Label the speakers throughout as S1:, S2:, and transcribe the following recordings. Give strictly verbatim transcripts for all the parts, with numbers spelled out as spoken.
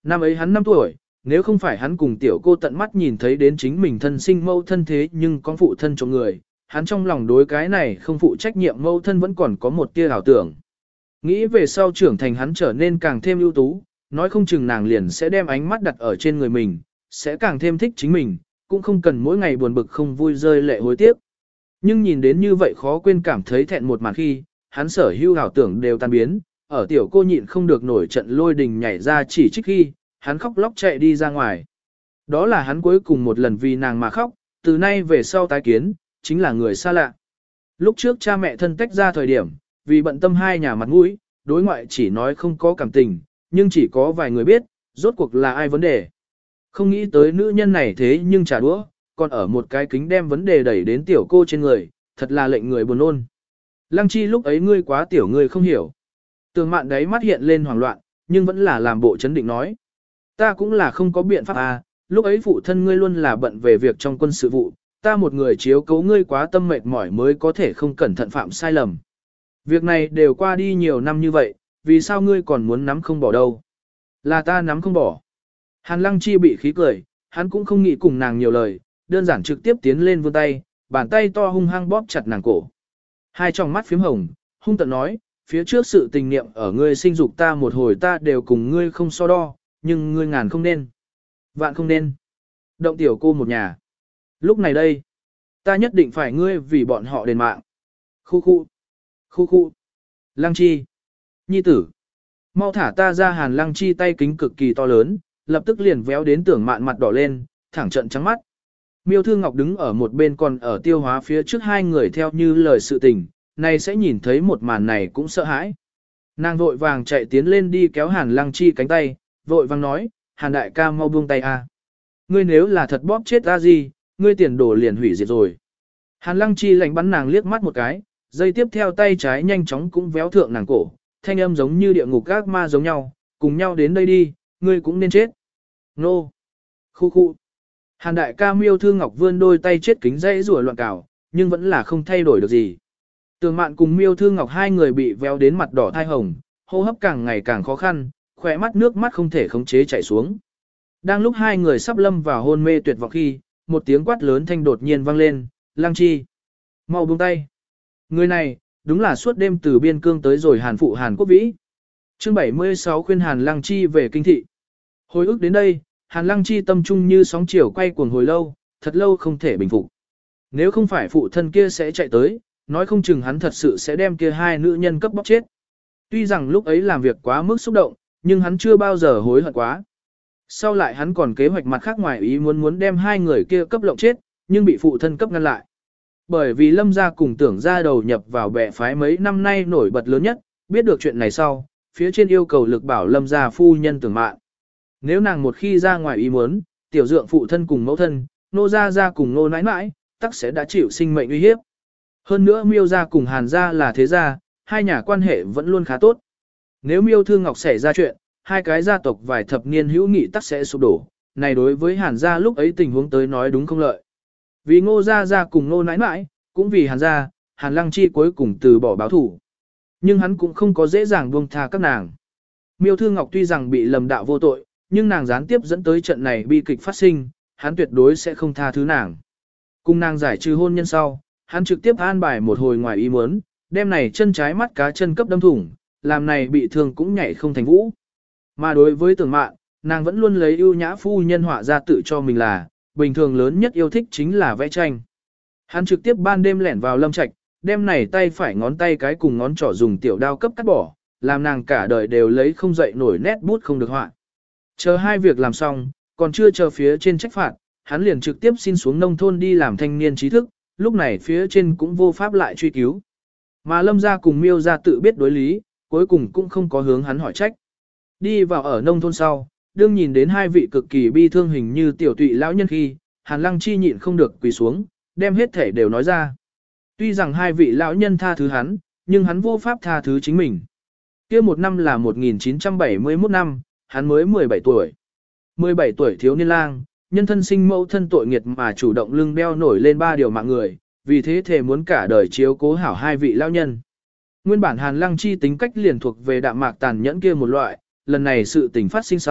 S1: Năm ấy hắn năm tuổi, nếu không phải hắn cùng tiểu cô tận mắt nhìn thấy đến chính mình thân sinh mẫu thân thế nhưng con phụ thân trong người, hắn trong lòng đối cái này không phụ trách nhiệm mẫu thân vẫn còn có một tia ảo tưởng. Nghĩ về sau trưởng thành hắn trở nên càng thêm ưu tú, nói không chừng nàng liền sẽ đem ánh mắt đặt ở trên người mình, sẽ càng thêm thích chính mình, cũng không cần mỗi ngày buồn bực không vui rơi lệ hối tiếc. Nhưng nhìn đến như vậy khó quên cảm thấy thẹn một màn khi, hắn sở hữu ảo tưởng đều tan biến, ở tiểu cô nhịn không được nổi trận lôi đình nhảy ra chỉ trích khi, hắn khóc lóc chạy đi ra ngoài. Đó là hắn cuối cùng một lần vì nàng mà khóc, từ nay về sau tái kiến, chính là người xa lạ. Lúc trước cha mẹ thân tách ra thời điểm, vì bận tâm hai nhà mặt mũi, đối ngoại chỉ nói không có cảm tình, nhưng chỉ có vài người biết, rốt cuộc là ai vấn đề. Không nghĩ tới nữ nhân này thế nhưng trả đũa, còn ở một cái kính đem vấn đề đẩy đến tiểu cô trên người, thật là lệnh người buồn nôn. Lăng Chi lúc ấy ngươi quá tiểu ngươi không hiểu. Tường Mạn đấy mắt hiện lên hoảng loạn, nhưng vẫn là làm bộ chấn định nói. Ta cũng là không có biện pháp à, lúc ấy phụ thân ngươi luôn là bận về việc trong quân sự vụ, ta một người chiếu cố ngươi quá tâm mệt mỏi mới có thể không cẩn thận phạm sai lầm. Việc này đều qua đi nhiều năm như vậy, vì sao ngươi còn muốn nắm không bỏ đâu? Là ta nắm không bỏ. Hàn Lăng Chi bị khí cười, hắn cũng không nghĩ cùng nàng nhiều lời, đơn giản trực tiếp tiến lên vươn tay, bàn tay to hung hăng bóp chặt nàng cổ. Hai tròng mắt phím hồng, hung tợn nói, phía trước sự tình niệm ở ngươi sinh dục ta một hồi ta đều cùng ngươi không so đo, nhưng ngươi ngàn không nên. Vạn không nên. Động tiểu cô một nhà. Lúc này đây, ta nhất định phải ngươi vì bọn họ đền mạng. Khu khu. Khu khu. Lăng Chi. Nhi tử. Mau thả ta ra. Hàn Lăng Chi tay kính cực kỳ to lớn, lập tức liền véo đến Tưởng Mạn mặt đỏ lên, thẳng trận trắng mắt. Miêu Thư Ngọc đứng ở một bên còn ở tiêu hóa phía trước hai người theo như lời sự tình, này sẽ nhìn thấy một màn này cũng sợ hãi. Nàng vội vàng chạy tiến lên đi kéo Hàn Lăng Chi cánh tay, vội vàng nói, Hàn đại ca mau buông tay a. Ngươi nếu là thật bóp chết ta gì, ngươi tiền đồ liền hủy diệt rồi. Hàn Lăng Chi lạnh bắn nàng liếc mắt một cái, dây tiếp theo tay trái nhanh chóng cũng véo thượng nàng cổ, thanh âm giống như địa ngục các ma giống nhau, cùng nhau đến đây đi, ngươi cũng nên chết. Nô! Khu khu! Hàn đại ca Miêu Thư Ngọc vươn đôi tay chết kính dãy rủa loạn cào, nhưng vẫn là không thay đổi được gì. Tường Mạn cùng Miêu Thư Ngọc hai người bị véo đến mặt đỏ thai hồng, hô hấp càng ngày càng khó khăn, khỏe mắt nước mắt không thể khống chế chảy xuống. Đang lúc hai người sắp lâm vào hôn mê tuyệt vọng khi, một tiếng quát lớn thanh đột nhiên vang lên, Lăng Chi! Mau buông tay! Người này, đúng là suốt đêm từ biên cương tới rồi Hàn phụ Hàn Quốc Vĩ. Chương bảy mươi sáu khuyên Hàn Lăng Chi về kinh thị. Hồi ức đến đây, Hàn Lăng Chi tâm trung như sóng chiều quay cuồng hồi lâu, thật lâu không thể bình phục. Nếu không phải phụ thân kia sẽ chạy tới, nói không chừng hắn thật sự sẽ đem kia hai nữ nhân cấp bóc chết. Tuy rằng lúc ấy làm việc quá mức xúc động, nhưng hắn chưa bao giờ hối hận quá. Sau lại hắn còn kế hoạch mặt khác ngoài ý muốn muốn đem hai người kia cấp lộng chết, nhưng bị phụ thân cấp ngăn lại. Bởi vì Lâm gia cùng Tưởng gia đầu nhập vào bè phái mấy năm nay nổi bật lớn nhất, biết được chuyện này sau, phía trên yêu cầu lực bảo Lâm gia phu nhân Tưởng Mạn. Nếu nàng một khi ra ngoài ý muốn, tiểu dượng phụ thân cùng mẫu thân, nô gia gia cùng nô nãi nãi, tắc sẽ đã chịu sinh mệnh uy hiếp. Hơn nữa Miêu gia cùng Hàn gia là thế gia, hai nhà quan hệ vẫn luôn khá tốt. Nếu Miêu Thư Ngọc xảy ra chuyện, hai cái gia tộc vài thập niên hữu nghị tắc sẽ sụp đổ, này đối với Hàn gia lúc ấy tình huống tới nói đúng không lợi. Vì Ngô gia gia cùng nô nãi nãi, cũng vì Hàn gia, Hàn Lăng Chi cuối cùng từ bỏ báo thủ. Nhưng hắn cũng không có dễ dàng buông tha các nàng. Miêu Thư Ngọc tuy rằng bị lầm đạo vô tội, nhưng nàng gián tiếp dẫn tới trận này bi kịch phát sinh, hắn tuyệt đối sẽ không tha thứ nàng. Cùng nàng giải trừ hôn nhân sau, hắn trực tiếp an bài một hồi ngoài ý muốn, đem này chân trái mắt cá chân cấp đâm thủng, làm này bị thương cũng nhảy không thành vũ. Mà đối với Tưởng Mạn, nàng vẫn luôn lấy ưu nhã phu nhân họa ra tự cho mình là, bình thường lớn nhất yêu thích chính là vẽ tranh. Hắn trực tiếp ban đêm lẻn vào lâm trạch, đem này tay phải ngón tay cái cùng ngón trỏ dùng tiểu đao cấp cắt bỏ, làm nàng cả đời đều lấy không dậy nổi nét bút không được họa. Chờ hai việc làm xong, còn chưa chờ phía trên trách phạt, hắn liền trực tiếp xin xuống nông thôn đi làm thanh niên trí thức, lúc này phía trên cũng vô pháp lại truy cứu. Mà Lâm gia cùng Miêu gia tự biết đối lý, cuối cùng cũng không có hướng hắn hỏi trách. Đi vào ở nông thôn sau, đương nhìn đến hai vị cực kỳ bi thương hình như tiểu tụy lão nhân khi, Hàn Lăng Chi nhịn không được quỳ xuống, đem hết thể đều nói ra. Tuy rằng hai vị lão nhân tha thứ hắn, nhưng hắn vô pháp tha thứ chính mình. Kia một năm là một nghìn chín trăm bảy mươi mốt năm, hắn mới mười bảy tuổi. mười bảy tuổi thiếu niên lang, nhân thân sinh mẫu thân tội nghiệt mà chủ động lưng beo nổi lên ba điều mạng người, vì thế thề muốn cả đời chiếu cố hảo hai vị lão nhân. Nguyên bản Hàn Lăng Chi tính cách liền thuộc về đạm mạc tàn nhẫn kia một loại, lần này sự tình phát sinh sau,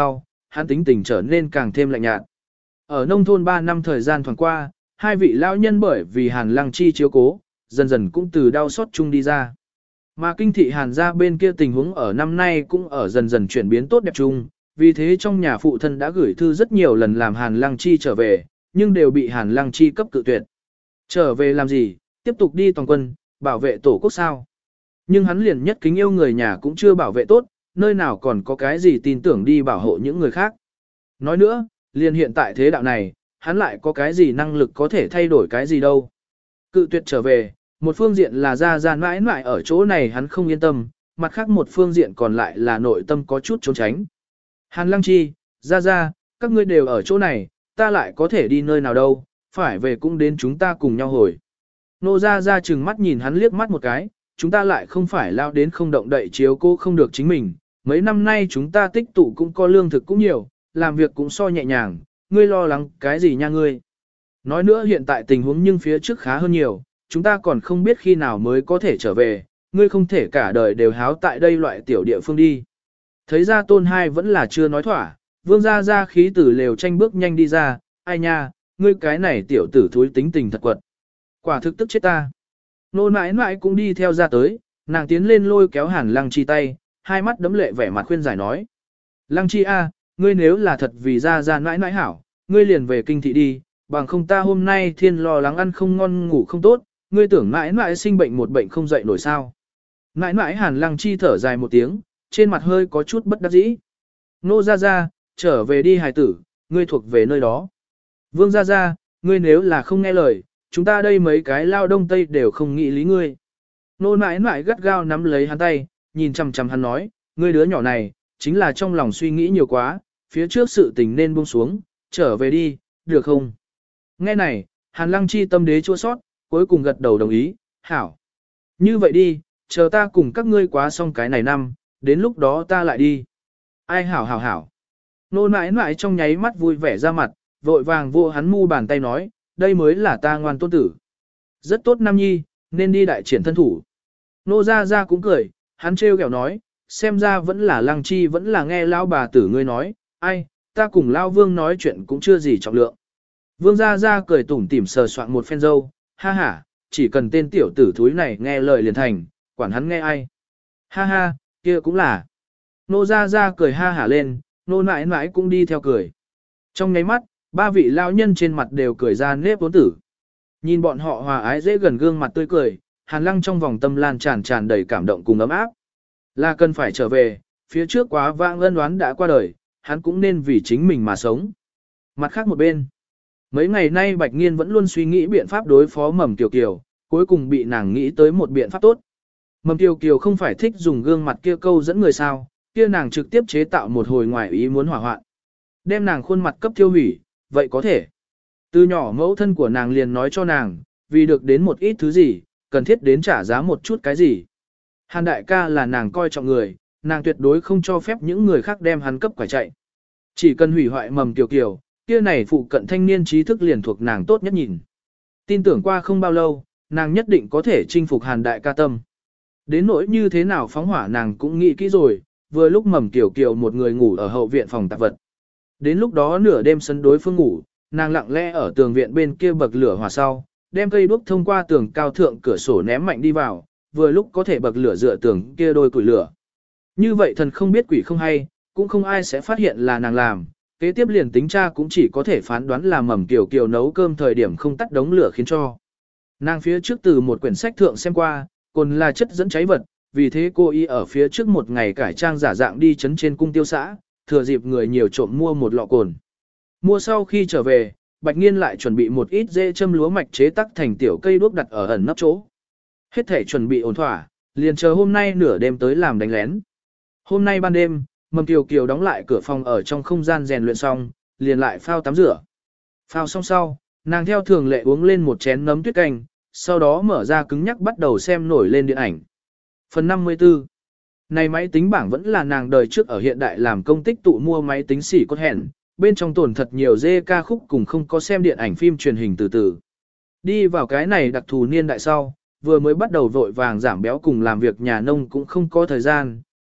S1: hắn tính tình trở nên càng thêm lạnh nhạt. Ở nông thôn ba năm thời gian thoảng qua, hai vị lão nhân bởi vì Hàn Lăng Chi chiếu cố, dần dần cũng từ đau xót chung đi ra. Mà kinh thị Hàn gia bên kia tình huống ở năm nay cũng ở dần dần chuyển biến tốt đẹp chung, vì thế trong nhà phụ thân đã gửi thư rất nhiều lần làm Hàn Lăng Chi trở về, nhưng đều bị Hàn Lăng Chi cấp cự tuyệt. Trở về làm gì, tiếp tục đi toàn quân, bảo vệ tổ quốc sao. Nhưng hắn liền nhất kính yêu người nhà cũng chưa bảo vệ tốt, nơi nào còn có cái gì tin tưởng đi bảo hộ những người khác. Nói nữa, liền hiện tại thế đạo này, hắn lại có cái gì năng lực có thể thay đổi cái gì đâu. Cự tuyệt trở về, một phương diện là ra ra mãi mãi ở chỗ này hắn không yên tâm, mặt khác một phương diện còn lại là nội tâm có chút trốn tránh. Hàn Lăng Chi, ra ra, các ngươi đều ở chỗ này, ta lại có thể đi nơi nào đâu, phải về cũng đến chúng ta cùng nhau hồi. Nô ra ra chừng mắt nhìn hắn liếc mắt một cái, chúng ta lại không phải lao đến không động đậy chiếu cô không được chính mình, mấy năm nay chúng ta tích tụ cũng có lương thực cũng nhiều, làm việc cũng so nhẹ nhàng, ngươi lo lắng cái gì nha ngươi. Nói nữa hiện tại tình huống nhưng phía trước khá hơn nhiều, chúng ta còn không biết khi nào mới có thể trở về, ngươi không thể cả đời đều háo tại đây loại tiểu địa phương đi. Thấy ra tôn hai vẫn là chưa nói thỏa, vương gia ra khí tử lều tranh bước nhanh đi ra, ai nha, ngươi cái này tiểu tử thúi tính tình thật quật. Quả thực tức chết ta. Nô mãi mãi cũng đi theo ra tới, nàng tiến lên lôi kéo Hàn Lăng Chi tay, hai mắt đấm lệ vẻ mặt khuyên giải nói. Lăng Chi a, ngươi nếu là thật vì ra ra mãi mãi hảo, ngươi liền về kinh thị đi, bằng không ta hôm nay thiên lo lắng ăn không ngon ngủ không tốt, ngươi tưởng mãi mãi sinh bệnh một bệnh không dậy nổi sao. Mãi mãi Hàn Lăng Chi thở dài một tiếng, trên mặt hơi có chút bất đắc dĩ. Nô ra ra, trở về đi hài tử, ngươi thuộc về nơi đó. Vương ra ra, ngươi nếu là không nghe lời, chúng ta đây mấy cái lao đông tây đều không nghĩ lý ngươi. Nô mãi mãi gắt gao nắm lấy hắn tay, nhìn chằm chằm hắn nói, ngươi đứa nhỏ này, chính là trong lòng suy nghĩ nhiều quá, phía trước sự tình nên buông xuống, trở về đi, được không? Nghe này, Hàn Lăng Chi tâm đế chua sót, cuối cùng gật đầu đồng ý, hảo. Như vậy đi, chờ ta cùng các ngươi quá xong cái này năm, đến lúc đó ta lại đi. Ai hảo hảo hảo. Nô mãi mãi trong nháy mắt vui vẻ ra mặt, vội vàng vô hắn mu bàn tay nói, đây mới là ta ngoan tôn tử. Rất tốt Nam Nhi, nên đi đại triển thân thủ. Nô ra ra cũng cười, hắn trêu ghẹo nói, xem ra vẫn là Lăng Chi vẫn là nghe lão bà tử ngươi nói, ai, ta cùng lão vương nói chuyện cũng chưa gì trọng lượng. Vương ra ra cười tủm tỉm sờ soạn một phen dâu, ha ha, chỉ cần tên tiểu tử thúi này nghe lời liền thành, quản hắn nghe ai. Ha ha, kia cũng là. Nô ra ra cười ha hả lên, nô nãi nãi cũng đi theo cười. Trong nháy mắt, ba vị lao nhân trên mặt đều cười ra nếp vốn tử. Nhìn bọn họ hòa ái dễ gần gương mặt tươi cười, Hàn Lăng trong vòng tâm lan tràn tràn đầy cảm động cùng ấm áp. Là cần phải trở về, phía trước quá vãng ân oán đã qua đời, hắn cũng nên vì chính mình mà sống. Mặt khác một bên, mấy ngày nay Bạch Nghiên vẫn luôn suy nghĩ biện pháp đối phó Mầm Kiều Kiều, cuối cùng bị nàng nghĩ tới một biện pháp tốt. Mầm Kiều Kiều không phải thích dùng gương mặt kia câu dẫn người sao, kia nàng trực tiếp chế tạo một hồi ngoài ý muốn hỏa hoạn. Đem nàng khuôn mặt cấp thiêu hủy, vậy có thể. Từ nhỏ mẫu thân của nàng liền nói cho nàng, vì được đến một ít thứ gì, cần thiết đến trả giá một chút cái gì. Hàn đại ca là nàng coi trọng người, nàng tuyệt đối không cho phép những người khác đem hắn cấp quả chạy. Chỉ cần hủy hoại Mầm Kiều Kiều, kia này phụ cận thanh niên trí thức liền thuộc nàng tốt nhất nhìn. Tin tưởng qua không bao lâu, nàng nhất định có thể chinh phục Hàn đại ca tâm. Đến nỗi như thế nào phóng hỏa nàng cũng nghĩ kỹ rồi, vừa lúc Mầm Kiều Kiều một người ngủ ở hậu viện phòng tạp vật. Đến lúc đó nửa đêm sân đối phương ngủ, nàng lặng lẽ ở tường viện bên kia bậc lửa hỏa sau, đem cây đuốc thông qua tường cao thượng cửa sổ ném mạnh đi vào, vừa lúc có thể bậc lửa dựa tường kia đôi củi lửa. Như vậy thần không biết quỷ không hay, cũng không ai sẽ phát hiện là nàng làm, kế tiếp liền tính tra cũng chỉ có thể phán đoán là Mầm Kiều Kiều nấu cơm thời điểm không tắt đống lửa khiến cho. Nàng phía trước từ một quyển sách thượng xem qua, cồn là chất dẫn cháy vật, vì thế cô y ở phía trước một ngày cải trang giả dạng đi chấn trên cung tiêu xã, thừa dịp người nhiều trộm mua một lọ cồn. Mua sau khi trở về, Bạch Nghiên lại chuẩn bị một ít dê châm lúa mạch chế tắc thành tiểu cây đuốc đặt ở ẩn nấp chỗ. Hết thể chuẩn bị ổn thỏa, liền chờ hôm nay nửa đêm tới làm đánh lén. Hôm nay ban đêm, Mầm Kiều Kiều đóng lại cửa phòng ở trong không gian rèn luyện xong, liền lại phao tắm rửa. Phao xong sau, nàng theo thường lệ uống lên một chén nấm tuyết canh, sau đó mở ra cứng nhắc bắt đầu xem nổi lên điện ảnh. Phần năm mươi tư. Này máy tính bảng vẫn là nàng đời trước ở hiện đại làm công tích tụ mua máy tính xỉ cốt hẹn, bên trong tồn thật nhiều dê ca khúc cùng không có xem điện ảnh phim truyền hình từ từ. Đi vào cái này đặc thù niên đại sau, vừa mới bắt đầu vội vàng giảm béo cùng làm việc nhà nông cũng không có thời gian,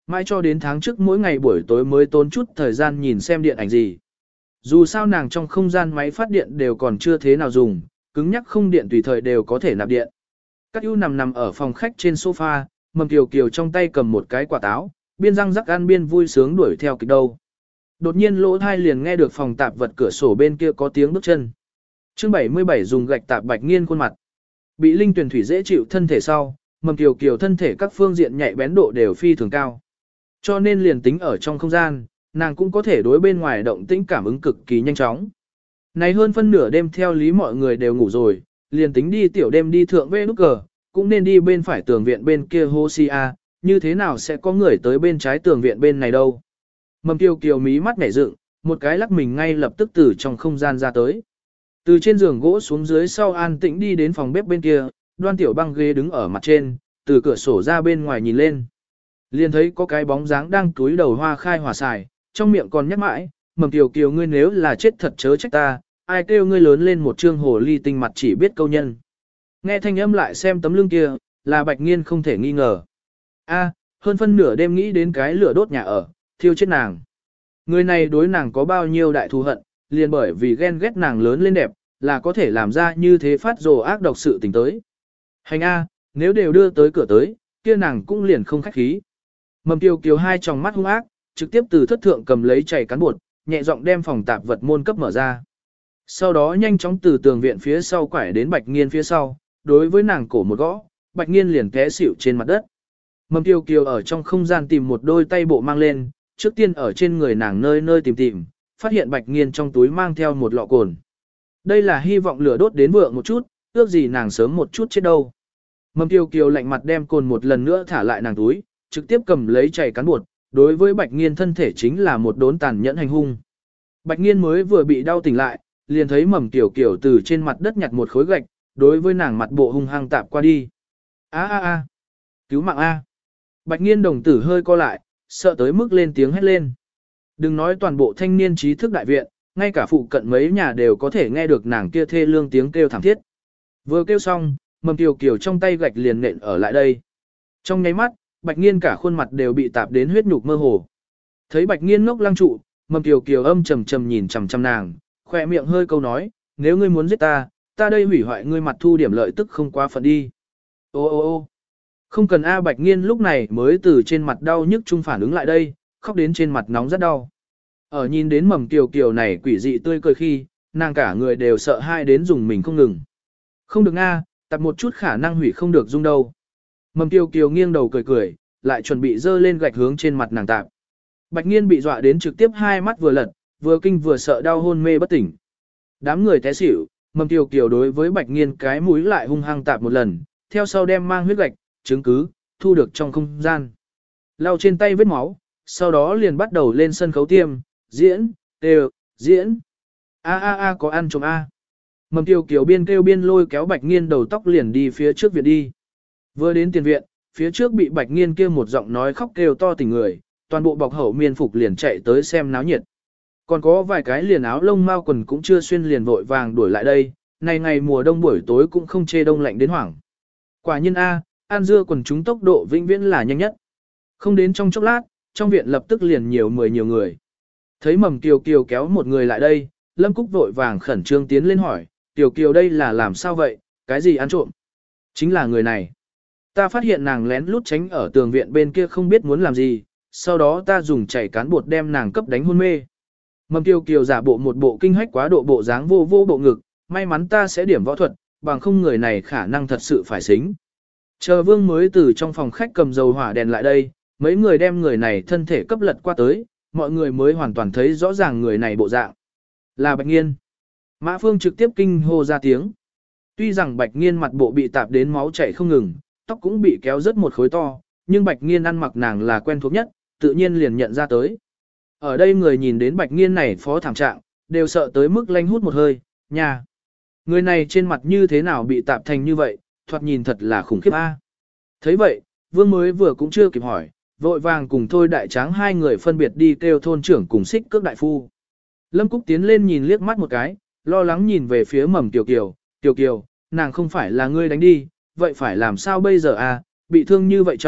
S1: Mãi cho đến tháng trước mỗi ngày buổi tối mới tốn chút thời gian nhìn xem điện ảnh gì. Dù sao nàng trong không gian máy phát điện đều còn chưa thế nào dùng, cứng nhắc không điện tùy thời đều có thể nạp điện. Các ưu nằm nằm ở phòng khách trên sofa, Mầm Kiều Kiều trong tay cầm một cái quả táo, biên răng rắc ăn biên vui sướng đuổi theo kịch đâu. Đột nhiên lỗ thai liền nghe được phòng tạp vật cửa sổ bên kia có tiếng bước chân. Chương bảy mươi bảy dùng gạch tạp Bạch Nghiên khuôn mặt. Bị linh tuyển thủy dễ chịu thân thể sau, Mầm Kiều Kiều thân thể các phương diện nhạy bén độ đều phi thường cao. Cho nên liền tính ở trong không gian, nàng cũng có thể đối bên ngoài động tĩnh cảm ứng cực kỳ nhanh chóng. Này hơn phân nửa đêm theo lý mọi người đều ngủ rồi, liền tính đi tiểu đêm đi thượng vê nút cờ, cũng nên đi bên phải tường viện bên kia hô si a, như thế nào sẽ có người tới bên trái tường viện bên này đâu. Mầm Kiều Kiều mí mắt nhảy dựng, một cái lắc mình ngay lập tức từ trong không gian ra tới. Từ trên giường gỗ xuống dưới sau an tĩnh đi đến phòng bếp bên kia, Đoan Tiểu Băng ghế đứng ở mặt trên, từ cửa sổ ra bên ngoài nhìn lên. Liền thấy có cái bóng dáng đang túi đầu hoa khai hỏa xài, trong miệng còn nhắc mãi, Mầm Kiều Kiều ngươi nếu là chết thật chớ trách ta, ai kêu ngươi lớn lên một trương hồ ly tinh mặt chỉ biết câu nhân. Nghe thanh âm lại xem tấm lưng kia, là Bạch Nghiên không thể nghi ngờ. A, hơn phân nửa đêm nghĩ đến cái lửa đốt nhà ở, thiêu chết nàng. Người này đối nàng có bao nhiêu đại thù hận, liền bởi vì ghen ghét nàng lớn lên đẹp, là có thể làm ra như thế phát rồ ác độc sự tình tới. Hành A, nếu đều đưa tới cửa tới, kia nàng cũng liền không khách khí. Mầm Kiều Kiều hai tròng mắt hung ác, trực tiếp từ thất thượng cầm lấy chảy cán bột, nhẹ giọng đem phòng tạp vật môn cấp mở ra. Sau đó nhanh chóng từ tường viện phía sau quải đến Bạch Nghiên phía sau, đối với nàng cổ một gõ, Bạch Nghiên liền té xỉu trên mặt đất. Mầm Kiều Kiều ở trong không gian tìm một đôi tay bộ mang lên, trước tiên ở trên người nàng nơi nơi tìm tìm, phát hiện Bạch Nghiên trong túi mang theo một lọ cồn. Đây là hy vọng lửa đốt đến vượng một chút, ước gì nàng sớm một chút chết đâu. Mầm Kiều Kiều lạnh mặt đem cồn một lần nữa thả lại nàng túi, trực tiếp cầm lấy chảy cán bột, đối với Bạch Nghiên thân thể chính là một đốn tàn nhẫn hành hung. Bạch Nghiên mới vừa bị đau tỉnh lại, liền thấy Mầm Kiều Kiều từ trên mặt đất nhặt một khối gạch, đối với nàng mặt bộ hung hăng tạp qua đi. A a a, cứu mạng a. Bạch Nghiên đồng tử hơi co lại, sợ tới mức lên tiếng hét lên. Đừng nói toàn bộ thanh niên trí thức đại viện, ngay cả phụ cận mấy nhà đều có thể nghe được nàng kia thê lương tiếng kêu thảm thiết. Vừa kêu xong, Mầm Kiều Kiều trong tay gạch liền nện ở lại đây. Trong nháy mắt, Bạch Nghiên cả khuôn mặt đều bị tạp đến huyết nhục mơ hồ. Thấy Bạch Nghiên ngốc lăng trụ, Mầm Kiều Kiều âm trầm trầm nhìn chằm chằm nàng, khỏe miệng hơi câu nói, nếu ngươi muốn giết ta, ta đây hủy hoại ngươi mặt thu điểm lợi tức không quá phận đi. Ô ô ô không cần A. Bạch Nghiên lúc này mới từ trên mặt đau nhức chung phản ứng lại đây, khóc đến trên mặt nóng rất đau. Ở nhìn đến Mầm Kiều Kiều này quỷ dị tươi cười khi, nàng cả người đều sợ hai đến dùng mình không ngừng. Không được A, tập một chút khả năng hủy không được dung đâu. Mầm Kiều Kiều nghiêng đầu cười cười, lại chuẩn bị dơ lên gạch hướng trên mặt nàng tạp. Bạch Nghiên bị dọa đến trực tiếp hai mắt vừa lật, vừa kinh vừa sợ đau hôn mê bất tỉnh. Đám người té xỉu, Mầm Kiều Kiều đối với Bạch Nghiên cái mũi lại hung hăng tạp một lần, theo sau đem mang huyết gạch, chứng cứ, thu được trong không gian. Lau trên tay vết máu, sau đó liền bắt đầu lên sân khấu tiêm, diễn, đều, diễn. A a a có ăn trộm A. Mầm Kiều Kiều biên kêu biên lôi kéo Bạch Nghiên đầu tóc liền đi phía trước viện đi. Vừa đến tiền viện, phía trước bị Bạch Nghiên kêu một giọng nói khóc kêu to tỉnh người, toàn bộ bọc hậu miên phục liền chạy tới xem náo nhiệt. Còn có vài cái liền áo lông mao quần cũng chưa xuyên liền vội vàng đuổi lại đây, này ngày mùa đông buổi tối cũng không chê đông lạnh đến hoảng. Quả nhiên A, An dưa quần chúng tốc độ vĩnh viễn là nhanh nhất. Không đến trong chốc lát, trong viện lập tức liền nhiều mười nhiều người. Thấy Mầm Kiều Kiều kéo một người lại đây, Lâm Cúc vội vàng khẩn trương tiến lên hỏi, Kiều Kiều đây là làm sao vậy, cái gì ăn trộm? Chính là người này. Ta phát hiện nàng lén lút tránh ở tường viện bên kia không biết muốn làm gì, sau đó ta dùng chảy cán bột đem nàng cấp đánh hôn mê. Mầm Kiều Kiều giả bộ một bộ kinh hách quá độ bộ dáng vô vô bộ ngực, may mắn ta sẽ điểm võ thuật, bằng không người này khả năng thật sự phải xính. Chờ Vương mới từ trong phòng khách cầm dầu hỏa đèn lại đây, mấy người đem người này thân thể cấp lật qua tới, mọi người mới hoàn toàn thấy rõ ràng người này bộ dạng. Là Bạch Nghiên. Mã Phương trực tiếp kinh hô ra tiếng. Tuy rằng Bạch Nghiên mặt bộ bị tạp đến máu chảy không ngừng, tóc cũng bị kéo rất một khối to, nhưng Bạch Nghiên ăn mặc nàng là quen thuộc nhất, tự nhiên liền nhận ra tới. Ở đây người nhìn đến Bạch Nghiên này phó thảm trạng, đều sợ tới mức lanh hút một hơi, nhà. Người này trên mặt như thế nào bị tạp thành như vậy, thoạt nhìn thật là khủng khiếp a. Thấy vậy, Vương mới vừa cũng chưa kịp hỏi, vội vàng cùng Thôi Đại Tráng hai người phân biệt đi kêu thôn trưởng cùng Xích Cước đại phu. Lâm Cúc tiến lên nhìn liếc mắt một cái, lo lắng nhìn về phía Mầm Kiều Kiều, Kiều Kiều, nàng không phải là ngươi đánh đi, vậy phải làm sao bây giờ a? Bị thương như vậy trọng,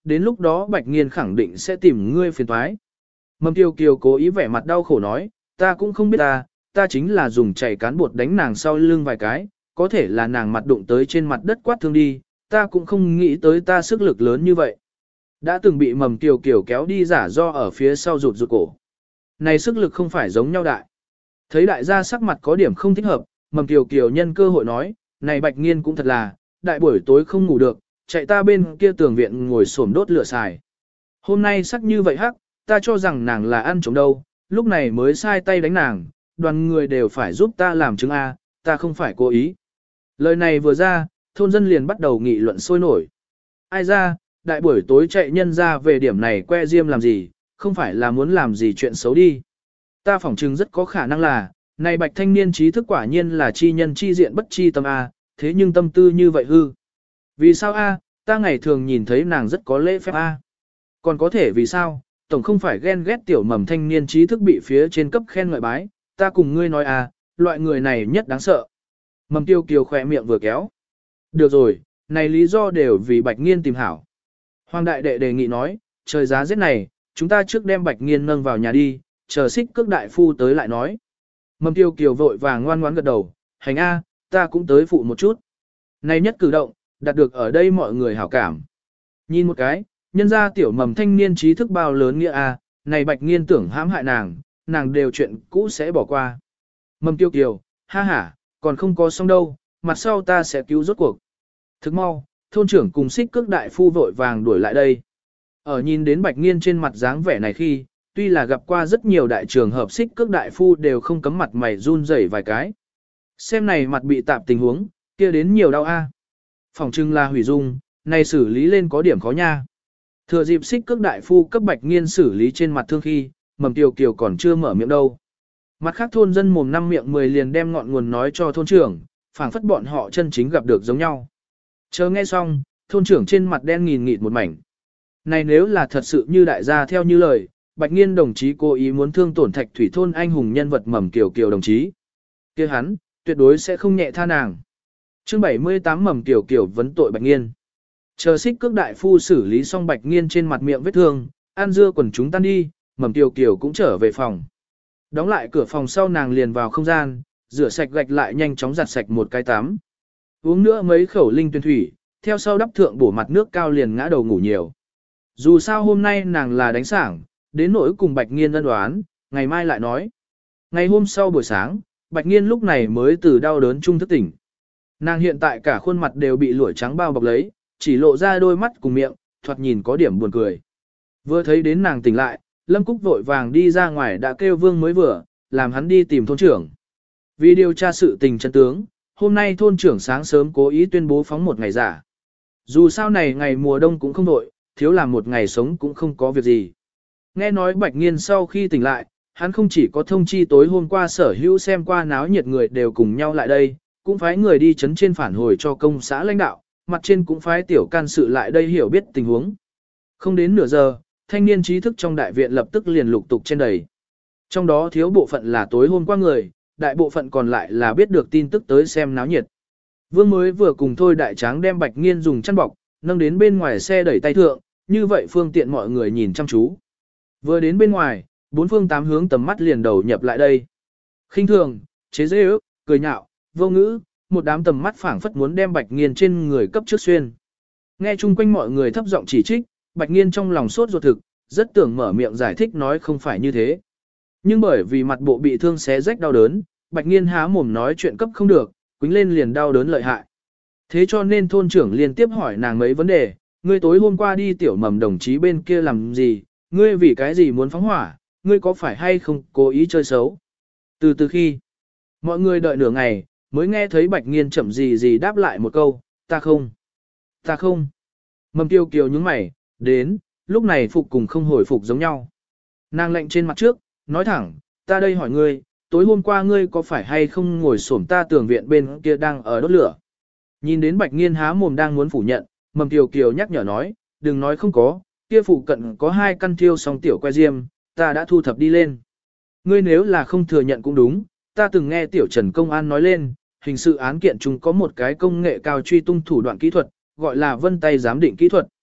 S1: đến lúc đó Bạch Nghiên khẳng định sẽ tìm ngươi phiền toái. Mầm Kiều Kiều cố ý vẻ mặt đau khổ nói, ta cũng không biết ta, ta chính là dùng chảy cán bột đánh nàng sau lưng vài cái, có thể là nàng mặt đụng tới trên mặt đất quát thương đi, ta cũng không nghĩ tới ta sức lực lớn như vậy. Đã từng bị Mầm Kiều Kiều kéo đi giả do ở phía sau rụt rụt cổ. Này sức lực không phải giống nhau đại. Thấy đại gia sắc mặt có điểm không thích hợp, Mầm Kiều Kiều nhân cơ hội nói, này Bạch Nghiên cũng thật là, đại buổi tối không ngủ được, chạy ta bên kia tường viện ngồi xổm đốt lửa xài. Hôm nay sắc như vậy hắc, ta cho rằng nàng là ăn trống đâu, lúc này mới sai tay đánh nàng, đoàn người đều phải giúp ta làm chứng A, ta không phải cố ý. Lời này vừa ra, thôn dân liền bắt đầu nghị luận sôi nổi. Ai ra, đại buổi tối chạy nhân ra về điểm này que diêm làm gì, không phải là muốn làm gì chuyện xấu đi. Ta phỏng chừng rất có khả năng là, này Bạch thanh niên trí thức quả nhiên là chi nhân chi diện bất chi tâm A, thế nhưng tâm tư như vậy hư. Vì sao A, ta ngày thường nhìn thấy nàng rất có lễ phép A. Còn có thể vì sao, tổng không phải ghen ghét tiểu mầm thanh niên trí thức bị phía trên cấp khen ngợi bái, ta cùng ngươi nói A, loại người này nhất đáng sợ. Mầm Tiêu Kiều khỏe miệng vừa kéo. Được rồi, này lý do đều vì Bạch Nghiên tìm hảo. Hoàng đại đệ đề nghị nói, trời giá rét này, chúng ta trước đem Bạch Nghiên nâng vào nhà đi, chờ xích cước đại phu tới lại nói. Mầm Tiêu Kiều vội vàng ngoan ngoãn gật đầu, hành A, ta cũng tới phụ một chút. Này nhất cử động, đạt được ở đây mọi người hảo cảm. Nhìn một cái, nhân ra tiểu mầm thanh niên trí thức bao lớn nghĩa A, này Bạch Nghiên tưởng hãm hại nàng, nàng đều chuyện cũ sẽ bỏ qua. Mầm Tiêu Kiều, ha ha, còn không có xong đâu, mặt sau ta sẽ cứu rốt cuộc. Thức mau, thôn trưởng cùng xích cước đại phu vội vàng đuổi lại đây. Ở nhìn đến Bạch Nghiên trên mặt dáng vẻ này khi, tuy là gặp qua rất nhiều đại trường hợp xích cước đại phu đều không cấm mặt mày run rẩy vài cái. Xem này mặt bị tạp tình huống, kia đến nhiều đau a. Phòng trưng là hủy dung, này xử lý lên có điểm khó nha. Thừa dịp xích cước đại phu cấp Bạch Nghiên xử lý trên mặt thương khi, Mầm Kiều Kiều còn chưa mở miệng đâu. Mặt khác thôn dân mồm năm miệng mười liền đem ngọn nguồn nói cho thôn trưởng, phảng phất bọn họ chân chính gặp được giống nhau. Chờ nghe xong, thôn trưởng trên mặt đen nghìn nghịt một mảnh. Này nếu là thật sự như đại gia theo như lời, Bạch Nghiên đồng chí cố ý muốn thương tổn Thạch Thủy thôn anh hùng nhân vật Mầm Kiều Kiều đồng chí. Kia hắn, tuyệt đối sẽ không nhẹ tha nàng. Chương bảy mươi tám Mầm Kiều Kiều vấn tội Bạch Nghiên. Chờ xích cước đại phu xử lý xong Bạch Nghiên trên mặt miệng vết thương, ăn dưa quần chúng tan đi, Mầm Kiều Kiều cũng trở về phòng. Đóng lại cửa phòng sau nàng liền vào không gian, rửa sạch gạch lại nhanh chóng giặt sạch một cái tắm. Uống nữa mấy khẩu linh tuyển thủy, theo sau đắp thượng bổ mặt nước cao liền ngã đầu ngủ nhiều. Dù sao hôm nay nàng là đánh sảng, đến nỗi cùng Bạch Nghiên ân đoán, ngày mai lại nói. Ngày hôm sau buổi sáng, Bạch Nghiên lúc này mới từ đau đớn trung thức tỉnh. Nàng hiện tại cả khuôn mặt đều bị lụa trắng bao bọc lấy, chỉ lộ ra đôi mắt cùng miệng, thoạt nhìn có điểm buồn cười. Vừa thấy đến nàng tỉnh lại, Lâm Cúc vội vàng đi ra ngoài đã kêu Vương mới vừa, làm hắn đi tìm thôn trưởng. Vì điều tra sự tình chân tướng, hôm nay thôn trưởng sáng sớm cố ý tuyên bố phóng một ngày giả. Dù sao này ngày mùa đông cũng không đội, thiếu làm một ngày sống cũng không có việc gì. Nghe nói Bạch Nghiên sau khi tỉnh lại, hắn không chỉ có thông chi tối hôm qua sở hữu xem qua náo nhiệt người đều cùng nhau lại đây, cũng phái người đi chấn trên phản hồi cho công xã lãnh đạo, mặt trên cũng phái tiểu can sự lại đây hiểu biết tình huống. Không đến nửa giờ, thanh niên trí thức trong đại viện lập tức liền lục tục trên đầy. Trong đó thiếu bộ phận là tối hôm qua người, đại bộ phận còn lại là biết được tin tức tới xem náo nhiệt. Vương mới vừa cùng thôi đại tráng đem Bạch Nghiên dùng chăn bọc, nâng đến bên ngoài xe đẩy tay thượng, như vậy phương tiện mọi người nhìn chăm chú. Vừa đến bên ngoài, bốn phương tám hướng tầm mắt liền đầu nhập lại đây. Khinh thường, chế dễ ước, cười nhạo, vô ngữ, một đám tầm mắt phảng phất muốn đem Bạch Nghiên trên người cấp trước xuyên. Nghe chung quanh mọi người thấp giọng chỉ trích, Bạch Nghiên trong lòng sốt ruột thực, rất tưởng mở miệng giải thích nói không phải như thế. Nhưng bởi vì mặt bộ bị thương xé rách đau đớn, Bạch Nghiên há mồm nói chuyện cấp không được, quính lên liền đau đớn lợi hại. Thế cho nên thôn trưởng liên tiếp hỏi nàng mấy vấn đề, ngươi tối hôm qua đi tiểu mầm đồng chí bên kia làm gì, ngươi vì cái gì muốn phóng hỏa, ngươi có phải hay không cố ý chơi xấu. Từ từ khi, mọi người đợi nửa ngày, mới nghe thấy Bạch Nghiên chậm gì gì đáp lại một câu, ta không, ta không. Mầm Tiêu Kiều nhướng mày, đến, lúc này phục cùng không hồi phục giống nhau. Nàng lệnh trên mặt trước, nói thẳng, ta đây hỏi ngươi, tối hôm qua ngươi có phải hay không ngồi xổm ta tường viện bên kia đang ở đốt lửa. Nhìn đến Bạch Nghiên há mồm đang muốn phủ nhận, Mầm Tiêu Kiều nhắc nhở nói, đừng nói không có, kia phụ cận có hai căn thiêu song tiểu que diêm, ta đã thu thập đi lên. Ngươi nếu là không thừa nhận cũng đúng, ta từng nghe tiểu Trần Công An nói lên, hình sự án kiện chúng có một cái công nghệ cao truy tung thủ đoạn kỹ thuật, gọi là vân tay giám định kỹ thuật.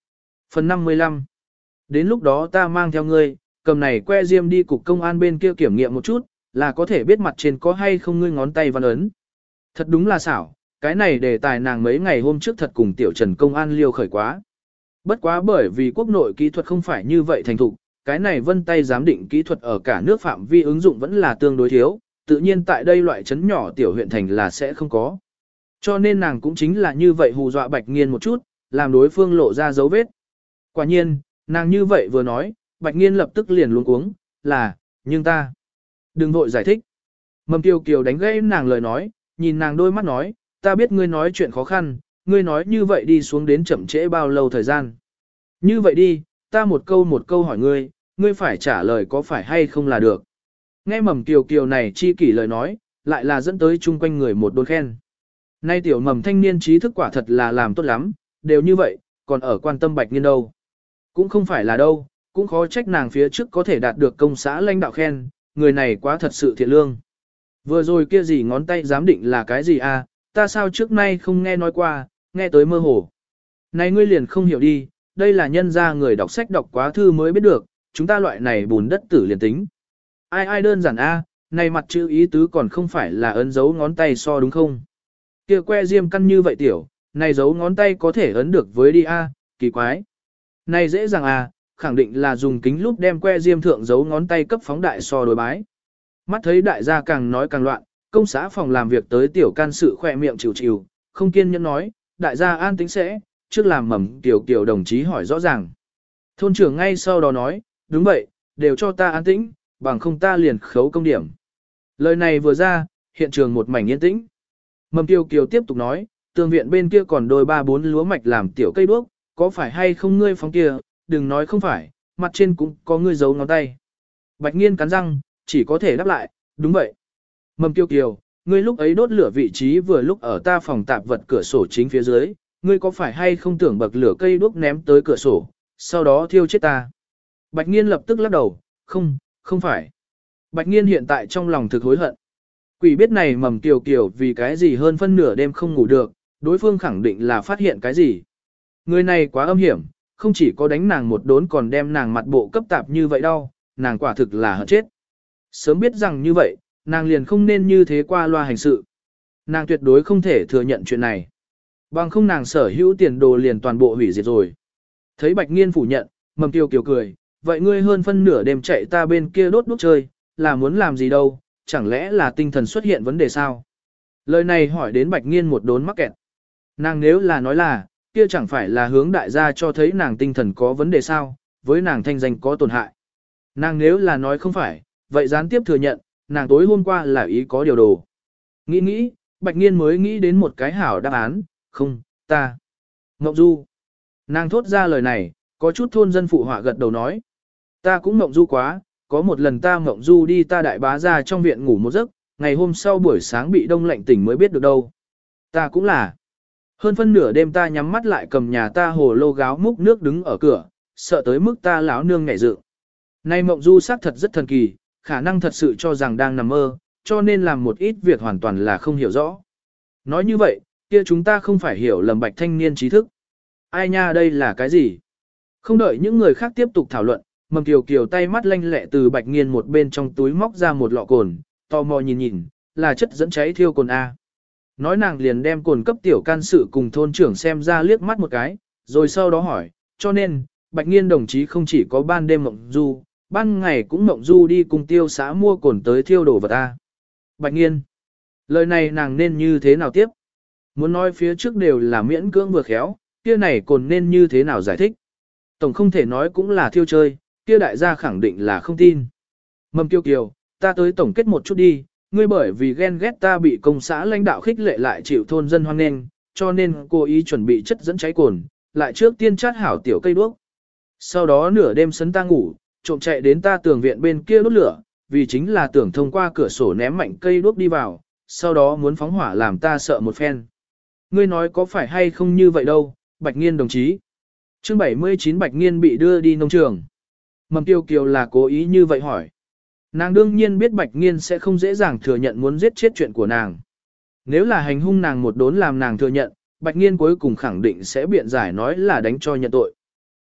S1: Phần năm mươi lăm. Đến lúc đó ta mang theo ngươi, cầm này que diêm đi cục công an bên kia kiểm nghiệm một chút, là có thể biết mặt trên có hay không ngươi ngón tay văn ấn. Thật đúng là xảo, cái này đề tài nàng mấy ngày hôm trước thật cùng tiểu trần công an liêu khởi quá. Bất quá bởi vì quốc nội kỹ thuật không phải như vậy thành thục, cái này vân tay giám định kỹ thuật ở cả nước phạm vi ứng dụng vẫn là tương đối thiếu, tự nhiên tại đây loại trấn nhỏ tiểu huyện thành là sẽ không có. Cho nên nàng cũng chính là như vậy hù dọa Bạch Nghiên một chút, làm đối phương lộ ra dấu vết. Quả nhiên, nàng như vậy vừa nói, Bạch Nghiên lập tức liền luống cuống, là, nhưng ta, đừng vội giải thích. Mầm Kiều Kiều đánh gãy nàng lời nói, nhìn nàng đôi mắt nói, ta biết ngươi nói chuyện khó khăn, ngươi nói như vậy đi xuống đến chậm trễ bao lâu thời gian. Như vậy đi, ta một câu một câu hỏi ngươi, ngươi phải trả lời có phải hay không là được. Nghe Mầm Kiều Kiều này chi kỷ lời nói, lại là dẫn tới chung quanh người một đồn khen. Nay tiểu mầm thanh niên trí thức quả thật là làm tốt lắm, đều như vậy, còn ở quan tâm Bạch Nghiên đâu. Cũng không phải là đâu, cũng khó trách nàng phía trước có thể đạt được công xã lãnh đạo khen, người này quá thật sự thiện lương. Vừa rồi kia gì ngón tay giám định là cái gì à, ta sao trước nay không nghe nói qua, nghe tới mơ hồ. Này ngươi liền không hiểu đi, đây là nhân ra người đọc sách đọc quá thư mới biết được, chúng ta loại này bùn đất tử liền tính. Ai ai đơn giản a, này mặt chữ ý tứ còn không phải là ấn dấu ngón tay so đúng không? Kia que diêm căn như vậy tiểu, này dấu ngón tay có thể ấn được với đi a, kỳ quái. Này dễ dàng à, khẳng định là dùng kính lúp đem que diêm thượng dấu ngón tay cấp phóng đại so đối bái. Mắt thấy đại gia càng nói càng loạn, công xã phòng làm việc tới tiểu can sự khỏe miệng chịu chịu, không kiên nhẫn nói, đại gia an tĩnh sẽ, trước làm mầm tiểu kiểu đồng chí hỏi rõ ràng. Thôn trưởng ngay sau đó nói, đúng vậy, đều cho ta an tĩnh, bằng không ta liền khấu công điểm. Lời này vừa ra, hiện trường một mảnh yên tĩnh. Mầm Kiều Kiều tiếp tục nói, tường viện bên kia còn đôi ba bốn lúa mạch làm tiểu cây đuốc, có phải hay không ngươi phóng kia, đừng nói không phải, mặt trên cũng có ngươi giấu ngón tay. Bạch Nghiên cắn răng, chỉ có thể đáp lại, đúng vậy. Mầm Kiều Kiều, ngươi lúc ấy đốt lửa vị trí vừa lúc ở ta phòng tạp vật cửa sổ chính phía dưới, ngươi có phải hay không tưởng bậc lửa cây đuốc ném tới cửa sổ, sau đó thiêu chết ta. Bạch Nghiên lập tức lắc đầu, không, không phải. Bạch Nghiên hiện tại trong lòng thực hối hận. Quỷ biết này Mầm Kiều Kiều vì cái gì hơn phân nửa đêm không ngủ được, đối phương khẳng định là phát hiện cái gì. Người này quá âm hiểm, không chỉ có đánh nàng một đốn còn đem nàng mặt bộ cấp tạp như vậy đâu, nàng quả thực là hận chết. Sớm biết rằng như vậy, nàng liền không nên như thế qua loa hành sự. Nàng tuyệt đối không thể thừa nhận chuyện này. Bằng không nàng sở hữu tiền đồ liền toàn bộ hủy diệt rồi. Thấy Bạch Nghiên phủ nhận, Mầm Kiều Kiều cười, vậy ngươi hơn phân nửa đêm chạy ta bên kia đốt đuốc chơi, là muốn làm gì đâu, chẳng lẽ là tinh thần xuất hiện vấn đề sao? Lời này hỏi đến Bạch Nghiên một đốn mắc kẹt. Nàng nếu là nói là, kia chẳng phải là hướng đại gia cho thấy nàng tinh thần có vấn đề sao, với nàng thanh danh có tổn hại. Nàng nếu là nói không phải, vậy gián tiếp thừa nhận, nàng tối hôm qua là ý có điều đồ. Nghĩ nghĩ, Bạch Nghiên mới nghĩ đến một cái hảo đáp án, không, ta. Ngộng du. Nàng thốt ra lời này, có chút thôn dân phụ họa gật đầu nói. Ta cũng ngộng du quá, có một lần ta ngộng du đi ta đại bá ra trong viện ngủ một giấc, ngày hôm sau buổi sáng bị đông lạnh tỉnh mới biết được đâu. Ta cũng là. Hơn phân nửa đêm ta nhắm mắt lại cầm nhà ta hồ lô gáo múc nước đứng ở cửa, sợ tới mức ta lão nương nhảy dựng. Nay mộng du xác thật rất thần kỳ, khả năng thật sự cho rằng đang nằm mơ, cho nên làm một ít việc hoàn toàn là không hiểu rõ. Nói như vậy, kia chúng ta không phải hiểu lầm Bạch thanh niên trí thức. Ai nha đây là cái gì? Không đợi những người khác tiếp tục thảo luận, Mầm Kiều Kiều tay mắt lanh lẹ từ Bạch Nghiên một bên trong túi móc ra một lọ cồn, tò mò nhìn nhìn, là chất dẫn cháy thiêu cồn A. Nói nàng liền đem cồn cấp tiểu can sự cùng thôn trưởng xem ra liếc mắt một cái, rồi sau đó hỏi, cho nên, Bạch Nghiên đồng chí không chỉ có ban đêm mộng du, ban ngày cũng mộng du đi cùng tiêu xã mua cồn tới thiêu đổ vật A. Bạch Nghiên, lời này nàng nên như thế nào tiếp? Muốn nói phía trước đều là miễn cưỡng vừa khéo, kia này cồn nên như thế nào giải thích? Tổng không thể nói cũng là thiêu chơi, kia đại gia khẳng định là không tin. Mầm Kiều Kiều, ta tới tổng kết một chút đi, ngươi bởi vì ghen ghét ta bị công xã lãnh đạo khích lệ lại chịu thôn dân hoan nghênh, cho nên cố ý chuẩn bị chất dẫn cháy cồn, lại trước tiên chát hảo tiểu cây đuốc. Sau đó nửa đêm sấn ta ngủ, trộm chạy đến ta tường viện bên kia đốt lửa, vì chính là tưởng thông qua cửa sổ ném mạnh cây đuốc đi vào, sau đó muốn phóng hỏa làm ta sợ một phen. Ngươi nói có phải hay không như vậy đâu, Bạch Nghiên đồng chí. Chương bảy mươi chín Bạch Nghiên bị đưa đi nông trường. Mầm Kiều Kiều là cố ý như vậy hỏi. Nàng đương nhiên biết Bạch Nghiên sẽ không dễ dàng thừa nhận muốn giết chết chuyện của nàng. Nếu là hành hung nàng một đốn làm nàng thừa nhận, Bạch Nghiên cuối cùng khẳng định sẽ biện giải nói là đánh cho nhận tội.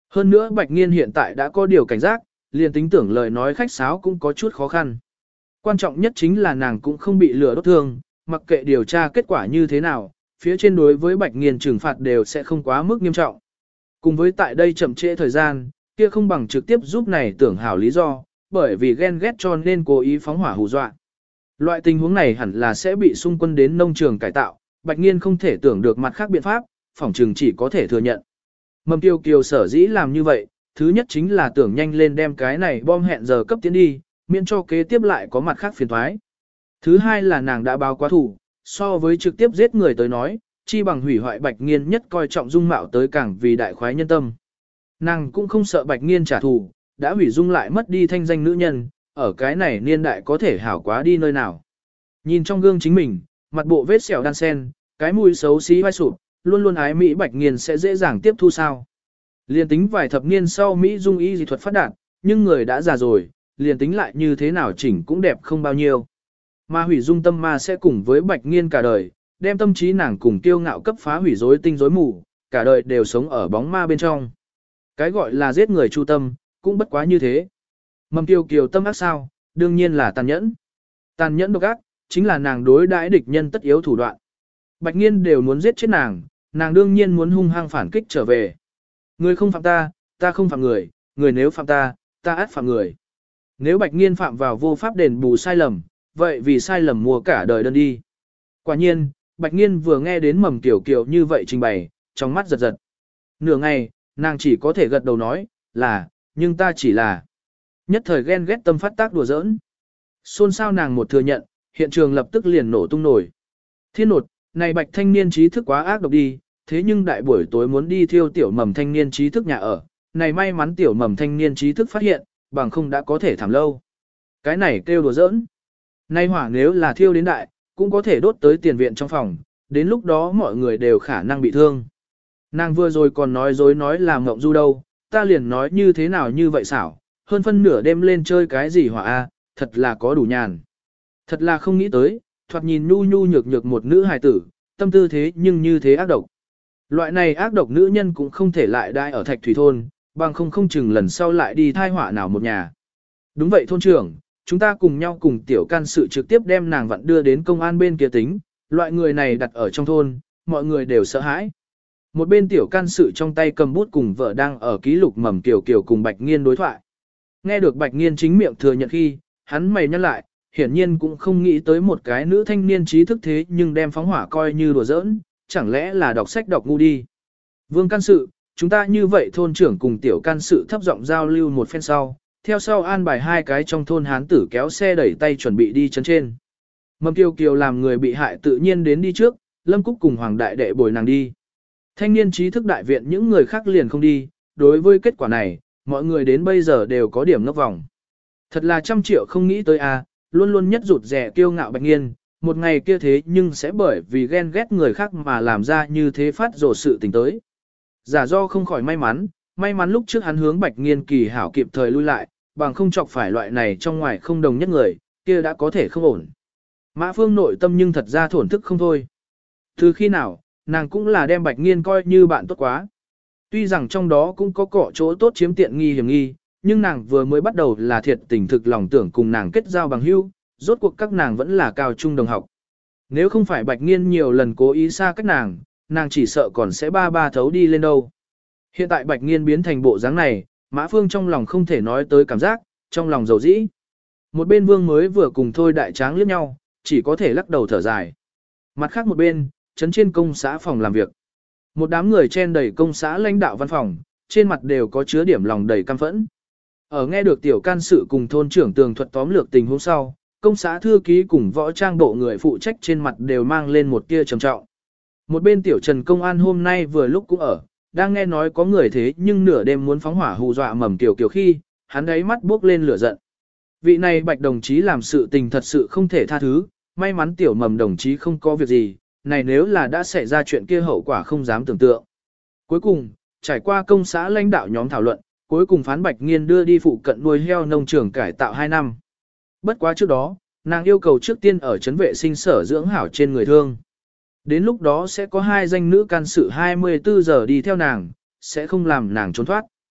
S1: Hơn nữa Bạch Nghiên hiện tại đã có điều cảnh giác, liền tính tưởng lời nói khách sáo cũng có chút khó khăn. Quan trọng nhất chính là nàng cũng không bị lừa đốt thương, mặc kệ điều tra kết quả như thế nào, phía trên đối với Bạch Nghiên trừng phạt đều sẽ không quá mức nghiêm trọng. Cùng với tại đây chậm trễ thời gian, kia không bằng trực tiếp giúp này tưởng hảo lý do, bởi vì ghen ghét cho nên cố ý phóng hỏa hù dọa. Loại tình huống này hẳn là sẽ bị xung quân đến nông trường cải tạo, Bạch Nghiên không thể tưởng được mặt khác biện pháp, phỏng trừng chỉ có thể thừa nhận. Mầm Kiều Kiều sở dĩ làm như vậy, thứ nhất chính là tưởng nhanh lên đem cái này bom hẹn giờ cấp tiến đi, miễn cho kế tiếp lại có mặt khác phiền thoái. Thứ hai là nàng đã báo quá thủ, so với trực tiếp giết người tới nói, chi bằng hủy hoại Bạch Nghiên nhất coi trọng dung mạo tới càng vì đại khoái nhân tâm. Nàng cũng không sợ Bạch Nghiên trả thù, đã hủy dung lại mất đi thanh danh nữ nhân, ở cái này niên đại có thể hảo quá đi nơi nào. Nhìn trong gương chính mình, mặt bộ vết sẹo đan sen, cái mũi xấu xí vai sụp, luôn luôn ái Mỹ Bạch Nghiên sẽ dễ dàng tiếp thu sao. Liền tính vài thập niên sau Mỹ dung y dị thuật phát đạt, nhưng người đã già rồi, liền tính lại như thế nào chỉnh cũng đẹp không bao nhiêu. Mà hủy dung tâm ma sẽ cùng với Bạch Nghiên cả đời, đem tâm trí nàng cùng kiêu ngạo cấp phá hủy rối tinh rối mù, cả đời đều sống ở bóng ma bên trong. Cái gọi là giết người chu tâm, cũng bất quá như thế. Mầm Kiều Kiều tâm ác sao, đương nhiên là tàn nhẫn. Tàn nhẫn độc ác, chính là nàng đối đãi địch nhân tất yếu thủ đoạn. Bạch Nghiên đều muốn giết chết nàng, nàng đương nhiên muốn hung hăng phản kích trở về. Người không phạm ta, ta không phạm người, người nếu phạm ta, ta át phạm người. Nếu Bạch Nghiên phạm vào vô pháp đền bù sai lầm, vậy vì sai lầm mua cả đời đơn đi. Quả nhiên, Bạch Nghiên vừa nghe đến Mầm Kiều Kiều như vậy trình bày, trong mắt giật giật. Nửa ngày, nàng chỉ có thể gật đầu nói, là, nhưng ta chỉ là. Nhất thời ghen ghét tâm phát tác đùa giỡn. Xôn xao nàng một thừa nhận, hiện trường lập tức liền nổ tung nổi. Thiên nột, này Bạch thanh niên trí thức quá ác độc đi, thế nhưng đại buổi tối muốn đi thiêu tiểu Mầm thanh niên trí thức nhà ở. Này may mắn tiểu Mầm thanh niên trí thức phát hiện, bằng không đã có thể thảm lâu. Cái này kêu đùa giỡn. Nay hỏa nếu là thiêu đến đại, cũng có thể đốt tới tiền viện trong phòng, đến lúc đó mọi người đều khả năng bị thương. Nàng vừa rồi còn nói dối nói là ngộng du đâu, ta liền nói như thế nào như vậy xảo, hơn phân nửa đêm lên chơi cái gì hỏa a, thật là có đủ nhàn. Thật là không nghĩ tới, thoạt nhìn nhu nhu nhược nhược một nữ hài tử, tâm tư thế nhưng như thế ác độc. Loại này ác độc nữ nhân cũng không thể lại đai ở Thạch Thủy Thôn, bằng không không chừng lần sau lại đi thai họa nào một nhà. Đúng vậy thôn trưởng, chúng ta cùng nhau cùng tiểu can sự trực tiếp đem nàng vặn đưa đến công an bên kia tính, loại người này đặt ở trong thôn, mọi người đều sợ hãi. Một bên tiểu can sự trong tay cầm bút cùng vợ đang ở ký lục Mầm Kiều Kiều cùng Bạch Nghiên đối thoại. Nghe được Bạch Nghiên chính miệng thừa nhận khi, hắn mày nhăn lại, hiển nhiên cũng không nghĩ tới một cái nữ thanh niên trí thức thế nhưng đem phóng hỏa coi như đùa giỡn, chẳng lẽ là đọc sách đọc ngu đi. Vương can sự, chúng ta như vậy thôn trưởng cùng tiểu can sự thấp giọng giao lưu một phen sau, theo sau an bài hai cái trong thôn hán tử kéo xe đẩy tay chuẩn bị đi chân trên. Mầm Kiều Kiều làm người bị hại tự nhiên đến đi trước, Lâm Cúc cùng Hoàng Đại Đệ bồi nàng đi. Thanh niên trí thức đại viện những người khác liền không đi, đối với kết quả này, mọi người đến bây giờ đều có điểm ngốc vòng. Thật là trăm triệu không nghĩ tới a, luôn luôn nhất rụt rẻ kiêu ngạo Bạch Nghiên, một ngày kia thế nhưng sẽ bởi vì ghen ghét người khác mà làm ra như thế phát rồ sự tình tới. Giả do không khỏi may mắn, may mắn lúc trước hắn hướng Bạch Nghiên kỳ hảo kịp thời lui lại, bằng không chọc phải loại này trong ngoài không đồng nhất người, kia đã có thể không ổn. Mã Phương nội tâm nhưng thật ra thổn thức không thôi. Từ khi nào, nàng cũng là đem Bạch Nghiên coi như bạn tốt quá. Tuy rằng trong đó cũng có cọ chỗ tốt chiếm tiện nghi hiểm nghi, nhưng nàng vừa mới bắt đầu là thiệt tình thực lòng tưởng cùng nàng kết giao bằng hữu, rốt cuộc các nàng vẫn là cao trung đồng học. Nếu không phải Bạch Nghiên nhiều lần cố ý xa cách nàng, nàng chỉ sợ còn sẽ ba ba thấu đi lên đâu. Hiện tại Bạch Nghiên biến thành bộ dáng này, Mã Phương trong lòng không thể nói tới cảm giác, trong lòng dầu dĩ. Một bên Vương mới vừa cùng Thôi Đại Tráng liếc nhau, chỉ có thể lắc đầu thở dài. Mặt khác một bên, trấn trên công xã phòng làm việc. Một đám người chen đầy công xã lãnh đạo văn phòng, trên mặt đều có chứa điểm lòng đầy căm phẫn. Ở nghe được tiểu can sự cùng thôn trưởng tường thuật tóm lược tình huống sau, công xã thư ký cùng võ trang bộ người phụ trách trên mặt đều mang lên một tia trầm trọng. Một bên tiểu Trần công an hôm nay vừa lúc cũng ở, đang nghe nói có người thế nhưng nửa đêm muốn phóng hỏa hù dọa Mầm Kiều Kiều khi, hắn đáy mắt bước lên lửa giận. Vị này Bạch đồng chí làm sự tình thật sự không thể tha thứ, may mắn tiểu Mầm đồng chí không có việc gì, này nếu là đã xảy ra chuyện kia hậu quả không dám tưởng tượng. Cuối cùng, trải qua công xã lãnh đạo nhóm thảo luận, cuối cùng phán Bạch Nghiên đưa đi phụ cận nuôi heo nông trường cải tạo hai năm. Bất quá trước đó, nàng yêu cầu trước tiên ở trấn vệ sinh sở dưỡng hảo trên người thương. Đến lúc đó sẽ có hai danh nữ can sự hai mươi tư giờ đi theo nàng, sẽ không làm nàng trốn thoát.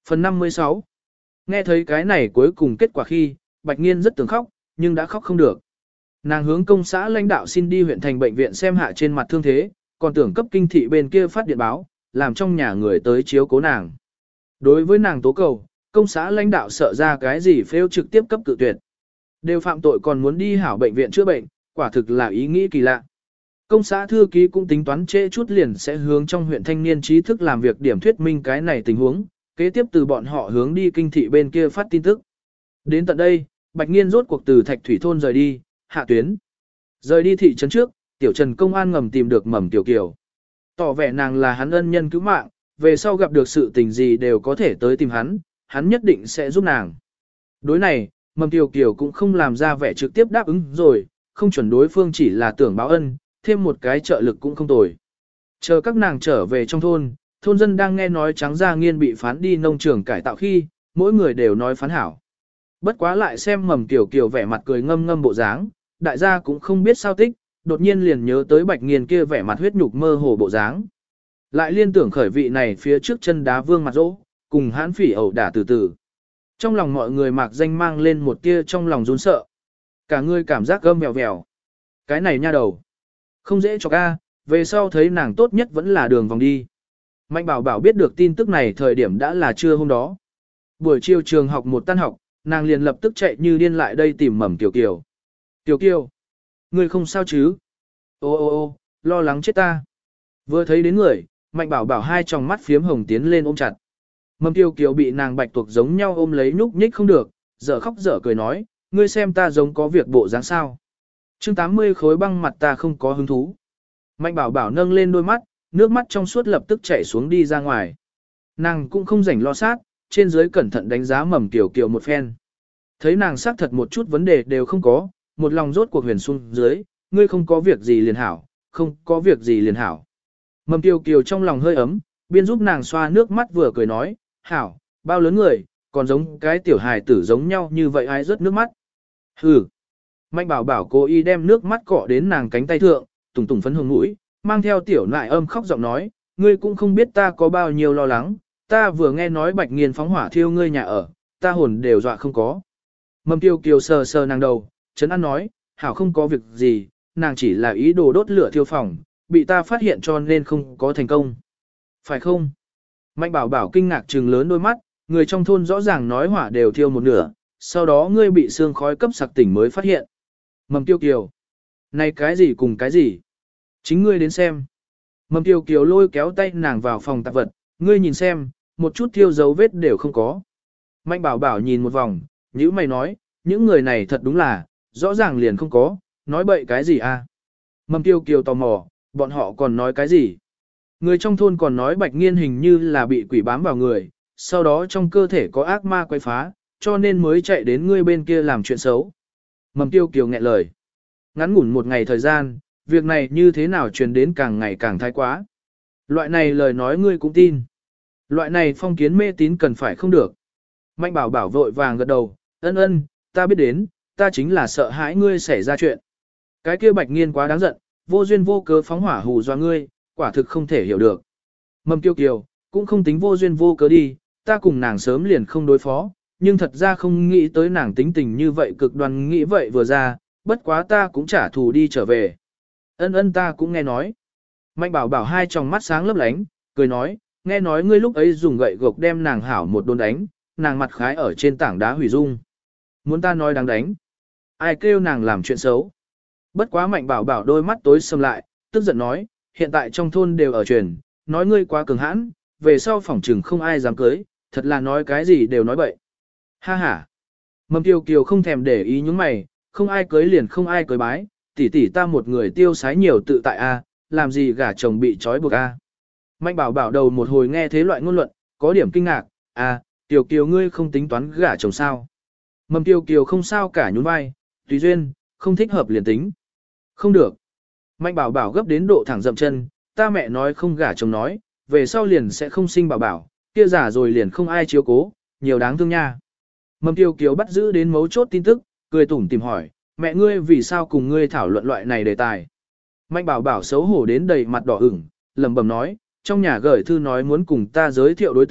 S1: Phần năm mươi sáu. Nghe thấy cái này cuối cùng kết quả khi, Bạch Nghiên rất tưởng khóc, nhưng đã khóc không được. Nàng hướng công xã lãnh đạo xin đi huyện thành bệnh viện xem hạ trên mặt thương thế, còn tưởng cấp kinh thị bên kia phát điện báo, làm trong nhà người tới chiếu cố nàng. Đối với nàng tố cầu, công xã lãnh đạo sợ ra cái gì phêu trực tiếp cấp cự tuyệt. Đều phạm tội còn muốn đi hảo bệnh viện chữa bệnh, quả thực là ý nghĩ kỳ lạ. Công xã thư ký cũng tính toán trễ chút liền sẽ hướng trong huyện thanh niên trí thức làm việc điểm thuyết minh cái này tình huống, kế tiếp từ bọn họ hướng đi kinh thị bên kia phát tin tức. Đến tận đây, Bạch Nghiên rốt cuộc từ Thạch Thủy thôn rời đi, hạ tuyến. Rời đi thị trấn trước, Tiểu Trần công an ngầm tìm được Mầm Tiểu Kiều. Tỏ vẻ nàng là hắn ân nhân cứu mạng, về sau gặp được sự tình gì đều có thể tới tìm hắn, hắn nhất định sẽ giúp nàng. Đối này, Mầm Tiểu Kiều cũng không làm ra vẻ trực tiếp đáp ứng rồi, không chuẩn đối phương chỉ là tưởng báo ân, thêm một cái trợ lực cũng không tồi. Chờ các nàng trở về trong thôn, thôn dân đang nghe nói Trắng Gia Nghiên bị phán đi nông trường cải tạo khi, mỗi người đều nói phán hảo. Bất quá lại xem Mầm Tiểu Kiều vẻ mặt cười ngâm ngâm bộ dáng, đại gia cũng không biết sao tích, đột nhiên liền nhớ tới Bạch Nghiên kia vẻ mặt huyết nhục mơ hồ bộ dáng. Lại liên tưởng khởi vị này phía trước chân đá vương mặt rỗ, cùng hãn phỉ ẩu đả từ từ. Trong lòng mọi người mạc danh mang lên một tia trong lòng run sợ. Cả người cảm giác gâm vèo vèo. Cái này nha đầu. Không dễ cho ca, về sau thấy nàng tốt nhất vẫn là đường vòng đi. Mạnh bảo bảo biết được tin tức này thời điểm đã là trưa hôm đó. Buổi chiều trường học một tan học, nàng liền lập tức chạy như điên lại đây tìm Mầm Tiểu Kiều. Tiểu Kiều, ngươi không sao chứ? Ô ô ô, lo lắng chết ta. Vừa thấy đến người, Mạnh bảo bảo hai tròng mắt phiếm hồng tiến lên ôm chặt. Mầm Tiểu Kiều bị nàng bạch tuộc giống nhau ôm lấy nhúc nhích không được, dở khóc dở cười nói, ngươi xem ta giống có việc bộ dáng sao. Chương tám mươi khối băng mặt ta không có hứng thú. Mạnh bảo bảo nâng lên đôi mắt, nước mắt trong suốt lập tức chảy xuống đi ra ngoài. Nàng cũng không rảnh lo sát, trên dưới cẩn thận đánh giá Mầm Tiểu Kiều một phen. Thấy nàng xác thật một chút vấn đề đều không có, một lòng rốt cuộc huyền xuống dưới, ngươi không có việc gì liền hảo, không có việc gì liền hảo. Mầm Tiểu Kiều trong lòng hơi ấm, biên giúp nàng xoa nước mắt vừa cười nói, hảo, bao lớn người, còn giống cái tiểu hài tử giống nhau như vậy ai rớt nước mắt. Hừ. Mạnh bảo bảo cố ý đem nước mắt cọ đến nàng cánh tay thượng, tùng tùng phấn hồng mũi, mang theo tiểu nại âm khóc giọng nói, ngươi cũng không biết ta có bao nhiêu lo lắng, ta vừa nghe nói Bạch Nghiên phóng hỏa thiêu ngươi nhà ở, ta hồn đều dọa không có. Mầm Tiểu Kiều sờ sờ nàng đầu, Trấn An nói, hảo không có việc gì, nàng chỉ là ý đồ đốt lửa thiêu phòng, bị ta phát hiện cho nên không có thành công. Phải không? Mạnh bảo bảo kinh ngạc trừng lớn đôi mắt, người trong thôn rõ ràng nói hỏa đều thiêu một nửa, sau đó ngươi bị sương khói cấp sặc tỉnh mới phát hiện. Mầm Tiểu Kiều. Này cái gì cùng cái gì? Chính ngươi đến xem. Mầm Tiểu Kiều lôi kéo tay nàng vào phòng tạp vật, ngươi nhìn xem, một chút thiêu dấu vết đều không có. Mạnh bảo bảo nhìn một vòng, nhữ mày nói, những người này thật đúng là, rõ ràng liền không có, nói bậy cái gì à? Mầm Tiểu Kiều tò mò, bọn họ còn nói cái gì? Người trong thôn còn nói Bạch Nghiên hình như là bị quỷ bám vào người, sau đó trong cơ thể có ác ma quay phá, cho nên mới chạy đến ngươi bên kia làm chuyện xấu. Mầm Tiểu Kiều nghẹn lời. Ngắn ngủn một ngày thời gian, việc này như thế nào truyền đến càng ngày càng thái quá. Loại này lời nói ngươi cũng tin. Loại này phong kiến mê tín cần phải không được. Mạnh bảo bảo vội vàng gật đầu, ân ân, ta biết đến, ta chính là sợ hãi ngươi xảy ra chuyện. Cái kia Bạch Nghiên quá đáng giận, vô duyên vô cớ phóng hỏa hù dọa ngươi, quả thực không thể hiểu được. Mầm Tiểu Kiều, cũng không tính vô duyên vô cớ đi, ta cùng nàng sớm liền không đối phó, nhưng thật ra không nghĩ tới nàng tính tình như vậy cực đoan nghĩ vậy vừa ra, bất quá ta cũng trả thù đi trở về. Ân ân ta cũng nghe nói. Mạnh bảo bảo hai tròng mắt sáng lấp lánh, cười nói, nghe nói ngươi lúc ấy dùng gậy gộc đem nàng hảo một đốn đánh, nàng mặt khái ở trên tảng đá hủy dung. Muốn ta nói đáng đánh. Ai kêu nàng làm chuyện xấu. Bất quá mạnh bảo bảo đôi mắt tối sầm lại, tức giận nói, hiện tại trong thôn đều ở truyền, nói ngươi quá cường hãn, về sau phỏng trừng không ai dám cưới, thật là nói cái gì đều nói bậy. Ha ha. Mầm Tiểu Kiều không thèm để ý những mày, không ai cưới liền không ai cưới bái, tỷ tỷ ta một người tiêu sái nhiều tự tại a, làm gì gả chồng bị trói buộc a. Mạnh bảo bảo đầu một hồi nghe thế loại ngôn luận, có điểm kinh ngạc, à, Tiểu Kiều ngươi không tính toán gả chồng sao. Mầm Tiểu Kiều không sao cả nhún vai, tùy duyên, không thích hợp liền tính. Không được. Mạnh bảo bảo gấp đến độ thẳng dậm chân, ta mẹ nói không gả chồng nói, về sau liền sẽ không sinh bảo bảo, kia giả rồi liền không ai chiếu cố, nhiều đáng thương nha. Mầm Tiểu Kiều bắt giữ đến mấu chốt tin tức, cười tủm tìm hỏi, mẹ ngươi vì sao cùng ngươi thảo luận loại này đề tài. Mạnh bảo bảo xấu hổ đến đầy mặt đỏ ửng, lẩm bẩm nói, trong nhà gửi thư nói muốn cùng ta giới thiệu đối tượng,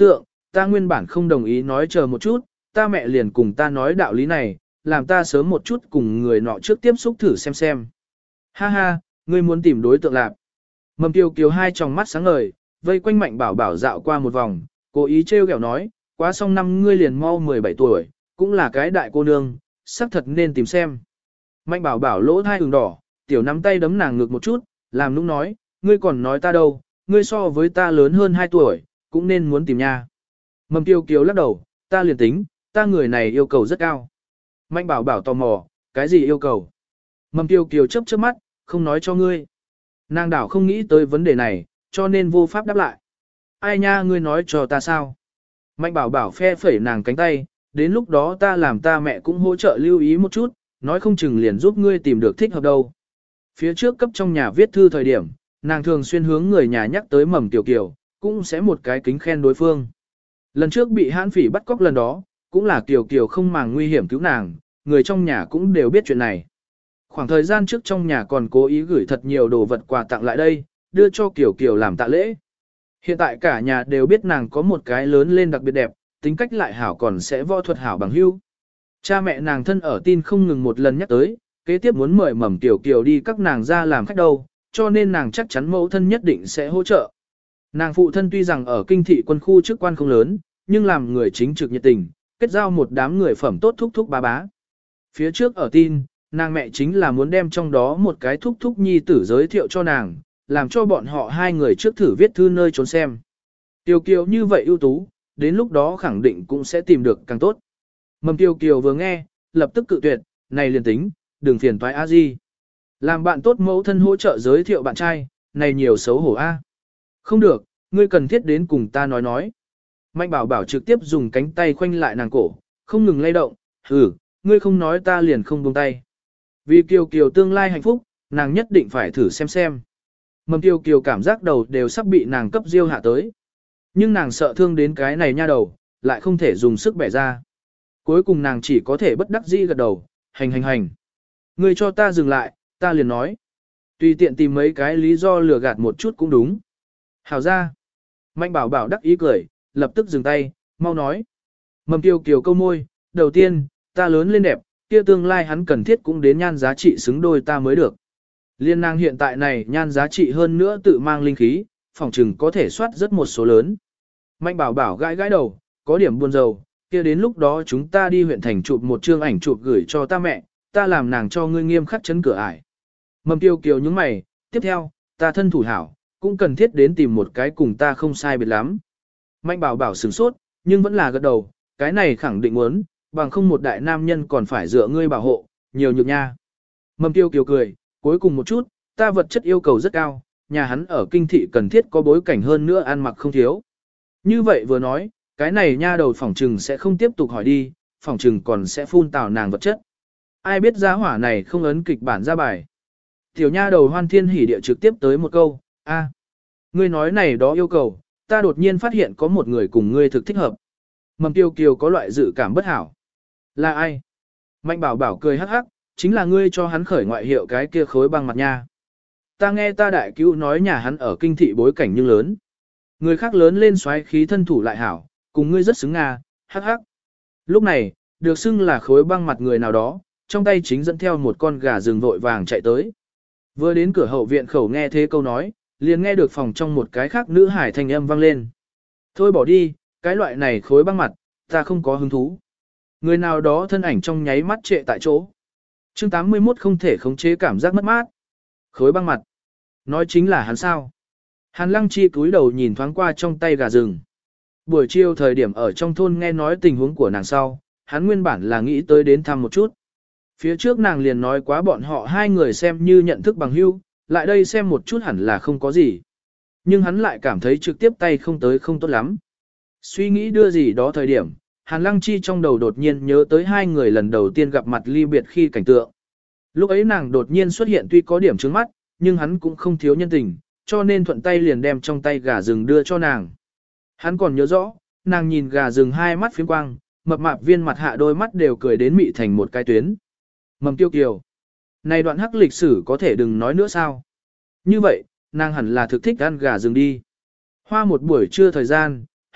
S1: ta nguyên bản không đồng ý nói chờ một chút, ta mẹ liền cùng ta nói đạo lý này, làm ta sớm một chút cùng người nọ trước tiếp xúc thử xem xem. Ha ha, ngươi muốn tìm đối tượng lạc. Mầm Kiều Kiều hai tròng mắt sáng ngời, vây quanh Mạnh Bảo Bảo dạo qua một vòng, cố ý trêu ghẹo nói, quá xong năm ngươi liền mau mười bảy tuổi, cũng là cái đại cô nương, xác thật nên tìm xem. Mạnh Bảo Bảo lỗ thai ửng đỏ, tiểu nắm tay đấm nàng ngược một chút, làm nũng nói, ngươi còn nói ta đâu, ngươi so với ta lớn hơn hai tuổi, cũng nên muốn tìm nha. Mầm Kiều Kiều lắc đầu, ta liền tính, ta người này yêu cầu rất cao. Mạnh Bảo Bảo tò mò, cái gì yêu cầu? Mầm Kiều Kiều chớp chớp mắt, không nói cho ngươi. Nàng đảo không nghĩ tới vấn đề này, cho nên vô pháp đáp lại. Ai nha ngươi nói cho ta sao? Mạnh Bảo Bảo phe phẩy nàng cánh tay, đến lúc đó ta làm ta mẹ cũng hỗ trợ lưu ý một chút, nói không chừng liền giúp ngươi tìm được thích hợp đâu. Phía trước cấp trong nhà viết thư thời điểm, nàng thường xuyên hướng người nhà nhắc tới Mầm Kiều Kiều, cũng sẽ một cái kính khen đối phương. Lần trước bị hãn phỉ bắt cóc lần đó, cũng là Kiều Kiều không màng nguy hiểm cứu nàng, người trong nhà cũng đều biết chuyện này. Khoảng thời gian trước trong nhà còn cố ý gửi thật nhiều đồ vật quà tặng lại đây, đưa cho Kiều Kiều làm tạ lễ. Hiện tại cả nhà đều biết nàng có một cái lớn lên đặc biệt đẹp, tính cách lại hảo còn sẽ võ thuật hảo bằng hữu. Cha mẹ nàng thân ở tin không ngừng một lần nhắc tới, kế tiếp muốn mời Mầm Kiều Kiều đi các nàng ra làm khách đâu, cho nên nàng chắc chắn mẫu thân nhất định sẽ hỗ trợ. Nàng phụ thân tuy rằng ở kinh thị quân khu chức quan không lớn, nhưng làm người chính trực nhiệt tình, kết giao một đám người phẩm tốt thúc thúc bá bá. Phía trước ở tin, nàng mẹ chính là muốn đem trong đó một cái thúc thúc nhi tử giới thiệu cho nàng, làm cho bọn họ hai người trước thử viết thư nơi trốn xem. Kiều Kiều như vậy ưu tú, đến lúc đó khẳng định cũng sẽ tìm được càng tốt. Mầm Kiều Kiều vừa nghe, lập tức cự tuyệt, này liền tính, đừng phiền toái a di. Làm bạn tốt mẫu thân hỗ trợ giới thiệu bạn trai, này nhiều xấu hổ a. Không được, ngươi cần thiết đến cùng ta nói nói. Mạnh Bảo Bảo trực tiếp dùng cánh tay khoanh lại nàng cổ, không ngừng lay động, hừ, ngươi không nói ta liền không buông tay. Vì Kiều Kiều tương lai hạnh phúc, nàng nhất định phải thử xem xem. Mầm Kiều Kiều cảm giác đầu đều sắp bị nàng cấp diêu hạ tới. Nhưng nàng sợ thương đến cái này nha đầu, lại không thể dùng sức bẻ ra. Cuối cùng nàng chỉ có thể bất đắc dĩ gật đầu, hành hành hành. Ngươi cho ta dừng lại, ta liền nói. Tùy tiện tìm mấy cái lý do lừa gạt một chút cũng đúng. Hảo ra. Mạnh Bảo Bảo đắc ý cười, lập tức dừng tay, mau nói. Mầm Kiều Kiều câu môi, đầu tiên, ta lớn lên đẹp, kia tương lai hắn cần thiết cũng đến nhan giá trị xứng đôi ta mới được. Liên nàng hiện tại này nhan giá trị hơn nữa tự mang linh khí, phòng trừng có thể soát rất một số lớn. Mạnh Bảo Bảo gãi gãi đầu, có điểm buồn rầu, kia đến lúc đó chúng ta đi huyện thành chụp một chương ảnh chụp gửi cho ta mẹ, ta làm nàng cho ngươi nghiêm khắc chấn cửa ải. Mầm Kiều Kiều nhướng mày, tiếp theo, ta thân thủ hảo, cũng cần thiết đến tìm một cái cùng ta không sai biệt lắm. Mạnh Bảo Bảo sửng sốt, nhưng vẫn là gật đầu, cái này khẳng định muốn, bằng không một đại nam nhân còn phải dựa ngươi bảo hộ, nhiều nhược nha. Mầm Kiều Kiều cười, cuối cùng một chút, ta vật chất yêu cầu rất cao, nhà hắn ở kinh thị cần thiết có bối cảnh hơn nữa ăn mặc không thiếu. Như vậy vừa nói, cái này nha đầu phỏng trừng sẽ không tiếp tục hỏi đi, phỏng trừng còn sẽ phun tào nàng vật chất. Ai biết giá hỏa này không ấn kịch bản ra bài. Tiểu nha đầu Hoan Thiên Hỉ địa trực tiếp tới một câu, a, ngươi nói này đó yêu cầu, ta đột nhiên phát hiện có một người cùng ngươi thực thích hợp. Mầm Kiều Kiều có loại dự cảm bất hảo. Là ai? Mạnh Bảo Bảo cười hắc hắc, chính là ngươi cho hắn khởi ngoại hiệu cái kia khối băng mặt nha. Ta nghe ta đại cứu nói nhà hắn ở kinh thị bối cảnh nhưng lớn. Người khác lớn lên xoáy khí thân thủ lại hảo, cùng ngươi rất xứng nga, hắc hắc. Lúc này, được xưng là khối băng mặt người nào đó, trong tay chính dẫn theo một con gà rừng vội vàng chạy tới. Vừa đến cửa hậu viện khẩu nghe thế câu nói, liền nghe được phòng trong một cái khác nữ hải thanh âm vang lên. Thôi bỏ đi, cái loại này khối băng mặt, ta không có hứng thú. Người nào đó thân ảnh trong nháy mắt trệ tại chỗ. chương tám mươi mốt không thể khống chế cảm giác mất mát. Khối băng mặt. Nói chính là hắn sao. Hàn Lăng Chi cúi đầu nhìn thoáng qua trong tay gà rừng. Buổi chiều thời điểm ở trong thôn nghe nói tình huống của nàng sau, hắn nguyên bản là nghĩ tới đến thăm một chút. Phía trước nàng liền nói quá bọn họ hai người xem như nhận thức bằng hữu, lại đây xem một chút hẳn là không có gì. Nhưng hắn lại cảm thấy trực tiếp tay không tới không tốt lắm. Suy nghĩ đưa gì đó thời điểm, Hàn Lăng Chi trong đầu đột nhiên nhớ tới hai người lần đầu tiên gặp mặt ly biệt khi cảnh tượng. Lúc ấy nàng đột nhiên xuất hiện tuy có điểm trướng mắt, nhưng hắn cũng không thiếu nhân tình, cho nên thuận tay liền đem trong tay gà rừng đưa cho nàng. Hắn còn nhớ rõ, nàng nhìn gà rừng hai mắt phiếm quang, mập mạp viên mặt hạ đôi mắt đều cười đến mị thành một cái tuyến. Mầm Kiều Kiều. Này đoạn hắc lịch sử có thể đừng nói nữa sao? Như vậy, nàng hẳn là thực thích ăn gà rừng đi. Hoa một buổi trưa thời gian,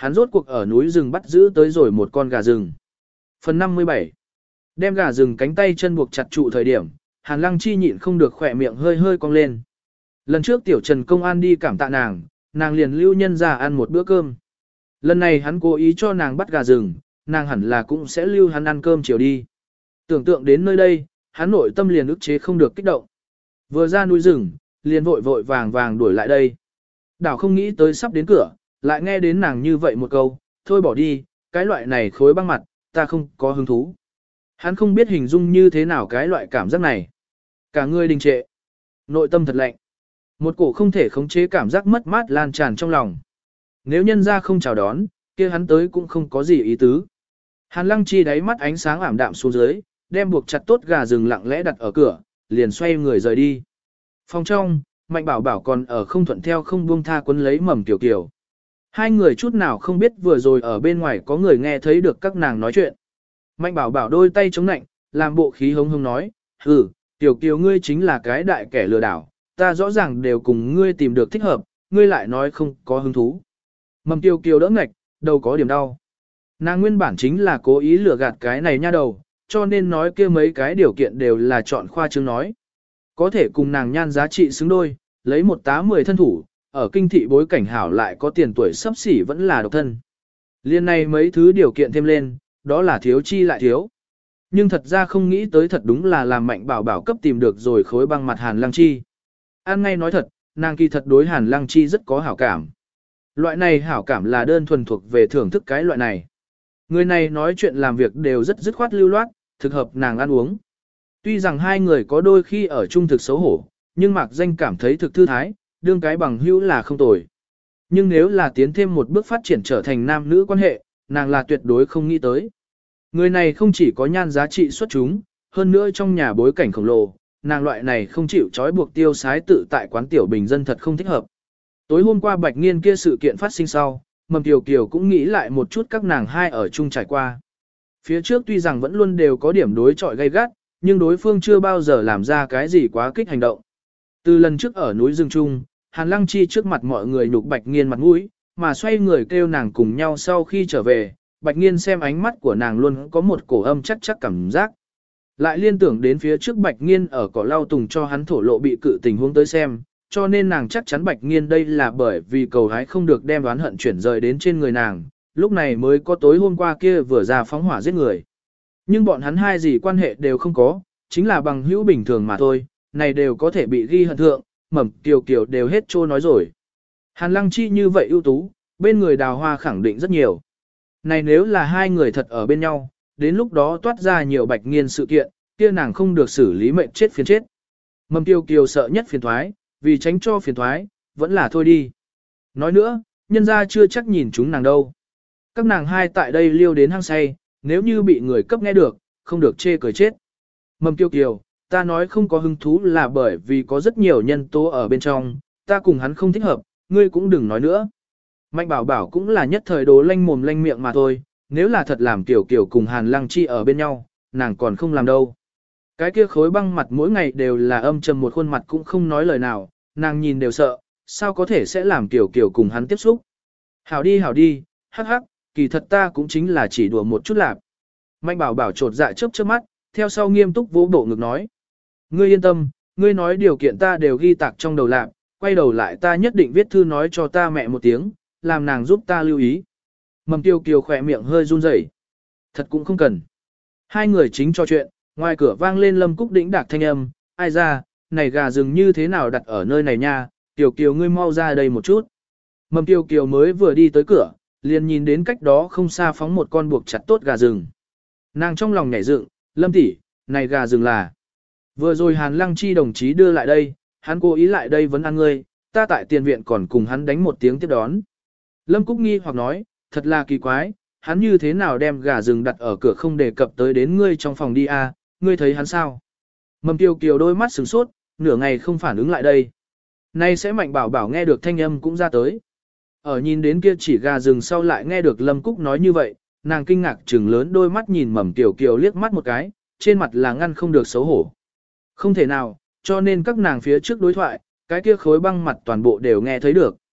S1: hắn rốt cuộc ở núi rừng bắt giữ tới rồi một con gà rừng. Phần năm mươi bảy. Đem gà rừng cánh tay chân buộc chặt trụ thời điểm, Hàn Lăng Chi nhịn không được khỏe miệng hơi hơi cong lên. Lần trước tiểu Trần công an đi cảm tạ nàng, nàng liền lưu nhân ra ăn một bữa cơm. Lần này hắn cố ý cho nàng bắt gà rừng, nàng hẳn là cũng sẽ lưu hắn ăn cơm chiều đi. Tưởng tượng đến nơi đây, hắn nội tâm liền ức chế không được kích động. Vừa ra núi rừng, liền vội vội vàng vàng đuổi lại đây. Đảo không nghĩ tới sắp đến cửa, lại nghe đến nàng như vậy một câu, thôi bỏ đi, cái loại này khối băng mặt, ta không có hứng thú. Hắn không biết hình dung như thế nào cái loại cảm giác này. Cả người đình trệ. Nội tâm thật lạnh. Một cổ không thể khống chế cảm giác mất mát lan tràn trong lòng. Nếu nhân ra không chào đón, kia hắn tới cũng không có gì ý tứ. Hàn Lăng Chi đáy mắt ánh sáng ảm đạm xuống dưới, đem buộc chặt tốt gà rừng lặng lẽ đặt ở cửa, liền xoay người rời đi. Phòng trong, Mạnh Bảo Bảo còn ở không thuận theo không buông tha quấn lấy Mầm Kiều Kiều. Hai người chút nào không biết vừa rồi ở bên ngoài có người nghe thấy được các nàng nói chuyện. Mạnh Bảo Bảo đôi tay chống nạnh, làm bộ khí hống hống nói, hừ, Tiểu Kiều ngươi chính là cái đại kẻ lừa đảo, ta rõ ràng đều cùng ngươi tìm được thích hợp, ngươi lại nói không có hứng thú. Mầm Kiều Kiều đỡ ngạch, đầu có điểm đau. Nàng nguyên bản chính là cố ý lừa gạt cái này nha đầu, cho nên nói kia mấy cái điều kiện đều là chọn khoa trương nói. Có thể cùng nàng nhan giá trị xứng đôi, lấy một tá mười thân thủ, ở kinh thị bối cảnh hảo lại có tiền tuổi sắp xỉ vẫn là độc thân. Liên này mấy thứ điều kiện thêm lên, đó là thiếu chi lại thiếu. Nhưng thật ra không nghĩ tới thật đúng là làm Mạnh Bảo Bảo cấp tìm được rồi khối băng mặt Hàn Lăng Chi. An ngay nói thật, nàng kỳ thật đối Hàn Lăng Chi rất có hảo cảm. Loại này hảo cảm là đơn thuần thuộc về thưởng thức cái loại này. Người này nói chuyện làm việc đều rất dứt khoát lưu loát, thực hợp nàng ăn uống. Tuy rằng hai người có đôi khi ở chung thực xấu hổ, nhưng Mạc Danh cảm thấy thực thư thái, đương cái bằng hữu là không tồi. Nhưng nếu là tiến thêm một bước phát triển trở thành nam nữ quan hệ, nàng là tuyệt đối không nghĩ tới. Người này không chỉ có nhan giá trị xuất chúng, hơn nữa trong nhà bối cảnh khổng lồ, nàng loại này không chịu trói buộc tiêu sái tự tại quán tiểu bình dân thật không thích hợp. Tối hôm qua Bạch Nghiên kia sự kiện phát sinh sau, Mầm Kiều Kiều cũng nghĩ lại một chút các nàng hai ở chung trải qua. Phía trước tuy rằng vẫn luôn đều có điểm đối chọi gay gắt, nhưng đối phương chưa bao giờ làm ra cái gì quá kích hành động. Từ lần trước ở núi rừng chung, Hàn Lăng Chi trước mặt mọi người nhục Bạch Nghiên mặt mũi, mà xoay người kêu nàng cùng nhau sau khi trở về, Bạch Nghiên xem ánh mắt của nàng luôn có một cổ âm chắc chắc cảm giác. Lại liên tưởng đến phía trước Bạch Nghiên ở cỏ lau tùng cho hắn thổ lộ bị cự tình huống tới xem, cho nên nàng chắc chắn Bạch Nghiên đây là bởi vì cầu hái không được đem đoán hận chuyển rời đến trên người nàng, lúc này mới có tối hôm qua kia vừa ra phóng hỏa giết người. Nhưng bọn hắn hai gì quan hệ đều không có, chính là bằng hữu bình thường mà thôi, này đều có thể bị ghi hận thượng, Mầm Kiều Kiều đều hết trô nói rồi. Hàn Lăng Chi như vậy ưu tú, bên người Đào Hoa khẳng định rất nhiều. Này nếu là hai người thật ở bên nhau, đến lúc đó toát ra nhiều Bạch Nghiên sự kiện, kia nàng không được xử lý mệnh chết phiền chết. Mầm Kiều Kiều sợ nhất phiền thoái, vì tránh cho phiền thoái, vẫn là thôi đi. Nói nữa, nhân ra chưa chắc nhìn chúng nàng đâu. Các nàng hai tại đây liêu đến hăng say, nếu như bị người cấp nghe được, không được chê cười chết. Mầm Kiều Kiều, ta nói không có hứng thú là bởi vì có rất nhiều nhân tố ở bên trong, ta cùng hắn không thích hợp, ngươi cũng đừng nói nữa. Mạnh Bảo Bảo cũng là nhất thời đồ lanh mồm lanh miệng mà thôi, nếu là thật làm Kiều Kiều cùng Hàn Lăng Chi ở bên nhau, nàng còn không làm đâu. Cái kia khối băng mặt mỗi ngày đều là âm trầm một khuôn mặt cũng không nói lời nào, nàng nhìn đều sợ, sao có thể sẽ làm Kiều Kiều cùng hắn tiếp xúc. Hảo đi hảo đi, hắc hắc, kỳ thật ta cũng chính là chỉ đùa một chút lạc. Mạnh Bảo Bảo trột dạ chớp chớp mắt, theo sau nghiêm túc vỗ bộ ngực nói. Ngươi yên tâm, ngươi nói điều kiện ta đều ghi tạc trong đầu lạc, quay đầu lại ta nhất định viết thư nói cho ta mẹ một tiếng, làm nàng giúp ta lưu ý. Mầm Kiều Kiều khỏe miệng hơi run rẩy. Thật cũng không cần. Hai người chính trò chuyện, ngoài cửa vang lên Lâm Cúc đĩnh đạc thanh âm, ai ra, này gà rừng như thế nào đặt ở nơi này nha, Kiều Kiều ngươi mau ra đây một chút. Mầm Kiều Kiều mới vừa đi tới cửa, liền nhìn đến cách đó không xa phóng một con buộc chặt tốt gà rừng. Nàng trong lòng nhảy dựng, Lâm tỷ, này gà rừng là. Vừa rồi Hàn Lăng Chi đồng chí đưa lại đây, hắn cố ý lại đây vẫn ăn ngươi, ta tại tiền viện còn cùng hắn đánh một tiếng tiếp đón. Lâm Cúc nghi hoặc nói, thật là kỳ quái, hắn như thế nào đem gà rừng đặt ở cửa không đề cập tới đến ngươi trong phòng đi à, ngươi thấy hắn sao? Mầm Kiều Kiều đôi mắt sửng sốt, nửa ngày không phản ứng lại đây. Nay sẽ Mạnh Bảo Bảo nghe được thanh âm cũng ra tới. Ở nhìn đến kia chỉ gà rừng sau lại nghe được Lâm Cúc nói như vậy, nàng kinh ngạc trừng lớn đôi mắt nhìn Mầm Kiều Kiều liếc mắt một cái, trên mặt là ngăn không được xấu hổ. Không thể nào, cho nên các nàng phía trước đối thoại, cái kia khối băng mặt toàn bộ đều nghe thấy được.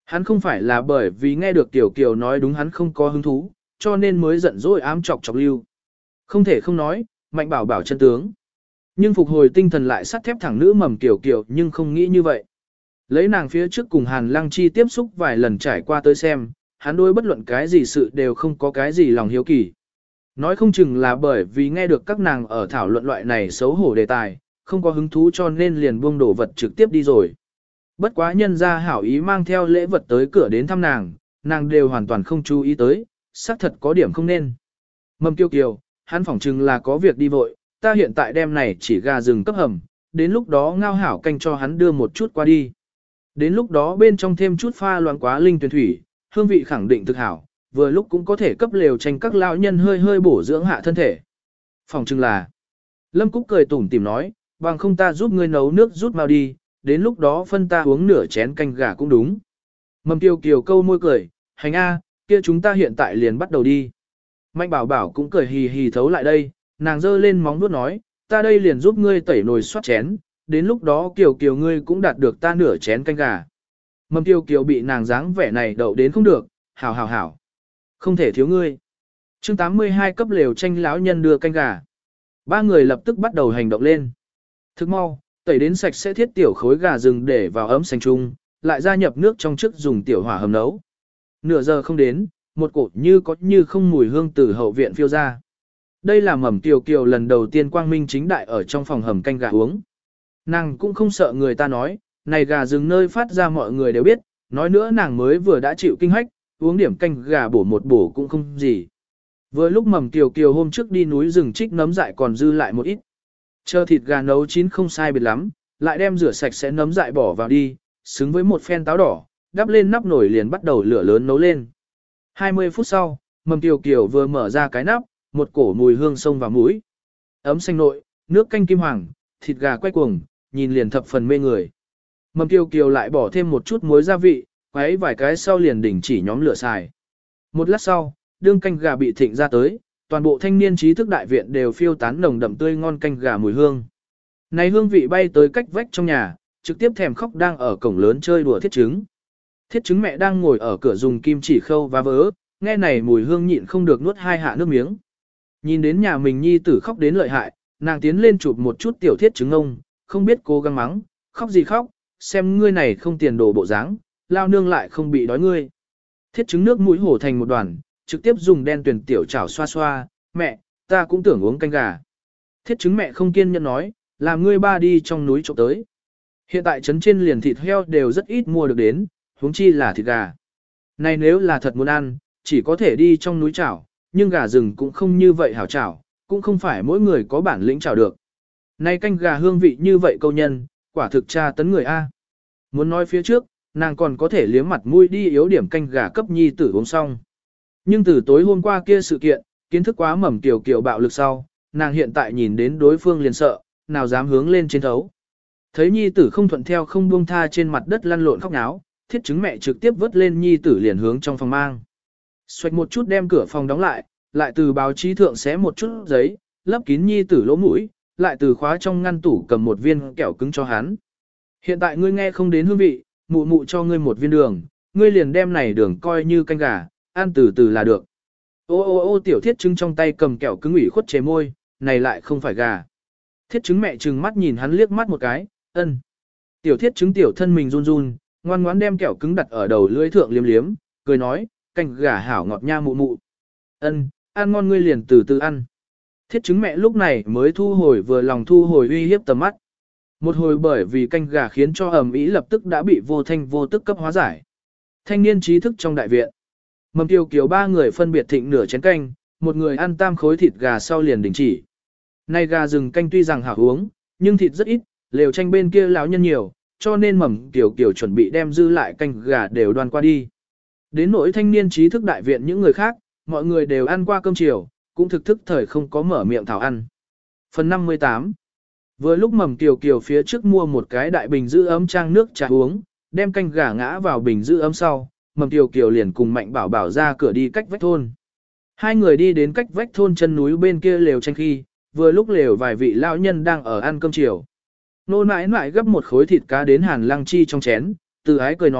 S1: Hắn không phải là bởi vì nghe được Tiểu Kiều nói đúng hắn không có hứng thú, cho nên mới giận dỗi ám chọc chọc lưu. Không thể không nói, Mạnh Bảo Bảo chân tướng. Nhưng phục hồi tinh thần lại sắt thép thẳng nữ mầm Tiểu Kiều nhưng không nghĩ như vậy. Lấy nàng phía trước cùng Hàn Lăng Chi tiếp xúc vài lần trải qua tới xem, hắn đối bất luận cái gì sự đều không có cái gì lòng hiếu kỳ. Nói không chừng là bởi vì nghe được các nàng ở thảo luận loại này xấu hổ đề tài, không có hứng thú cho nên liền buông đổ vật trực tiếp đi rồi. Bất quá nhân ra hảo ý mang theo lễ vật tới cửa đến thăm nàng, nàng đều hoàn toàn không chú ý tới, xác thật có điểm không nên. Mầm Kiều Kiều, hắn phỏng chừng là có việc đi vội, ta hiện tại đem này chỉ gà rừng cấp hầm, đến lúc đó ngao hảo canh cho hắn đưa một chút qua đi. Đến lúc đó bên trong thêm chút pha loãng quá linh tuyển thủy, hương vị khẳng định thực hảo, vừa lúc cũng có thể cấp lều tranh các lão nhân hơi hơi bổ dưỡng hạ thân thể. Phỏng chừng là, Lâm Cúc cười tủm tỉm nói, bằng không ta giúp ngươi nấu nước rút mau đi, đến lúc đó phân ta uống nửa chén canh gà cũng đúng. Mầm Kiều Kiều câu môi cười, hành a, kia chúng ta hiện tại liền bắt đầu đi. Mạnh Bảo Bảo cũng cười hì hì thấu lại đây, nàng giơ lên móng vuốt nói, ta đây liền giúp ngươi tẩy nồi xoát chén, đến lúc đó Kiều Kiều ngươi cũng đạt được ta nửa chén canh gà. Mầm Kiều Kiều bị nàng dáng vẻ này đậu đến không được, hảo hảo hảo. Không thể thiếu ngươi. Chương tám mươi hai cấp lều tranh lão nhân đưa canh gà. Ba người lập tức bắt đầu hành động lên. Thức mau, tẩy đến sạch sẽ thiết tiểu khối gà rừng để vào ấm xanh chung, lại gia nhập nước trong trước dùng tiểu hỏa hầm nấu. Nửa giờ không đến, một cột như có như không mùi hương từ hậu viện phiêu ra. Đây là Mầm Kiều Kiều lần đầu tiên quang minh chính đại ở trong phòng hầm canh gà uống. Nàng cũng không sợ người ta nói, này gà rừng nơi phát ra mọi người đều biết, nói nữa nàng mới vừa đã chịu kinh hách, uống điểm canh gà bổ một bổ cũng không gì. Vừa lúc Mầm Kiều Kiều hôm trước đi núi rừng trích nấm dại còn dư lại một ít. Chờ thịt gà nấu chín không sai biệt lắm, lại đem rửa sạch sẽ nấm dại bỏ vào đi, xứng với một phen táo đỏ, đắp lên nắp nồi liền bắt đầu lửa lớn nấu lên. hai mươi phút sau, Mầm Kiều Kiều vừa mở ra cái nắp, một cổ mùi hương xông vào mũi. Ấm xanh nội, nước canh kim hoàng, thịt gà quay cuồng, nhìn liền thập phần mê người. Mầm Kiều Kiều lại bỏ thêm một chút muối gia vị, quấy vài cái sau liền đình chỉ nhóm lửa xài. Một lát sau, đương canh gà bị thịnh ra tới, toàn bộ thanh niên trí thức đại viện đều phiêu tán nồng đậm tươi ngon canh gà mùi hương. Này hương vị bay tới cách vách trong nhà, trực tiếp thèm khóc đang ở cổng lớn chơi đùa thiết trứng. Thiết trứng mẹ đang ngồi ở cửa dùng kim chỉ khâu và vỡ, nghe này mùi hương nhịn không được nuốt hai hạ nước miếng. Nhìn đến nhà mình nhi tử khóc đến lợi hại, nàng tiến lên chụp một chút tiểu thiết trứng ông, không biết cố gắng mắng, khóc gì khóc, xem ngươi này không tiền đồ bộ dáng, lao nương lại không bị đói ngươi. Thiết trứng nước mũi hổ thành một đoàn, trực tiếp dùng đen tuyển tiểu chảo xoa xoa, mẹ, ta cũng tưởng uống canh gà. Thiết trứng mẹ không kiên nhẫn nói, làm ngươi ba đi trong núi trộm tới. Hiện tại trấn trên liền thịt heo đều rất ít mua được đến, huống chi là thịt gà. Này nếu là thật muốn ăn, chỉ có thể đi trong núi chảo, nhưng gà rừng cũng không như vậy hảo chảo, cũng không phải mỗi người có bản lĩnh chảo được. Này canh gà hương vị như vậy câu nhân, quả thực tra tấn người A. Muốn nói phía trước, nàng còn có thể liếm mặt mũi đi yếu điểm canh gà cấp nhi tử uống xong. Nhưng từ tối hôm qua kia sự kiện, kiến thức quá Mầm Kiều Kiều bạo lực sau, nàng hiện tại nhìn đến đối phương liền sợ, nào dám hướng lên trên thấu. Thấy nhi tử không thuận theo không buông tha trên mặt đất lăn lộn khóc náo, thiết trứng mẹ trực tiếp vớt lên nhi tử liền hướng trong phòng mang. Xoạch một chút đem cửa phòng đóng lại, lại từ báo chí thượng xé một chút giấy, lấp kín nhi tử lỗ mũi, lại từ khóa trong ngăn tủ cầm một viên kẹo cứng cho hắn. Hiện tại ngươi nghe không đến hương vị, mụ mụ cho ngươi một viên đường, ngươi liền đem này đường coi như canh gà, ăn từ từ là được. Ô ô ô tiểu thiết trứng trong tay cầm kẹo cứng ủy khuất chế môi, này lại không phải gà. Thiết trứng mẹ trừng mắt nhìn hắn liếc mắt một cái, ân. Tiểu thiết trứng tiểu thân mình run run, ngoan ngoãn đem kẹo cứng đặt ở đầu lưỡi thượng liếm liếm, cười nói, canh gà hảo ngọt nha mụ mụ. Ân, ăn ngon ngươi liền từ từ ăn. Thiết trứng mẹ lúc này mới thu hồi vừa lòng thu hồi uy hiếp tầm mắt. Một hồi bởi vì canh gà khiến cho ầm ĩ lập tức đã bị vô thanh vô tức cấp hóa giải. Thanh niên trí thức trong đại viện. Mầm Kiều Kiều ba người phân biệt thịnh nửa chén canh, một người ăn tam khối thịt gà sau liền đình chỉ. Nay gà rừng canh tuy rằng hảo uống, nhưng thịt rất ít, lều tranh bên kia lão nhân nhiều, cho nên Mầm Kiều Kiều chuẩn bị đem dư lại canh gà đều đoan qua đi. Đến nỗi thanh niên trí thức đại viện những người khác, mọi người đều ăn qua cơm chiều, cũng thực thức thời không có mở miệng thảo ăn. Phần năm mươi tám. Vừa lúc Mầm Kiều Kiều phía trước mua một cái đại bình giữ ấm trang nước trà uống, đem canh gà ngã vào bình giữ ấm sau, Mầm Kiều Kiều liền cùng Mạnh Bảo Bảo ra cửa đi cách vách thôn. Hai người đi đến cách vách thôn chân núi bên kia lều tranh khi, vừa lúc lều vài vị lão nhân đang ở ăn cơm chiều. Nô nãi nãi gấp một khối thịt cá đến Hàn Lăng Chi trong chén, từ ái cười nói,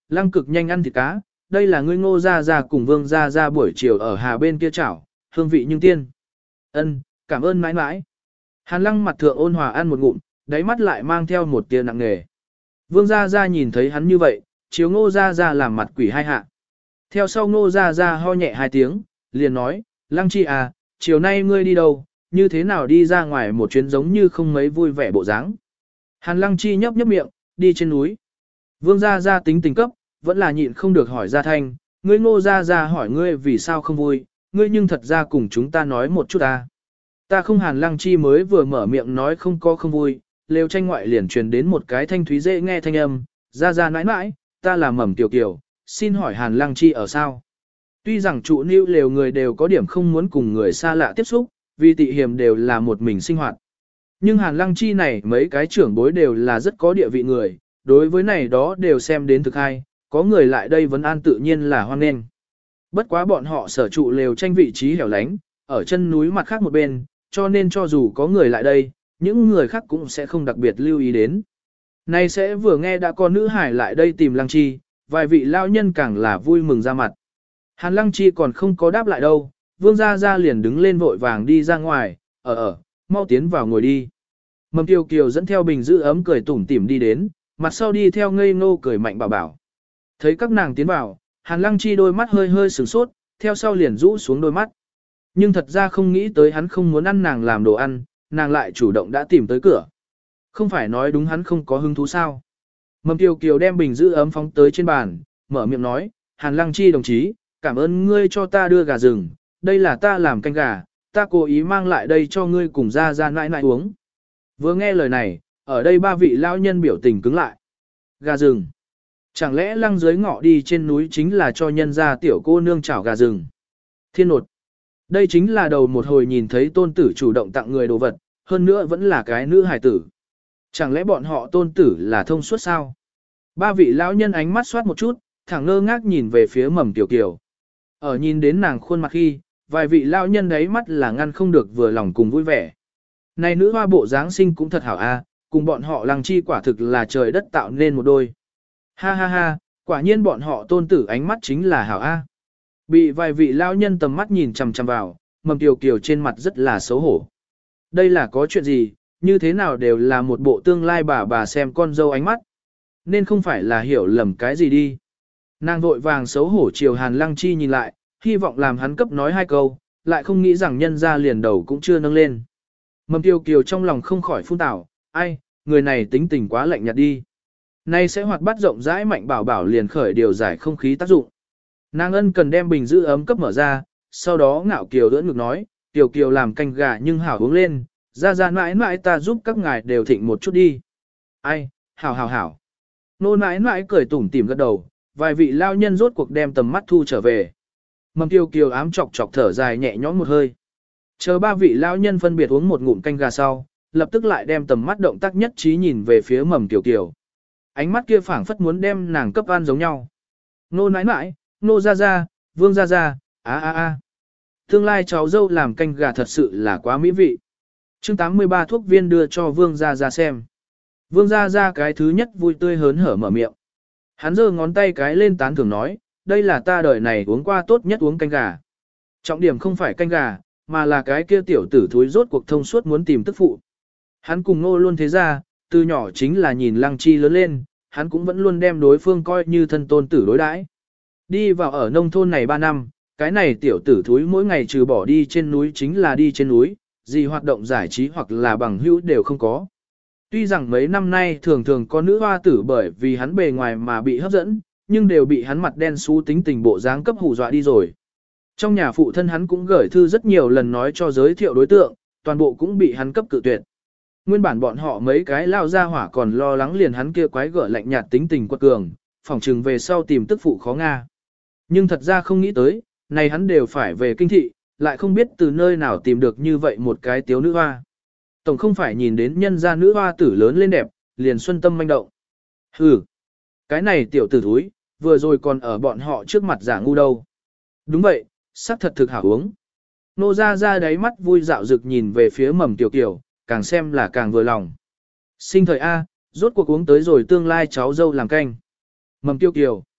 S1: Lăng cực nhanh ăn thịt cá, đây là ngươi Ngô gia gia cùng Vương gia gia buổi chiều ở hà bên kia chảo, hương vị nhưng tiên. Ân, cảm ơn mãi mãi. Hàn Lăng mặt thượng ôn hòa ăn một ngụm, đáy mắt lại mang theo một tia nặng nề. Vương gia gia nhìn thấy hắn như vậy, chiếu Ngô gia gia làm mặt quỷ hai hạ. Theo sau Ngô gia gia ho nhẹ hai tiếng, liền nói, Lăng Chi à, chiều nay ngươi đi đâu, như thế nào đi ra ngoài một chuyến giống như không mấy vui vẻ bộ dáng. Hàn Lăng Chi nhấp nhấp miệng, đi trên núi. Vương gia gia tính tình cấp, vẫn là nhịn không được hỏi gia thanh, ngươi Ngô gia gia hỏi ngươi vì sao không vui, ngươi nhưng thật ra cùng chúng ta nói một chút ta. Ta không. Hàn Lăng Chi mới vừa mở miệng nói không có không vui, lều tranh ngoại liền truyền đến một cái thanh thúy dễ nghe thanh âm, gia gia nãi nãi, ta là Mầm Tiểu Kiều, xin hỏi Hàn Lăng Chi ở sao? Tuy rằng trụ níu lều người đều có điểm không muốn cùng người xa lạ tiếp xúc, vì tị hiểm đều là một mình sinh hoạt. Nhưng Hàn Lăng Chi này mấy cái trưởng bối đều là rất có địa vị người, đối với này đó đều xem đến thực hay, có người lại đây vấn an tự nhiên là hoan nghênh. Bất quá bọn họ sở trụ lều tranh vị trí hẻo lánh, ở chân núi mặt khác một bên, cho nên cho dù có người lại đây, những người khác cũng sẽ không đặc biệt lưu ý đến. Nay sẽ vừa nghe đã có nữ hải lại đây tìm Lăng Chi, vài vị lao nhân càng là vui mừng ra mặt. Hàn Lăng Chi còn không có đáp lại đâu, Vương Gia Gia liền đứng lên vội vàng đi ra ngoài, ở ở, mau tiến vào ngồi đi. Mầm Kiều Kiều dẫn theo bình giữ ấm cười tủm tỉm đi đến, mặt sau đi theo ngây ngô cười mạnh bảo bảo. Thấy các nàng tiến vào, Hàn Lăng Chi đôi mắt hơi hơi sửng sốt, theo sau liền rũ xuống đôi mắt. Nhưng thật ra không nghĩ tới hắn không muốn ăn nàng làm đồ ăn, nàng lại chủ động đã tìm tới cửa. Không phải nói đúng hắn không có hứng thú sao. Mầm Kiều Kiều đem bình giữ ấm phóng tới trên bàn, mở miệng nói, Hàn Lăng Chi đồng chí, cảm ơn ngươi cho ta đưa gà rừng, đây là ta làm canh gà, ta cố ý mang lại đây cho ngươi cùng ra ra nãi nãi uống. Vừa nghe lời này, ở đây ba vị lão nhân biểu tình cứng lại. Gà rừng. Chẳng lẽ Lăng dưới ngọ đi trên núi chính là cho nhân gia tiểu cô nương chảo gà rừng. Thiên nột. Đây chính là đầu một hồi nhìn thấy tôn tử chủ động tặng người đồ vật, hơn nữa vẫn là cái nữ hài tử. Chẳng lẽ bọn họ tôn tử là thông suốt sao? Ba vị lão nhân ánh mắt xoát một chút, thẳng ngơ ngác nhìn về phía Mầm Tiểu Kiều. Ở nhìn đến nàng khuôn mặt khi, vài vị lão nhân đấy mắt là ngăn không được vừa lòng cùng vui vẻ. Này nữ hoa bộ dáng sinh cũng thật hảo a, cùng bọn họ Lăng Chi quả thực là trời đất tạo nên một đôi. Ha ha ha, quả nhiên bọn họ tôn tử ánh mắt chính là hảo a. Bị vài vị lão nhân tầm mắt nhìn chằm chằm vào, Mầm Tiểu Kiều trên mặt rất là xấu hổ. Đây là có chuyện gì, như thế nào đều là một bộ tương lai bà bà xem con dâu ánh mắt. Nên không phải là hiểu lầm cái gì đi. Nàng vội vàng xấu hổ chiều Hàn Lăng Chi nhìn lại, hy vọng làm hắn cấp nói hai câu, lại không nghĩ rằng nhân ra liền đầu cũng chưa nâng lên. Mầm Tiêu Kiều trong lòng không khỏi phun tảo, ai, người này tính tình quá lạnh nhạt đi. Nay sẽ hoạt bát rộng rãi mạnh bảo bảo liền khởi điều giải không khí tác dụng. Nàng ân cần đem bình giữ ấm cấp mở ra, sau đó ngạo kiều đỡ ngực nói, Tiểu Kiều làm canh gà nhưng hảo uống lên, ra ra mãi mãi ta giúp các ngài đều thịnh một chút đi. Ai, hảo hảo hảo. Nô mãi mãi cười tủm tỉm gật đầu, vài vị lao nhân rốt cuộc đem tầm mắt thu trở về. Mầm Tiêu Kiều ám chọc chọc thở dài nhẹ nhõm một hơi. Chờ ba vị lao nhân phân biệt uống một ngụm canh gà sau, lập tức lại đem tầm mắt động tác nhất trí nhìn về phía Mầm Tiêu Kiều. Ánh mắt kia phảng phất muốn đem nàng cấp an giống nhau. Nô nãi nãi, nô ra ra, vương ra ra, á á á. Tương lai cháu dâu làm canh gà thật sự là quá mỹ vị. chương tám mươi ba thuốc viên đưa cho vương ra ra xem. Vương ra ra cái thứ nhất vui tươi hớn hở mở miệng. Hắn giơ ngón tay cái lên tán thưởng nói, đây là ta đời này uống qua tốt nhất uống canh gà. Trọng điểm không phải canh gà, mà là cái kia tiểu tử thúi rốt cuộc thông suốt muốn tìm tức phụ. Hắn cùng Ngô luôn thế ra, từ nhỏ chính là nhìn Lăng Chi lớn lên, hắn cũng vẫn luôn đem đối phương coi như thân tôn tử đối đãi. Đi vào ở nông thôn này ba năm, cái này tiểu tử thúi mỗi ngày trừ bỏ đi trên núi chính là đi trên núi, gì hoạt động giải trí hoặc là bằng hữu đều không có. Tuy rằng mấy năm nay thường thường có nữ hoa tử bởi vì hắn bề ngoài mà bị hấp dẫn, nhưng đều bị hắn mặt đen xú tính tình bộ dáng cấp hù dọa đi rồi. Trong nhà phụ thân hắn cũng gửi thư rất nhiều lần nói cho giới thiệu đối tượng, toàn bộ cũng bị hắn cấp cự tuyệt. Nguyên bản bọn họ mấy cái lao ra hỏa còn lo lắng liền hắn kia quái gở lạnh nhạt tính tình quật cường, phỏng chừng về sau tìm tức phụ khó nga. Nhưng thật ra không nghĩ tới, này hắn đều phải về kinh thị, lại không biết từ nơi nào tìm được như vậy một cái tiếu nữ hoa. Tổng không phải nhìn đến nhân gia nữ hoa tử lớn lên đẹp, liền xuân tâm manh động. Hừ, cái này tiểu tử thúi, vừa rồi còn ở bọn họ trước mặt giả ngu đâu. Đúng vậy, sắc thật thực hảo uống. Nô ra ra đáy mắt vui dạo rực nhìn về phía Mầm Tiểu Kiều, càng xem là càng vừa lòng. Sinh thời A, rốt cuộc uống tới rồi tương lai cháu dâu làm canh. Mầm Tiểu Kiều,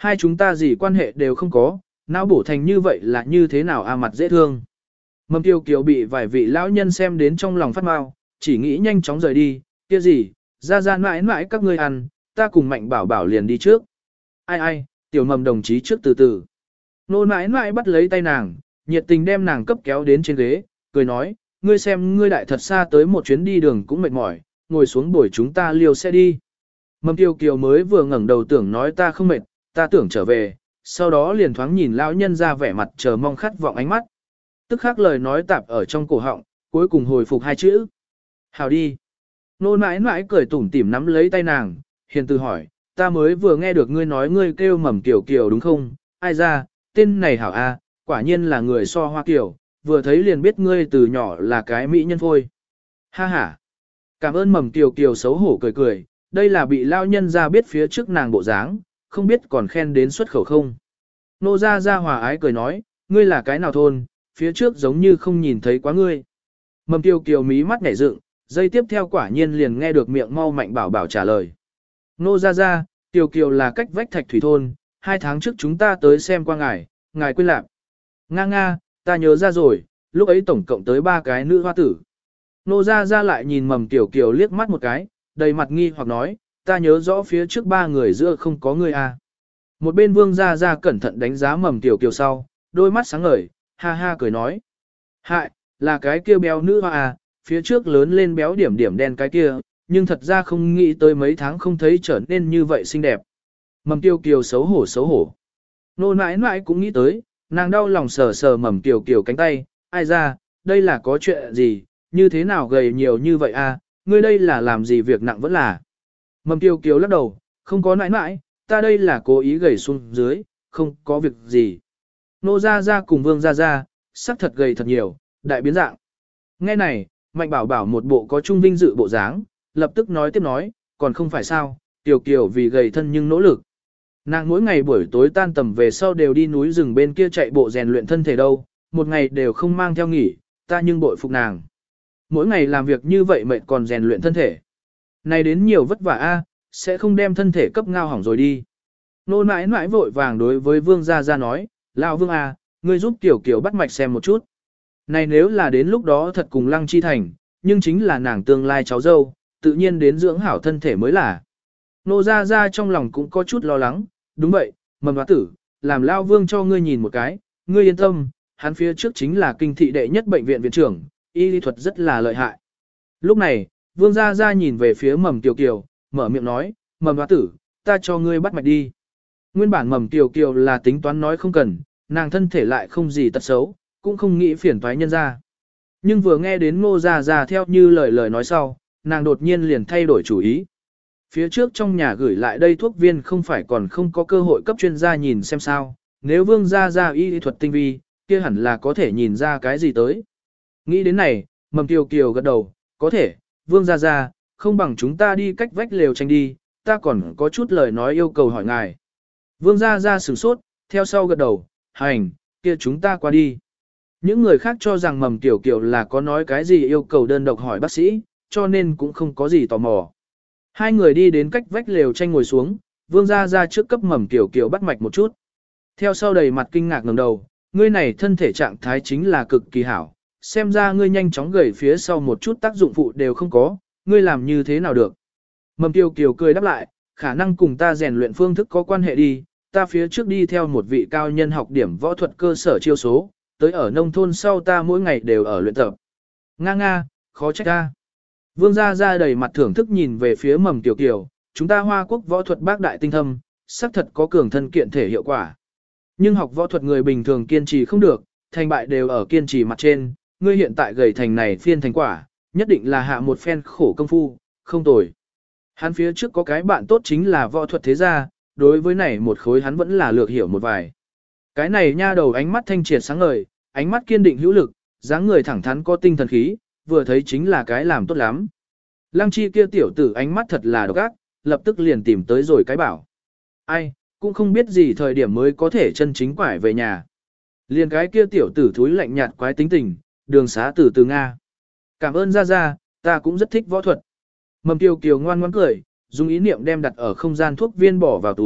S1: Hai chúng ta gì quan hệ đều không có, não bổ thành như vậy là như thế nào a mặt dễ thương. Mầm Kiều Kiều bị vài vị lão nhân xem đến trong lòng phát mau, chỉ nghĩ nhanh chóng rời đi, kia gì, ra ra mãi mãi các ngươi ăn, ta cùng Mạnh Bảo Bảo liền đi trước. Ai ai, tiểu mầm đồng chí trước từ từ. Nô mãi mãi bắt lấy tay nàng, nhiệt tình đem nàng cấp kéo đến trên ghế, cười nói, ngươi xem ngươi đại thật xa tới một chuyến đi đường cũng mệt mỏi, ngồi xuống bồi chúng ta liều xe đi. Mầm Kiều Kiều mới vừa ngẩng đầu tưởng nói ta không mệt, ta tưởng trở về, sau đó liền thoáng nhìn lão nhân ra vẻ mặt chờ mong khát vọng ánh mắt. Tức khắc lời nói tạp ở trong cổ họng, cuối cùng hồi phục hai chữ. Hào đi. Nô mãi mãi cười tủm tỉm nắm lấy tay nàng, hiền từ hỏi, ta mới vừa nghe được ngươi nói ngươi kêu Mầm Kiều Kiều đúng không? Ai ra, tên này hảo a, quả nhiên là người so hoa kiều, vừa thấy liền biết ngươi từ nhỏ là cái mỹ nhân phôi. Ha ha. Cảm ơn Mầm Kiều Kiều xấu hổ cười cười, đây là bị lao nhân ra biết phía trước nàng bộ dáng, không biết còn khen đến xuất khẩu không. Nô ra ra hòa ái cười nói, ngươi là cái nào thôn, phía trước giống như không nhìn thấy quá ngươi. Mầm Kiều Kiều mí mắt nhảy dựng, giây tiếp theo quả nhiên liền nghe được miệng mau Mạnh Bảo Bảo trả lời. Nô ra ra, Kiều Kiều là cách vách Thạch Thủy thôn, hai tháng trước chúng ta tới xem qua ngài, ngài quên lạc. Nga nga, ta nhớ ra rồi, lúc ấy tổng cộng tới ba cái nữ hoa tử. Nô ra ra lại nhìn Mầm Kiều Kiều liếc mắt một cái, đầy mặt nghi hoặc nói, ta nhớ rõ phía trước ba người giữa không có người à. Một bên Vương ra ra cẩn thận đánh giá Mầm Kiều Kiều sau, đôi mắt sáng ngời, ha ha cười nói. Hại, là cái kia béo nữ hoa à, phía trước lớn lên béo điểm điểm đen cái kia, nhưng thật ra không nghĩ tới mấy tháng không thấy trở nên như vậy xinh đẹp. Mầm Kiều Kiều xấu hổ xấu hổ. Nô nãi nãi cũng nghĩ tới, nàng đau lòng sờ sờ Mầm Kiều Kiều cánh tay, ai ra, đây là có chuyện gì, như thế nào gầy nhiều như vậy à, ngươi đây là làm gì việc nặng vẫn là. Mầm Kiều Kiều lắc đầu, không có nãi nãi, ta đây là cố ý gầy xuống dưới, không có việc gì. Nô ra ra cùng Vương ra ra, sắc thật gầy thật nhiều, đại biến dạng. Nghe này, Mạnh Bảo Bảo một bộ có trung vinh dự bộ dáng, lập tức nói tiếp nói, còn không phải sao, Kiều Kiều vì gầy thân nhưng nỗ lực. Nàng mỗi ngày buổi tối tan tầm về sau đều đi núi rừng bên kia chạy bộ rèn luyện thân thể đâu, một ngày đều không mang theo nghỉ, ta nhưng bội phục nàng. Mỗi ngày làm việc như vậy mệt còn rèn luyện thân thể. Này đến nhiều vất vả a, sẽ không đem thân thể cấp ngao hỏng rồi đi. Nô nãi nãi vội vàng đối với Vương Gia Gia nói, Lão Vương a, ngươi giúp Kiều Kiều bắt mạch xem một chút. Này nếu là đến lúc đó thật cùng Lăng Chi Thành, nhưng chính là nàng tương lai cháu dâu, tự nhiên đến dưỡng hảo thân thể mới là. Nô Gia Gia trong lòng cũng có chút lo lắng, đúng vậy, Mầm Hóa Tử, làm Lão Vương cho ngươi nhìn một cái, ngươi yên tâm, hắn phía trước chính là kinh thị đệ nhất bệnh viện viện trưởng, y lý thuật rất là lợi hại. Lúc này, Vương Gia Gia nhìn về phía Mầm Kiều Kiều, mở miệng nói, Mầm Hóa Tử, ta cho ngươi bắt mạch đi. Nguyên bản Mầm Kiều Kiều là tính toán nói không cần, nàng thân thể lại không gì tật xấu, cũng không nghĩ phiền toái nhân ra. Nhưng vừa nghe đến Ngô Gia Gia theo như lời lời nói sau, nàng đột nhiên liền thay đổi chủ ý. Phía trước trong nhà gửi lại đây thuốc viên không phải còn không có cơ hội cấp chuyên gia nhìn xem sao, nếu Vương Gia Gia y lý thuật tinh vi, kia hẳn là có thể nhìn ra cái gì tới. Nghĩ đến này, Mầm Kiều Kiều gật đầu, có thể, Vương Gia Gia, không bằng chúng ta đi cách vách lều tranh đi, ta còn có chút lời nói yêu cầu hỏi ngài. Vương Gia Gia sửng sốt, theo sau gật đầu, hành, kia chúng ta qua đi. Những người khác cho rằng Mầm Kiều Kiều là có nói cái gì yêu cầu đơn độc hỏi bác sĩ, cho nên cũng không có gì tò mò. Hai người đi đến cách vách lều tranh ngồi xuống, Vương Gia Gia trước cấp Mầm Kiều Kiều bắt mạch một chút. Theo sau đầy mặt kinh ngạc ngẩng đầu, ngươi này thân thể trạng thái chính là cực kỳ hảo, xem ra ngươi nhanh chóng gầy phía sau một chút tác dụng phụ đều không có, ngươi làm như thế nào được. Mầm Kiều Kiều cười đáp lại, khả năng cùng ta rèn luyện phương thức có quan hệ đi, ta phía trước đi theo một vị cao nhân học điểm võ thuật cơ sở chiêu số, tới ở nông thôn sau ta mỗi ngày đều ở luyện tập. Nga nga, khó trách ta. Vương Gia Gia đầy mặt thưởng thức nhìn về phía Mầm Kiều Kiều, chúng ta Hoa Quốc võ thuật bác đại tinh thâm, xác thật có cường thân kiện thể hiệu quả. Nhưng học võ thuật người bình thường kiên trì không được, thành bại đều ở kiên trì mặt trên, ngươi hiện tại gầy thành này phiên thành quả, nhất định là hạ một phen khổ công phu, không tồi. Hắn phía trước có cái bạn tốt chính là võ thuật thế gia, đối với này một khối hắn vẫn là lược hiểu một vài. Cái này nha đầu ánh mắt thanh triệt sáng ngời, ánh mắt kiên định hữu lực, dáng người thẳng thắn có tinh thần khí, vừa thấy chính là cái làm tốt lắm. Lăng Chi kia tiểu tử ánh mắt thật là độc ác, lập tức liền tìm tới rồi cái bảo. Ai, cũng không biết gì thời điểm mới có thể chân chính quải về nhà. Liền cái kia tiểu tử thúi lạnh nhạt quái tính tình, đường xá từ từ Nga. Cảm ơn Gia Gia, ta cũng rất thích võ thuật. Mầm Kiều Kiều ngoan ngoãn cười, dùng ý niệm đem đặt ở không gian thuốc viên bỏ vào túi,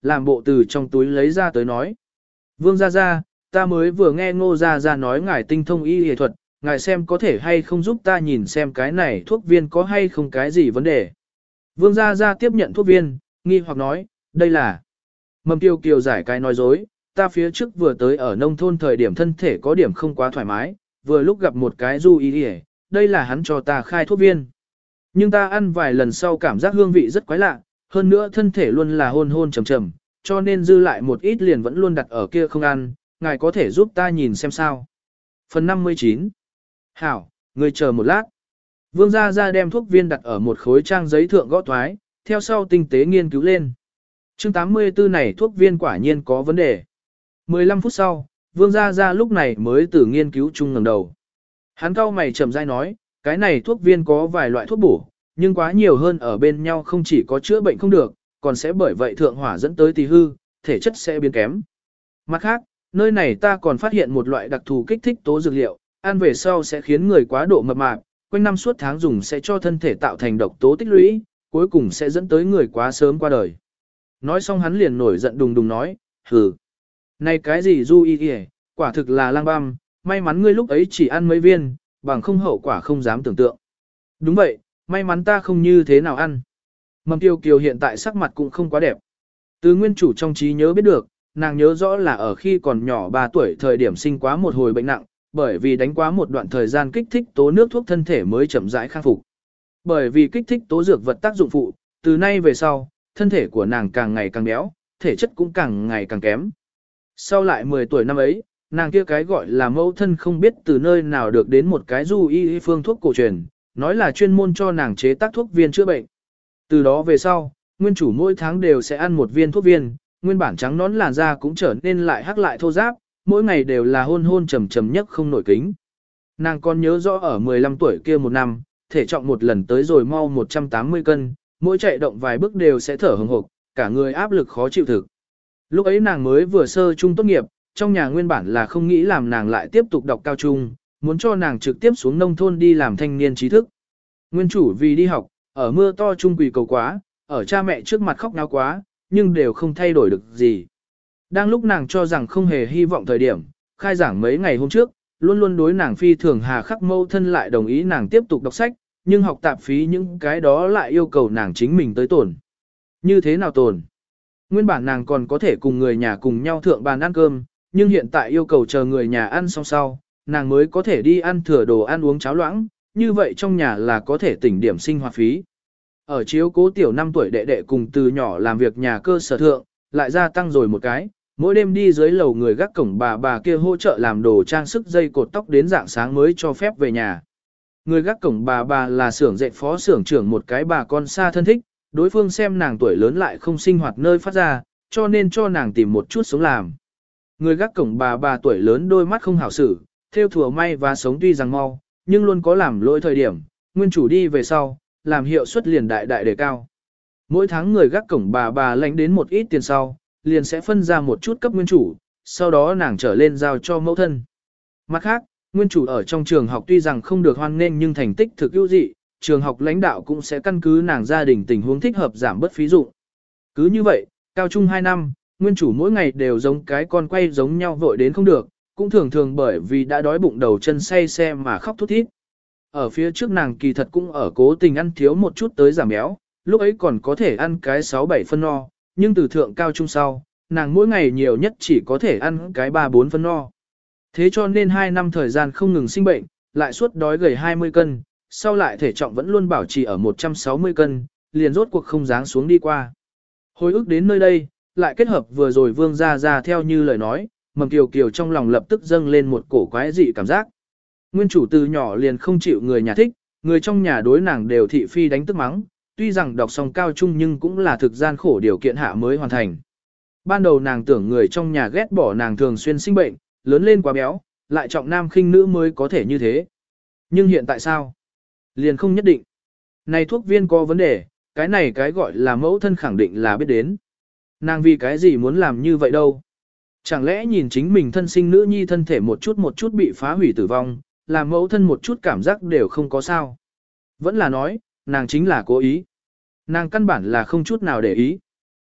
S1: làm bộ từ trong túi lấy ra tới nói. Vương Gia Gia, ta mới vừa nghe Ngô Gia Gia nói ngài tinh thông y y thuật, ngài xem có thể hay không giúp ta nhìn xem cái này thuốc viên có hay không cái gì vấn đề. Vương Gia Gia tiếp nhận thuốc viên, nghi hoặc nói, đây là... Mầm Kiều Kiều giải cái nói dối, ta phía trước vừa tới ở nông thôn thời điểm thân thể có điểm không quá thoải mái, vừa lúc gặp một cái du y y, đây là hắn cho ta khai thuốc viên. Nhưng ta ăn vài lần sau cảm giác hương vị rất quái lạ, hơn nữa thân thể luôn là hôn hôn trầm trầm, cho nên dư lại một ít liền vẫn luôn đặt ở kia không ăn, ngài có thể giúp ta nhìn xem sao. Phần năm mươi chín. Hảo, người chờ một lát. Vương Gia Gia đem thuốc viên đặt ở một khối trang giấy thượng gõ toái, theo sau tinh tế nghiên cứu lên. Chương tám mươi tư này thuốc viên quả nhiên có vấn đề. mười lăm phút sau, Vương Gia Gia lúc này mới từ nghiên cứu chung ngẩng đầu. Hắn cau mày chậm rãi nói, cái này thuốc viên có vài loại thuốc bổ, nhưng quá nhiều hơn ở bên nhau không chỉ có chữa bệnh không được, còn sẽ bởi vậy thượng hỏa dẫn tới tỳ hư, thể chất sẽ biến kém. Mặt khác, nơi này ta còn phát hiện một loại đặc thù kích thích tố dược liệu, ăn về sau sẽ khiến người quá độ mập mạp, quanh năm suốt tháng dùng sẽ cho thân thể tạo thành độc tố tích lũy, cuối cùng sẽ dẫn tới người quá sớm qua đời. Nói xong hắn liền nổi giận đùng đùng nói, hừ, này cái gì du y y, quả thực là lang băm, may mắn ngươi lúc ấy chỉ ăn mấy viên, bằng không hậu quả không dám tưởng tượng. Đúng vậy, may mắn ta không như thế nào ăn. Mầm Kiều Kiều hiện tại sắc mặt cũng không quá đẹp. Từ nguyên chủ trong trí nhớ biết được, nàng nhớ rõ là ở khi còn nhỏ ba tuổi thời điểm sinh quá một hồi bệnh nặng, bởi vì đánh quá một đoạn thời gian kích thích tố nước thuốc thân thể mới chậm rãi khắc phục. Bởi vì kích thích tố dược vật tác dụng phụ, từ nay về sau, thân thể của nàng càng ngày càng béo, thể chất cũng càng ngày càng kém. Sau lại mười tuổi năm ấy, nàng kia cái gọi là mẫu thân không biết từ nơi nào được đến một cái du y phương thuốc cổ truyền, nói là chuyên môn cho nàng chế tác thuốc viên chữa bệnh. Từ đó về sau, nguyên chủ mỗi tháng đều sẽ ăn một viên thuốc viên, nguyên bản trắng nón làn da cũng trở nên lại hắc lại thô ráp, mỗi ngày đều là hôn hôn trầm trầm nhất không nổi kính. Nàng còn nhớ rõ ở mười lăm tuổi kia một năm, thể trọng một lần tới rồi mau một trăm tám mươi cân, mỗi chạy động vài bước đều sẽ thở hừng hực, cả người áp lực khó chịu thực. Lúc ấy nàng mới vừa sơ trung tốt nghiệp, trong nhà nguyên bản là không nghĩ làm nàng lại tiếp tục đọc cao trung, muốn cho nàng trực tiếp xuống nông thôn đi làm thanh niên trí thức. Nguyên chủ vì đi học, ở mưa to trung quỳ cầu quá, ở cha mẹ trước mặt khóc náo quá, nhưng đều không thay đổi được gì. Đang lúc nàng cho rằng không hề hy vọng thời điểm, khai giảng mấy ngày hôm trước, luôn luôn đối nàng phi thường hà khắc mâu thân lại đồng ý nàng tiếp tục đọc sách, nhưng học tạp phí những cái đó lại yêu cầu nàng chính mình tới tổn. Như thế nào tổn? Nguyên bản nàng còn có thể cùng người nhà cùng nhau thượng bàn ăn cơm, nhưng hiện tại yêu cầu chờ người nhà ăn xong sau, nàng mới có thể đi ăn thừa đồ ăn uống cháo loãng, như vậy trong nhà là có thể tỉnh điểm sinh hoạt phí. Ở chiếu cố tiểu năm tuổi đệ đệ cùng từ nhỏ làm việc nhà cơ sở thượng, lại gia tăng rồi một cái, mỗi đêm đi dưới lầu người gác cổng bà bà kia hỗ trợ làm đồ trang sức dây cột tóc đến dạng sáng mới cho phép về nhà. Người gác cổng bà bà là xưởng dệt phó xưởng trưởng một cái bà con xa thân thích, đối phương xem nàng tuổi lớn lại không sinh hoạt nơi phát ra, cho nên cho nàng tìm một chút sống làm. Người gác cổng bà bà tuổi lớn đôi mắt không hảo xử, theo thùa may và sống tuy rằng mau, nhưng luôn có làm lỗi thời điểm, nguyên chủ đi về sau, làm hiệu suất liền đại đại đề cao. Mỗi tháng người gác cổng bà bà lãnh đến một ít tiền sau, liền sẽ phân ra một chút cấp nguyên chủ, sau đó nàng trở lên giao cho mẫu thân. Mặt khác, nguyên chủ ở trong trường học tuy rằng không được hoan nghênh nhưng thành tích thực ưu dị, trường học lãnh đạo cũng sẽ căn cứ nàng gia đình tình huống thích hợp giảm bớt phí dụng. Cứ như vậy, cao trung hai năm, nguyên chủ mỗi ngày đều giống cái con quay giống nhau vội đến không được, cũng thường thường bởi vì đã đói bụng đầu chân say xe mà khóc thút thít. Ở phía trước nàng kỳ thật cũng ở cố tình ăn thiếu một chút tới giảm béo, lúc ấy còn có thể ăn cái sáu bảy phân no, nhưng từ thượng cao trung sau, nàng mỗi ngày nhiều nhất chỉ có thể ăn cái ba bốn phân no. Thế cho nên hai năm thời gian không ngừng sinh bệnh, lại suốt đói gầy hai mươi cân, sau lại thể trọng vẫn luôn bảo trì ở một trăm sáu mươi cân, liền rốt cuộc không dáng xuống đi qua. Hồi ức đến nơi đây, lại kết hợp vừa rồi Vương Gia Gia theo như lời nói, Mầm Kiều Kiều trong lòng lập tức dâng lên một cổ quái dị cảm giác. Nguyên chủ từ nhỏ liền không chịu người nhà thích, người trong nhà đối nàng đều thị phi đánh tức mắng, tuy rằng đọc xong cao trung nhưng cũng là thực gian khổ điều kiện hạ mới hoàn thành. Ban đầu nàng tưởng người trong nhà ghét bỏ nàng thường xuyên sinh bệnh, lớn lên quá béo, lại trọng nam khinh nữ mới có thể như thế. Nhưng hiện tại sao? Liền không nhất định. Này thuốc viên có vấn đề, cái này cái gọi là mẫu thân khẳng định là biết đến. Nàng vì cái gì muốn làm như vậy đâu? Chẳng lẽ nhìn chính mình thân sinh nữ nhi thân thể một chút một chút bị phá hủy tử vong, làm mẫu thân một chút cảm giác đều không có sao? Vẫn là nói, nàng chính là cố ý. Nàng căn bản là không chút nào để ý.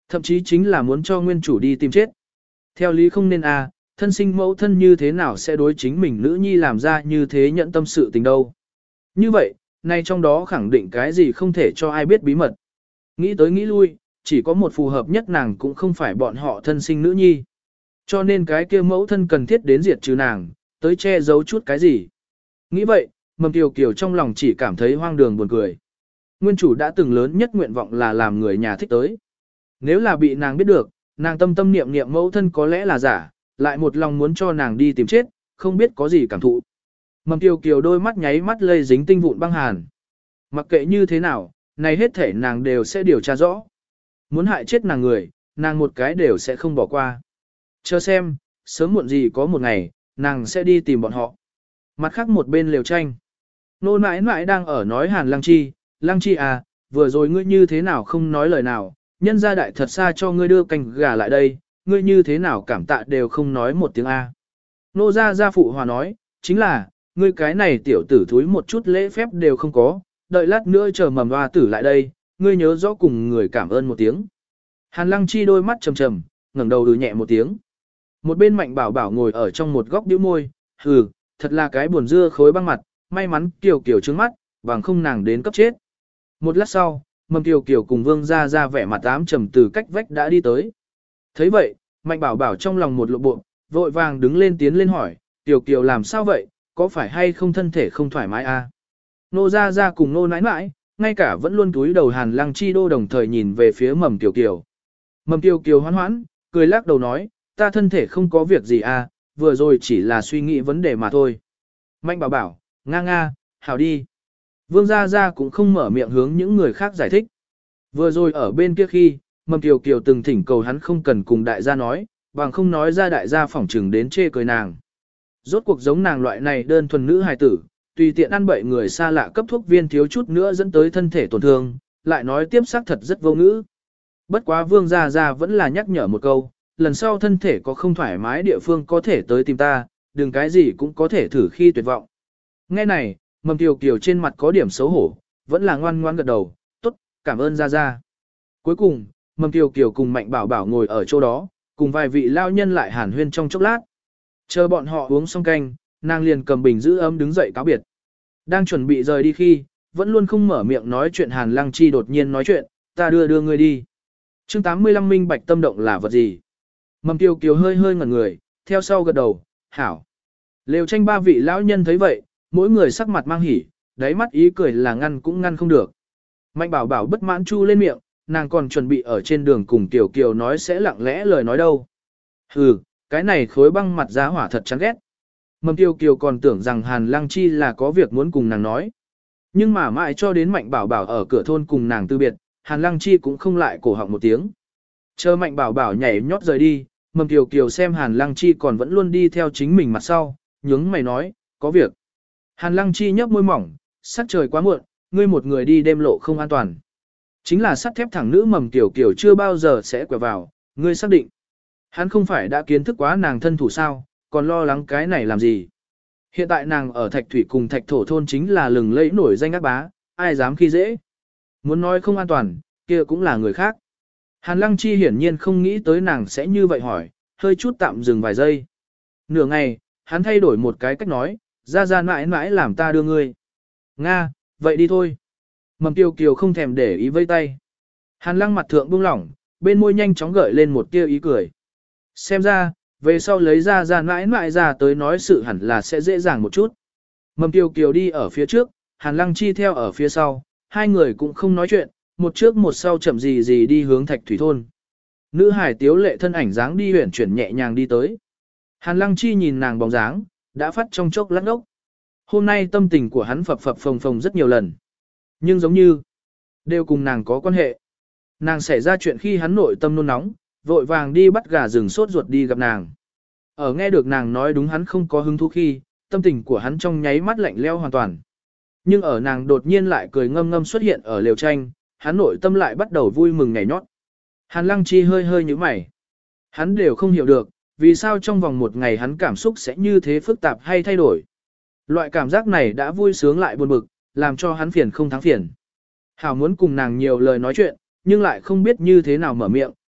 S1: Thậm chí chính là muốn cho nguyên chủ đi tìm chết. Theo lý không nên a, thân sinh mẫu thân như thế nào sẽ đối chính mình nữ nhi làm ra như thế nhận tâm sự tình đâu. Như vậy, nay trong đó khẳng định cái gì không thể cho ai biết bí mật. Nghĩ tới nghĩ lui, chỉ có một phù hợp nhất nàng cũng không phải bọn họ thân sinh nữ nhi. Cho nên cái kia mẫu thân cần thiết đến diệt trừ nàng, tới che giấu chút cái gì. Nghĩ vậy, Mầm Kiều Kiều trong lòng chỉ cảm thấy hoang đường buồn cười. Nguyên chủ đã từng lớn nhất nguyện vọng là làm người nhà thích tới. Nếu là bị nàng biết được, nàng tâm tâm niệm niệm mẫu thân có lẽ là giả, lại một lòng muốn cho nàng đi tìm chết, không biết có gì cảm thụ. Mầm Kiều Kiều đôi mắt nháy mắt lây dính tinh vụn băng hàn. Mặc kệ như thế nào, này hết thể nàng đều sẽ điều tra rõ. Muốn hại chết nàng người, nàng một cái đều sẽ không bỏ qua. Chờ xem, sớm muộn gì có một ngày, nàng sẽ đi tìm bọn họ. Mặt khác một bên liều tranh. Nô nãi nãi đang ở nói Hàn Lăng Chi, Lăng Chi à, vừa rồi ngươi như thế nào không nói lời nào, nhân gia đại thật xa cho ngươi đưa canh gà lại đây, ngươi như thế nào cảm tạ đều không nói một tiếng A. Nô gia gia phụ hòa nói, chính là, ngươi cái này tiểu tử thúi một chút lễ phép đều không có, đợi lát nữa chờ mầm hoa tử lại đây, ngươi nhớ rõ cùng người cảm ơn một tiếng. Hàn Lăng Chi đôi mắt trầm trầm, ngẩng đầu ừ nhẹ một tiếng. Một bên Mạnh Bảo Bảo ngồi ở trong một góc bĩu môi, hừ, thật là cái buồn dưa khối băng mặt, may mắn Kiều Kiều trứng mắt, bằng không nàng đến cấp chết. Một lát sau, Mầm Kiều Kiều cùng Vương Gia Gia vẻ mặt ám trầm từ cách vách đã đi tới. Thấy vậy, Mạnh Bảo Bảo trong lòng một lộ bộ, vội vàng đứng lên tiến lên hỏi, Kiều Kiều làm sao vậy, có phải hay không thân thể không thoải mái à? Nô Gia Gia cùng nô nãi nãi, ngay cả vẫn luôn túi đầu Hàn Lăng Chi đô đồng thời nhìn về phía Mầm Kiều Kiều. Mầm Kiều Kiều hoán hoãn, cười lắc đầu nói, ta thân thể không có việc gì à, vừa rồi chỉ là suy nghĩ vấn đề mà thôi. Mạnh Bảo Bảo, nga nga, hảo đi. Vương Gia Gia cũng không mở miệng hướng những người khác giải thích. Vừa rồi ở bên kia khi, Mầm Kiều Kiều từng thỉnh cầu hắn không cần cùng đại gia nói, bằng không nói ra đại gia phỏng trừng đến chê cười nàng. Rốt cuộc giống nàng loại này đơn thuần nữ hài tử, tùy tiện ăn bậy người xa lạ cấp thuốc viên thiếu chút nữa dẫn tới thân thể tổn thương, lại nói tiếp xác thật rất vô ngữ. Bất quá Vương Gia Gia vẫn là nhắc nhở một câu, lần sau thân thể có không thoải mái địa phương có thể tới tìm ta, đừng cái gì cũng có thể thử khi tuyệt vọng. Nghe này, Mầm Kiều Kiều trên mặt có điểm xấu hổ, vẫn là ngoan ngoan gật đầu, tốt, cảm ơn Gia Gia. Cuối cùng, Mầm Kiều Kiều cùng Mạnh Bảo Bảo ngồi ở chỗ đó, cùng vài vị lao nhân lại hàn huyên trong chốc lát. Chờ bọn họ uống xong canh, nàng liền cầm bình giữ ấm đứng dậy cáo biệt. Đang chuẩn bị rời đi khi, vẫn luôn không mở miệng nói chuyện Hàn Lăng Chi đột nhiên nói chuyện, ta đưa đưa ngươi đi. Chương tám mươi lăm minh bạch tâm động là vật gì? Mầm Kiều Kiều hơi hơi ngẩn người, theo sau gật đầu, hảo. Lều tranh ba vị lão nhân thấy vậy, mỗi người sắc mặt mang hỉ, đáy mắt ý cười là ngăn cũng ngăn không được. Mạnh Bảo Bảo bất mãn chu lên miệng, nàng còn chuẩn bị ở trên đường cùng Kiều Kiều nói sẽ lặng lẽ lời nói đâu. Hừ, cái này khối băng mặt giá hỏa thật chán ghét. Mầm Kiều Kiều còn tưởng rằng Hàn Lăng Chi là có việc muốn cùng nàng nói. Nhưng mà mãi cho đến Mạnh Bảo Bảo ở cửa thôn cùng nàng tư biệt, Hàn Lăng Chi cũng không lại cổ họng một tiếng. Chờ Mạnh Bảo Bảo nhảy nhót rời đi, Mầm Kiều Kiều xem Hàn Lăng Chi còn vẫn luôn đi theo chính mình mặt sau, nhướng mày nói, có việc. Hàn Lăng Chi nhấp môi mỏng, sắc trời quá muộn, ngươi một người đi đêm lộ không an toàn. Chính là sắt thép thẳng nữ Mầm Kiều Kiều chưa bao giờ sẽ quẹo vào, ngươi xác định. Hắn không phải đã kiến thức quá nàng thân thủ sao, còn lo lắng cái này làm gì. Hiện tại nàng ở Thạch Thủy cùng Thạch Thổ thôn chính là lừng lẫy nổi danh ác bá, ai dám khi dễ. Muốn nói không an toàn, kia cũng là người khác. Hàn Lăng Chi hiển nhiên không nghĩ tới nàng sẽ như vậy hỏi, hơi chút tạm dừng vài giây. Nửa ngày, hắn thay đổi một cái cách nói, ra ra mãi mãi làm ta đưa ngươi. Nga, vậy đi thôi. Mầm Kiều Kiều không thèm để ý vây tay. Hàn Lăng mặt thượng buông lỏng, bên môi nhanh chóng gợi lên một tia ý cười. Xem ra, về sau lấy ra ra mãi mãi ra tới nói sự hẳn là sẽ dễ dàng một chút. Mầm Kiều Kiều đi ở phía trước, Hàn Lăng Chi theo ở phía sau, hai người cũng không nói chuyện, một trước một sau chậm gì gì đi hướng Thạch Thủy thôn. Nữ hải tiếu lệ thân ảnh dáng đi huyển chuyển nhẹ nhàng đi tới. Hàn Lăng Chi nhìn nàng bóng dáng, đã phát trong chốc lát ốc. Hôm nay tâm tình của hắn phập phập phồng phồng rất nhiều lần. Nhưng giống như, đều cùng nàng có quan hệ. Nàng xảy ra chuyện khi hắn nội tâm nôn nóng, vội vàng đi bắt gà rừng sốt ruột đi gặp nàng. Ở nghe được nàng nói đúng hắn không có hứng thú khi, tâm tình của hắn trong nháy mắt lạnh leo hoàn toàn. Nhưng ở nàng đột nhiên lại cười ngâm ngâm xuất hiện ở lều tranh, hắn nội tâm lại bắt đầu vui mừng nhảy nhót. Hàn Lăng Chi hơi hơi nhíu mày. Hắn đều không hiểu được, vì sao trong vòng một ngày hắn cảm xúc sẽ như thế phức tạp hay thay đổi. Loại cảm giác này đã vui sướng lại buồn bực, làm cho hắn phiền không thắng phiền. Hảo muốn cùng nàng nhiều lời nói chuyện, nhưng lại không biết như thế nào mở miệng,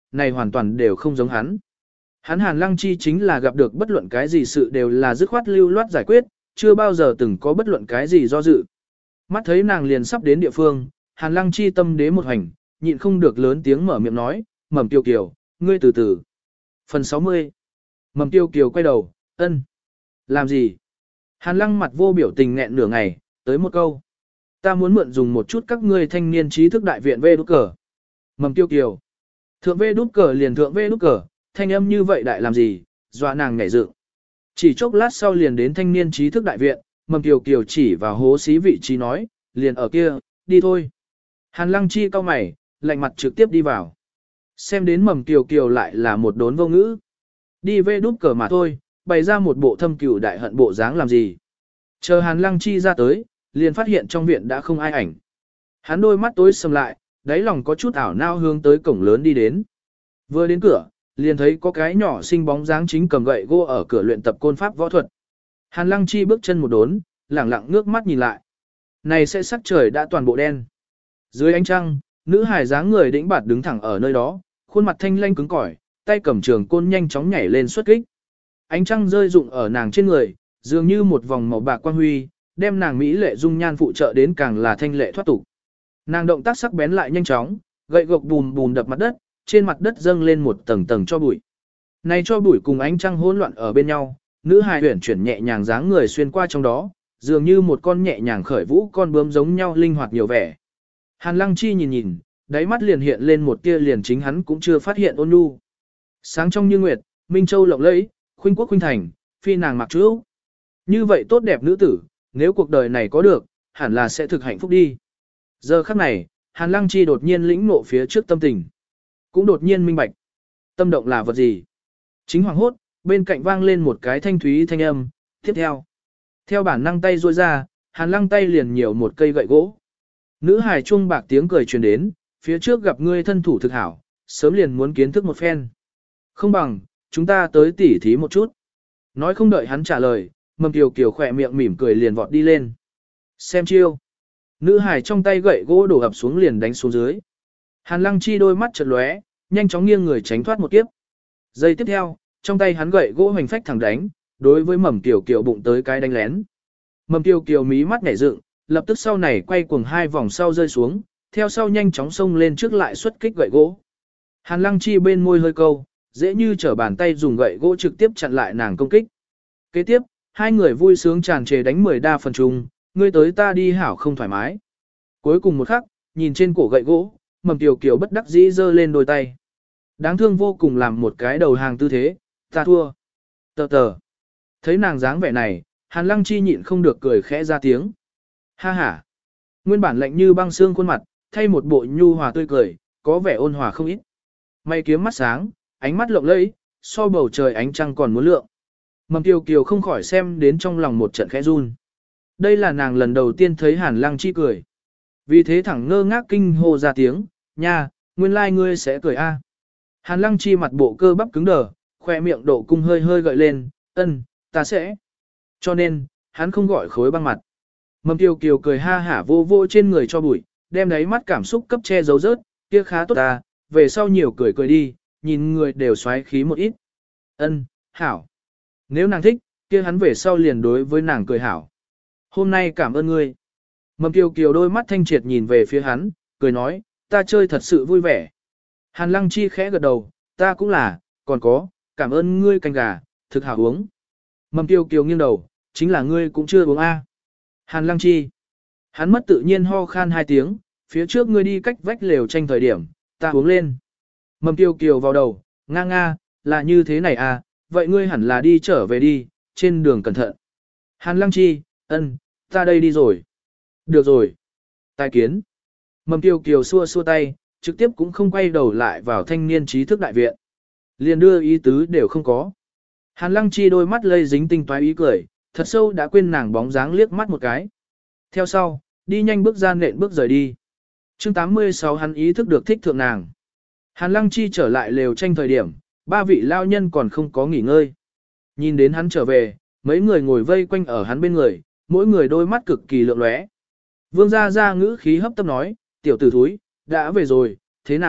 S1: này hoàn toàn đều không giống hắn. Hắn Hàn Lăng Chi chính là gặp được bất luận cái gì sự đều là dứt khoát lưu loát giải quyết, chưa bao giờ từng có bất luận cái gì do dự. Mắt thấy nàng liền sắp đến địa phương, Hàn Lăng Chi tâm đế một hành, nhịn không được lớn tiếng mở miệng nói, Mầm Tiêu Kiều, ngươi từ từ. Phần sáu mươi. Mầm Tiêu Kiều quay đầu, ân. Làm gì? Hàn Lăng mặt vô biểu tình nghẹn nửa ngày, tới một câu. Ta muốn mượn dùng một chút các ngươi thanh niên trí thức đại viện vê đút cờ. Mầm Tiêu Kiều. Thượng vê đút cờ liền thượng vê đút cờ, thanh âm như vậy đại làm gì, dọa nàng nhảy dựng. Chỉ chốc lát sau liền đến thanh niên trí thức đại viện, Mầm Tiêu Kiều chỉ vào hố xí vị trí nói, liền ở kia, đi thôi. Hàn Lăng Chi cau mày, lạnh mặt trực tiếp đi vào. Xem đến Mầm Tiêu Kiều lại là một đốn vô ngữ. Đi vê đút cờ mà thôi, bày ra một bộ thâm cửu đại hận bộ dáng làm gì. Chờ Hàn Lăng Chi ra tới, liền phát hiện trong viện đã không ai ảnh. Hắn đôi mắt tối sầm lại, đáy lòng có chút ảo nao hướng tới cổng lớn đi đến. Vừa đến cửa, liền thấy có cái nhỏ xinh bóng dáng chính cầm gậy gỗ ở cửa luyện tập côn pháp võ thuật. Hàn Lăng Chi bước chân một đốn, lẳng lặng ngước mắt nhìn lại. Này sẽ sắc trời đã toàn bộ đen. Dưới ánh trăng, nữ hài dáng người đĩnh bạt đứng thẳng ở nơi đó, khuôn mặt thanh lanh cứng cỏi, tay cầm trường côn nhanh chóng nhảy lên xuất kích. Ánh trăng rơi rụng ở nàng trên người, dường như một vòng màu bạc quang huy, đem nàng mỹ lệ dung nhan phụ trợ đến càng là thanh lệ thoát tục. Nàng động tác sắc bén lại nhanh chóng, gậy gộc bùm bùm đập mặt đất, trên mặt đất dâng lên một tầng tầng cho bụi. Này cho bụi cùng ánh trăng hỗn loạn ở bên nhau, nữ hài huyền chuyển nhẹ nhàng dáng người xuyên qua trong đó, dường như một con nhẹ nhàng khởi vũ con bướm giống nhau linh hoạt nhiều vẻ. Hàn Lăng Chi nhìn nhìn, đáy mắt liền hiện lên một tia liền chính hắn cũng chưa phát hiện ôn nhu. Sáng trong như nguyệt, minh châu lộng lẫy, khuynh quốc khuynh thành, phi nàng mặc chú. Như vậy tốt đẹp nữ tử, nếu cuộc đời này có được, hẳn là sẽ thực hạnh phúc đi. Giờ khắc này, Hàn Lăng Chi đột nhiên lĩnh ngộ phía trước tâm tình. Cũng đột nhiên minh bạch. Tâm động là vật gì? Chính hoàng hốt, bên cạnh vang lên một cái thanh thúy thanh âm, tiếp theo. Theo bản năng tay duỗi ra, Hàn Lăng tay liền nhiều một cây gậy gỗ. Nữ hài trung bạc tiếng cười truyền đến, phía trước gặp ngươi thân thủ thực hảo, sớm liền muốn kiến thức một phen. Không bằng, chúng ta tới tỉ thí một chút. Nói không đợi hắn trả lời, Mầm Kiều Kiều khỏe miệng mỉm cười liền vọt đi lên. Xem chiêu. Nữ hài trong tay gậy gỗ đổ ập xuống liền đánh xuống dưới. Hàn Lăng Chi đôi mắt chợt lóe, nhanh chóng nghiêng người tránh thoát một kiếp. Giây tiếp theo, trong tay hắn gậy gỗ hoành phách thẳng đánh, đối với Mầm Kiều Kiều bụng tới cái đánh lén. Mầm Kiều Kiều mí mắt nhảy dựng, lập tức sau này quay cuồng hai vòng sau rơi xuống, theo sau nhanh chóng xông lên trước lại xuất kích gậy gỗ. Hàn Lăng Chi bên môi hơi câu, dễ như trở bàn tay dùng gậy gỗ trực tiếp chặn lại nàng công kích. Kế tiếp, hai người vui sướng tràn trề đánh mười đa phần chung, ngươi tới ta đi hảo không thoải mái. Cuối cùng một khắc, nhìn trên cổ gậy gỗ, Mầm Kiều Kiều bất đắc dĩ giơ lên đôi tay. Đáng thương vô cùng làm một cái đầu hàng tư thế, ta thua. Tờ tờ. Thấy nàng dáng vẻ này, Hàn Lăng Chi nhịn không được cười khẽ ra tiếng. Ha ha. Nguyên bản lạnh như băng xương khuôn mặt, thay một bộ nhu hòa tươi cười, có vẻ ôn hòa không ít. Mày kiếm mắt sáng, ánh mắt lộng lẫy, so bầu trời ánh trăng còn muốn lượng. Mầm Kiều Kiều không khỏi xem đến trong lòng một trận khẽ run. Đây là nàng lần đầu tiên thấy Hàn Lăng Chi cười. Vì thế thẳng ngơ ngác kinh hô ra tiếng, nha, nguyên lai like ngươi sẽ cười a. Hàn Lăng Chi mặt bộ cơ bắp cứng đờ, khoe miệng độ cung hơi hơi gợi lên, ân, ta sẽ. Cho nên, hắn không gọi khối băng mặt. Mầm Kiều Kiều cười ha hả vô vô trên người cho bụi, đem đáy mắt cảm xúc cấp che giấu rớt, kia khá tốt ta, về sau nhiều cười cười đi, nhìn người đều xoáy khí một ít. Ân, hảo. Nếu nàng thích, kia hắn về sau liền đối với nàng cười hảo. Hôm nay cảm ơn ngươi. Mầm Kiều Kiều đôi mắt thanh triệt nhìn về phía hắn, cười nói, ta chơi thật sự vui vẻ. Hàn Lăng Chi khẽ gật đầu, ta cũng là, còn có, cảm ơn ngươi canh gà, thực hảo uống. Mầm Kiều Kiều nghiêng đầu, chính là ngươi cũng chưa uống a. Hàn Lăng Chi. Hắn mất tự nhiên ho khan hai tiếng, phía trước ngươi đi cách vách lều tranh thời điểm, ta uống lên. Mầm Kiều Kiều vào đầu, nga nga, là như thế này à, vậy ngươi hẳn là đi trở về đi, trên đường cẩn thận. Hàn Lăng Chi, ân, ta đây đi rồi. Được rồi. Tài kiến. Mầm Kiều Kiều xua xua tay, trực tiếp cũng không quay đầu lại vào thanh niên trí thức đại viện. Liền đưa ý tứ đều không có. Hàn Lăng Chi đôi mắt lây dính tinh toái ý cười, thật sâu đã quên nàng bóng dáng liếc mắt một cái. Theo sau, đi nhanh bước ra nện bước rời đi. chương tám mươi sáu hắn ý thức được thích thượng nàng. Hàn Lăng Chi trở lại lều tranh thời điểm, ba vị lao nhân còn không có nghỉ ngơi. Nhìn đến hắn trở về, mấy người ngồi vây quanh ở hắn bên người, mỗi người đôi mắt cực kỳ lượng lóe. Vương gia gia ngữ khí hấp tấp nói, tiểu tử thúi, đã về rồi, thế nào,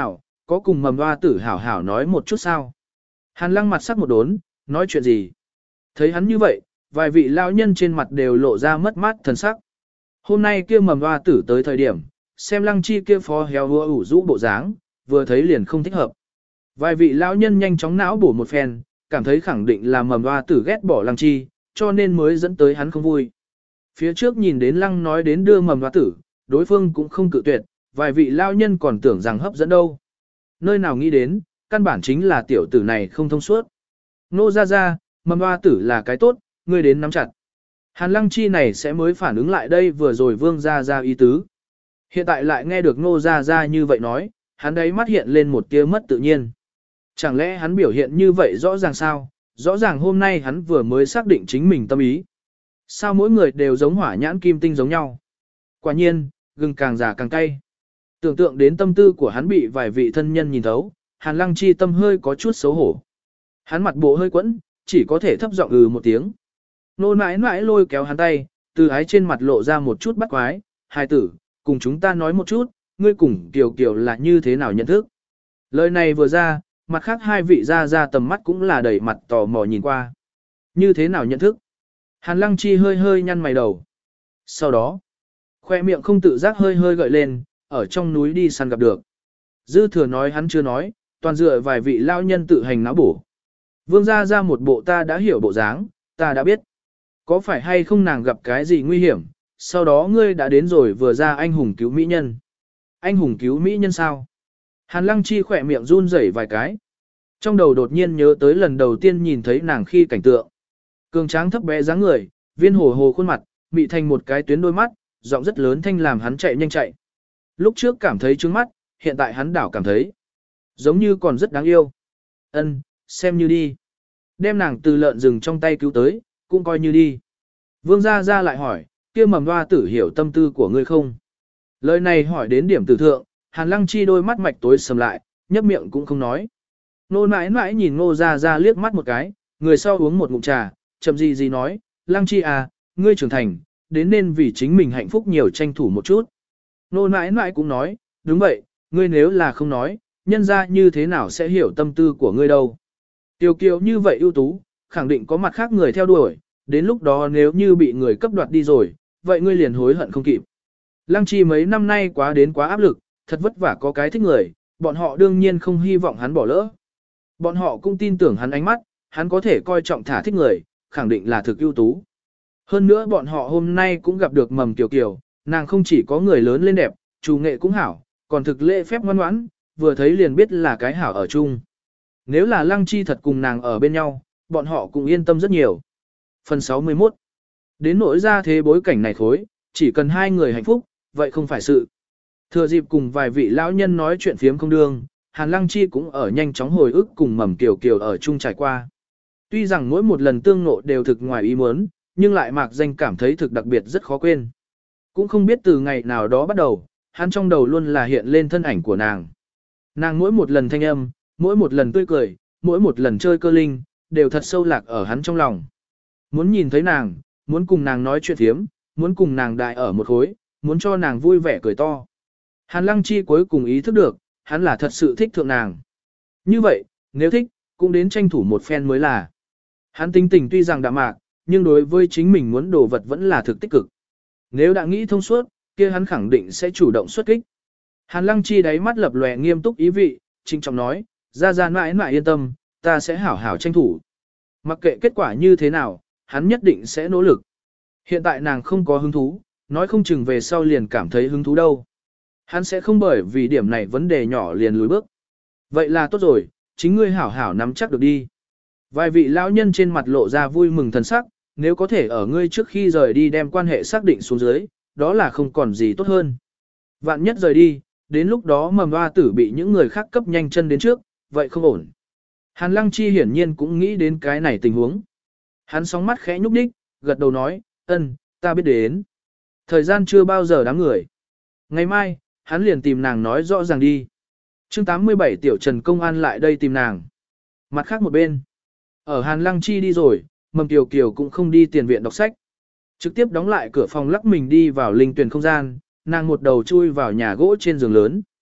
S1: có cùng mầm hoa tử hảo hảo nói một chút sao? Hàn lăng mặt sắc một đốn, nói chuyện gì? Thấy hắn như vậy, vài vị lão nhân trên mặt đều lộ ra mất mát thần sắc. Hôm nay kia mầm hoa tử tới thời điểm, xem lăng chi kia phó héo hua ủ rũ bộ dáng, vừa thấy liền không thích hợp. Vài vị lão nhân nhanh chóng não bổ một phen, cảm thấy khẳng định là mầm hoa tử ghét bỏ lăng chi, cho nên mới dẫn tới hắn không vui. Phía trước nhìn đến lăng nói đến đưa mầm hoa tử, đối phương cũng không cự tuyệt, vài vị lão nhân còn tưởng rằng hấp dẫn đâu. Nơi nào nghĩ đến, căn bản chính là tiểu tử này không thông suốt. Nô ra ra, mầm hoa tử là cái tốt, ngươi đến nắm chặt. Hàn lăng chi này sẽ mới phản ứng lại đây vừa rồi vương ra ra ý tứ. Hiện tại lại nghe được nô ra ra như vậy nói, hắn đấy mắt hiện lên một tia mất tự nhiên. Chẳng lẽ hắn biểu hiện như vậy rõ ràng sao? Rõ ràng hôm nay hắn vừa mới xác định chính mình tâm ý. Sao mỗi người đều giống hỏa nhãn kim tinh giống nhau? Quả nhiên, gừng càng già càng cay. Tưởng tượng đến tâm tư của hắn bị vài vị thân nhân nhìn thấu, Hàn lăng chi tâm hơi có chút xấu hổ. Hắn mặt bộ hơi quẫn, chỉ có thể thấp giọng ừ một tiếng. Nô nãi nãi lôi kéo hắn tay, từ ái trên mặt lộ ra một chút bắt quái, hài tử, cùng chúng ta nói một chút, ngươi cùng Kiều Kiều là như thế nào nhận thức. Lời này vừa ra, mặt khác hai vị ra ra tầm mắt cũng là đầy mặt tò mò nhìn qua. Như thế nào nhận thức? Hàn lăng chi hơi hơi nhăn mày đầu. Sau đó, khoe miệng không tự giác hơi hơi gợi lên, ở trong núi đi săn gặp được. Dư thừa nói hắn chưa nói, toàn dựa vài vị lao nhân tự hành náo bổ. Vương gia ra một bộ ta đã hiểu bộ dáng, ta đã biết. Có phải hay không nàng gặp cái gì nguy hiểm, sau đó ngươi đã đến rồi vừa ra anh hùng cứu mỹ nhân. Anh hùng cứu mỹ nhân sao? Hàn lăng chi khỏe miệng run rẩy vài cái. Trong đầu đột nhiên nhớ tới lần đầu tiên nhìn thấy nàng khi cảnh tượng. Cường tráng thấp bé dáng người, viên hồ hồ khuôn mặt, mị thành một cái tuyến đôi mắt, giọng rất lớn thanh làm hắn chạy nhanh chạy. Lúc trước cảm thấy trướng mắt, hiện tại hắn đảo cảm thấy giống như còn rất đáng yêu. Ân, xem như đi. Đem nàng từ lợn rừng trong tay cứu tới, cũng coi như đi. Vương gia gia lại hỏi, kia mầm hoa tử hiểu tâm tư của ngươi không? Lời này hỏi đến điểm tử thượng, Hàn lăng chi đôi mắt mạch tối sầm lại, nhấp miệng cũng không nói. Nô mãi mãi nhìn ngô gia gia liếc mắt một cái, người sau uống một ngụm trà, chậm gì gì nói, lăng chi à, ngươi trưởng thành, đến nên vì chính mình hạnh phúc nhiều tranh thủ một chút. Nô mãi mãi cũng nói, đúng vậy, ngươi nếu là không nói, nhân ra như thế nào sẽ hiểu tâm tư của ngươi đâu. Tiểu kiều như vậy ưu tú, khẳng định có mặt khác người theo đuổi, đến lúc đó nếu như bị người cấp đoạt đi rồi, vậy ngươi liền hối hận không kịp. Lăng chi mấy năm nay quá đến quá áp lực, thật vất vả có cái thích người, bọn họ đương nhiên không hy vọng hắn bỏ lỡ. Bọn họ cũng tin tưởng hắn ánh mắt, hắn có thể coi trọng thả thích người, khẳng định là thực ưu tú. Hơn nữa bọn họ hôm nay cũng gặp được mầm Kiều Kiều, nàng không chỉ có người lớn lên đẹp, chủ nghệ cũng hảo, còn thực lễ phép ngoan ngoãn, vừa thấy liền biết là cái hảo ở chung. Nếu là lăng chi thật cùng nàng ở bên nhau, bọn họ cũng yên tâm rất nhiều. Phần sáu mươi mốt. Đến nỗi ra thế bối cảnh này khối, chỉ cần hai người hạnh phúc, vậy không phải sự. Thừa dịp cùng vài vị lão nhân nói chuyện phiếm không đương, Hàn lăng chi cũng ở nhanh chóng hồi ức cùng mầm Kiều Kiều ở chung trải qua. Tuy rằng mỗi một lần tương ngộ đều thực ngoài ý muốn, nhưng lại mạc danh cảm thấy thực đặc biệt rất khó quên. Cũng không biết từ ngày nào đó bắt đầu, hắn trong đầu luôn là hiện lên thân ảnh của nàng. Nàng mỗi một lần thanh âm, mỗi một lần tươi cười, mỗi một lần chơi cơ linh, đều thật sâu lạc ở hắn trong lòng. Muốn nhìn thấy nàng, muốn cùng nàng nói chuyện thiếm, muốn cùng nàng đại ở một khối, muốn cho nàng vui vẻ cười to. Hàn lăng chi cuối cùng ý thức được, hắn là thật sự thích thượng nàng. Như vậy, nếu thích, cũng đến tranh thủ một phen mới là. Hắn tính tình tuy rằng đạm mạc, nhưng đối với chính mình muốn đồ vật vẫn là thực tích cực. Nếu đã nghĩ thông suốt, kia hắn khẳng định sẽ chủ động xuất kích. Hàn lăng chi đáy mắt lập lòe nghiêm túc ý vị, trinh trọng nói, ra ra mãi mãi yên tâm, ta sẽ hảo hảo tranh thủ. Mặc kệ kết quả như thế nào, hắn nhất định sẽ nỗ lực. Hiện tại nàng không có hứng thú, nói không chừng về sau liền cảm thấy hứng thú đâu. Hắn sẽ không bởi vì điểm này vấn đề nhỏ liền lùi bước. Vậy là tốt rồi, chính ngươi hảo hảo nắm chắc được đi. Vài vị lão nhân trên mặt lộ ra vui mừng thần sắc, nếu có thể ở ngươi trước khi rời đi đem quan hệ xác định xuống dưới, đó là không còn gì tốt hơn. Vạn nhất rời đi, đến lúc đó mầm hoa tử bị những người khác cấp nhanh chân đến trước, vậy không ổn. Hàn lăng chi hiển nhiên cũng nghĩ đến cái này tình huống. Hắn sóng mắt khẽ nhúc nhích, gật đầu nói, ân, ta biết đến. Thời gian chưa bao giờ đáng người. Ngày mai, hắn liền tìm nàng nói rõ ràng đi. chương tám mươi bảy tiểu Trần Công An lại đây tìm nàng. Mặt khác một bên. Ở Hàn lăng chi đi rồi, mầm Kiều Kiều cũng không đi tiền viện đọc sách. Trực tiếp đóng lại cửa phòng lắc mình đi vào linh tuyển không gian, nàng một đầu chui vào nhà gỗ trên giường lớn.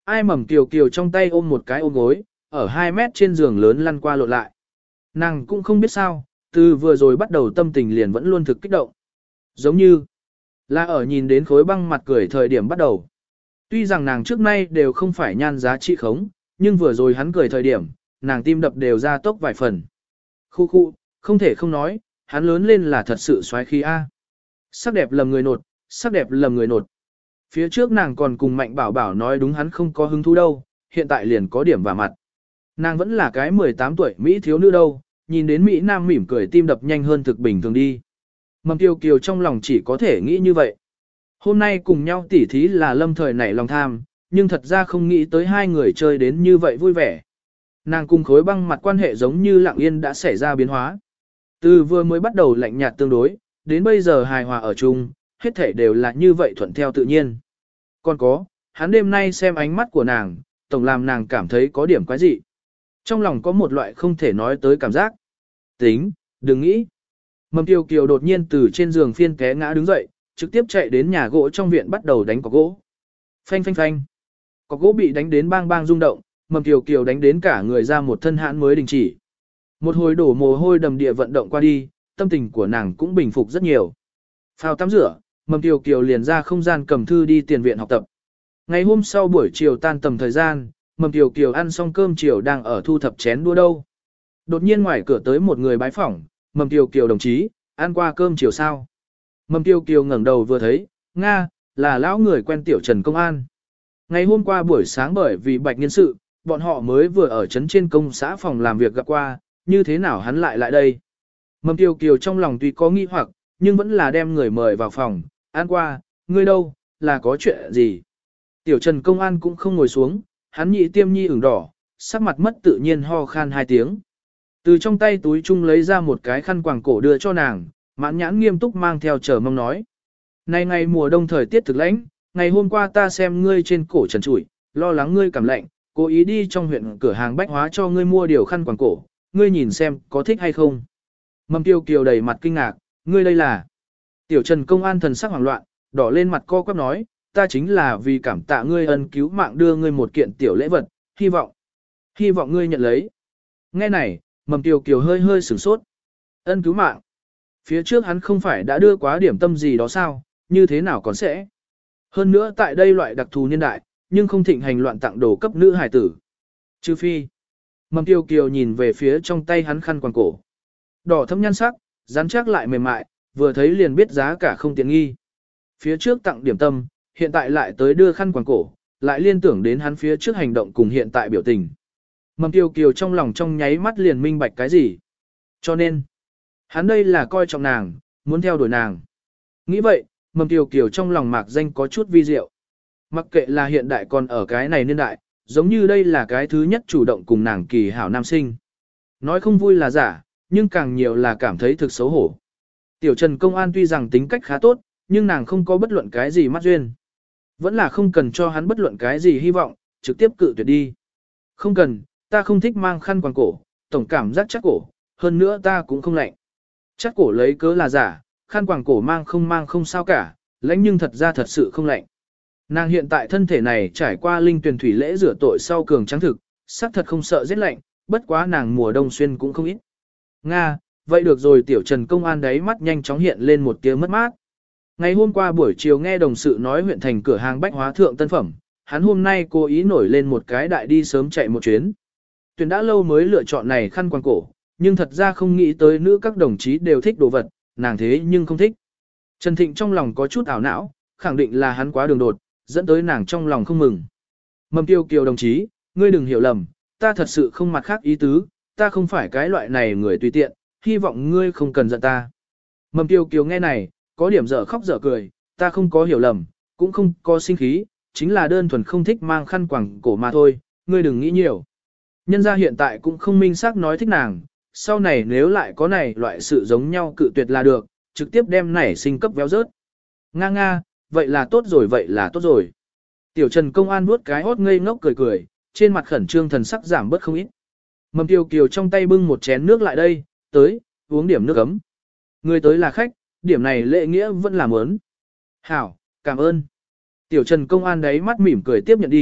S1: Ai Mầm Kiều Kiều trong tay ôm một cái ôm gối, ở hai mét trên giường lớn lăn qua lộn lại. Nàng cũng không biết sao, từ vừa rồi bắt đầu tâm tình liền vẫn luôn thực kích động. Giống như là ở nhìn đến khối băng mặt cười thời điểm bắt đầu. Tuy rằng nàng trước nay đều không phải nhan giá trị khống, nhưng vừa rồi hắn cười thời điểm, nàng tim đập đều ra tốc vài phần. Khu khu, không thể không nói, hắn lớn lên là thật sự xoáy khí a. Sắc đẹp lầm người nột, sắc đẹp lầm người nột. Phía trước nàng còn cùng Mạnh Bảo Bảo nói đúng hắn không có hứng thú đâu, hiện tại liền có điểm vào mặt. Nàng vẫn là cái mười tám tuổi Mỹ thiếu nữ đâu, nhìn đến Mỹ Nam mỉm cười tim đập nhanh hơn thực bình thường đi. Mầm Kiều Kiều trong lòng chỉ có thể nghĩ như vậy. Hôm nay cùng nhau tỉ thí là lâm thời nảy lòng tham, nhưng thật ra không nghĩ tới hai người chơi đến như vậy vui vẻ. Nàng cùng khối băng mặt quan hệ giống như lặng yên đã xảy ra biến hóa. Từ vừa mới bắt đầu lạnh nhạt tương đối, đến bây giờ hài hòa ở chung, hết thể đều là như vậy thuận theo tự nhiên. Còn có, hắn đêm nay xem ánh mắt của nàng, tổng làm nàng cảm thấy có điểm quái dị. Trong lòng có một loại không thể nói tới cảm giác. Tính, đừng nghĩ. Mầm Kiều Kiều đột nhiên từ trên giường phiên té ngã đứng dậy, trực tiếp chạy đến nhà gỗ trong viện bắt đầu đánh cọc gỗ. Phanh phanh phanh. Cọc gỗ bị đánh đến bang bang rung động, Mầm Kiều Kiều đánh đến cả người ra một thân hãn mới đình chỉ. Một hồi đổ mồ hôi đầm địa vận động qua đi, tâm tình của nàng cũng bình phục rất nhiều. Phao tắm rửa, Mầm Kiều Kiều liền ra không gian cầm thư đi tiền viện học tập. Ngày hôm sau buổi chiều tan tầm thời gian, Mầm Kiều Kiều ăn xong cơm chiều đang ở thu thập chén đũa đâu. Đột nhiên ngoài cửa tới một người bái phỏng, Mầm Kiều Kiều đồng chí, ăn qua cơm chiều sao? Mầm Kiều Kiều ngẩng đầu vừa thấy, Nga, là lão người quen tiểu Trần Công An. Ngày hôm qua buổi sáng bởi vì bạch nhân sự, bọn họ mới vừa ở trấn trên công xã phòng làm việc gặp qua, như thế nào hắn lại lại đây? Mầm Kiều Kiều trong lòng tuy có nghi hoặc, nhưng vẫn là đem người mời vào phòng, ăn qua, ngươi đâu, là có chuyện gì? Tiểu Trần Công An cũng không ngồi xuống, hắn nhị tiêm nhi ửng đỏ, sắc mặt mất tự nhiên ho khan hai tiếng. Từ trong tay túi chung lấy ra một cái khăn quàng cổ đưa cho nàng, mãn nhãn nghiêm túc mang theo chờ mong nói. Này ngày mùa đông thời tiết thực lãnh, ngày hôm qua ta xem ngươi trên cổ trần trụi, lo lắng ngươi cảm lạnh, cố ý đi trong huyện cửa hàng bách hóa cho ngươi mua điều khăn quàng cổ, ngươi nhìn xem có thích hay không. Mầm Kiều Kiều đầy mặt kinh ngạc, ngươi đây là. Tiểu Trần Công An thần sắc hoảng loạn, đỏ lên mặt co quắp nói, ta chính là vì cảm tạ ngươi ân cứu mạng đưa ngươi một kiện tiểu lễ vật, hy vọng, hy vọng ngươi nhận lấy. Nghe này, Mầm Kiều Kiều hơi hơi sửng sốt. Ân cứu mạng. Phía trước hắn không phải đã đưa quá điểm tâm gì đó sao, như thế nào còn sẽ. Hơn nữa tại đây loại đặc thù niên đại, nhưng không thịnh hành loạn tặng đồ cấp nữ hài tử. Trừ phi. Mầm Kiều Kiều nhìn về phía trong tay hắn khăn quàng cổ. Đỏ thâm nhan sắc, rắn chắc lại mềm mại, vừa thấy liền biết giá cả không tiện nghi. Phía trước tặng điểm tâm, hiện tại lại tới đưa khăn quàng cổ, lại liên tưởng đến hắn phía trước hành động cùng hiện tại biểu tình. Mầm Kiều Kiều trong lòng trong nháy mắt liền minh bạch cái gì. Cho nên, hắn đây là coi trọng nàng, muốn theo đuổi nàng. Nghĩ vậy, Mầm Kiều Kiều trong lòng mạc danh có chút vi diệu. Mặc kệ là hiện đại còn ở cái này niên đại, giống như đây là cái thứ nhất chủ động cùng nàng kỳ hảo nam sinh. Nói không vui là giả, nhưng càng nhiều là cảm thấy thực xấu hổ. Tiểu Trần Công An tuy rằng tính cách khá tốt, nhưng nàng không có bất luận cái gì mắt duyên. Vẫn là không cần cho hắn bất luận cái gì hy vọng, trực tiếp cự tuyệt đi. Không cần, ta không thích mang khăn quàng cổ, tổng cảm giác chắc cổ, hơn nữa ta cũng không lạnh. Chắc cổ lấy cớ là giả, khăn quàng cổ mang không mang không sao cả, lãnh nhưng thật ra thật sự không lạnh. Nàng hiện tại thân thể này trải qua linh tuyển thủy lễ rửa tội sau cường trắng thực, xác thật không sợ rét lạnh, bất quá nàng mùa đông xuyên cũng không ít. Nga, vậy được rồi. Tiểu Trần Công An đấy mắt nhanh chóng hiện lên một tia mất mát. Ngày hôm qua buổi chiều nghe đồng sự nói huyện thành cửa hàng bách hóa thượng tân phẩm, hắn hôm nay cố ý nổi lên một cái đại đi sớm chạy một chuyến. Tuyển đã lâu mới lựa chọn này khăn quàng cổ, nhưng thật ra không nghĩ tới nữ các đồng chí đều thích đồ vật, nàng thế nhưng không thích. Trần Thịnh trong lòng có chút ảo não, khẳng định là hắn quá đường đột, dẫn tới nàng trong lòng không mừng. Mầm Kiều Kiều đồng chí, ngươi đừng hiểu lầm, ta thật sự không mặt khác ý tứ, ta không phải cái loại này người tùy tiện, hy vọng ngươi không cần giận ta. Mầm Kiều Kiều nghe này, có điểm dở khóc dở cười, ta không có hiểu lầm, cũng không có sinh khí, chính là đơn thuần không thích mang khăn quàng cổ mà thôi, ngươi đừng nghĩ nhiều. Nhân gia hiện tại cũng không minh xác nói thích nàng, sau này nếu lại có này loại sự giống nhau cự tuyệt là được, trực tiếp đem nảy sinh cấp véo rớt. Nga nga, vậy là tốt rồi vậy là tốt rồi. Tiểu Trần Công An nuốt cái hốt ngây ngốc cười cười, trên mặt khẩn trương thần sắc giảm bớt không ít. Mầm Kiều Kiều trong tay bưng một chén nước lại đây, tới, uống điểm nước ấm. Người tới là khách, điểm này lễ nghĩa vẫn là muốn. Hảo, cảm ơn. Tiểu Trần Công An đấy mắt mỉm cười tiếp nhận đi,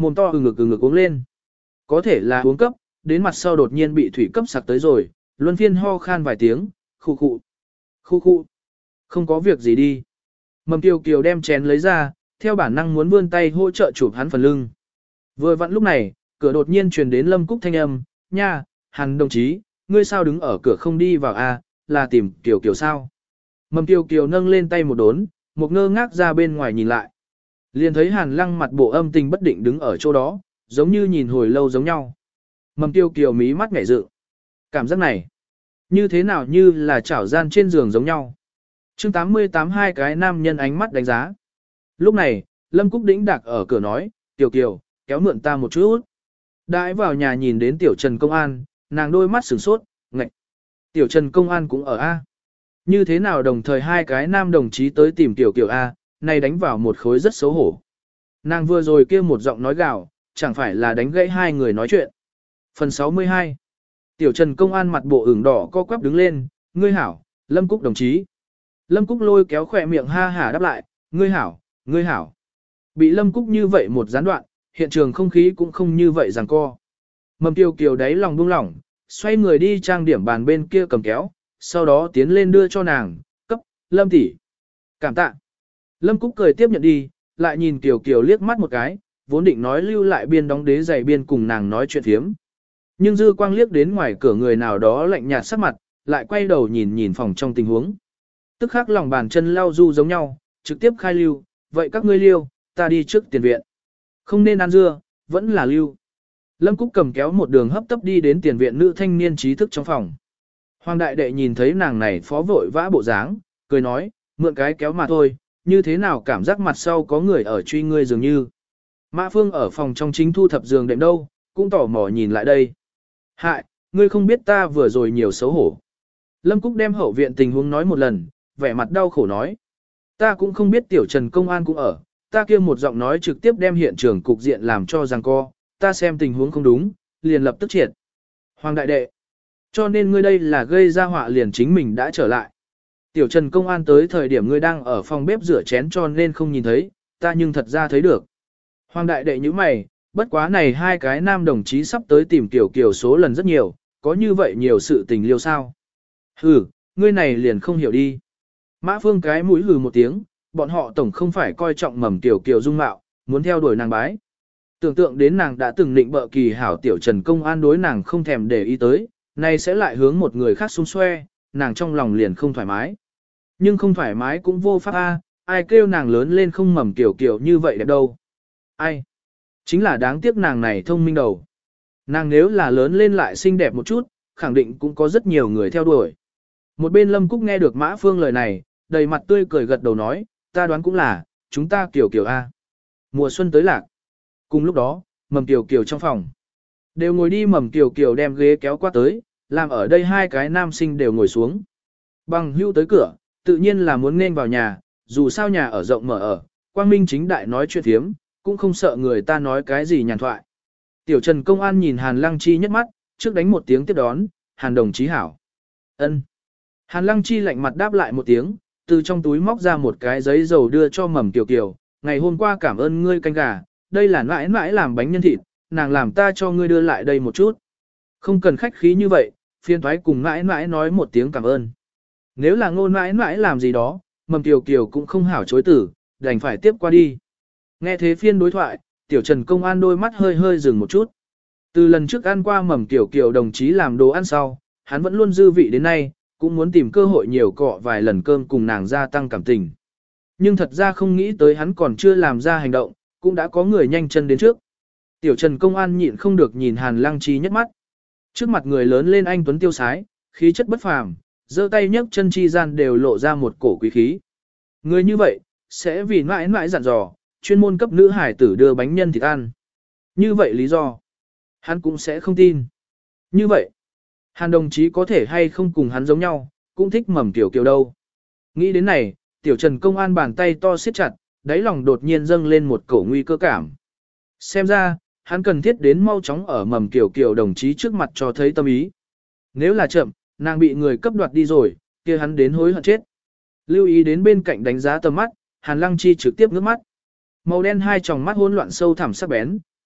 S1: mồm to ừ ngực ừ ngực uống lên. Có thể là uống cấp, đến mặt sau đột nhiên bị thủy cấp sặc tới rồi, luân phiên ho khan vài tiếng, khu khụ, khu khụ. Không có việc gì đi. Mầm Kiều Kiều đem chén lấy ra, theo bản năng muốn vươn tay hỗ trợ chụp hắn phần lưng. Vừa vặn lúc này, cửa đột nhiên truyền đến Lâm Cúc thanh âm, nha, Hàn đồng chí, ngươi sao đứng ở cửa không đi vào a, là tìm Kiều Kiều sao? Mầm Kiều Kiều nâng lên tay một đốn, một ngơ ngác ra bên ngoài nhìn lại. Liền thấy Hàn Lăng mặt bộ âm tình bất định đứng ở chỗ đó, giống như nhìn hồi lâu giống nhau. Mầm Kiều Kiều mí mắt nhảy dựng. Cảm giác này, như thế nào như là chảo gian trên giường giống nhau. Chương tám mươi tám hai cái nam nhân ánh mắt đánh giá. Lúc này, Lâm Cúc đĩnh đạc ở cửa nói, Kiều Kiều, kéo mượn ta một chút. Đãi vào nhà nhìn đến Tiểu Trần Công An, nàng đôi mắt sửng sốt, ngạch. Tiểu Trần Công An cũng ở A. Như thế nào đồng thời hai cái nam đồng chí tới tìm Kiều Kiều A, này đánh vào một khối rất xấu hổ. Nàng vừa rồi kia một giọng nói gạo, chẳng phải là đánh gãy hai người nói chuyện. Phần sáu mươi hai. Tiểu Trần Công An mặt bộ ửng đỏ co quắp đứng lên, ngươi hảo, Lâm Cúc đồng chí. Lâm Cúc lôi kéo khỏe miệng ha hả đáp lại, ngươi hảo, ngươi hảo. Bị Lâm Cúc như vậy một gián đoạn, hiện trường không khí cũng không như vậy giằng co. Mầm Kiều Kiều đáy lòng buông lỏng, xoay người đi trang điểm bàn bên kia cầm kéo, sau đó tiến lên đưa cho nàng, cấp, Lâm tỷ. Cảm tạ. Lâm Cúc cười tiếp nhận đi, lại nhìn Kiều Kiều liếc mắt một cái, vốn định nói lưu lại biên đóng đế giày biên cùng nàng nói chuyện phiếm. Nhưng dư quang liếc đến ngoài cửa người nào đó lạnh nhạt sắc mặt, lại quay đầu nhìn nhìn phòng trong tình huống. Tức khắc lòng bàn chân lao du giống nhau, trực tiếp khai lưu, vậy các ngươi lưu, ta đi trước tiền viện. Không nên ăn dưa, vẫn là lưu. Lâm Cúc cầm kéo một đường hấp tấp đi đến tiền viện nữ thanh niên trí thức trong phòng. Hoàng đại đệ nhìn thấy nàng này phó vội vã bộ dáng, cười nói, mượn cái kéo mà thôi, như thế nào cảm giác mặt sau có người ở truy ngươi dường như. Mã Phương ở phòng trong chính thu thập giường đệm đâu, cũng tỏ mò nhìn lại đây. Hại, ngươi không biết ta vừa rồi nhiều xấu hổ. Lâm Cúc đem hậu viện tình huống nói một lần, vẻ mặt đau khổ nói. Ta cũng không biết Tiểu Trần Công An cũng ở, ta kia một giọng nói trực tiếp đem hiện trường cục diện làm cho giằng co, ta xem tình huống không đúng, liền lập tức triệt. Hoàng đại đệ, cho nên ngươi đây là gây ra họa liền chính mình đã trở lại. Tiểu Trần Công An tới thời điểm ngươi đang ở phòng bếp rửa chén cho nên không nhìn thấy, ta nhưng thật ra thấy được. Hoàng đại đệ như mày, bất quá này hai cái nam đồng chí sắp tới tìm Kiều Kiều số lần rất nhiều, có như vậy nhiều sự tình liêu sao? Hừ, ngươi này liền không hiểu đi. Mã Phương cái mũi hừ một tiếng, bọn họ tổng không phải coi trọng mầm Kiều Kiều dung mạo, muốn theo đuổi nàng bái. Tưởng tượng đến nàng đã từng định bợ kỳ hảo Tiểu Trần Công An đối nàng không thèm để ý tới, nay sẽ lại hướng một người khác xung xoe, nàng trong lòng liền không thoải mái. Nhưng không thoải mái cũng vô pháp a, ai kêu nàng lớn lên không mầm Kiều Kiều như vậy đẹp đâu. Ai? Chính là đáng tiếc nàng này thông minh đầu. Nàng nếu là lớn lên lại xinh đẹp một chút, khẳng định cũng có rất nhiều người theo đuổi. Một bên Lâm Cúc nghe được Mã Phương lời này, đầy mặt tươi cười gật đầu nói, ta đoán cũng là, chúng ta Kiều Kiều A. Mùa xuân tới lạc. Cùng lúc đó, mầm Kiều Kiều trong phòng. Đều ngồi đi mầm Kiều Kiều đem ghế kéo qua tới, làm ở đây hai cái nam sinh đều ngồi xuống. Bằng hưu tới cửa, tự nhiên là muốn nên vào nhà, dù sao nhà ở rộng mở ở, quang minh chính đại nói chuyện thiếm, cũng không sợ người ta nói cái gì nhàn thoại. Tiểu Trần Công An nhìn Hàn Lăng Chi nhất mắt, trước đánh một tiếng tiếp đón, Hàn đồng chí hảo. Ân. Hàn Lăng Chi lạnh mặt đáp lại một tiếng, từ trong túi móc ra một cái giấy dầu đưa cho mầm Kiều Kiều, ngày hôm qua cảm ơn ngươi canh gà, đây là mãi mãi làm bánh nhân thịt, nàng làm ta cho ngươi đưa lại đây một chút. Không cần khách khí như vậy, phiên thoái cùng mãi mãi nói một tiếng cảm ơn. Nếu là ngôn mãi mãi làm gì đó, mầm Kiều Kiều cũng không hảo chối tử, đành phải tiếp qua đi. Nghe thế phiên đối thoại, Tiểu Trần Công An đôi mắt hơi hơi dừng một chút. Từ lần trước ăn qua mầm Kiều Kiều đồng chí làm đồ ăn sau, hắn vẫn luôn dư vị đến nay, cũng muốn tìm cơ hội nhiều cọ vài lần cơm cùng nàng gia tăng cảm tình. Nhưng thật ra không nghĩ tới hắn còn chưa làm ra hành động, cũng đã có người nhanh chân đến trước. Tiểu Trần Công An nhịn không được nhìn Hàn Lăng Chi nhất mắt. Trước mặt người lớn lên anh tuấn tiêu sái, khí chất bất phàm, giơ tay nhấc chân chi gian đều lộ ra một cổ quý khí. Người như vậy, sẽ vì mãi mãi dặn dò, chuyên môn cấp nữ hải tử đưa bánh nhân thịt ăn. Như vậy lý do, hắn cũng sẽ không tin. Như vậy, Hàn đồng chí có thể hay không cùng hắn giống nhau, cũng thích mầm Kiều Kiều đâu. Nghĩ đến này, Tiểu Trần Công An bàn tay to siết chặt, đáy lòng đột nhiên dâng lên một cổ nguy cơ cảm. Xem ra, hắn cần thiết đến mau chóng ở mầm Kiều Kiều đồng chí trước mặt cho thấy tâm ý. Nếu là chậm, nàng bị người cấp đoạt đi rồi, kia hắn đến hối hận chết. Lưu ý đến bên cạnh đánh giá tầm mắt, Hàn Lăng Chi trực tiếp ngước mắt. Màu đen hai tròng mắt hỗn loạn sâu thẳm sắc bén,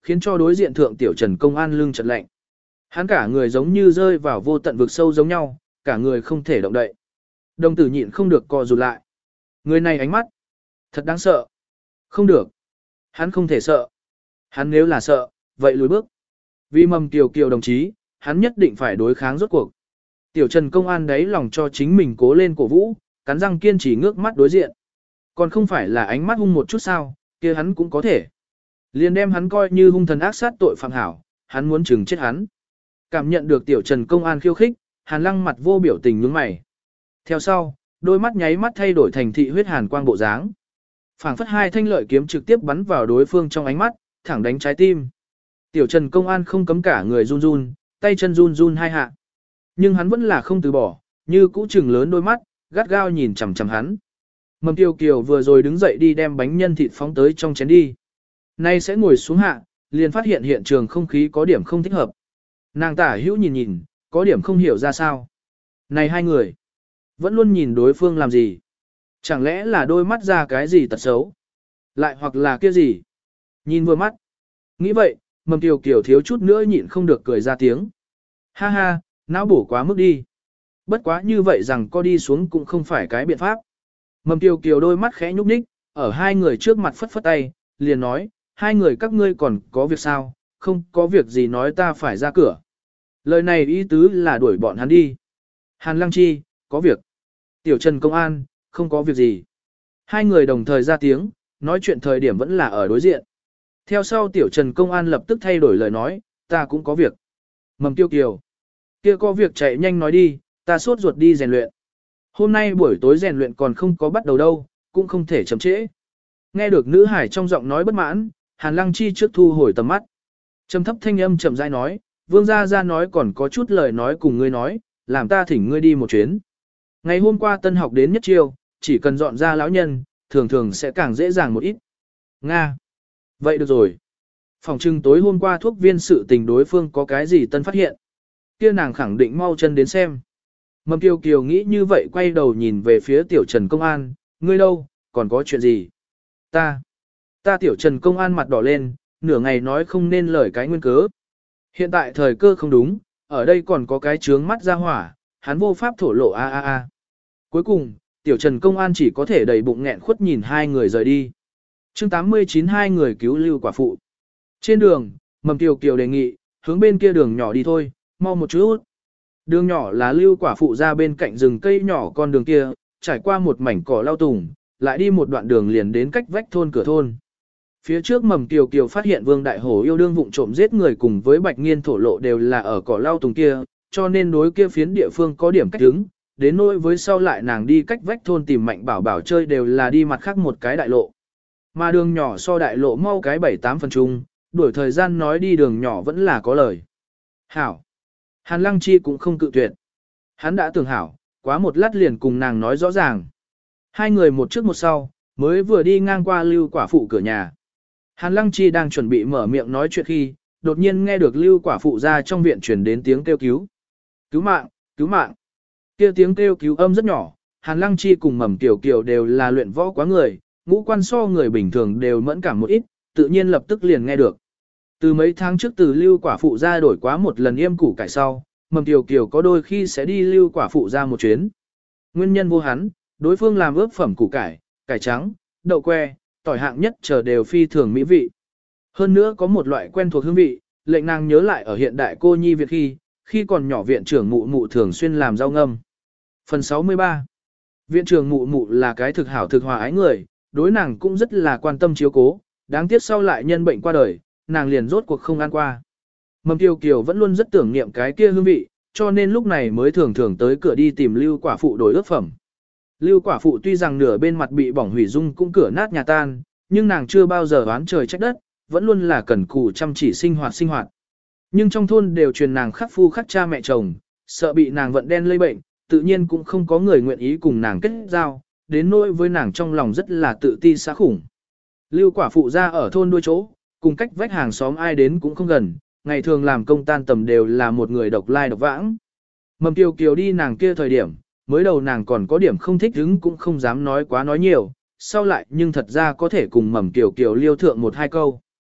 S1: khiến cho đối diện thượng tiểu Trần Công An lưng chợt lạnh. Hắn cả người giống như rơi vào vô tận vực sâu giống nhau, cả người không thể động đậy. Đồng tử nhịn không được co rụt lại. Người này ánh mắt, thật đáng sợ. Không được. Hắn không thể sợ. Hắn nếu là sợ, vậy lùi bước. Vì Mầm Kiều Kiều đồng chí, hắn nhất định phải đối kháng rốt cuộc. Tiểu Trần Công An đấy lòng cho chính mình cố lên cổ vũ, cắn răng kiên trì ngước mắt đối diện. Còn không phải là ánh mắt hung một chút sao, kia hắn cũng có thể. Liền đem hắn coi như hung thần ác sát tội phạm hảo, hắn muốn chừng chết hắn. Cảm nhận được Tiểu Trần Công An khiêu khích, Hàn Lăng mặt vô biểu tình nhướng mày. Theo sau, đôi mắt nháy mắt thay đổi thành thị huyết hàn quang bộ dáng. Phảng phất hai thanh lợi kiếm trực tiếp bắn vào đối phương trong ánh mắt, thẳng đánh trái tim. Tiểu Trần Công An không cấm cả người run run, tay chân run run hai hạ. Nhưng hắn vẫn là không từ bỏ, như cũ trừng lớn đôi mắt, gắt gao nhìn chằm chằm hắn. Mầm Kiều Kiều vừa rồi đứng dậy đi đem bánh nhân thịt phóng tới trong chén đi. Nay sẽ ngồi xuống hạ, liền phát hiện hiện trường không khí có điểm không thích hợp. Nàng tả hữu nhìn nhìn, có điểm không hiểu ra sao. Này hai người, vẫn luôn nhìn đối phương làm gì? Chẳng lẽ là đôi mắt ra cái gì tật xấu? Lại hoặc là kia gì? Nhìn vừa mắt. Nghĩ vậy, Mầm Kiều Kiều thiếu chút nữa nhịn không được cười ra tiếng. Ha ha, não bổ quá mức đi. Bất quá như vậy rằng có đi xuống cũng không phải cái biện pháp. Mầm Kiều Kiều đôi mắt khẽ nhúc nhích, ở hai người trước mặt phất phất tay, liền nói, hai người các ngươi còn có việc sao, không có việc gì nói ta phải ra cửa. Lời này ý tứ là đuổi bọn hắn đi. Hàn Lăng Chi, có việc. Tiểu Trần Công An, không có việc gì. Hai người đồng thời ra tiếng, nói chuyện thời điểm vẫn là ở đối diện. Theo sau Tiểu Trần Công An lập tức thay đổi lời nói, ta cũng có việc. Mầm Kiều Kiều, kia có việc chạy nhanh nói đi, ta sốt ruột đi rèn luyện. Hôm nay buổi tối rèn luyện còn không có bắt đầu đâu, cũng không thể chậm trễ. Nghe được nữ hải trong giọng nói bất mãn, Hàn Lăng Chi trước thu hồi tầm mắt. Trầm thấp thanh âm chậm rãi nói, Vương gia gia nói còn có chút lời nói cùng ngươi nói, làm ta thỉnh ngươi đi một chuyến. Ngày hôm qua tân học đến nhất chiêu, chỉ cần dọn ra lão nhân, thường thường sẽ càng dễ dàng một ít. Nga. Vậy được rồi. Phòng trưng tối hôm qua thuốc viên sự tình đối phương có cái gì tân phát hiện. Kia nàng khẳng định mau chân đến xem. Mầm Kiều Kiều nghĩ như vậy quay đầu nhìn về phía Tiểu Trần Công An, ngươi đâu, còn có chuyện gì? Ta. Ta Tiểu Trần Công An mặt đỏ lên, nửa ngày nói không nên lời cái nguyên cớ. Hiện tại thời cơ không đúng, ở đây còn có cái trướng mắt ra hỏa, hắn vô pháp thổ lộ a a a. Cuối cùng, Tiểu Trần Công An chỉ có thể đầy bụng nghẹn khuất nhìn hai người rời đi. chương tám mươi chín hai người cứu lưu quả phụ. Trên đường, Mầm Kiều Kiều đề nghị, hướng bên kia đường nhỏ đi thôi, mau một chút. Đường nhỏ là lưu quả phụ ra bên cạnh rừng cây nhỏ con đường kia, trải qua một mảnh cỏ lau tùng, lại đi một đoạn đường liền đến cách vách thôn cửa thôn. Phía trước Mầm Kiều Kiều phát hiện Vương Đại Hổ yêu đương vụng trộm giết người cùng với Bạch Nghiên thổ lộ đều là ở cỏ lau tùng kia, cho nên đối kia phiến địa phương có điểm cách đứng, đến nỗi với sau lại nàng đi cách vách thôn tìm Mạnh Bảo Bảo chơi đều là đi mặt khác một cái đại lộ. Mà đường nhỏ so đại lộ mau cái bảy tám phần chung, đuổi thời gian nói đi đường nhỏ vẫn là có lời. Hảo. Hàn Lăng Chi cũng không cự tuyệt. Hắn đã tưởng hảo, quá một lát liền cùng nàng nói rõ ràng. Hai người một trước một sau, mới vừa đi ngang qua lưu quả phụ cửa nhà. Hàn Lăng Chi đang chuẩn bị mở miệng nói chuyện khi, đột nhiên nghe được lưu quả phụ ra trong viện truyền đến tiếng kêu cứu. Cứu mạng, cứu mạng. Kia tiếng kêu cứu âm rất nhỏ, Hàn Lăng Chi cùng Mầm Kiều Kiều đều là luyện võ quá người, ngũ quan so người bình thường đều mẫn cảm một ít, tự nhiên lập tức liền nghe được. Từ mấy tháng trước từ lưu quả phụ ra đổi quá một lần yêm củ cải sau, Mầm Kiều Kiều có đôi khi sẽ đi lưu quả phụ ra một chuyến. Nguyên nhân vô hắn, đối phương làm ướp phẩm củ cải, cải trắng, đậu que, tỏi hạng nhất chờ đều phi thường mỹ vị. Hơn nữa có một loại quen thuộc hương vị, lệnh nàng nhớ lại ở hiện đại cô nhi Việt khi, khi còn nhỏ viện trưởng mụ mụ thường xuyên làm rau ngâm. Phần sáu mươi ba. Viện trưởng mụ mụ là cái thực hảo thực hòa ái người, đối nàng cũng rất là quan tâm chiếu cố, đáng tiếc sau lại nhân bệnh qua đời, nàng liền rốt cuộc không ăn qua. Mầm Kiều Kiều vẫn luôn rất tưởng niệm cái kia hương vị, cho nên lúc này mới thường thường tới cửa đi tìm lưu quả phụ đổi ước phẩm. Lưu quả phụ tuy rằng nửa bên mặt bị bỏng hủy dung cũng cửa nát nhà tan, nhưng nàng chưa bao giờ oán trời trách đất, vẫn luôn là cẩn cù chăm chỉ sinh hoạt sinh hoạt. Nhưng trong thôn đều truyền nàng khắc phu khắc cha mẹ chồng, sợ bị nàng vận đen lây bệnh, tự nhiên cũng không có người nguyện ý cùng nàng kết giao, đến nỗi với nàng trong lòng rất là tự ti xá khủng. Lưu quả phụ ra ở thôn đuôi chỗ, cùng cách vách hàng xóm ai đến cũng không gần, ngày thường làm công tan tầm đều là một người độc lai độc vãng. Mầm Kiều Kiều đi nàng kia thời điểm, mới đầu nàng còn có điểm không thích hứng cũng không dám nói quá nói nhiều, sau lại nhưng thật ra có thể cùng Mầm Kiều Kiều liêu thượng một hai câu.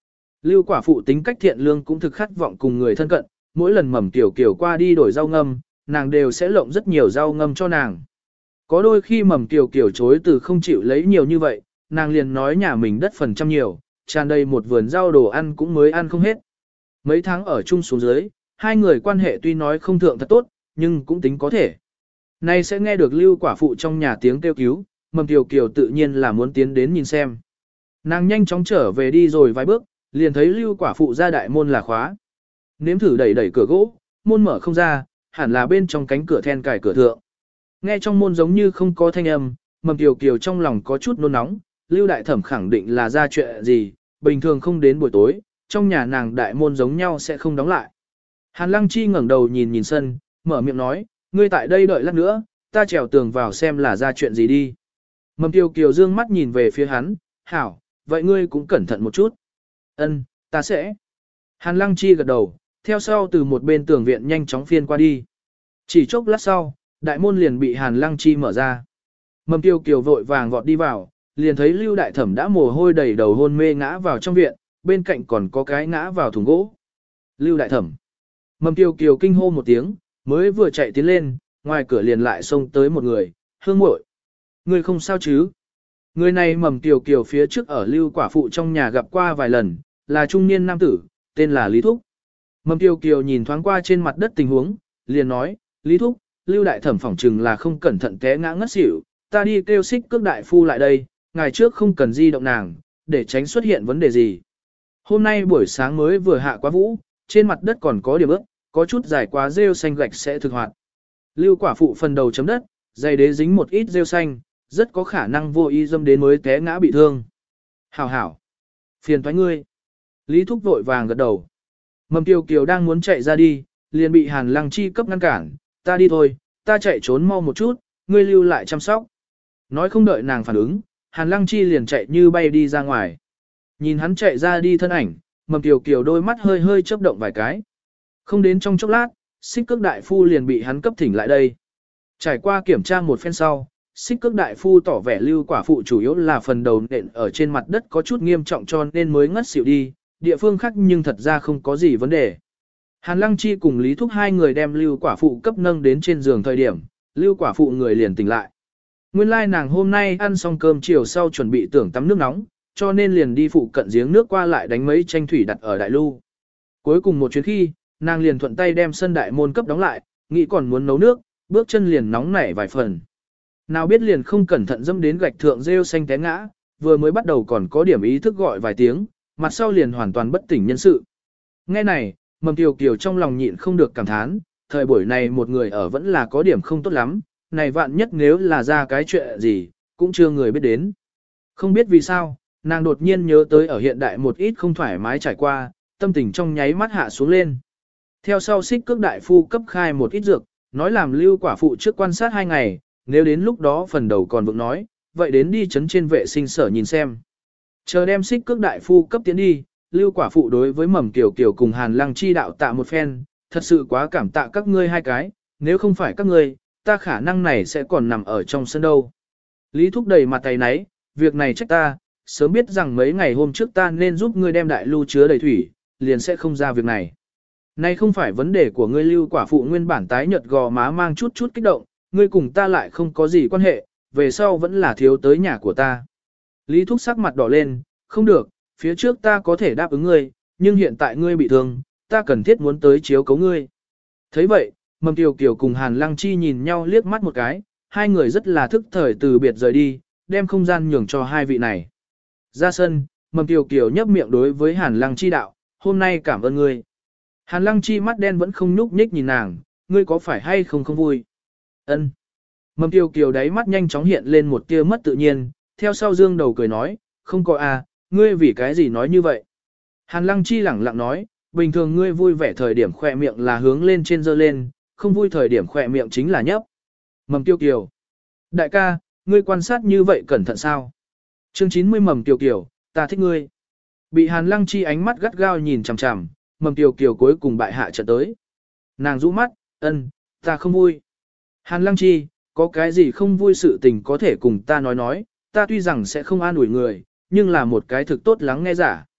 S1: Lưu quả phụ tính cách thiện lương cũng thực khát vọng cùng người thân cận, mỗi lần Mầm Tiểu Kiều qua đi đổi rau ngâm, nàng đều sẽ lộng rất nhiều rau ngâm cho nàng. Có đôi khi Mầm Tiểu Kiều chối từ không chịu lấy nhiều như vậy, nàng liền nói nhà mình đất phần trăm nhiều, tràn đầy một vườn rau đồ ăn cũng mới ăn không hết. Mấy tháng ở chung xuống dưới, hai người quan hệ tuy nói không thượng thật tốt, nhưng cũng tính có thể. Nay sẽ nghe được Lưu quả phụ trong nhà tiếng kêu cứu, Mầm Tiểu Kiều tự nhiên là muốn tiến đến nhìn xem. Nàng nhanh chóng trở về đi rồi vài bước, liền thấy Lưu quả phụ ra đại môn là khóa. Nếm thử đẩy đẩy cửa gỗ, môn mở không ra, hẳn là bên trong cánh cửa then cài cửa thượng. Nghe trong môn giống như không có thanh âm, Mầm Tiểu Kiều trong lòng có chút nôn nóng, Lưu đại thẩm khẳng định là ra chuyện gì, bình thường không đến buổi tối, trong nhà nàng đại môn giống nhau sẽ không đóng lại. Hàn Lăng Chi ngẩng đầu nhìn nhìn sân, mở miệng nói, ngươi tại đây đợi lát nữa, ta trèo tường vào xem là ra chuyện gì đi. Mầm Tiểu Kiều dương mắt nhìn về phía hắn, hảo, vậy ngươi cũng cẩn thận một chút. Ân, ta sẽ. Hàn Lăng Chi gật đầu, theo sau từ một bên tường viện nhanh chóng phiên qua đi. Chỉ chốc lát sau, đại môn liền bị Hàn Lăng Chi mở ra. Mầm Tiểu Kiều vội vàng vọt đi vào, liền thấy Lưu đại thẩm đã mồ hôi đầy đầu hôn mê ngã vào trong viện, bên cạnh còn có cái ngã vào thùng gỗ. Lưu đại thẩm. Mầm Tiểu Kiều kinh hô một tiếng, mới vừa chạy tiến lên, ngoài cửa liền lại xông tới một người, Hương muội, ngươi không sao chứ? Người này Mầm Tiểu Kiều phía trước ở Lưu quả phụ trong nhà gặp qua vài lần, là trung niên nam tử, tên là Lý Thúc. Mầm Tiểu Kiều nhìn thoáng qua trên mặt đất tình huống, liền nói, Lý Thúc, Lưu đại thẩm phỏng chừng là không cẩn thận té ngã ngất xỉu, ta đi kêu Xích Cước đại phu lại đây, ngày trước không cần di động nàng, để tránh xuất hiện vấn đề gì. Hôm nay buổi sáng mới vừa hạ quá vũ, trên mặt đất còn có điểm ướt, có chút dài quá rêu xanh gạch sẽ thực hoạt. Lưu quả phụ phần đầu chấm đất, giày đế dính một ít rêu xanh, rất có khả năng vô ý dâm đến mới té ngã bị thương. Hảo hảo. Phiền toái ngươi. Lý Thúc vội vàng gật đầu. Mầm Tiểu Kiều đang muốn chạy ra đi, liền bị Hàn Lăng Chi cấp ngăn cản. Ta đi thôi, ta chạy trốn mau một chút, ngươi lưu lại chăm sóc. Nói không đợi nàng phản ứng, Hàn Lăng Chi liền chạy như bay đi ra ngoài. Nhìn hắn chạy ra đi thân ảnh, Mầm Tiểu Kiều đôi mắt hơi hơi chớp động vài cái. Không đến trong chốc lát, Xích Cước đại phu liền bị hắn cấp thỉnh lại đây. Trải qua kiểm tra một phen sau, Xích Cước đại phu tỏ vẻ Lưu quả phụ chủ yếu là phần đầu nện ở trên mặt đất có chút nghiêm trọng cho nên mới ngất xỉu đi, địa phương khác nhưng thật ra không có gì vấn đề. Hàn Lăng Chi cùng Lý Thúc hai người đem Lưu quả phụ cấp nâng đến trên giường thời điểm, Lưu quả phụ người liền tỉnh lại. Nguyên lai nàng hôm nay ăn xong cơm chiều sau chuẩn bị tưởng tắm nước nóng, cho nên liền đi phụ cận giếng nước qua lại đánh mấy tranh thủy đặt ở đại lưu. Cuối cùng một chuyến khi, nàng liền thuận tay đem sân đại môn cấp đóng lại, nghĩ còn muốn nấu nước, bước chân liền nóng nảy vài phần. Nào biết liền không cẩn thận dâm đến gạch thượng rêu xanh té ngã, vừa mới bắt đầu còn có điểm ý thức gọi vài tiếng, mặt sau liền hoàn toàn bất tỉnh nhân sự. Nghe này, Mầm Tiểu Kiều trong lòng nhịn không được cảm thán, thời buổi này một người ở vẫn là có điểm không tốt lắm, này vạn nhất nếu là ra cái chuyện gì, cũng chưa người biết đến. Không biết vì sao, nàng đột nhiên nhớ tới ở hiện đại một ít không thoải mái trải qua, tâm tình trong nháy mắt hạ xuống lên. Theo sau Xích Cước đại phu cấp khai một ít dược, nói làm Lưu quả phụ trước quan sát hai ngày, nếu đến lúc đó phần đầu còn vượng nói, vậy đến đi chấn trên vệ sinh sở nhìn xem. Chờ đem Xích Cước đại phu cấp tiến đi, Lưu quả phụ đối với Mầm Tiểu Kiều cùng Hàn Lăng Chi đạo tạ một phen, thật sự quá cảm tạ các ngươi hai cái, nếu không phải các ngươi, ta khả năng này sẽ còn nằm ở trong sân đâu. Lý Thúc đầy mặt tay náy, việc này trách ta, sớm biết rằng mấy ngày hôm trước ta nên giúp ngươi đem đại lưu chứa đầy thủy, liền sẽ không ra việc này. Này không phải vấn đề của ngươi. Lưu quả phụ nguyên bản tái nhợt gò má mang chút chút kích động, ngươi cùng ta lại không có gì quan hệ, về sau vẫn là thiếu tới nhà của ta. Lý Thúc sắc mặt đỏ lên, không được, phía trước ta có thể đáp ứng ngươi, nhưng hiện tại ngươi bị thương, ta cần thiết muốn tới chiếu cấu ngươi. Thấy vậy, Mầm Tiểu Kiều cùng Hàn Lăng Chi nhìn nhau liếc mắt một cái, hai người rất là thức thời từ biệt rời đi, đem không gian nhường cho hai vị này. Ra sân, Mầm Tiểu Kiều nhấp miệng đối với Hàn Lăng Chi đạo, hôm nay cảm ơn ngươi. Hàn Lăng Chi mắt đen vẫn không nhúc nhích nhìn nàng, ngươi có phải hay không không vui? Ân. Mầm Tiểu Kiều đáy mắt nhanh chóng hiện lên một tia mất tự nhiên, theo sau dương đầu cười nói, không có à, ngươi vì cái gì nói như vậy? Hàn Lăng Chi lẳng lặng nói, bình thường ngươi vui vẻ thời điểm khỏe miệng là hướng lên trên dơ lên, không vui thời điểm khỏe miệng chính là nhấp. Mầm Tiểu Kiều. Đại ca, ngươi quan sát như vậy cẩn thận sao? Chương chín mươi Mầm Tiểu Kiều, ta thích ngươi. Bị Hàn Lăng Chi ánh mắt gắt gao nhìn chằm chằm, Mầm Tiểu Kiều cuối cùng bại hạ trận tới. Nàng rũ mắt, ân, ta không vui. Hàn Lăng Chi, có cái gì không vui sự tình có thể cùng ta nói nói, ta tuy rằng sẽ không an ủi người, nhưng là một cái thực tốt lắng nghe giả.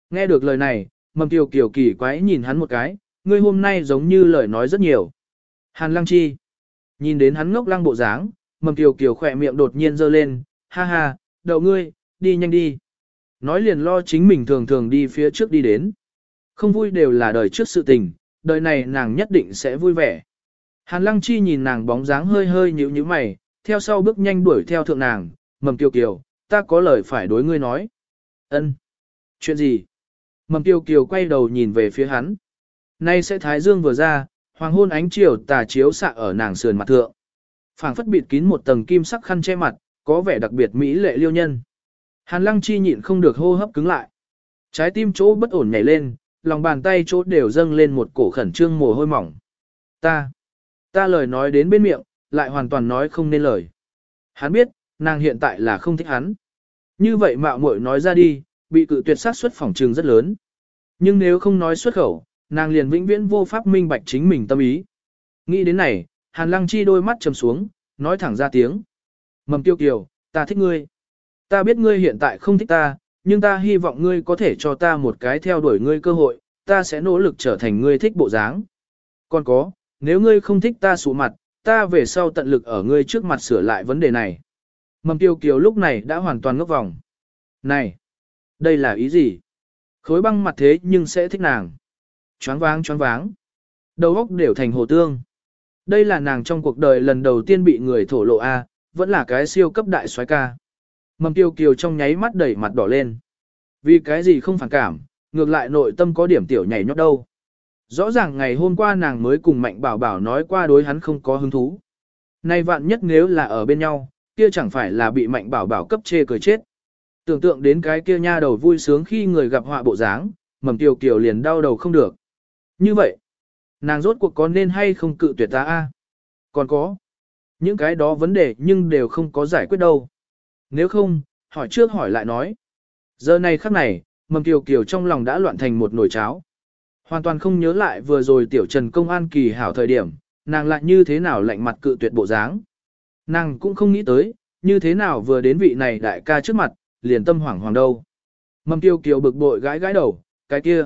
S1: Nghe được lời này, Mầm Kiều Kiều kỳ quái nhìn hắn một cái, ngươi hôm nay giống như lời nói rất nhiều. Hàn Lăng Chi. Nhìn đến hắn ngốc lăng bộ dáng, Mầm Kiều Kiều khỏe miệng đột nhiên giơ lên, ha ha, đậu ngươi, đi nhanh đi. Nói liền lo chính mình thường thường đi phía trước đi đến. Không vui đều là đời trước sự tình, đời này nàng nhất định sẽ vui vẻ. Hàn Lăng Chi nhìn nàng bóng dáng hơi hơi nhíu nhíu mày, theo sau bước nhanh đuổi theo thượng nàng, Mầm Kiều Kiều, ta có lời phải đối ngươi nói. Ân. Chuyện gì? Mầm Kiều Kiều quay đầu nhìn về phía hắn. Nay sẽ thái dương vừa ra, hoàng hôn ánh chiều tà chiếu xạ ở nàng sườn mặt thượng. Phảng phất bịt kín một tầng kim sắc khăn che mặt, có vẻ đặc biệt mỹ lệ liêu nhân. Hàn Lăng Chi nhịn không được hô hấp cứng lại. Trái tim chỗ bất ổn nhảy lên, lòng bàn tay chỗ đều dâng lên một cổ khẩn trương mồ hôi mỏng. Ta, ta lời nói đến bên miệng, lại hoàn toàn nói không nên lời. Hắn biết, nàng hiện tại là không thích hắn. Như vậy mạo muội nói ra đi, bị cự tuyệt sát suất phỏng trường rất lớn. Nhưng nếu không nói xuất khẩu, nàng liền vĩnh viễn vô pháp minh bạch chính mình tâm ý. Nghĩ đến này, Hàn Lăng Chi đôi mắt trầm xuống, nói thẳng ra tiếng. Mầm Tiêu Kiều, ta thích ngươi. Ta biết ngươi hiện tại không thích ta, nhưng ta hy vọng ngươi có thể cho ta một cái theo đuổi ngươi cơ hội, ta sẽ nỗ lực trở thành ngươi thích bộ dáng. Còn có, nếu ngươi không thích ta sụ mặt, ta về sau tận lực ở ngươi trước mặt sửa lại vấn đề này. Mầm Tiêu Kiều lúc này đã hoàn toàn ngốc vòng. Này, đây là ý gì? Khối băng mặt thế nhưng sẽ thích nàng. Choáng váng choáng váng. Đầu óc đều thành hồ tương. Đây là nàng trong cuộc đời lần đầu tiên bị người thổ lộ A, vẫn là cái siêu cấp đại soái ca. Mầm Tiêu Kiều trong nháy mắt đẩy mặt đỏ lên. Vì cái gì không phản cảm, ngược lại nội tâm có điểm tiểu nhảy nhót đâu. Rõ ràng ngày hôm qua nàng mới cùng Mạnh Bảo Bảo nói qua đối hắn không có hứng thú. Nay vạn nhất nếu là ở bên nhau, kia chẳng phải là bị Mạnh Bảo Bảo cấp chê cười chết. Tưởng tượng đến cái kia nha đầu vui sướng khi người gặp họa bộ dáng, Mầm Tiêu Kiều liền đau đầu không được. Như vậy, nàng rốt cuộc có nên hay không cự tuyệt ta a? Còn có, những cái đó vấn đề nhưng đều không có giải quyết đâu. Nếu không, hỏi trước hỏi lại nói. Giờ này khắc này, Mầm Kiều Kiều trong lòng đã loạn thành một nồi cháo. Hoàn toàn không nhớ lại vừa rồi tiểu Trần công an kỳ hảo thời điểm, nàng lại như thế nào lạnh mặt cự tuyệt bộ dáng. Nàng cũng không nghĩ tới, như thế nào vừa đến vị này đại ca trước mặt, liền tâm hoảng hoàng đâu. Mầm Kiều Kiều bực bội gãi gãi đầu, cái kia.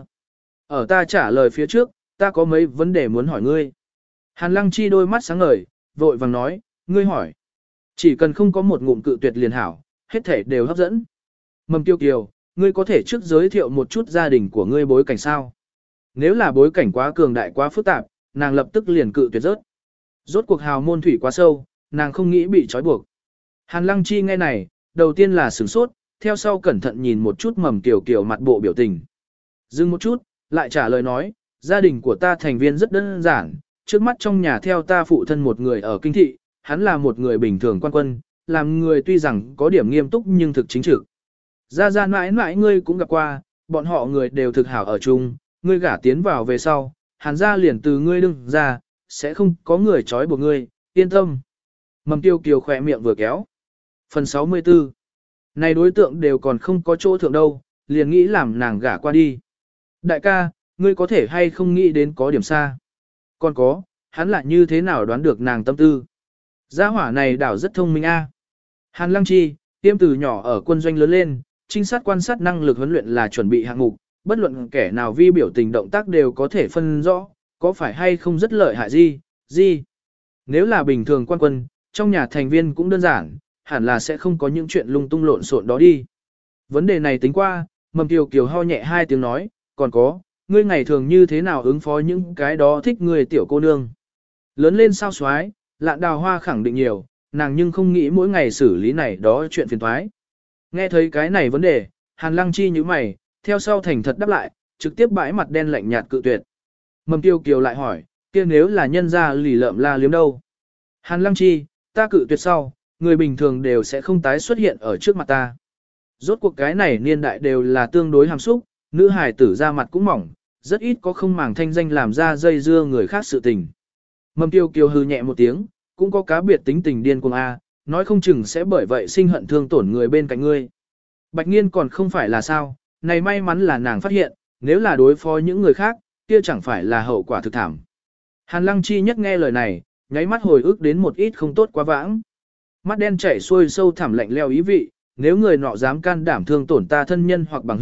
S1: Ở ta trả lời phía trước, ta có mấy vấn đề muốn hỏi ngươi. Hàn Lăng Chi đôi mắt sáng ngời, vội vàng nói, ngươi hỏi. Chỉ cần không có một ngụm cự tuyệt liền hảo, hết thể đều hấp dẫn. Mầm Kiều Kiều, ngươi có thể trước giới thiệu một chút gia đình của ngươi bối cảnh sao? Nếu là bối cảnh quá cường đại quá phức tạp, nàng lập tức liền cự tuyệt rớt. Rốt cuộc hào môn thủy quá sâu, nàng không nghĩ bị trói buộc. Hàn Lăng Chi nghe này, đầu tiên là sửng sốt, theo sau cẩn thận nhìn một chút Mầm Kiều Kiều mặt bộ biểu tình. Dừng một chút, lại trả lời nói, gia đình của ta thành viên rất đơn giản, trước mắt trong nhà theo ta phụ thân một người ở kinh thị, hắn là một người bình thường quan quân, làm người tuy rằng có điểm nghiêm túc nhưng thực chính trực. Gia Gia mãi mãi ngươi cũng gặp qua, bọn họ người đều thực hảo ở chung, ngươi gả tiến vào về sau, Hàn gia liền từ ngươi đừng ra, sẽ không có người trói buộc ngươi, yên tâm. Mầm Tiêu Kiều khỏe miệng vừa kéo. Phần sáu mươi tư. Này đối tượng đều còn không có chỗ thượng đâu, liền nghĩ làm nàng gả qua đi. Đại ca, ngươi có thể hay không nghĩ đến có điểm xa. Còn có, hắn lại như thế nào đoán được nàng tâm tư. Gia hỏa này đảo rất thông minh a. Hàn Lăng Chi, tiêm từ nhỏ ở quân doanh lớn lên, trinh sát quan sát năng lực huấn luyện là chuẩn bị hạng mục, bất luận kẻ nào vi biểu tình động tác đều có thể phân rõ, có phải hay không rất lợi hại gì, gì. Nếu là bình thường quan quân, trong nhà thành viên cũng đơn giản, hẳn là sẽ không có những chuyện lung tung lộn xộn đó đi. Vấn đề này tính qua, Mầm Kiều Kiều ho nhẹ hai tiếng nói, còn có, ngươi ngày thường như thế nào ứng phó những cái đó thích người tiểu cô nương. Lớn lên sao xoái, Lạn Đào Hoa khẳng định nhiều, nàng nhưng không nghĩ mỗi ngày xử lý này đó chuyện phiền toái. Nghe thấy cái này vấn đề, Hàn Lăng Chi như mày, theo sau thành thật đáp lại, trực tiếp bãi mặt đen lạnh nhạt cự tuyệt. Mầm Tiêu Kiều lại hỏi, kia nếu là nhân gia lì lợm la liếm đâu? Hàn Lăng Chi, ta cự tuyệt sau, người bình thường đều sẽ không tái xuất hiện ở trước mặt ta. Rốt cuộc cái này niên đại đều là tương đối hàm xúc, nữ hài tử ra mặt cũng mỏng, rất ít có không màng thanh danh làm ra dây dưa người khác sự tình. Mầm Tiêu Kiều hừ nhẹ một tiếng, cũng có cá biệt tính tình điên cuồng a, nói không chừng sẽ bởi vậy sinh hận thương tổn người bên cạnh ngươi. Bạch Nghiên còn không phải là sao, này may mắn là nàng phát hiện, nếu là đối phó những người khác, kia chẳng phải là hậu quả thực thảm. Hàn Lăng Chi nhất nghe lời này, nháy mắt hồi ức đến một ít không tốt quá vãng. Mắt đen chảy xuôi sâu thẳm lạnh leo ý vị, nếu người nọ dám can đảm thương tổn ta thân nhân hoặc bằng hữu,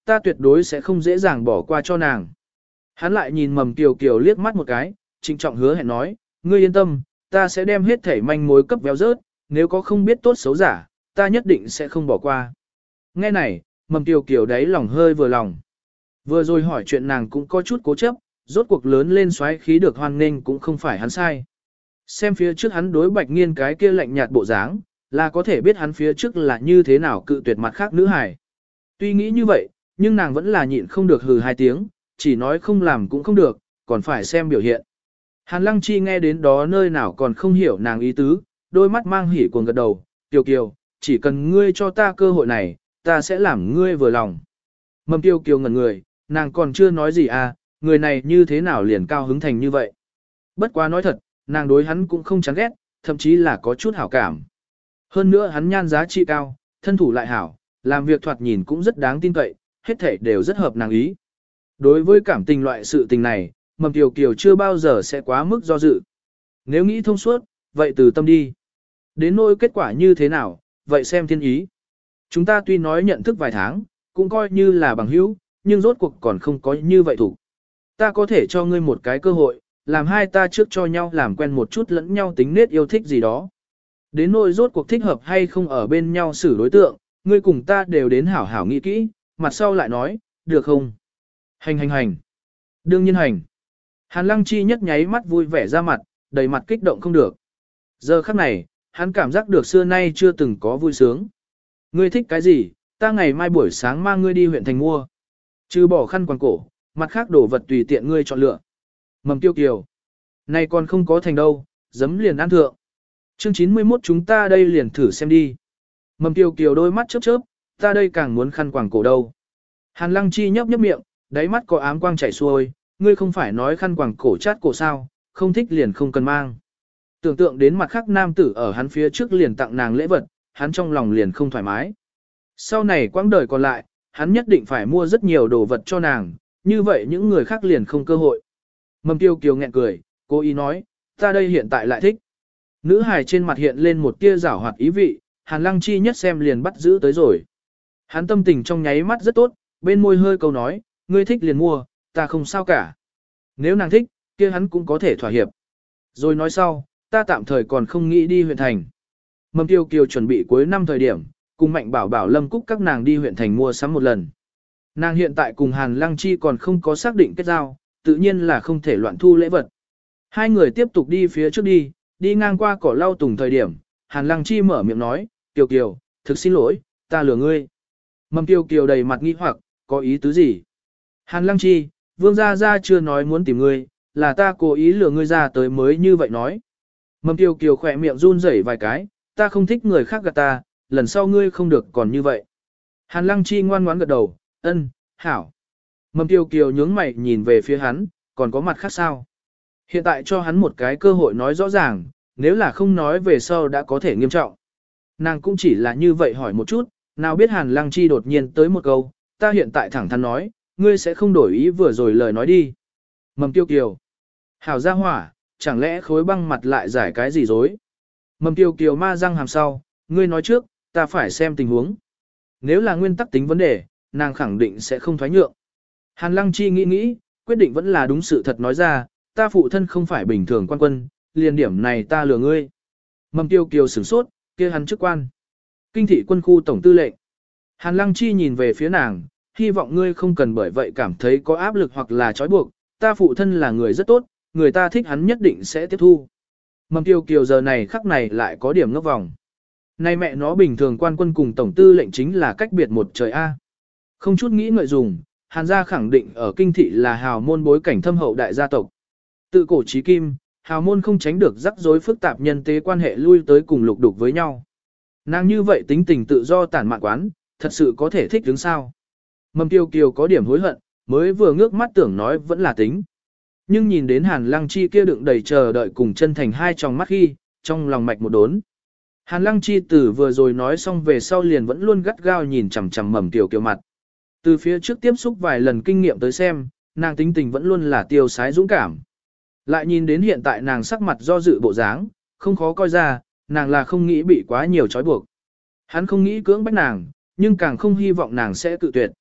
S1: ta tuyệt đối sẽ không dễ dàng bỏ qua cho nàng. Hắn lại nhìn Mầm Kiều Kiều liếc mắt một cái, trịnh trọng hứa hẹn nói, ngươi yên tâm, ta sẽ đem hết thảy manh mối cấp véo rớt, nếu có không biết tốt xấu giả, ta nhất định sẽ không bỏ qua. Nghe này, Mầm Kiều Kiều đáy lòng hơi vừa lòng. Vừa rồi hỏi chuyện nàng cũng có chút cố chấp, rốt cuộc lớn lên xoáy khí được hoan nghênh cũng không phải hắn sai. Xem phía trước hắn đối Bạch Nghiên cái kia lạnh nhạt bộ dáng, là có thể biết hắn phía trước là như thế nào cự tuyệt mặt khác nữ hài. Tuy nghĩ như vậy, nhưng nàng vẫn là nhịn không được hừ hai tiếng, chỉ nói không làm cũng không được, còn phải xem biểu hiện. Hàn Lăng Chi nghe đến đó nơi nào còn không hiểu nàng ý tứ, đôi mắt mang hỉ cuồng gật đầu, Kiều Kiều, chỉ cần ngươi cho ta cơ hội này, ta sẽ làm ngươi vừa lòng. Mầm Kiều Kiều ngẩn người, nàng còn chưa nói gì à, người này như thế nào liền cao hứng thành như vậy. Bất quá nói thật, nàng đối hắn cũng không chán ghét, thậm chí là có chút hảo cảm. Hơn nữa hắn nhan giá trị cao, thân thủ lại hảo, làm việc thoạt nhìn cũng rất đáng tin cậy, hết thảy đều rất hợp nàng ý. Đối với cảm tình loại sự tình này, Mầm Kiều Kiều chưa bao giờ sẽ quá mức do dự. Nếu nghĩ thông suốt, vậy từ tâm đi. Đến nỗi kết quả như thế nào, vậy xem thiên ý. Chúng ta tuy nói nhận thức vài tháng, cũng coi như là bằng hữu, nhưng rốt cuộc còn không có như vậy thủ. Ta có thể cho ngươi một cái cơ hội, làm hai ta trước cho nhau làm quen một chút lẫn nhau tính nết yêu thích gì đó. Đến nỗi rốt cuộc thích hợp hay không ở bên nhau xử đối tượng, ngươi cùng ta đều đến hảo hảo nghĩ kỹ, mặt sau lại nói, được không? Hành hành hành. Đương nhiên hành. Hàn Lăng Chi nhất nháy mắt vui vẻ ra mặt, đầy mặt kích động không được. Giờ khắc này, hắn cảm giác được xưa nay chưa từng có vui sướng. Ngươi thích cái gì, ta ngày mai buổi sáng mang ngươi đi huyện thành mua. Trừ bỏ khăn quàng cổ, mặt khác đồ vật tùy tiện ngươi chọn lựa. Mầm Kiều Kiều. Này còn không có thành đâu, giấm liền ăn thượng. Chương chín mươi mốt chúng ta đây liền thử xem đi. Mầm Kiều Kiều đôi mắt chớp chớp, ta đây càng muốn khăn quàng cổ đâu. Hàn Lăng Chi nhấp nhấp miệng, đáy mắt có ám quang chảy xuôi, ngươi không phải nói khăn quàng cổ chát cổ sao, không thích liền không cần mang. Tưởng tượng đến mặt khác nam tử ở hắn phía trước liền tặng nàng lễ vật, hắn trong lòng liền không thoải mái. Sau này quãng đời còn lại, hắn nhất định phải mua rất nhiều đồ vật cho nàng, như vậy những người khác liền không cơ hội. Mầm Kiều Kiều nghẹn cười, cố ý nói, ta đây hiện tại lại thích. Nữ hài trên mặt hiện lên một tia giảo hoạt ý vị, Hàn Lăng Chi nhất xem liền bắt giữ tới rồi. Hắn tâm tình trong nháy mắt rất tốt, bên môi hơi câu nói, ngươi thích liền mua, ta không sao cả. Nếu nàng thích, kia hắn cũng có thể thỏa hiệp. Rồi nói sau, ta tạm thời còn không nghĩ đi huyện thành. Mầm Kiều Kiều chuẩn bị cuối năm thời điểm, cùng Mạnh Bảo Bảo Lâm Cúc các nàng đi huyện thành mua sắm một lần. Nàng hiện tại cùng Hàn Lăng Chi còn không có xác định kết giao, tự nhiên là không thể loạn thu lễ vật. Hai người tiếp tục đi phía trước đi, đi ngang qua cỏ lau tùng thời điểm, Hàn Lăng Chi mở miệng nói, Kiều Kiều, thực xin lỗi, ta lừa ngươi. Mầm Kiều Kiều đầy mặt nghi hoặc, có ý tứ gì? Hàn Lăng Chi, Vương Gia Gia chưa nói muốn tìm ngươi, là ta cố ý lừa ngươi ra tới mới như vậy nói. Mầm Kiều Kiều khỏe miệng run rẩy vài cái, ta không thích người khác gạt ta, lần sau ngươi không được còn như vậy. Hàn Lăng Chi ngoan ngoãn gật đầu, ân, hảo. Mầm Kiều Kiều nhướng mày nhìn về phía hắn, còn có mặt khác sao? Hiện tại cho hắn một cái cơ hội nói rõ ràng, nếu là không nói về sau đã có thể nghiêm trọng. Nàng cũng chỉ là như vậy hỏi một chút, nào biết Hàn Lăng Chi đột nhiên tới một câu, ta hiện tại thẳng thắn nói, ngươi sẽ không đổi ý vừa rồi lời nói đi. Mầm Kiều Kiều. Hảo gia hỏa, chẳng lẽ khối băng mặt lại giải cái gì dối? Mầm Kiều Kiều ma răng hàm sau, ngươi nói trước, ta phải xem tình huống. Nếu là nguyên tắc tính vấn đề, nàng khẳng định sẽ không thoái nhượng. Hàn Lăng Chi nghĩ nghĩ, quyết định vẫn là đúng sự thật nói ra, ta phụ thân không phải bình thường quan quân, liền điểm này ta lừa ngươi. Mầm Kiều Kiều sửng sốt, kia hắn chức quan. Kinh thị quân khu tổng tư lệnh. Hàn Lăng Chi nhìn về phía nàng, hy vọng ngươi không cần bởi vậy cảm thấy có áp lực hoặc là trói buộc, ta phụ thân là người rất tốt, người ta thích hắn nhất định sẽ tiếp thu. Mầm Kiều Kiều giờ này khắc này lại có điểm ngốc vòng. Nay mẹ nó bình thường quan quân cùng tổng tư lệnh chính là cách biệt một trời A. Không chút nghĩ ngợi dùng, Hàn gia khẳng định ở kinh thị là hào môn bối cảnh thâm hậu đại gia tộc. Tự cổ chí kim, hào môn không tránh được rắc rối phức tạp nhân tế quan hệ lui tới cùng lục đục với nhau. Nàng như vậy tính tình tự do tản mạn quán, thật sự có thể thích đứng sao. Mầm Kiều Kiều có điểm hối hận, mới vừa ngước mắt tưởng nói vẫn là tính. Nhưng nhìn đến Hàn Lăng Chi kia đựng đầy chờ đợi cùng chân thành hai tròng mắt khi, trong lòng mạch một đốn. Hàn Lăng Chi từ vừa rồi nói xong về sau liền vẫn luôn gắt gao nhìn chằm chằm Mầm Kiều Kiều mặt. Từ phía trước tiếp xúc vài lần kinh nghiệm tới xem, nàng tính tình vẫn luôn là tiêu sái dũng cảm. Lại nhìn đến hiện tại nàng sắc mặt do dự bộ dáng, không khó coi ra, nàng là không nghĩ bị quá nhiều trói buộc. Hắn không nghĩ cưỡng bách nàng, nhưng càng không hy vọng nàng sẽ tự tuyệt.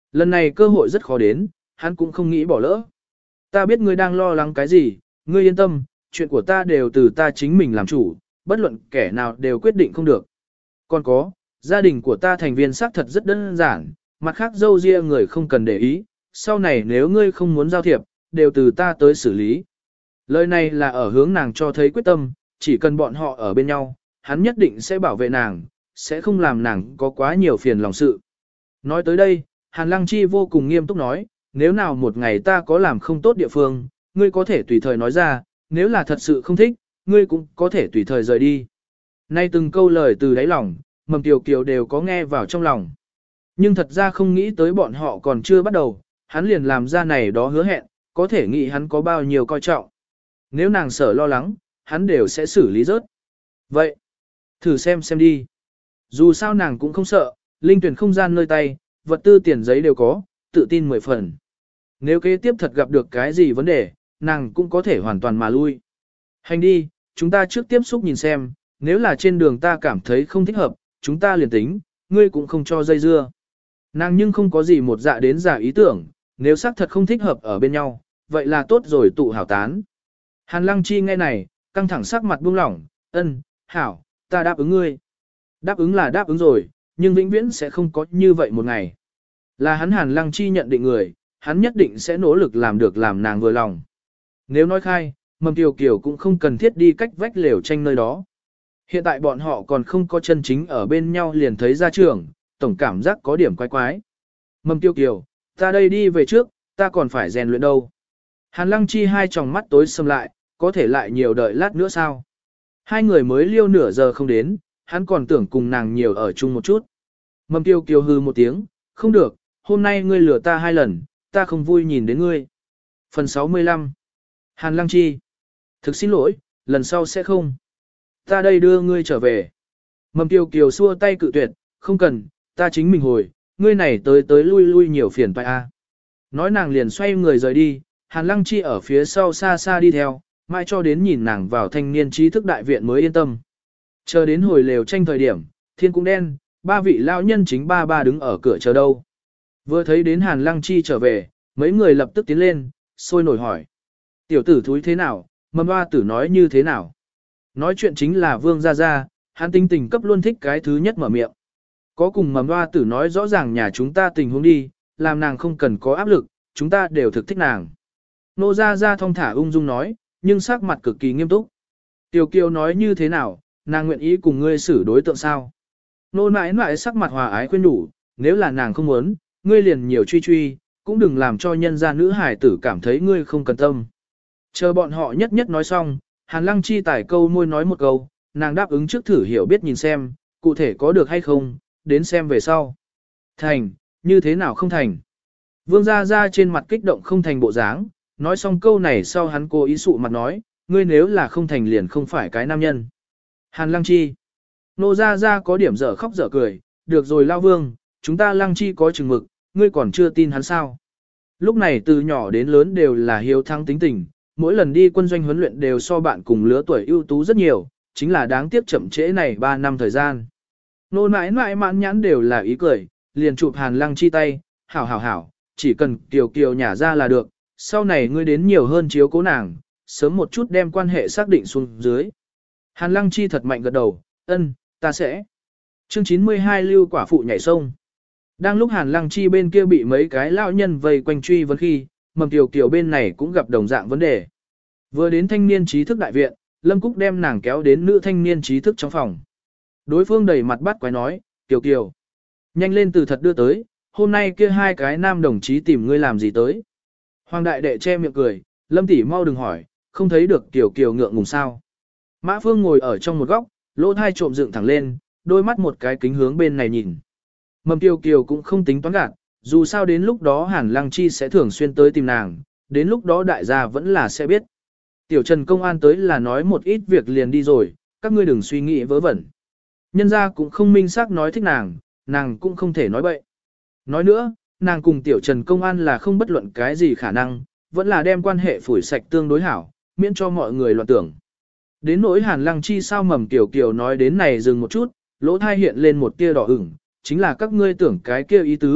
S1: Lần này cơ hội rất khó đến, hắn cũng không nghĩ bỏ lỡ. Ta biết ngươi đang lo lắng cái gì, ngươi yên tâm, chuyện của ta đều từ ta chính mình làm chủ, bất luận kẻ nào đều quyết định không được. Còn có, gia đình của ta thành viên xác thật rất đơn giản, mặt khác dâu ria người không cần để ý, sau này nếu ngươi không muốn giao thiệp, đều từ ta tới xử lý. Lời này là ở hướng nàng cho thấy quyết tâm, chỉ cần bọn họ ở bên nhau, hắn nhất định sẽ bảo vệ nàng, sẽ không làm nàng có quá nhiều phiền lòng sự. Nói tới đây, Hàn Lăng Chi vô cùng nghiêm túc nói, nếu nào một ngày ta có làm không tốt địa phương, ngươi có thể tùy thời nói ra, nếu là thật sự không thích, ngươi cũng có thể tùy thời rời đi. Nay từng câu lời từ đáy lòng, Mầm Tiểu Kiều đều có nghe vào trong lòng. Nhưng thật ra không nghĩ tới bọn họ còn chưa bắt đầu, hắn liền làm ra này đó hứa hẹn, có thể nghĩ hắn có bao nhiêu coi trọng. Nếu nàng sợ lo lắng, hắn đều sẽ xử lý rớt. Vậy, thử xem xem đi. Dù sao nàng cũng không sợ, linh tuyển không gian nơi tay, vật tư tiền giấy đều có, tự tin mười phần. Nếu kế tiếp thật gặp được cái gì vấn đề, nàng cũng có thể hoàn toàn mà lui. Hành đi, chúng ta trước tiếp xúc nhìn xem, nếu là trên đường ta cảm thấy không thích hợp, chúng ta liền tính, ngươi cũng không cho dây dưa. Nàng nhưng không có gì một dạ đến giả ý tưởng, nếu xác thật không thích hợp ở bên nhau, vậy là tốt rồi tụ hảo tán. Hàn Lăng Chi nghe này, căng thẳng sắc mặt buông lỏng, ân, hảo, ta đáp ứng ngươi. Đáp ứng là đáp ứng rồi, nhưng vĩnh viễn sẽ không có như vậy một ngày. Là hắn Hàn Lăng Chi nhận định người, hắn nhất định sẽ nỗ lực làm được làm nàng vừa lòng. Nếu nói khai, Mầm Tiểu Kiều cũng không cần thiết đi cách vách lều tranh nơi đó. Hiện tại bọn họ còn không có chân chính ở bên nhau liền thấy ra trường, tổng cảm giác có điểm quái quái. Mầm Tiểu Kiều, ta đây đi về trước, ta còn phải rèn luyện đâu. Hàn Lăng Chi hai tròng mắt tối sầm lại, có thể lại nhiều đợi lát nữa sao? Hai người mới liêu nửa giờ không đến, hắn còn tưởng cùng nàng nhiều ở chung một chút. Mầm Tiêu Kiều hư một tiếng, không được, hôm nay ngươi lừa ta hai lần, ta không vui nhìn đến ngươi. Phần sáu mươi lăm Hàn Lăng Chi, thực xin lỗi, lần sau sẽ không. Ta đây đưa ngươi trở về. Mầm Tiêu Kiều xua tay cự tuyệt, không cần, ta chính mình hồi, ngươi này tới tới lui lui nhiều phiền toái a. Nói nàng liền xoay người rời đi, Hàn Lăng Chi ở phía sau xa xa đi theo, mãi cho đến nhìn nàng vào thanh niên trí thức đại viện mới yên tâm. Chờ đến hồi lều tranh thời điểm, thiên cũng đen, ba vị lão nhân chính ba ba đứng ở cửa chờ đâu. Vừa thấy đến Hàn Lăng Chi trở về, mấy người lập tức tiến lên, sôi nổi hỏi. Tiểu tử thúi thế nào, mầm hoa tử nói như thế nào. Nói chuyện chính là Vương Gia Gia, hắn tinh tình cấp luôn thích cái thứ nhất mở miệng. Có cùng mầm hoa tử nói rõ ràng nhà chúng ta tình huống đi, làm nàng không cần có áp lực, chúng ta đều thực thích nàng. Nô Gia Gia thong thả ung dung nói, nhưng sắc mặt cực kỳ nghiêm túc. Tiểu Kiều nói như thế nào, nàng nguyện ý cùng ngươi xử đối tượng sao? Nô nãi nãi sắc mặt hòa ái khuyên đủ, nếu là nàng không muốn, ngươi liền nhiều truy truy, cũng đừng làm cho nhân gia nữ hải tử cảm thấy ngươi không cần tâm. Chờ bọn họ nhất nhất nói xong, Hàn Lăng Chi tải câu môi nói một câu, nàng đáp ứng trước thử hiểu biết nhìn xem, cụ thể có được hay không, đến xem về sau. Thành, như thế nào không thành? Vương Gia Gia trên mặt kích động không thành bộ dáng, nói xong câu này sau hắn cố ý sụ mặt nói, ngươi nếu là không thành liền không phải cái nam nhân. Hàn Lăng Chi. Nô Gia Gia có điểm dở khóc dở cười, được rồi Lao Vương, chúng ta Lăng Chi có chừng mực, ngươi còn chưa tin hắn sao. Lúc này từ nhỏ đến lớn đều là hiếu thắng tính tình, mỗi lần đi quân doanh huấn luyện đều so bạn cùng lứa tuổi ưu tú rất nhiều, chính là đáng tiếc chậm trễ này ba năm thời gian. Nô nãi nãi mãn nhãn đều là ý cười, liền chụp Hàn Lăng Chi tay, hảo hảo hảo, chỉ cần Kiều Kiều nhả ra là được, sau này ngươi đến nhiều hơn chiếu cố nàng, sớm một chút đem quan hệ xác định xuống dưới. Hàn Lăng Chi thật mạnh gật đầu, ân, ta sẽ. Chương chín mươi hai lưu quả phụ nhảy sông. Đang lúc Hàn Lăng Chi bên kia bị mấy cái lão nhân vây quanh truy vấn khi, Mầm Kiều Kiều bên này cũng gặp đồng dạng vấn đề. Vừa đến thanh niên trí thức đại viện, Lâm Cúc đem nàng kéo đến nữ thanh niên trí thức trong phòng. Đối phương đầy mặt bắt quái nói, Kiều Kiều, nhanh lên từ thật đưa tới, hôm nay kia hai cái nam đồng chí tìm ngươi làm gì tới. Hoàng đại đệ che miệng cười, Lâm tỷ mau đừng hỏi, không thấy được Kiều Kiều ngượng ngùng sao. Mã Phương ngồi ở trong một góc, lỗ thai trộm dựng thẳng lên, đôi mắt một cái kính hướng bên này nhìn. Mầm Kiều Kiều cũng không tính toán gạt, dù sao đến lúc đó Hàn Lăng Chi sẽ thường xuyên tới tìm nàng, đến lúc đó đại gia vẫn là sẽ biết. Tiểu Trần công an tới là nói một ít việc liền đi rồi, các ngươi đừng suy nghĩ vớ vẩn. Nhân gia cũng không minh xác nói thích nàng, nàng cũng không thể nói bậy. Nói nữa, nàng cùng Tiểu Trần công an là không bất luận cái gì khả năng, vẫn là đem quan hệ phủi sạch tương đối hảo, miễn cho mọi người loạn tưởng. Đến nỗi Hàn Lăng Chi sao Mầm Kiều Kiều nói đến này dừng một chút, lỗ thai hiện lên một tia đỏ ửng, chính là các ngươi tưởng cái kia ý tứ,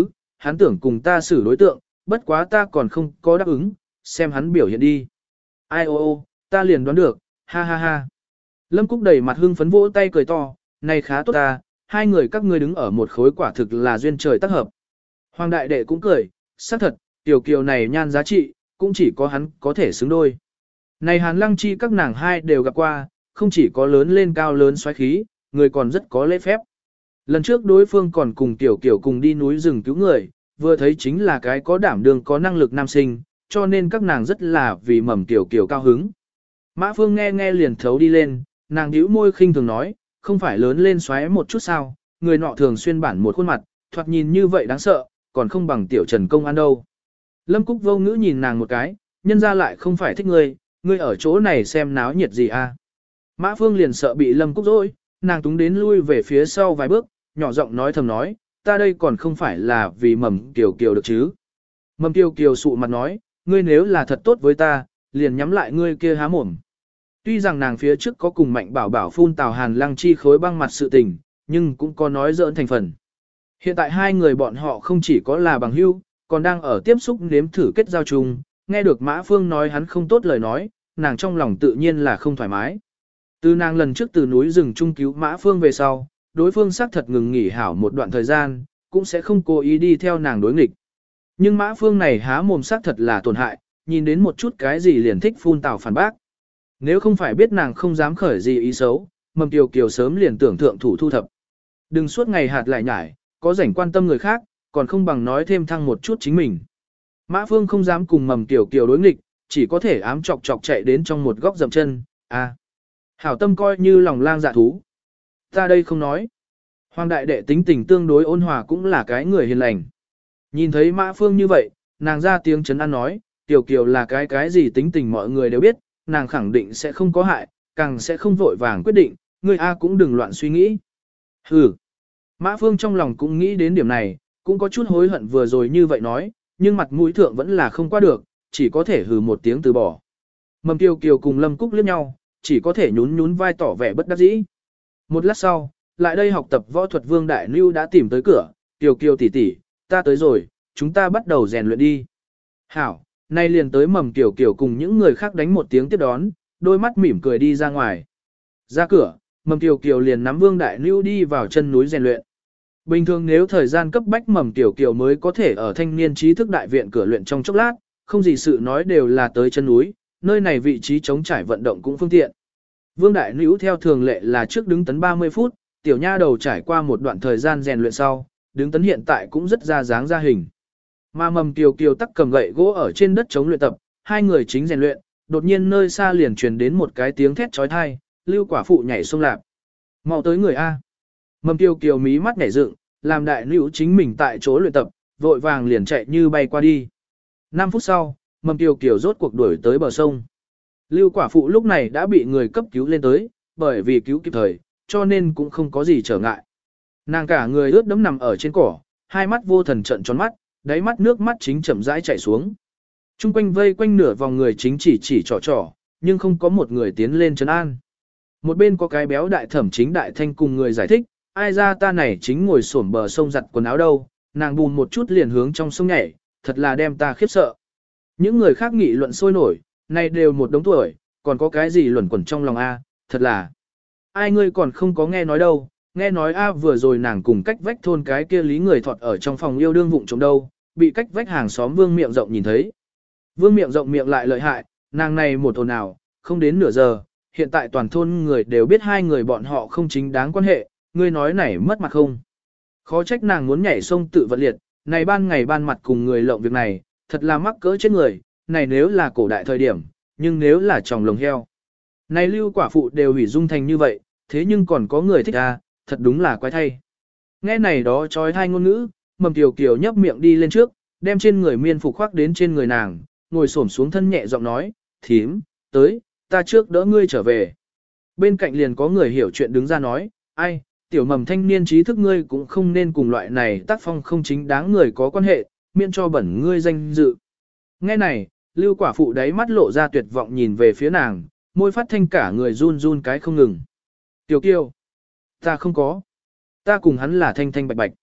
S1: hắn tưởng cùng ta xử đối tượng, bất quá ta còn không có đáp ứng, xem hắn biểu hiện đi. Ai ô ô, ta liền đoán được, ha ha ha. Lâm Cúc đầy mặt hưng phấn vỗ tay cười to, này khá tốt ta, hai người các ngươi đứng ở một khối quả thực là duyên trời tác hợp. Hoàng đại đệ cũng cười, xác thật, tiểu kiều này nhan giá trị, cũng chỉ có hắn có thể xứng đôi. Này Hàn Lăng Chi các nàng hai đều gặp qua, không chỉ có lớn lên cao lớn xoáy khí, người còn rất có lễ phép. Lần trước đối phương còn cùng tiểu kiều cùng đi núi rừng cứu người, vừa thấy chính là cái có đảm đương có năng lực nam sinh, cho nên các nàng rất là vì mầm tiểu kiều cao hứng. Mã Phương nghe nghe liền thấu đi lên, nàng nhíu môi khinh thường nói, không phải lớn lên xoáy một chút sao, người nọ thường xuyên bản một khuôn mặt, thoạt nhìn như vậy đáng sợ, còn không bằng tiểu Trần Công An đâu. Lâm Cúc vô ngữ nhìn nàng một cái, nhân ra lại không phải thích ngươi, ngươi ở chỗ này xem náo nhiệt gì à. Mã Phương liền sợ bị Lâm Cúc dối, nàng túng đến lui về phía sau vài bước, nhỏ giọng nói thầm nói, ta đây còn không phải là vì mầm kiều kiều được chứ. Mầm kiều kiều sụ mặt nói, ngươi nếu là thật tốt với ta, liền nhắm lại ngươi kia há mồm. Tuy rằng nàng phía trước có cùng Mạnh Bảo Bảo phun Tào Hàn Lăng Chi khối băng mặt sự tình, nhưng cũng có nói giỡn thành phần. Hiện tại hai người bọn họ không chỉ có là bằng hữu, còn đang ở tiếp xúc nếm thử kết giao chung, nghe được Mã Phương nói hắn không tốt lời nói, nàng trong lòng tự nhiên là không thoải mái. Từ nàng lần trước từ núi rừng trung cứu Mã Phương về sau, đối phương xác thật ngừng nghỉ hảo một đoạn thời gian, cũng sẽ không cố ý đi theo nàng đối nghịch. Nhưng Mã Phương này há mồm xác thật là tổn hại, nhìn đến một chút cái gì liền thích phun tào phản bác. Nếu không phải biết nàng không dám khởi gì ý xấu, Mầm Kiều Kiều sớm liền tưởng thượng thủ thu thập. Đừng suốt ngày hạt lại nhải, có rảnh quan tâm người khác, còn không bằng nói thêm thăng một chút chính mình. Mã Phương không dám cùng Mầm Kiều Kiều đối nghịch, chỉ có thể ám chọc chọc chạy đến trong một góc dậm chân, à. Hảo tâm coi như lòng lang dạ thú. Ta đây không nói. Hoàng đại đệ tính tình tương đối ôn hòa cũng là cái người hiền lành. Nhìn thấy Mã Phương như vậy, nàng ra tiếng chấn an nói, Kiều Kiều là cái cái gì tính tình mọi người đều biết, nàng khẳng định sẽ không có hại, càng sẽ không vội vàng quyết định, ngươi A cũng đừng loạn suy nghĩ. Hừ. Mã Phương trong lòng cũng nghĩ đến điểm này, cũng có chút hối hận vừa rồi như vậy nói, nhưng mặt mũi thượng vẫn là không qua được, chỉ có thể hừ một tiếng từ bỏ. Mầm Kiều Kiều cùng Lâm Cúc liếc nhau, chỉ có thể nhún nhún vai tỏ vẻ bất đắc dĩ. Một lát sau, lại đây học tập võ thuật Vương Đại Nưu đã tìm tới cửa, Kiều Kiều tỷ tỷ, ta tới rồi, chúng ta bắt đầu rèn luyện đi. Hảo, nay liền tới Mầm Kiều Kiều cùng những người khác đánh một tiếng tiếp đón, đôi mắt mỉm cười đi ra ngoài. Ra cửa, Mầm Kiều Kiều liền nắm Vương Đại Nưu đi vào chân núi rèn luyện. Bình thường nếu thời gian cấp bách Mầm Kiều Kiều mới có thể ở thanh niên trí thức đại viện cửa luyện trong chốc lát, không gì sự nói đều là tới chân núi, nơi này vị trí chống trải vận động cũng phương tiện. Vương Đại Nữu theo thường lệ là trước đứng tấn ba mươi phút, tiểu nha đầu trải qua một đoạn thời gian rèn luyện sau, đứng tấn hiện tại cũng rất ra dáng ra hình. Mà Mầm Kiều Kiều tắc cầm gậy gỗ ở trên đất chống luyện tập, hai người chính rèn luyện, đột nhiên nơi xa liền truyền đến một cái tiếng thét chói tai, Lưu quả phụ nhảy sông lạp. Mau tới người A. Mầm Kiều Kiều mí mắt nhảy dựng, làm Đại Nữu chính mình tại chỗ luyện tập, vội vàng liền chạy như bay qua đi. năm phút sau, Mầm Kiều Kiều rốt cuộc đuổi tới bờ sông. Lưu quả phụ lúc này đã bị người cấp cứu lên tới, bởi vì cứu kịp thời, cho nên cũng không có gì trở ngại. Nàng cả người ướt đẫm nằm ở trên cỏ, hai mắt vô thần trận tròn mắt, đáy mắt nước mắt chính chậm rãi chảy xuống. Trung quanh vây quanh nửa vòng người chính chỉ chỉ trò trò, nhưng không có một người tiến lên trấn an. Một bên có cái béo đại thẩm chính đại thanh cùng người giải thích, ai ra ta này chính ngồi xổm bờ sông giặt quần áo đâu, nàng bùn một chút liền hướng trong sông nhảy, thật là đem ta khiếp sợ. Những người khác nghị luận sôi nổi, này đều một đống tuổi, còn có cái gì luẩn quẩn trong lòng A, thật là. Ai ngươi còn không có nghe nói đâu, nghe nói A vừa rồi nàng cùng cách vách thôn cái kia lý người thọt ở trong phòng yêu đương vụng trộm đâu, bị cách vách hàng xóm Vương miệng rộng nhìn thấy. Vương miệng rộng miệng lại lợi hại, nàng này một ồn nào, không đến nửa giờ, hiện tại toàn thôn người đều biết hai người bọn họ không chính đáng quan hệ, ngươi nói này mất mặt không. Khó trách nàng muốn nhảy sông tự vật liệt, này ban ngày ban mặt cùng người lộng việc này, thật là mắc cỡ chết người, này nếu là cổ đại thời điểm, nhưng nếu là tròng lồng heo. Này Lưu quả phụ đều hủy dung thành như vậy, thế nhưng còn có người thích à, thật đúng là quái thay. Nghe này đó trói thai ngôn ngữ, Mầm Kiều Kiều nhấp miệng đi lên trước, đem trên người miên phục khoác đến trên người nàng, ngồi xổm xuống thân nhẹ giọng nói, thím, tới, ta trước đỡ ngươi trở về. Bên cạnh liền có người hiểu chuyện đứng ra nói, ai, tiểu Mầm thanh niên trí thức ngươi cũng không nên cùng loại này tác phong không chính đáng người có quan hệ, miễn cho bẩn ngươi danh dự. Nghe này, Lưu quả phụ đáy mắt lộ ra tuyệt vọng nhìn về phía nàng, môi phát thanh cả người run run cái không ngừng. Tiểu Kiều, ta không có. Ta cùng hắn là thanh thanh bạch bạch.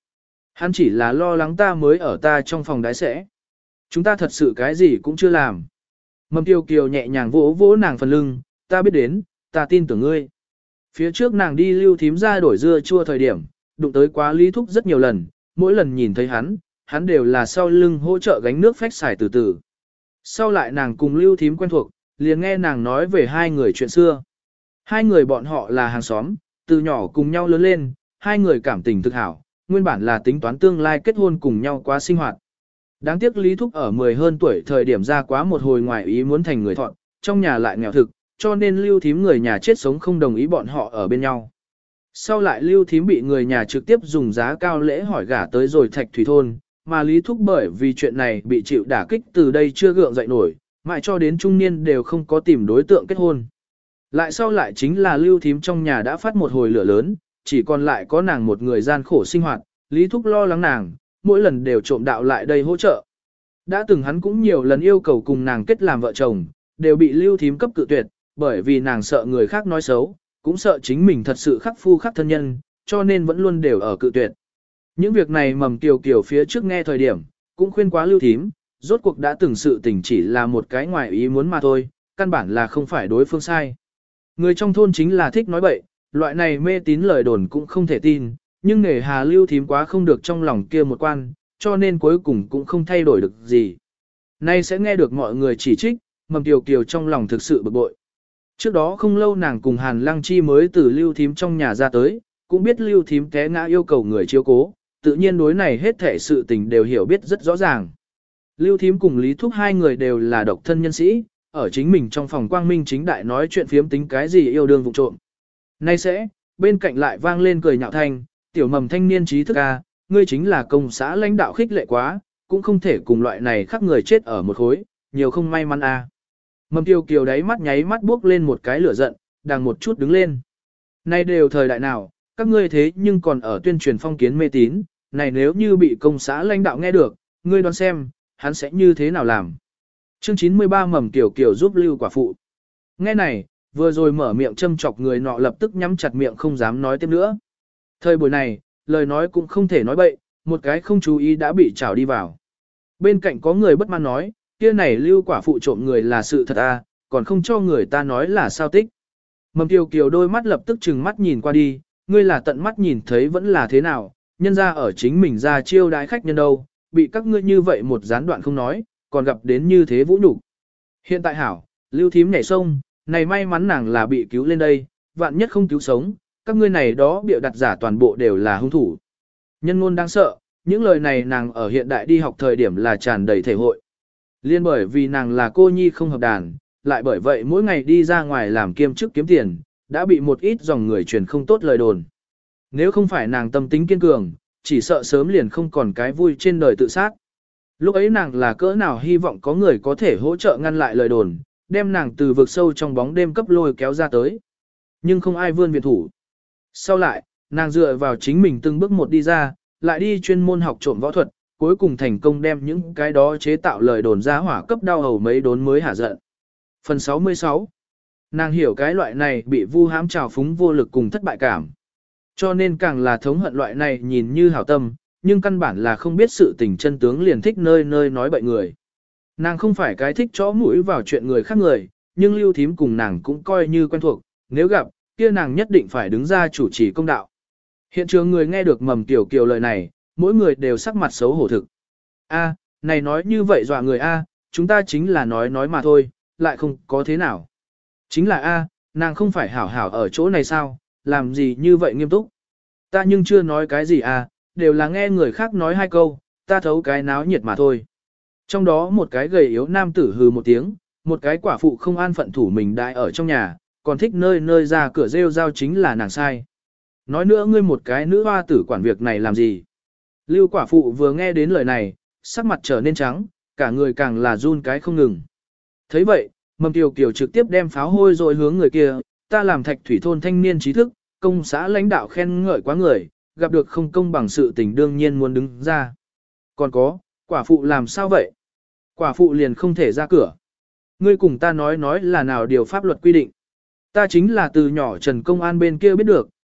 S1: Hắn chỉ là lo lắng ta mới ở ta trong phòng đái sẽ. Chúng ta thật sự cái gì cũng chưa làm. Mầm Kiều Kiều nhẹ nhàng vỗ vỗ nàng phần lưng, ta biết đến, ta tin tưởng ngươi. Phía trước nàng đi Lưu Thím ra đổi dưa chua thời điểm, đụng tới quá Lý Thúc rất nhiều lần, mỗi lần nhìn thấy hắn, hắn đều là sau lưng hỗ trợ gánh nước phách xài từ từ. Sau lại nàng cùng Lưu Thím quen thuộc, liền nghe nàng nói về hai người chuyện xưa. Hai người bọn họ là hàng xóm, từ nhỏ cùng nhau lớn lên, hai người cảm tình thực hảo, nguyên bản là tính toán tương lai kết hôn cùng nhau qua sinh hoạt. Đáng tiếc Lý Thúc ở mười hơn tuổi thời điểm ra quá một hồi ngoài ý muốn thành người thọn, trong nhà lại nghèo thực, cho nên Lưu Thím người nhà chết sống không đồng ý bọn họ ở bên nhau. Sau lại Lưu Thím bị người nhà trực tiếp dùng giá cao lễ hỏi gả tới rồi Thạch Thủy Thôn, mà Lý Thúc bởi vì chuyện này bị chịu đả kích từ đây chưa gượng dậy nổi, mãi cho đến trung niên đều không có tìm đối tượng kết hôn. Lại sau lại chính là Lưu Thím trong nhà đã phát một hồi lửa lớn, chỉ còn lại có nàng một người gian khổ sinh hoạt, Lý Thúc lo lắng nàng, mỗi lần đều trộm đạo lại đây hỗ trợ. Đã từng hắn cũng nhiều lần yêu cầu cùng nàng kết làm vợ chồng, đều bị Lưu Thím cấp cự tuyệt, bởi vì nàng sợ người khác nói xấu, cũng sợ chính mình thật sự khắc phu khắc thân nhân, cho nên vẫn luôn đều ở cự tuyệt. Những việc này Mầm Kiều Kiều phía trước nghe thời điểm, cũng khuyên quá Lưu Thím, rốt cuộc đã từng sự tình chỉ là một cái ngoài ý muốn mà thôi, căn bản là không phải đối phương sai. Người trong thôn chính là thích nói bậy, loại này mê tín lời đồn cũng không thể tin, nhưng nể hà Lưu Thím quá không được trong lòng kia một quan, cho nên cuối cùng cũng không thay đổi được gì. Nay sẽ nghe được mọi người chỉ trích, Mầm Kiều Kiều trong lòng thực sự bực bội. Trước đó không lâu nàng cùng Hàn Lăng Chi mới từ Lưu Thím trong nhà ra tới, cũng biết Lưu Thím té ngã yêu cầu người chiếu cố, tự nhiên đối này hết thể sự tình đều hiểu biết rất rõ ràng. Lưu Thím cùng Lý Thúc hai người đều là độc thân nhân sĩ, ở chính mình trong phòng quang minh chính đại nói chuyện phiếm tính cái gì yêu đương vụ trộm. Nay sẽ, bên cạnh lại vang lên cười nhạo thanh, tiểu Mầm thanh niên trí thức a, ngươi chính là công xã lãnh đạo khích lệ quá, cũng không thể cùng loại này khắc người chết ở một khối, nhiều không may mắn a. Mầm Kiều Kiều đáy mắt nháy mắt bước lên một cái lửa giận, đang một chút đứng lên. Nay đều thời đại nào, các ngươi thế nhưng còn ở tuyên truyền phong kiến mê tín, này nếu như bị công xã lãnh đạo nghe được, ngươi đoán xem, hắn sẽ như thế nào làm. Chương chín mươi ba Mầm Kiều Kiều giúp Lưu quả phụ. Nghe này, vừa rồi mở miệng châm chọc người nọ lập tức nhắm chặt miệng không dám nói tiếp nữa. Thời buổi này, lời nói cũng không thể nói bậy, một cái không chú ý đã bị trảo đi vào. Bên cạnh có người bất mãn nói, kia này Lưu quả phụ trộm người là sự thật à, còn không cho người ta nói là sao tích. Mầm Kiều Kiều đôi mắt lập tức trừng mắt nhìn qua đi, ngươi là tận mắt nhìn thấy vẫn là thế nào, nhân ra ở chính mình ra chiêu đái khách nhân đâu, bị các ngươi như vậy một gián đoạn không nói, còn gặp đến như thế vũ nhục. Hiện tại hảo, Lưu Thím nhảy sông, này may mắn nàng là bị cứu lên đây, vạn nhất không cứu sống, các ngươi này đó bịa đặt giả toàn bộ đều là hung thủ. Nhân ngôn đáng sợ, những lời này nàng ở hiện đại đi học thời điểm là tràn đầy thể hội. Liên bởi vì nàng là cô nhi không hợp đàn, lại bởi vậy mỗi ngày đi ra ngoài làm kiêm chức kiếm tiền, đã bị một ít dòng người truyền không tốt lời đồn. Nếu không phải nàng tâm tính kiên cường, chỉ sợ sớm liền không còn cái vui trên đời tự sát. Lúc ấy nàng là cỡ nào hy vọng có người có thể hỗ trợ ngăn lại lời đồn, đem nàng từ vực sâu trong bóng đêm cấp lôi kéo ra tới. Nhưng không ai vươn viện thủ. Sau lại, nàng dựa vào chính mình từng bước một đi ra, lại đi chuyên môn học trộm võ thuật, cuối cùng thành công đem những cái đó chế tạo lời đồn ra hỏa cấp đau hầu mấy đốn mới hả giận. Phần sáu mươi sáu. Nàng hiểu cái loại này bị vu hãm trào phúng vô lực cùng thất bại cảm. Cho nên càng là thống hận loại này nhìn như hảo tâm, nhưng căn bản là không biết sự tình chân tướng liền thích nơi nơi nói bậy người. Nàng không phải cái thích chó mũi vào chuyện người khác người, nhưng Lưu Thím cùng nàng cũng coi như quen thuộc, nếu gặp, kia nàng nhất định phải đứng ra chủ trì công đạo. Hiện trường người nghe được Mầm Kiều Kiều lời này, mỗi người đều sắc mặt xấu hổ thực. A, này nói như vậy dọa người A, chúng ta chính là nói nói mà thôi, lại không có thế nào. Chính là A, nàng không phải hảo hảo ở chỗ này sao, làm gì như vậy nghiêm túc. Ta nhưng chưa nói cái gì A, đều là nghe người khác nói hai câu, ta thấu cái náo nhiệt mà thôi. Trong đó một cái gầy yếu nam tử hừ một tiếng, một cái quả phụ không an phận thủ mình đại ở trong nhà, còn thích nơi nơi ra cửa rêu rao chính là nàng sai. Nói nữa ngươi một cái nữ hoa tử quản việc này làm gì. Lưu quả phụ vừa nghe đến lời này, sắc mặt trở nên trắng, cả người càng là run cái không ngừng. Thấy vậy, Mầm Kiều Kiều trực tiếp đem pháo hôi rồi hướng người kia, ta làm Thạch Thủy thôn thanh niên trí thức, công xã lãnh đạo khen ngợi quá người, gặp được không công bằng sự tình đương nhiên muốn đứng ra. Còn có, quả phụ làm sao vậy? Quả phụ liền không thể ra cửa. Ngươi cùng ta nói nói là nào điều pháp luật quy định. Ta chính là từ nhỏ Trần Công An bên kia biết được,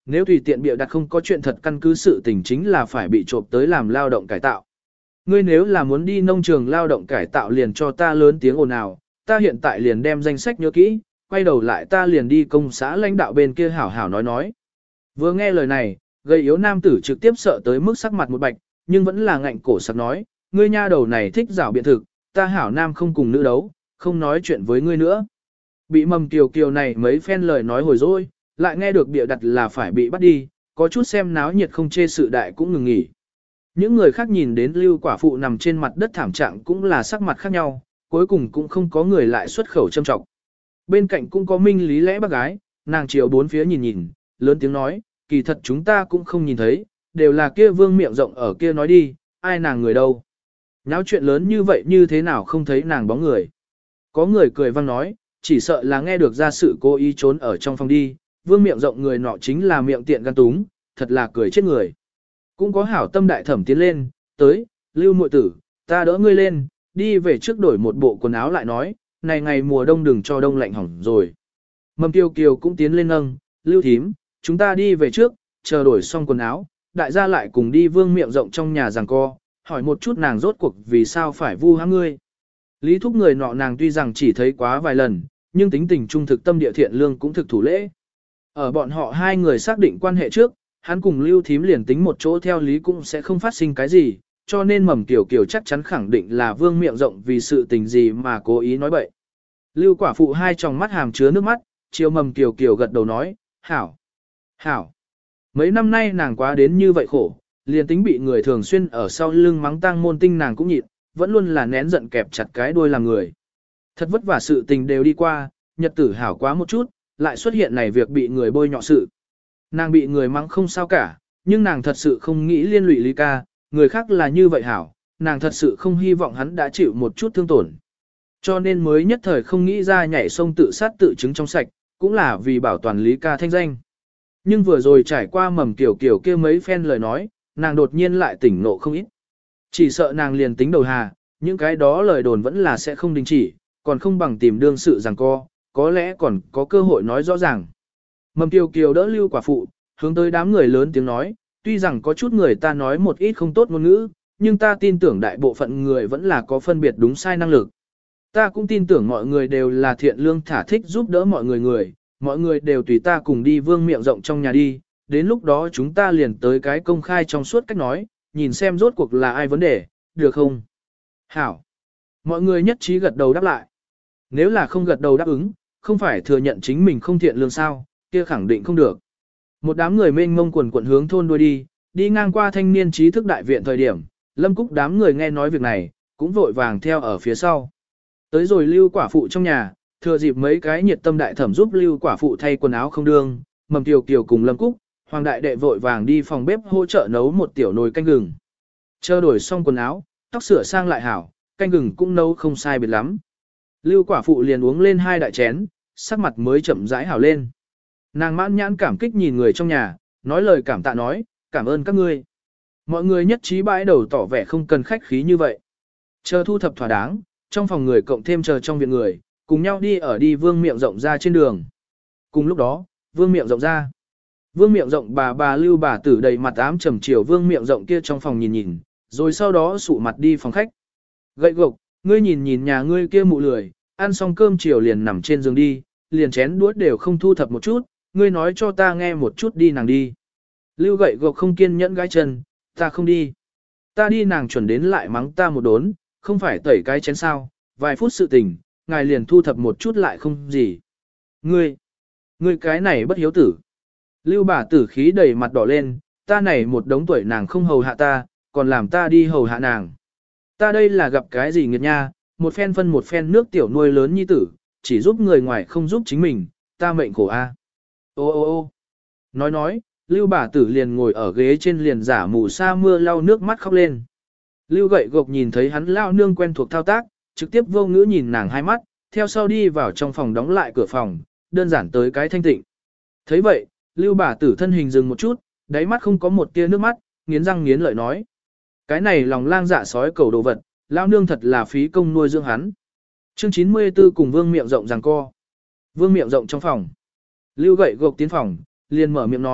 S1: Nếu tùy tiện bịa đặt không có chuyện thật căn cứ sự tình chính là phải bị trộm tới làm lao động cải tạo. Ngươi nếu là muốn đi nông trường lao động cải tạo liền cho ta lớn tiếng ồn ào, ta hiện tại liền đem danh sách nhớ kỹ, quay đầu lại ta liền đi công xã lãnh đạo bên kia hảo hảo nói nói. Vừa nghe lời này, gầy yếu nam tử trực tiếp sợ tới mức sắc mặt một bạch, nhưng vẫn là ngạnh cổ sặc nói, ngươi nha đầu này thích giảo biện thực, ta hảo nam không cùng nữ đấu, không nói chuyện với ngươi nữa. Bị mầm kiều kiều này mấy phen lời nói hồi rồi, lại nghe được bịa đặt là phải bị bắt đi, có chút xem náo nhiệt không chê sự đại cũng ngừng nghỉ. Những người khác nhìn đến lưu quả phụ nằm trên mặt đất thảm trạng cũng là sắc mặt khác nhau, cuối cùng cũng không có người lại xuất khẩu châm trọng. Bên cạnh cũng có minh lý lẽ bác gái, nàng chiều bốn phía nhìn nhìn, lớn tiếng nói, kỳ thật chúng ta cũng không nhìn thấy, đều là kia vương miệng rộng ở kia nói đi, ai nàng người đâu. Nháo chuyện lớn như vậy như thế nào không thấy nàng bóng người. Có người cười vang nói, chỉ sợ là nghe được ra sự cố ý trốn ở trong phòng đi, vương miệng rộng người nọ chính là miệng tiện gan túng, thật là cười chết người. Cũng có hảo tâm đại thẩm tiến lên, tới, lưu muội tử, ta đỡ ngươi lên, đi về trước đổi một bộ quần áo lại nói, này ngày mùa đông đừng cho đông lạnh hỏng rồi. Mầm kiều kiều cũng tiến lên nâng, lưu thím, chúng ta đi về trước, chờ đổi xong quần áo, đại gia lại cùng đi vương miệng rộng trong nhà giằng co, hỏi một chút nàng rốt cuộc vì sao phải vu hãm ngươi. Lý thúc người nọ nàng tuy rằng chỉ thấy quá vài lần, nhưng tính tình trung thực tâm địa thiện lương cũng thực thủ lễ. Ở bọn họ hai người xác định quan hệ trước, hắn cùng lưu thím liền tính một chỗ theo lý cũng sẽ không phát sinh cái gì, cho nên mầm kiều kiều chắc chắn khẳng định là vương miệng rộng vì sự tình gì mà cố ý nói bậy. Lưu quả phụ hai tròng mắt hàm chứa nước mắt, chiều mầm kiều kiều gật đầu nói, hảo, hảo. Mấy năm nay nàng quá đến như vậy khổ, liền tính bị người thường xuyên ở sau lưng mắng tang môn tinh nàng cũng nhịn, vẫn luôn là nén giận kẹp chặt cái đuôi làm người. Thật vất vả sự tình đều đi qua, nhật tử hảo quá một chút, lại xuất hiện này việc bị người bôi nhọ sự. Nàng bị người mắng không sao cả, nhưng nàng thật sự không nghĩ liên lụy Lý ca, người khác là như vậy hảo, nàng thật sự không hy vọng hắn đã chịu một chút thương tổn. Cho nên mới nhất thời không nghĩ ra nhảy sông tự sát tự chứng trong sạch, cũng là vì bảo toàn Lý ca thanh danh. Nhưng vừa rồi trải qua mầm kiểu kiểu kia mấy phen lời nói, nàng đột nhiên lại tỉnh nộ không ít. Chỉ sợ nàng liền tính đầu hà, những cái đó lời đồn vẫn là sẽ không đình chỉ, còn không bằng tìm đương sự rằng co, có lẽ còn có cơ hội nói rõ ràng. Mầm kiều kiều đỡ lưu quả phụ, hướng tới đám người lớn tiếng nói, tuy rằng có chút người ta nói một ít không tốt ngôn ngữ, nhưng ta tin tưởng đại bộ phận người vẫn là có phân biệt đúng sai năng lực. Ta cũng tin tưởng mọi người đều là thiện lương thả thích giúp đỡ mọi người người, mọi người đều tùy ta cùng đi vương miệng rộng trong nhà đi, đến lúc đó chúng ta liền tới cái công khai trong suốt cách nói, nhìn xem rốt cuộc là ai vấn đề, được không? Hảo! Mọi người nhất trí gật đầu đáp lại. Nếu là không gật đầu đáp ứng, không phải thừa nhận chính mình không thiện lương sao, kia khẳng định không được. Một đám người mênh mông quần quận hướng thôn đuôi đi, đi ngang qua thanh niên trí thức đại viện thời điểm, Lâm Cúc đám người nghe nói việc này, cũng vội vàng theo ở phía sau. Tới rồi lưu quả phụ trong nhà, thừa dịp mấy cái nhiệt tâm đại thẩm giúp lưu quả phụ thay quần áo không đương, Mầm Kiều Kiều cùng Lâm Cúc, Hoàng đại đệ vội vàng đi phòng bếp hỗ trợ nấu một tiểu nồi canh gừng. Chờ đổi xong quần áo, tóc sửa sang lại hảo, canh gừng cũng nấu không sai biệt lắm. Lưu quả phụ liền uống lên hai đại chén, sắc mặt mới chậm rãi hảo lên. Nàng mãn nhãn cảm kích nhìn người trong nhà, nói lời cảm tạ nói, cảm ơn các ngươi. Mọi người nhất trí bãi đầu tỏ vẻ không cần khách khí như vậy. Chờ thu thập thỏa đáng, trong phòng người cộng thêm chờ trong viện người, cùng nhau đi ở đi vương miệng rộng ra trên đường. Cùng lúc đó, vương miệng rộng ra. Vương miệng rộng bà bà lưu bà tử đầy mặt ám trầm chiều vương miệng rộng kia trong phòng nhìn nhìn, rồi sau đó sụ mặt đi phòng khách. Gậy gộc, ngươi nhìn nhìn nhà ngươi kia mụ lười, ăn xong cơm chiều liền nằm trên giường đi, liền chén đũa đều không thu thập một chút, ngươi nói cho ta nghe một chút đi nàng đi. Lưu gậy gộc không kiên nhẫn gái chân, ta không đi. Ta đi nàng chuẩn đến lại mắng ta một đốn, không phải tẩy cái chén sao, vài phút sự tình, ngài liền thu thập một chút lại không gì. Ngươi, ngươi cái này bất hiếu tử. Lưu bà tử khí đầy mặt đỏ lên, ta này một đống tuổi nàng không hầu hạ ta, còn làm ta đi hầu hạ nàng. Ta đây là gặp cái gì nghiệt nha, một phen phân một phen nước tiểu nuôi lớn nhi tử, chỉ giúp người ngoài không giúp chính mình, ta mệnh khổ a. Ô ô ô nói nói, Lưu bà tử liền ngồi ở ghế trên liền giả mù sa mưa lau nước mắt khóc lên. Lưu gậy gộc nhìn thấy hắn lao nương quen thuộc thao tác, trực tiếp vô ngữ nhìn nàng hai mắt, theo sau đi vào trong phòng đóng lại cửa phòng, đơn giản tới cái thanh tịnh. Thấy vậy, Lưu bà tử thân hình dừng một chút, đáy mắt không có một tia nước mắt, nghiến răng nghiến lợi nói. Cái này lòng lang dạ sói cầu đồ vật, lao nương thật là phí công nuôi dưỡng hắn. Chương chín mươi tư cùng vương miệng rộng giằng co. Vương miệng rộng trong phòng. Lưu gậy gộc tiến phòng, liền mở miệng nói,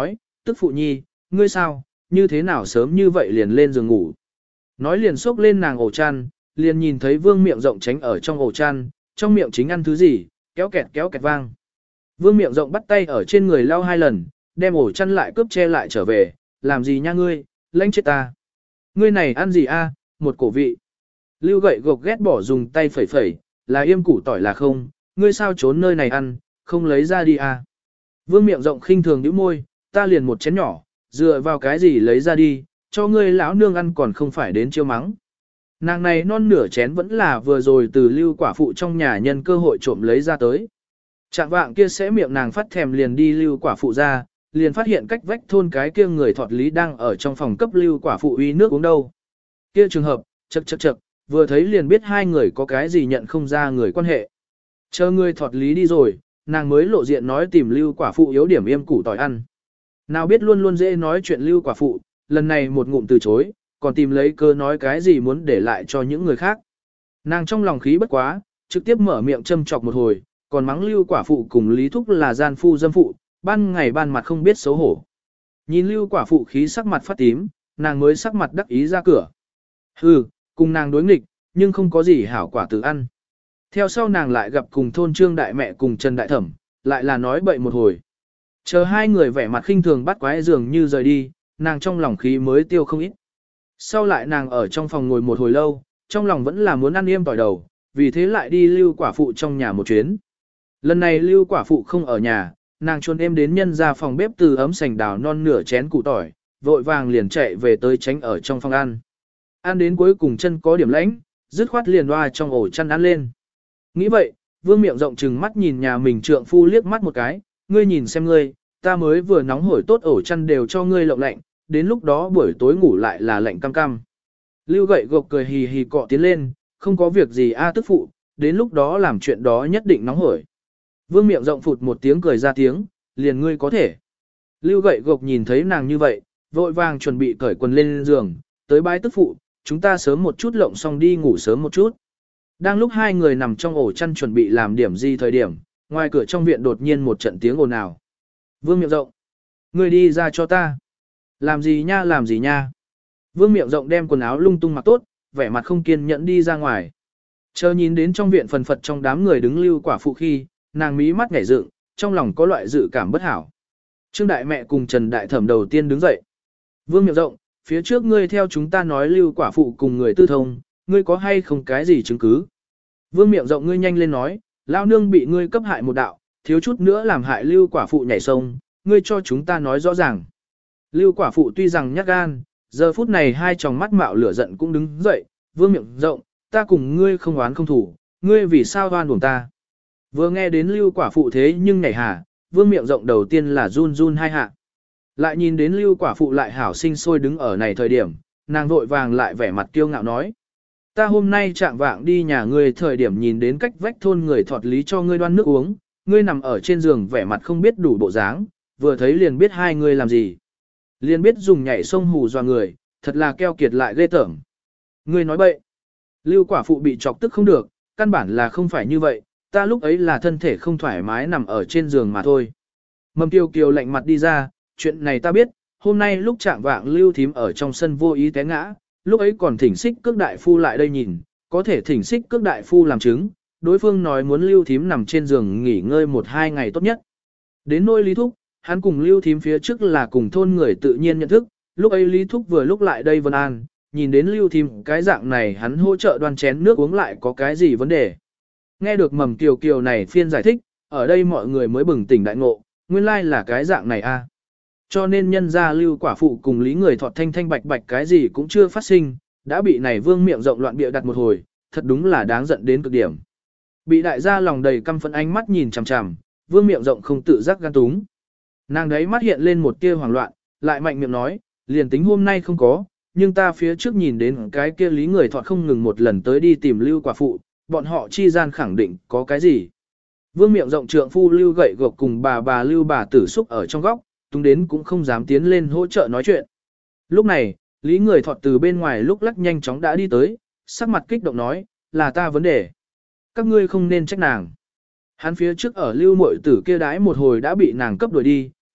S1: tức phụ nhi, ngươi sao, như thế nào sớm như vậy liền lên giường ngủ. Nói liền xốc lên nàng ổ chăn, liền nhìn thấy vương miệng rộng tránh ở trong ổ chăn, trong miệng chính ăn thứ gì, kéo kẹt kéo kẹt vang. Vương miệng rộng bắt tay ở trên người lau hai lần, đem ổ chăn lại cướp che lại trở về, làm gì nha ngươi, lãnh chết ta. Ngươi này ăn gì a? Một cổ vị. Lưu gậy gộc ghét bỏ dùng tay phẩy phẩy, là yêm củ tỏi là không, ngươi sao trốn nơi này ăn, không lấy ra đi a. Vương miệng rộng khinh thường nhíu môi, ta liền một chén nhỏ, dựa vào cái gì lấy ra đi, cho ngươi lão nương ăn còn không phải đến chiêu mắng. Nàng này non nửa chén vẫn là vừa rồi từ lưu quả phụ trong nhà nhân cơ hội trộm lấy ra tới. Trạng vạng kia sẽ miệng nàng phát thèm liền đi lưu quả phụ ra, liền phát hiện cách vách thôn cái kia người thọt lý đang ở trong phòng cấp lưu quả phụ uy nước uống đâu. Kia trường hợp, chậc chậc chậc, vừa thấy liền biết hai người có cái gì nhận không ra người quan hệ. Chờ người thọt lý đi rồi, nàng mới lộ diện nói tìm lưu quả phụ yếu điểm yêm củ tỏi ăn. Nào biết luôn luôn dễ nói chuyện lưu quả phụ, lần này một ngụm từ chối, còn tìm lấy cơ nói cái gì muốn để lại cho những người khác. Nàng trong lòng khí bất quá, trực tiếp mở miệng châm chọc một hồi, còn mắng lưu quả phụ cùng Lý Thúc là gian phu dâm phụ, ban ngày ban mặt không biết xấu hổ. Nhìn lưu quả phụ khí sắc mặt phát tím, nàng mới sắc mặt đắc ý ra cửa. Hừ, cùng nàng đối nghịch, nhưng không có gì hảo quả tự ăn. Theo sau nàng lại gặp cùng thôn trương đại mẹ cùng Trần Đại Thẩm, lại là nói bậy một hồi. Chờ hai người vẻ mặt khinh thường bắt quái dường như rời đi, nàng trong lòng khí mới tiêu không ít. Sau lại nàng ở trong phòng ngồi một hồi lâu, trong lòng vẫn là muốn ăn yêm tỏi đầu, vì thế lại đi lưu quả phụ trong nhà một chuyến. Lần này lưu quả phụ không ở nhà, nàng chuồn em đến nhân ra phòng bếp từ ấm sành đào non nửa chén củ tỏi, vội vàng liền chạy về tới tránh ở trong phòng ăn. Ăn đến cuối cùng chân có điểm lãnh, dứt khoát liền loa trong ổ chăn ăn lên. Nghĩ vậy, vương miệng rộng trừng mắt nhìn nhà mình trượng phu liếc mắt một cái, ngươi nhìn xem ngươi, ta mới vừa nóng hổi tốt ổ chăn đều cho ngươi lộng lạnh, đến lúc đó buổi tối ngủ lại là lạnh cam cam. Lưu gậy gộc cười hì hì cọ tiến lên, không có việc gì a tức phụ, đến lúc đó làm chuyện đó nhất định nóng hổi. Vương miệng rộng phụt một tiếng cười ra tiếng, liền ngươi có thể. Lưu gậy gộc nhìn thấy nàng như vậy, vội vàng chuẩn bị cởi quần lên giường, tới bái tức phụ, chúng ta sớm một chút lộng xong đi ngủ sớm một chút. Đang lúc hai người nằm trong ổ chăn chuẩn bị làm điểm gì thời điểm, ngoài cửa trong viện đột nhiên một trận tiếng ồn ào. Vương miệng rộng, ngươi đi ra cho ta. Làm gì nha làm gì nha. Vương miệng rộng đem quần áo lung tung mặc tốt, vẻ mặt không kiên nhẫn đi ra ngoài. Chờ nhìn đến trong viện phần phật trong đám người đứng lưu quả phụ khi, nàng mí mắt nhảy dựng, trong lòng có loại dự cảm bất hảo. Trương đại mẹ cùng Trần đại thẩm đầu tiên đứng dậy. Vương miệng rộng, phía trước ngươi theo chúng ta nói lưu quả phụ cùng người tư thông, ngươi có hay không cái gì chứng cứ? Vương miệng rộng ngươi nhanh lên nói, lao nương bị ngươi cấp hại một đạo, thiếu chút nữa làm hại lưu quả phụ nhảy sông, ngươi cho chúng ta nói rõ ràng. Lưu quả phụ tuy rằng nhát gan, giờ phút này hai tròng mắt mạo lửa giận cũng đứng dậy, vương miệng rộng, ta cùng ngươi không oán không thủ, ngươi vì sao oan uổng ta? Vừa nghe đến lưu quả phụ thế nhưng nhảy hà, vương miệng rộng đầu tiên là run run hai hạ. Lại nhìn đến lưu quả phụ lại hảo sinh sôi đứng ở này thời điểm, nàng vội vàng lại vẻ mặt kiêu ngạo nói. Ta hôm nay trạng vạng đi nhà ngươi thời điểm nhìn đến cách vách thôn người thọt lý cho ngươi đoan nước uống, ngươi nằm ở trên giường vẻ mặt không biết đủ bộ dáng, vừa thấy liền biết hai ngươi làm gì. Liền biết dùng nhảy sông hù dọa người, thật là keo kiệt lại ghê tởm. Ngươi nói bậy. Lưu quả phụ bị chọc tức không được, căn bản là không phải như vậy, ta lúc ấy là thân thể không thoải mái nằm ở trên giường mà thôi. Mầm Kiều Kiều lạnh mặt đi ra, chuyện này ta biết, hôm nay lúc trạng vạng Lưu thím ở trong sân vô ý té ngã, lúc ấy còn thỉnh xích cước đại phu lại đây nhìn, có thể thỉnh xích cước đại phu làm chứng, đối phương nói muốn Lưu thím nằm trên giường nghỉ ngơi một hai ngày tốt nhất. Đến nỗi Lý Thúc, hắn cùng Lưu thím phía trước là cùng thôn người tự nhiên nhận thức, lúc ấy Lý Thúc vừa lúc lại đây Vân An, nhìn đến Lưu thím cái dạng này hắn hỗ trợ đoan chén nước uống lại có cái gì vấn đề. Nghe được Mầm Kiều Kiều này phiên giải thích, ở đây mọi người mới bừng tỉnh đại ngộ, nguyên lai là cái dạng này a. Cho nên nhân gia Lưu quả phụ cùng Lý người thọt thanh thanh bạch bạch cái gì cũng chưa phát sinh, đã bị này vương miệng rộng loạn bịa đặt một hồi, thật đúng là đáng giận đến cực điểm. Bị đại gia lòng đầy căm phẫn ánh mắt nhìn chằm chằm, vương miệng rộng không tự giác gan túng. Nàng đấy mắt hiện lên một tia hoảng loạn, lại mạnh miệng nói, liền tính hôm nay không có, nhưng ta phía trước nhìn đến cái kia Lý người thọt không ngừng một lần tới đi tìm Lưu quả phụ, bọn họ chi gian khẳng định có cái gì. Vương miệng rộng trượng phu Lưu gậy gộc cùng bà bà Lưu bà tử xúc ở trong góc, tung đến cũng không dám tiến lên hỗ trợ nói chuyện. Lúc này, Lý người thọt từ bên ngoài lúc lắc nhanh chóng đã đi tới, sắc mặt kích động nói, là ta vấn đề. Các ngươi không nên trách nàng. Hắn phía trước ở Lưu muội tử kia đái một hồi đã bị nàng cấp đuổi đi,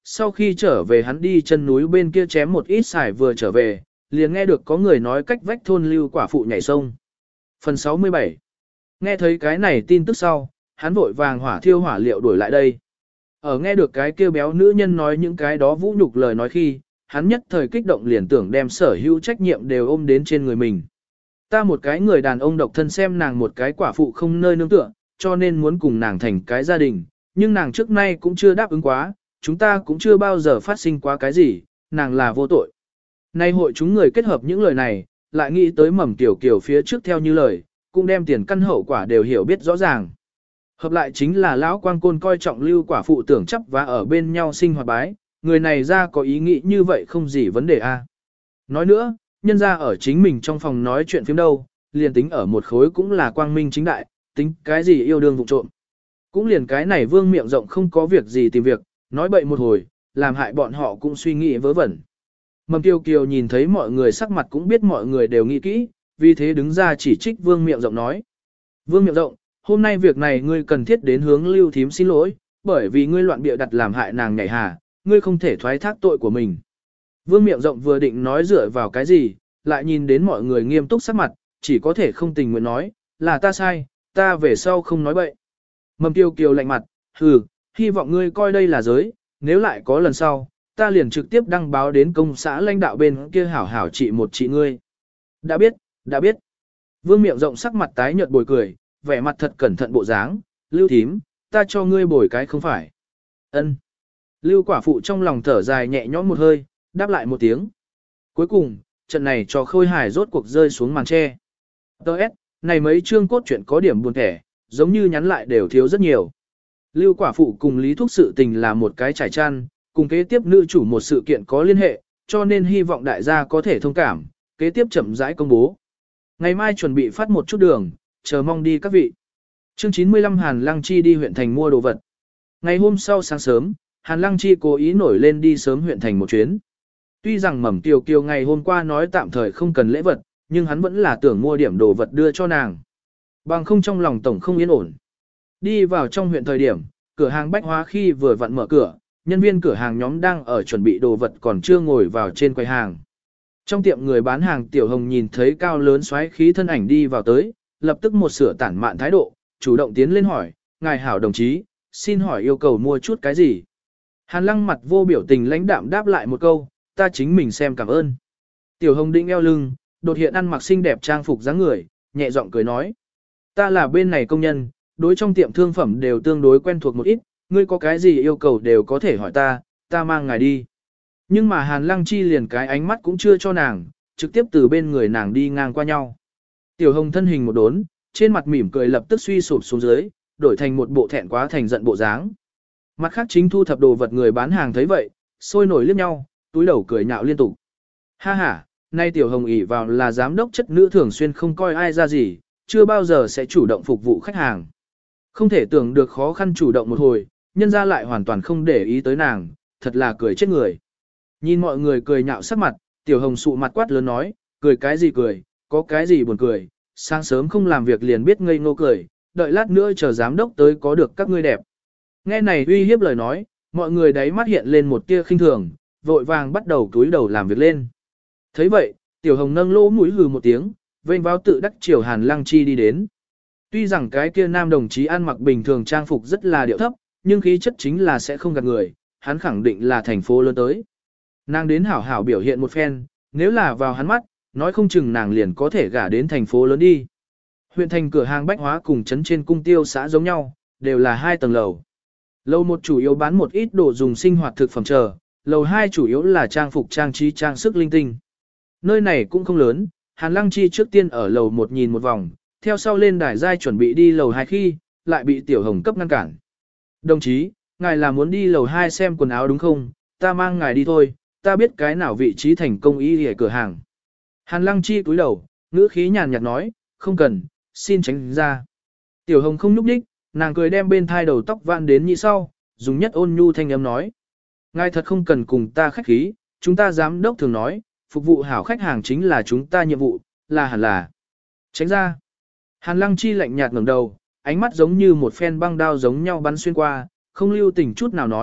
S1: sau khi trở về hắn đi chân núi bên kia chém một ít xài vừa trở về, liền nghe được có người nói cách vách thôn lưu quả phụ nhảy sông. Phần sáu mươi bảy. Nghe thấy cái này tin tức sau, hắn vội vàng hỏa thiêu hỏa liệu đuổi lại đây. Ở nghe được cái kêu béo nữ nhân nói những cái đó vũ nhục lời nói khi, hắn nhất thời kích động liền tưởng đem sở hữu trách nhiệm đều ôm đến trên người mình. Ta một cái người đàn ông độc thân xem nàng một cái quả phụ không nơi nương tựa, cho nên muốn cùng nàng thành cái gia đình, nhưng nàng trước nay cũng chưa đáp ứng quá, chúng ta cũng chưa bao giờ phát sinh quá cái gì, nàng là vô tội. Nay hội chúng người kết hợp những lời này, lại nghĩ tới mầm tiểu kiều phía trước theo như lời, cũng đem tiền căn hậu quả đều hiểu biết rõ ràng. Hợp lại chính là lão quang côn coi trọng lưu quả phụ tưởng chấp và ở bên nhau sinh hoạt bái, người này ra có ý nghĩ như vậy không gì vấn đề a. Nói nữa, nhân ra ở chính mình trong phòng nói chuyện phim đâu, liền tính ở một khối cũng là quang minh chính đại, tính cái gì yêu đương vụ trộm. Cũng liền cái này vương miệng rộng không có việc gì tìm việc, nói bậy một hồi, làm hại bọn họ cũng suy nghĩ vớ vẩn. Mầm Kiều Kiều nhìn thấy mọi người sắc mặt cũng biết mọi người đều nghĩ kỹ, vì thế đứng ra chỉ trích vương miệng rộng nói. Vương miệng rộng, hôm nay việc này ngươi cần thiết đến hướng lưu thím xin lỗi, bởi vì ngươi loạn bịa đặt làm hại nàng nhảy hà, ngươi không thể thoái thác tội của mình. Vương miệng rộng vừa định nói dựa vào cái gì, lại nhìn đến mọi người nghiêm túc sắc mặt, chỉ có thể không tình nguyện nói, là ta sai, ta về sau không nói bậy. Mầm Kiều Kiều lạnh mặt, hừ, hy vọng ngươi coi đây là giới, nếu lại có lần sau, ta liền trực tiếp đăng báo đến công xã lãnh đạo bên kia hảo hảo trị một trị ngươi. Đã biết, đã biết. Vương miệng rộng sắc mặt tái nhợt bồi cười, vẻ mặt thật cẩn thận bộ dáng, lưu thím, ta cho ngươi bồi cái không phải. Ân. Lưu quả phụ trong lòng thở dài nhẹ nhõm một hơi, đáp lại một tiếng. Cuối cùng, trận này cho khôi hài rốt cuộc rơi xuống màn tre. Đợt, này mấy chương cốt truyện có điểm buồn thẻ, giống như nhắn lại đều thiếu rất nhiều. Lưu quả phụ cùng Lý Thúc sự tình là một cái trải chăn, cùng kế tiếp nữ chủ một sự kiện có liên hệ, cho nên hy vọng đại gia có thể thông cảm, kế tiếp chậm rãi công bố. Ngày mai chuẩn bị phát một chút đường, chờ mong đi các vị. Chương chín mươi lăm Hàn Lăng Chi đi huyện thành mua đồ vật. Ngày hôm sau sáng sớm, Hàn Lăng Chi cố ý nổi lên đi sớm huyện thành một chuyến. Tuy rằng Mầm Kiều Kiều ngày hôm qua nói tạm thời không cần lễ vật, nhưng hắn vẫn là tưởng mua điểm đồ vật đưa cho nàng. Bằng không trong lòng tổng không yên ổn. Đi vào trong huyện thời điểm, cửa hàng bách hóa khi vừa vặn mở cửa, nhân viên cửa hàng nhóm đang ở chuẩn bị đồ vật còn chưa ngồi vào trên quầy hàng. Trong tiệm người bán hàng Tiểu Hồng nhìn thấy cao lớn xoáy khí thân ảnh đi vào tới, lập tức một sửa tản mạn thái độ, chủ động tiến lên hỏi, ngài hảo đồng chí, xin hỏi yêu cầu mua chút cái gì? Hàn Lăng mặt vô biểu tình lãnh đạm đáp lại một câu, ta chính mình xem cảm ơn. Tiểu Hồng định eo lưng, đột hiện ăn mặc xinh đẹp trang phục dáng người, nhẹ giọng cười nói, ta là bên này công nhân, đối trong tiệm thương phẩm đều tương đối quen thuộc một ít, ngươi có cái gì yêu cầu đều có thể hỏi ta, ta mang ngài đi. Nhưng mà Hàn Lăng Chi liền cái ánh mắt cũng chưa cho nàng, trực tiếp từ bên người nàng đi ngang qua nhau. Tiểu Hồng thân hình một đốn, trên mặt mỉm cười lập tức suy sụp xuống dưới, đổi thành một bộ thẹn quá thành giận bộ dáng. Mặt khác chính thu thập đồ vật người bán hàng thấy vậy, sôi nổi liếc nhau, túi đầu cười nhạo liên tục. Ha ha, nay Tiểu Hồng ỷ vào là giám đốc chất nữ thường xuyên không coi ai ra gì, chưa bao giờ sẽ chủ động phục vụ khách hàng. Không thể tưởng được khó khăn chủ động một hồi, nhân ra lại hoàn toàn không để ý tới nàng, thật là cười chết người. Nhìn mọi người cười nhạo sắc mặt, Tiểu Hồng sụ mặt quát lớn nói, cười cái gì cười, có cái gì buồn cười, sáng sớm không làm việc liền biết ngây ngô cười, đợi lát nữa chờ giám đốc tới có được các ngươi đẹp. Nghe này uy hiếp lời nói, mọi người đáy mắt hiện lên một tia khinh thường, vội vàng bắt đầu túi đầu làm việc lên. Thấy vậy, Tiểu Hồng nâng lỗ mũi hừ một tiếng, vênh vào tự đắc chiều Hàn Lăng Chi đi đến. Tuy rằng cái kia nam đồng chí ăn mặc bình thường trang phục rất là điệu thấp, nhưng khí chất chính là sẽ không gạt người, hắn khẳng định là thành phố lớn tới. Nàng đến hảo hảo biểu hiện một phen, nếu là vào hắn mắt, nói không chừng nàng liền có thể gả đến thành phố lớn đi. Huyện thành cửa hàng bách hóa cùng trấn trên cung tiêu xã giống nhau, đều là hai tầng lầu. Lầu một chủ yếu bán một ít đồ dùng sinh hoạt thực phẩm chờ, lầu hai chủ yếu là trang phục trang trí trang sức linh tinh. Nơi này cũng không lớn, Hàn Lăng Chi trước tiên ở lầu một nhìn một vòng, theo sau lên đài giai chuẩn bị đi lầu hai khi, lại bị Tiểu Hồng cấp ngăn cản. Đồng chí, ngài là muốn đi lầu hai xem quần áo đúng không? Ta mang ngài đi thôi, ta biết cái nào vị trí thành công y ở cửa hàng. Hàn Lăng Chi cúi đầu, ngữ khí nhàn nhạt nói, không cần, xin tránh ra. Tiểu Hồng không nhúc đích, nàng cười đem bên thai đầu tóc vạn đến như sau, dùng nhất ôn nhu thanh âm nói. Ngài thật không cần cùng ta khách khí, chúng ta giám đốc thường nói, phục vụ hảo khách hàng chính là chúng ta nhiệm vụ, là hẳn là. Tránh ra. Hàn Lăng Chi lạnh nhạt ngẩng đầu, ánh mắt giống như một phen băng đao giống nhau bắn xuyên qua, không lưu tình chút nào nói,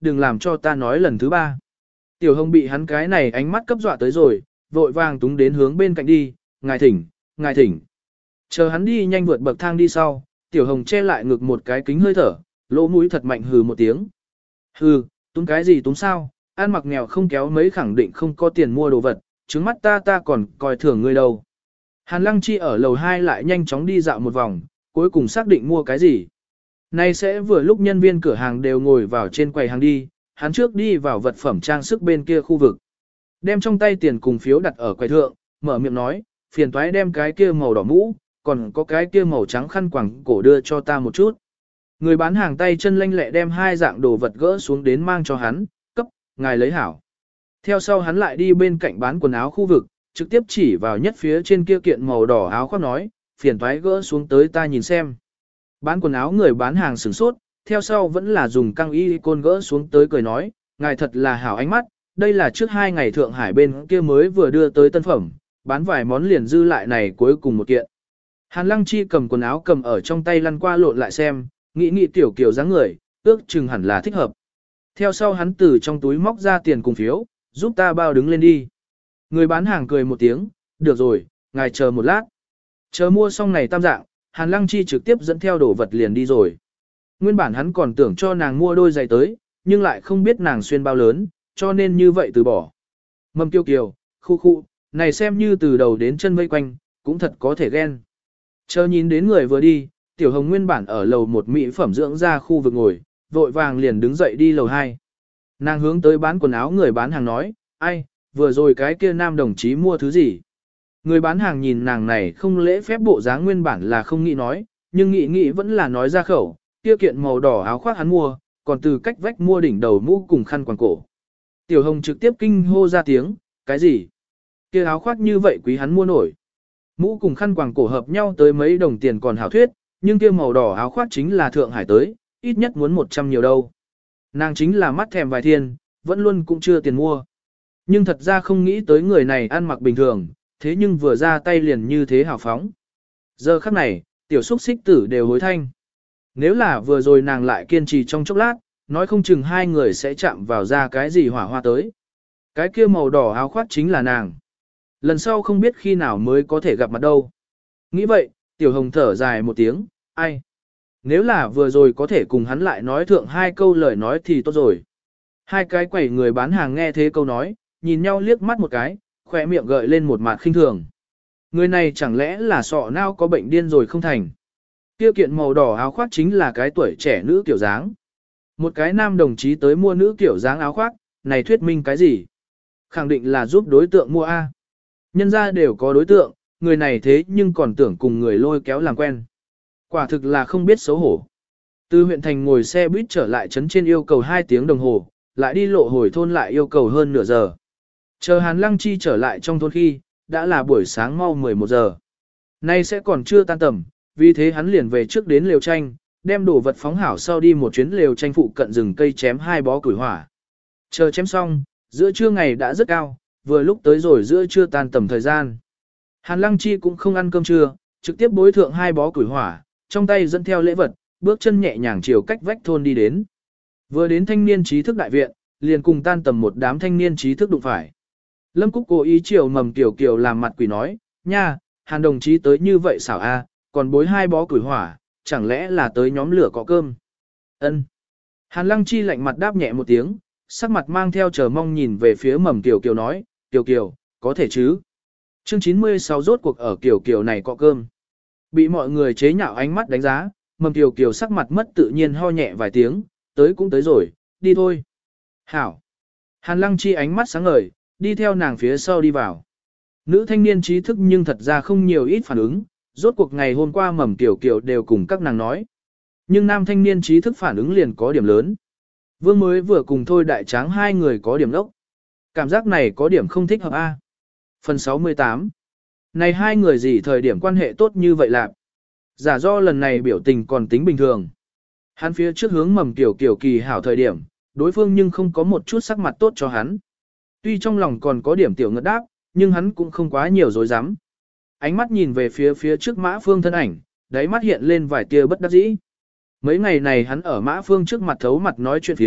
S1: đừng làm cho ta nói lần thứ ba. Tiểu Hồng bị hắn cái này ánh mắt cấp dọa tới rồi, vội vàng túng đến hướng bên cạnh đi, ngài thỉnh, ngài thỉnh. Chờ hắn đi nhanh vượt bậc thang đi sau, Tiểu Hồng che lại ngực một cái kính hơi thở, lỗ mũi thật mạnh hừ một tiếng. Hừ, túng cái gì túng sao, ăn mặc nghèo không kéo mấy khẳng định không có tiền mua đồ vật, trứng mắt ta ta còn coi thường ngươi đâu. Hàn Lăng Chi ở lầu hai lại nhanh chóng đi dạo một vòng, cuối cùng xác định mua cái gì. Nay sẽ vừa lúc nhân viên cửa hàng đều ngồi vào trên quầy hàng đi, hắn trước đi vào vật phẩm trang sức bên kia khu vực. Đem trong tay tiền cùng phiếu đặt ở quầy thượng, mở miệng nói, phiền toái đem cái kia màu đỏ mũ, còn có cái kia màu trắng khăn quàng cổ đưa cho ta một chút. Người bán hàng tay chân lanh lẹ đem hai dạng đồ vật gỡ xuống đến mang cho hắn, cấp, ngài lấy hảo. Theo sau hắn lại đi bên cạnh bán quần áo khu vực, trực tiếp chỉ vào nhất phía trên kia kiện màu đỏ áo khoác nói, phiền toái gỡ xuống tới ta nhìn xem. Bán quần áo người bán hàng sửng sốt, theo sau vẫn là dùng căng y côn gỡ xuống tới cười nói, ngài thật là hảo ánh mắt, đây là trước hai ngày Thượng Hải bên kia mới vừa đưa tới tân phẩm, bán vài món liền dư lại này cuối cùng một kiện. Hàn Lăng Chi cầm quần áo cầm ở trong tay lăn qua lộn lại xem, nghĩ nghĩ tiểu kiểu dáng người, ước chừng hẳn là thích hợp. Theo sau hắn từ trong túi móc ra tiền cùng phiếu, giúp ta bao đứng lên đi. Người bán hàng cười một tiếng, được rồi, ngài chờ một lát. Chờ mua xong này tam dạng, Hàn Lăng Chi trực tiếp dẫn theo đồ vật liền đi rồi. Nguyên bản hắn còn tưởng cho nàng mua đôi giày tới, nhưng lại không biết nàng xuyên bao lớn, cho nên như vậy từ bỏ. Mầm kiêu kiều, khu khu, này xem như từ đầu đến chân vây quanh, cũng thật có thể ghen. Chờ nhìn đến người vừa đi, Tiểu Hồng nguyên bản ở lầu một mỹ phẩm dưỡng ra khu vực ngồi, vội vàng liền đứng dậy đi lầu hai. Nàng hướng tới bán quần áo người bán hàng nói, ai, vừa rồi cái kia nam đồng chí mua thứ gì? Người bán hàng nhìn nàng này không lễ phép bộ dáng nguyên bản là không nghĩ nói, nhưng nghĩ nghĩ vẫn là nói ra khẩu, kia kiện màu đỏ áo khoác hắn mua, còn từ cách vách mua đỉnh đầu mũ cùng khăn quàng cổ. Tiểu Hồng trực tiếp kinh hô ra tiếng, cái gì? Kia áo khoác như vậy quý hắn mua nổi. Mũ cùng khăn quàng cổ hợp nhau tới mấy đồng tiền còn hảo thuyết, nhưng kia màu đỏ áo khoác chính là Thượng Hải tới, ít nhất muốn một trăm nhiều đâu. Nàng chính là mắt thèm vài thiên, vẫn luôn cũng chưa tiền mua. Nhưng thật ra không nghĩ tới người này ăn mặc bình thường, thế nhưng vừa ra tay liền như thế hào phóng. Giờ khắc này, tiểu xúc xích tử đều hối thanh. Nếu là vừa rồi nàng lại kiên trì trong chốc lát, nói không chừng hai người sẽ chạm vào ra cái gì hỏa hoa tới. Cái kia màu đỏ áo khoác chính là nàng. Lần sau không biết khi nào mới có thể gặp mặt đâu. Nghĩ vậy, Tiểu Hồng thở dài một tiếng, ai? Nếu là vừa rồi có thể cùng hắn lại nói thượng hai câu lời nói thì tốt rồi. Hai cái quẩy người bán hàng nghe thế câu nói, nhìn nhau liếc mắt một cái, khỏe miệng gợi lên một mặt khinh thường. Người này chẳng lẽ là sọ não có bệnh điên rồi không thành? Tiêu kiện màu đỏ áo khoác chính là cái tuổi trẻ nữ kiểu dáng. Một cái nam đồng chí tới mua nữ kiểu dáng áo khoác, này thuyết minh cái gì? Khẳng định là giúp đối tượng mua A. Nhân ra đều có đối tượng, người này thế nhưng còn tưởng cùng người lôi kéo làm quen. Quả thực là không biết xấu hổ. Từ huyện thành ngồi xe buýt trở lại trấn trên yêu cầu hai tiếng đồng hồ, lại đi lộ hồi thôn lại yêu cầu hơn nửa giờ. Chờ Hàn Lăng Chi trở lại trong thôn khi, đã là buổi sáng mau mười một giờ. Nay sẽ còn chưa tan tầm, vì thế hắn liền về trước đến lều tranh, đem đồ vật phóng hảo sau đi một chuyến lều tranh phụ cận rừng cây chém hai bó củi hỏa. Chờ chém xong, giữa trưa ngày đã rất cao, vừa lúc tới rồi giữa trưa tan tầm thời gian. Hàn Lăng Chi cũng không ăn cơm trưa, trực tiếp bối thượng hai bó củi hỏa, trong tay dẫn theo lễ vật, bước chân nhẹ nhàng chiều cách vách thôn đi đến. Vừa đến thanh niên trí thức đại viện, liền cùng tan tầm một đám thanh niên trí thức đụng phải. Lâm Cúc cố ý chiều mầm kiểu kiểu làm mặt quỷ nói, nha, Hàn đồng chí tới như vậy xảo a, còn bối hai bó củi hỏa, chẳng lẽ là tới nhóm lửa cọ cơm. Ân. Hàn Lăng Chi lạnh mặt đáp nhẹ một tiếng, sắc mặt mang theo chờ mong nhìn về phía mầm kiểu kiểu nói, kiểu kiểu, có thể chứ. Chương chín mươi sáu rốt cuộc ở kiểu kiểu này cọ cơm. Bị mọi người chế nhạo ánh mắt đánh giá, mầm kiểu kiểu sắc mặt mất tự nhiên ho nhẹ vài tiếng, tới cũng tới rồi, đi thôi. Hảo. Hàn Lăng Chi ánh mắt sáng ngời, đi theo nàng phía sau đi vào. Nữ thanh niên trí thức nhưng thật ra không nhiều ít phản ứng, rốt cuộc ngày hôm qua mầm kiểu kiểu đều cùng các nàng nói. Nhưng nam thanh niên trí thức phản ứng liền có điểm lớn. Vương mới vừa cùng thôi đại tráng hai người có điểm đốc. Cảm giác này có điểm không thích hợp A. Phần sáu mươi tám. Này hai người gì thời điểm quan hệ tốt như vậy lạc. Giả do lần này biểu tình còn tính bình thường. Hắn phía trước hướng mầm kiểu kiểu kỳ hảo thời điểm, đối phương nhưng không có một chút sắc mặt tốt cho hắn. Tuy trong lòng còn có điểm tiểu ngất đáp, nhưng hắn cũng không quá nhiều dối rắm Ánh mắt nhìn về phía phía trước Mã Phương thân ảnh, đáy mắt hiện lên vài tia bất đắc dĩ. Mấy ngày này hắn ở Mã Phương trước mặt thấu mặt nói chuyện phiếm,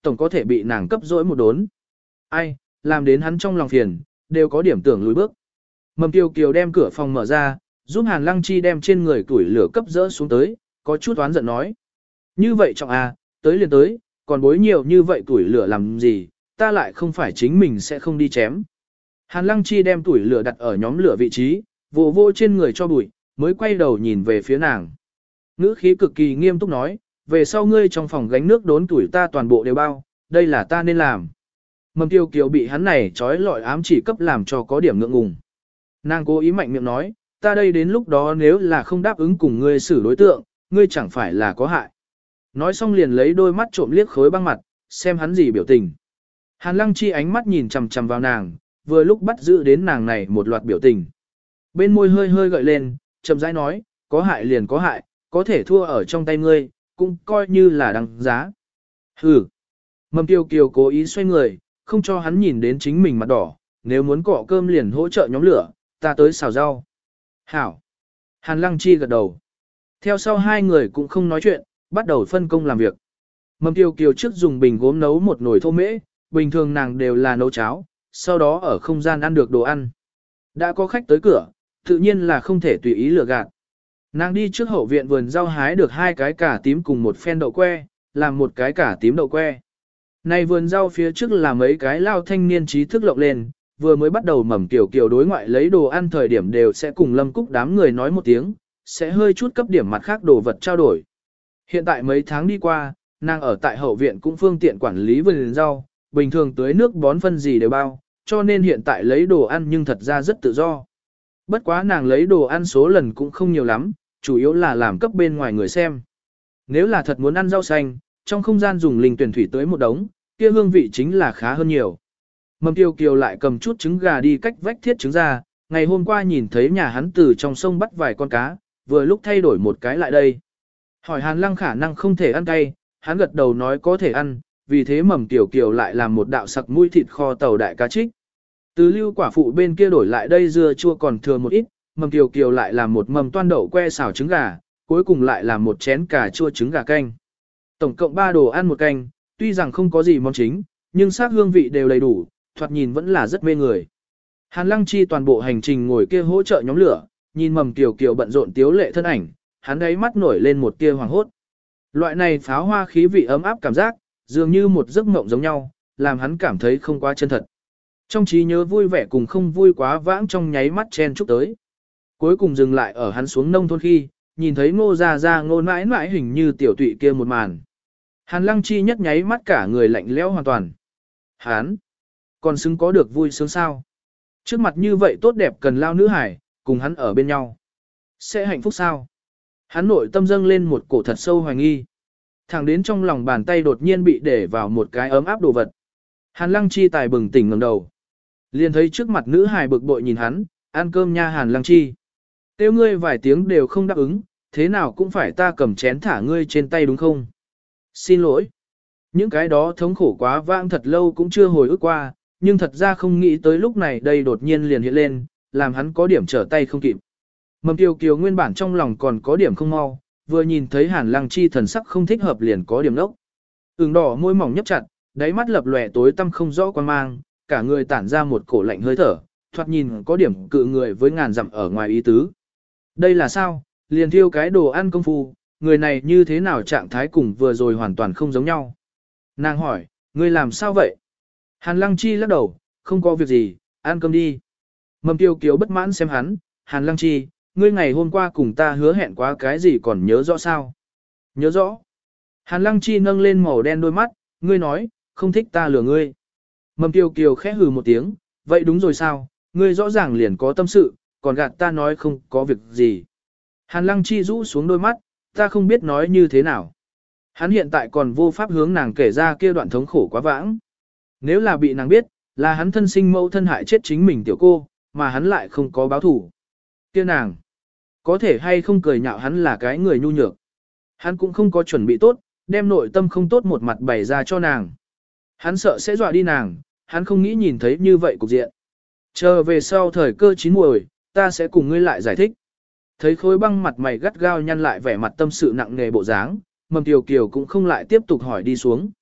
S1: tổng có thể bị nàng cấp dỗi một đốn. Ai, làm đến hắn trong lòng phiền, đều có điểm tưởng lùi bước. Mầm Kiều Kiều đem cửa phòng mở ra, giúp Hàn Lăng Chi đem trên người tuổi lửa cấp dỡ xuống tới, có chút oán giận nói. Như vậy trọng à, tới liền tới, còn bối nhiều như vậy tuổi lửa làm gì, ta lại không phải chính mình sẽ không đi chém. Hàn Lăng Chi đem tuổi lửa đặt ở nhóm lửa vị trí, vô vô trên người cho bụi, mới quay đầu nhìn về phía nàng. Ngữ khí cực kỳ nghiêm túc nói, về sau ngươi trong phòng gánh nước đốn tuổi ta toàn bộ đều bao, đây là ta nên làm. Mầm Kiều Kiều bị hắn này trói lọi ám chỉ cấp làm cho có điểm ngượng ngùng. Nàng cố ý mạnh miệng nói, ta đây đến lúc đó nếu là không đáp ứng cùng ngươi xử đối tượng, ngươi chẳng phải là có hại. Nói xong liền lấy đôi mắt trộm liếc khối băng mặt, xem hắn gì biểu tình. Hàn Lăng Chi ánh mắt nhìn chằm chằm vào nàng, vừa lúc bắt giữ đến nàng này một loạt biểu tình. Bên môi hơi hơi gợi lên, chậm rãi nói, có hại liền có hại, có thể thua ở trong tay ngươi, cũng coi như là đăng giá. Hừ. Mầm Kiều Kiều cố ý xoay người, không cho hắn nhìn đến chính mình mặt đỏ, nếu muốn cọ cơm liền hỗ trợ nhóm lửa, ta tới xào rau. Hảo. Hàn Lăng Chi gật đầu. Theo sau hai người cũng không nói chuyện, bắt đầu phân công làm việc. Mầm Kiều Kiều trước dùng bình gốm nấu một nồi thô mễ, bình thường nàng đều là nấu cháo, sau đó ở không gian ăn được đồ ăn. Đã có khách tới cửa, tự nhiên là không thể tùy ý lừa gạt. Nàng đi trước hậu viện vườn rau hái được hai cái cà tím cùng một phen đậu que, làm một cái cà tím đậu que. Này vườn rau phía trước là mấy cái lao thanh niên trí thức lộng lên, vừa mới bắt đầu Mầm Kiều Kiều đối ngoại lấy đồ ăn thời điểm đều sẽ cùng Lâm Cúc đám người nói một tiếng, sẽ hơi chút cấp điểm mặt khác đồ vật trao đổi. Hiện tại mấy tháng đi qua, nàng ở tại hậu viện cũng phương tiện quản lý vườn rau, bình thường tưới nước bón phân gì đều bao, cho nên hiện tại lấy đồ ăn nhưng thật ra rất tự do. Bất quá nàng lấy đồ ăn số lần cũng không nhiều lắm, chủ yếu là làm cấp bên ngoài người xem. Nếu là thật muốn ăn rau xanh, trong không gian dùng linh tuyển thủy tới một đống, kia hương vị chính là khá hơn nhiều. Mầm Kiều Kiều lại cầm chút trứng gà đi cách vách thiết trứng ra, ngày hôm qua nhìn thấy nhà hắn từ trong sông bắt vài con cá, vừa lúc thay đổi một cái lại đây. Hỏi Hàn Lăng khả năng không thể ăn cay, hắn gật đầu nói có thể ăn, vì thế Mầm Kiều Kiều lại làm một đạo sặc mũi thịt kho tàu đại cá trích. Từ lưu quả phụ bên kia đổi lại đây dưa chua còn thừa một ít, Mầm Kiều Kiều lại làm một mầm toan đậu que xào trứng gà, cuối cùng lại làm một chén cà chua trứng gà canh. Tổng cộng ba đồ ăn một canh, tuy rằng không có gì món chính, nhưng sắc hương vị đều đầy đủ, thoạt nhìn vẫn là rất mê người. Hàn Lăng Chi toàn bộ hành trình ngồi kia hỗ trợ nhóm lửa, nhìn Mầm Kiều Kiều bận rộn tiếu lệ thân ảnh, hắn ấy mắt nổi lên một tia hoàng hốt. Loại này pháo hoa khí vị ấm áp cảm giác, dường như một giấc mộng giống nhau, làm hắn cảm thấy không quá chân thật. Trong trí nhớ vui vẻ cùng không vui quá vãng trong nháy mắt chen chúc tới. Cuối cùng dừng lại ở hắn xuống nông thôn khi, nhìn thấy Ngô Gia Gia Ngô mãi mãi hình như tiểu tụy kia một màn. Hàn Lăng Chi nhất nháy mắt cả người lạnh lẽo hoàn toàn. Hắn còn xứng có được vui sướng sao? Trước mặt như vậy tốt đẹp cần lao nữ hải, cùng hắn ở bên nhau. Sẽ hạnh phúc sao? Hắn nội tâm dâng lên một cổ thật sâu hoài nghi. Thẳng đến trong lòng bàn tay đột nhiên bị để vào một cái ấm áp đồ vật. Hàn Lăng Chi tài bừng tỉnh ngẩng đầu. Liền thấy trước mặt nữ hài bực bội nhìn hắn, ăn cơm nha Hàn Lăng Chi. Tiêu ngươi vài tiếng đều không đáp ứng, thế nào cũng phải ta cầm chén thả ngươi trên tay đúng không? Xin lỗi. Những cái đó thống khổ quá vãng thật lâu cũng chưa hồi ức qua, nhưng thật ra không nghĩ tới lúc này đây đột nhiên liền hiện lên, làm hắn có điểm trở tay không kịp. Mầm Kiều Kiều nguyên bản trong lòng còn có điểm không mau, vừa nhìn thấy Hàn Lăng Chi thần sắc không thích hợp liền có điểm nốc. Ửng đỏ môi mỏng nhấp chặt, đáy mắt lập lòe tối tăm không rõ quan mang, cả người tản ra một cổ lạnh hơi thở, thoạt nhìn có điểm cự người với ngàn dặm ở ngoài ý tứ. Đây là sao? Liền thiêu cái đồ ăn công phu, người này như thế nào trạng thái cùng vừa rồi hoàn toàn không giống nhau. Nàng hỏi, ngươi làm sao vậy? Hàn Lăng Chi lắc đầu, không có việc gì, ăn cơm đi. Mầm Kiều Kiều bất mãn xem hắn, Hàn Lăng Chi, ngươi ngày hôm qua cùng ta hứa hẹn quá cái gì còn nhớ rõ sao? Nhớ rõ. Hàn Lăng Chi nâng lên màu đen đôi mắt, ngươi nói, không thích ta lừa ngươi. Mầm Kiều Kiều khẽ hừ một tiếng, vậy đúng rồi sao, ngươi rõ ràng liền có tâm sự, còn gạt ta nói không có việc gì. Hàn Lăng Chi rũ xuống đôi mắt, ta không biết nói như thế nào. Hắn hiện tại còn vô pháp hướng nàng kể ra kia đoạn thống khổ quá vãng. Nếu là bị nàng biết, là hắn thân sinh mẫu thân hại chết chính mình tiểu cô, mà hắn lại không có báo thủ. Kia nàng, có thể hay không cười nhạo hắn là cái người nhu nhược. Hắn cũng không có chuẩn bị tốt, đem nội tâm không tốt một mặt bày ra cho nàng. Hắn sợ sẽ dọa đi nàng, hắn không nghĩ nhìn thấy như vậy cục diện. Chờ về sau thời cơ chín muồi, ta sẽ cùng ngươi lại giải thích. Thấy khối băng mặt mày gắt gao nhăn lại vẻ mặt tâm sự nặng nề bộ dáng, Mầm Kiều Kiều cũng không lại tiếp tục hỏi đi xuống.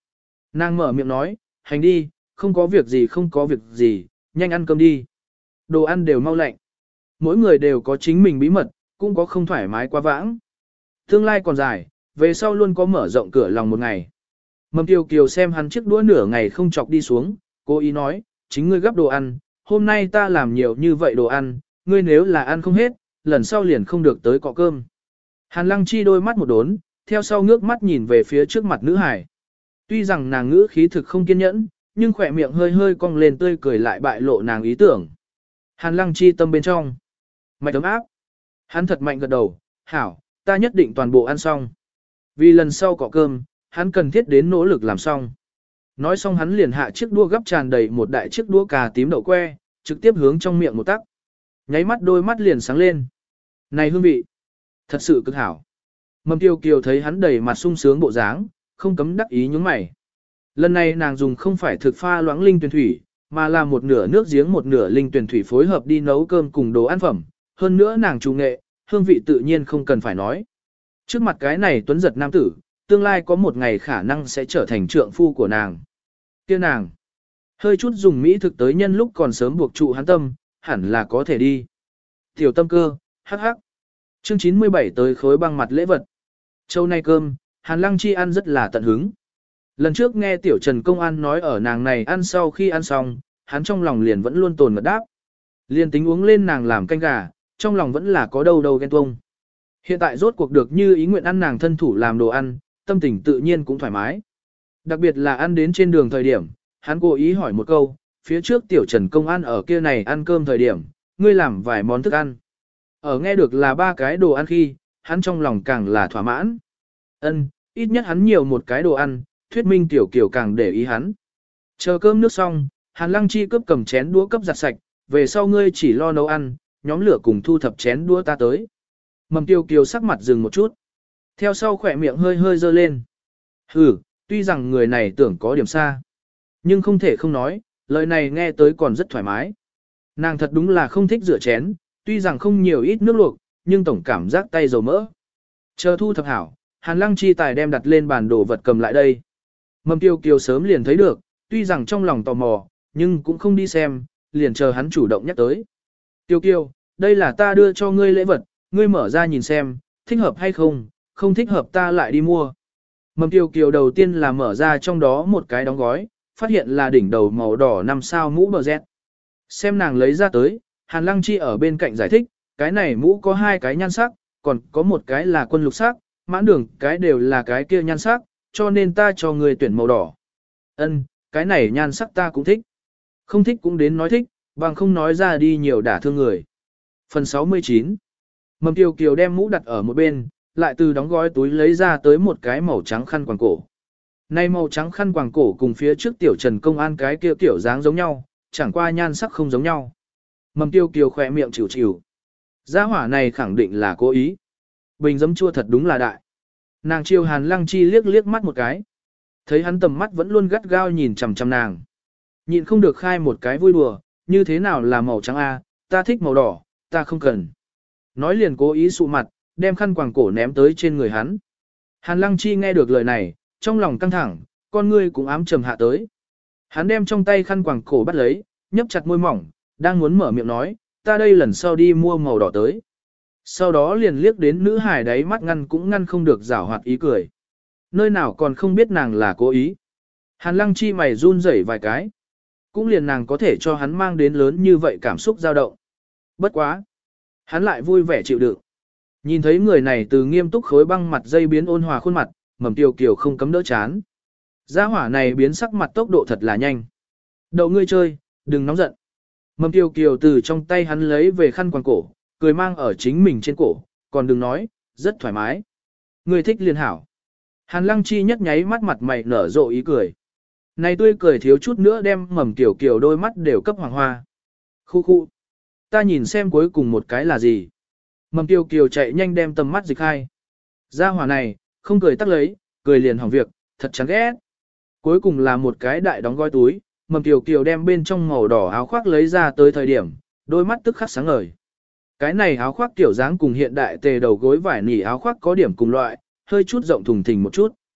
S1: Nàng mở miệng nói, hành đi, không có việc gì không có việc gì, nhanh ăn cơm đi. Đồ ăn đều mau lạnh. Mỗi người đều có chính mình bí mật, cũng có không thoải mái quá vãng. Tương lai còn dài, về sau luôn có mở rộng cửa lòng một ngày. Mầm Kiều Kiều xem hắn chiếc đũa nửa ngày không chọc đi xuống, cố ý nói, chính ngươi gấp đồ ăn, hôm nay ta làm nhiều như vậy đồ ăn, ngươi nếu là ăn không hết, lần sau liền không được tới cọ cơm. Hàn Lăng Chi đôi mắt một đốn, theo sau ngước mắt nhìn về phía trước mặt nữ hải. Tuy rằng nàng ngữ khí thực không kiên nhẫn, nhưng khỏe miệng hơi hơi cong lên tươi cười lại bại lộ nàng ý tưởng. Hàn Lăng Chi tâm bên trong. Mạch ấm áp. Hắn thật mạnh gật đầu, hảo, ta nhất định toàn bộ ăn xong. Vì lần sau cọ cơm, hắn cần thiết đến nỗ lực làm xong. Nói xong hắn liền hạ chiếc đũa gấp tràn đầy một đại chiếc đũa cà tím đậu que, trực tiếp hướng trong miệng một tắc. Nháy mắt đôi mắt liền sáng lên. Này hương vị, thật sự cực hảo. Mầm Kiều Kiều thấy hắn đầy mặt sung sướng bộ dáng, không cấm đắc ý nhướng mày. Lần này nàng dùng không phải thực pha loãng linh tuyển thủy, mà là một nửa nước giếng một nửa linh tuyển thủy phối hợp đi nấu cơm cùng đồ ăn phẩm. Hơn nữa nàng chủ nghệ, hương vị tự nhiên không cần phải nói. Trước mặt cái này tuấn giật nam tử, tương lai có một ngày khả năng sẽ trở thành trượng phu của nàng. Kia nàng, hơi chút dùng mỹ thực tới nhân lúc còn sớm buộc trụ hắn tâm, hẳn là có thể đi. Tiểu tâm cơ, hắc hắc. Chương chín mươi bảy tới khối băng mặt lễ vật. Châu nay cơm, Hàn Lăng Chi ăn rất là tận hứng. Lần trước nghe Tiểu Trần Công An nói ở nàng này ăn sau khi ăn xong, hắn trong lòng liền vẫn luôn tồn ngật đáp. Liền tính uống lên nàng làm canh gà, trong lòng vẫn là có đâu đâu ghen tuông. Hiện tại rốt cuộc được như ý nguyện ăn nàng thân thủ làm đồ ăn, tâm tình tự nhiên cũng thoải mái. Đặc biệt là ăn đến trên đường thời điểm, hắn cố ý hỏi một câu, phía trước Tiểu Trần Công An ở kia này ăn cơm thời điểm, ngươi làm vài món thức ăn. Ở nghe được là ba cái đồ ăn khi, hắn trong lòng càng là thỏa mãn. Ân, ít nhất hắn nhiều một cái đồ ăn, thuyết minh Tiểu Kiều càng để ý hắn. Chờ cơm nước xong, Hàn Lăng Chi cấp cầm chén đũa cấp giặt sạch, về sau ngươi chỉ lo nấu ăn, nhóm lửa cùng thu thập chén đũa ta tới. Mầm Tiểu Kiều sắc mặt dừng một chút. Theo sau khỏe miệng hơi hơi dơ lên. Hừ, tuy rằng người này tưởng có điểm xa, nhưng không thể không nói, lời này nghe tới còn rất thoải mái. Nàng thật đúng là không thích rửa chén, tuy rằng không nhiều ít nước luộc, nhưng tổng cảm giác tay dầu mỡ. Chờ thu thập hảo, Hàn Lăng Chi tài đem đặt lên bàn đồ vật cầm lại đây. Mầm Tiêu Kiều sớm liền thấy được, tuy rằng trong lòng tò mò, nhưng cũng không đi xem, liền chờ hắn chủ động nhắc tới. Tiêu Kiều, đây là ta đưa cho ngươi lễ vật, ngươi mở ra nhìn xem, thích hợp hay không, không thích hợp ta lại đi mua. Mầm Tiêu Kiều đầu tiên là mở ra trong đó một cái đóng gói, phát hiện là đỉnh đầu màu đỏ năm sao mũ bờ rét. Xem nàng lấy ra tới, Hàn Lăng Chi ở bên cạnh giải thích, cái này mũ có hai cái nhan sắc, còn có một cái là quân lục sắc, mãn đường cái đều là cái kia nhan sắc, cho nên ta cho người tuyển màu đỏ. Ân, cái này nhan sắc ta cũng thích. Không thích cũng đến nói thích, bằng không nói ra đi nhiều đả thương người. Phần sáu mươi chín. Mầm Kiều Kiều đem mũ đặt ở một bên, lại từ đóng gói túi lấy ra tới một cái màu trắng khăn quàng cổ. Nay màu trắng khăn quàng cổ cùng phía trước Tiểu Trần Công An cái kia kiểu dáng giống nhau, chẳng qua nhan sắc không giống nhau. Mầm Tiêu Kiều khỏe miệng chịu chịu. Gia hỏa này khẳng định là cố ý. Bình giấm chua thật đúng là đại. Nàng chiêu Hàn Lăng Chi liếc liếc mắt một cái. Thấy hắn tầm mắt vẫn luôn gắt gao nhìn chằm chằm nàng. Nhịn không được khai một cái vui đùa, như thế nào là màu trắng a, ta thích màu đỏ, ta không cần. Nói liền cố ý sụ mặt, đem khăn quàng cổ ném tới trên người hắn. Hàn Lăng Chi nghe được lời này, trong lòng căng thẳng, con ngươi cũng ám trầm hạ tới. Hắn đem trong tay khăn quàng cổ bắt lấy, nhấp chặt môi mỏng, đang muốn mở miệng nói, ta đây lần sau đi mua màu đỏ tới. Sau đó liền liếc đến nữ hài đáy mắt ngăn cũng ngăn không được giảo hoạt ý cười. Nơi nào còn không biết nàng là cố ý. Hàn Lăng Chi mày run rẩy vài cái. Cũng liền nàng có thể cho hắn mang đến lớn như vậy cảm xúc dao động. Bất quá. Hắn lại vui vẻ chịu đựng. Nhìn thấy người này từ nghiêm túc khối băng mặt dây biến ôn hòa khuôn mặt, Mầm Tiêu Kiều không cấm đỡ chán. Gia hỏa này biến sắc mặt tốc độ thật là nhanh. Đậu ngươi chơi, đừng nóng giận. Mầm Tiêu Kiều từ trong tay hắn lấy về khăn quàng cổ, cười mang ở chính mình trên cổ, còn đừng nói, rất thoải mái. Ngươi thích liền hảo. Hàn Lăng Chi nhất nháy mắt mặt mày nở rộ ý cười. Này tươi cười thiếu chút nữa đem Mầm Tiêu Kiều đôi mắt đều cấp hoàng hoa. Khu khu. Ta nhìn xem cuối cùng một cái là gì. Mầm Tiêu Kiều chạy nhanh đem tầm mắt dịch hai. Gia hỏa này, không cười tắc lấy, cười liền hỏng việc, thật chán ghét. Cuối cùng là một cái đại đóng gói túi, Mầm Kiều Kiều đem bên trong màu đỏ áo khoác lấy ra tới thời điểm, đôi mắt tức khắc sáng ngời. Cái này áo khoác kiểu dáng cùng hiện đại tề đầu gối vải nỉ áo khoác có điểm cùng loại, hơi chút rộng thùng thình một chút.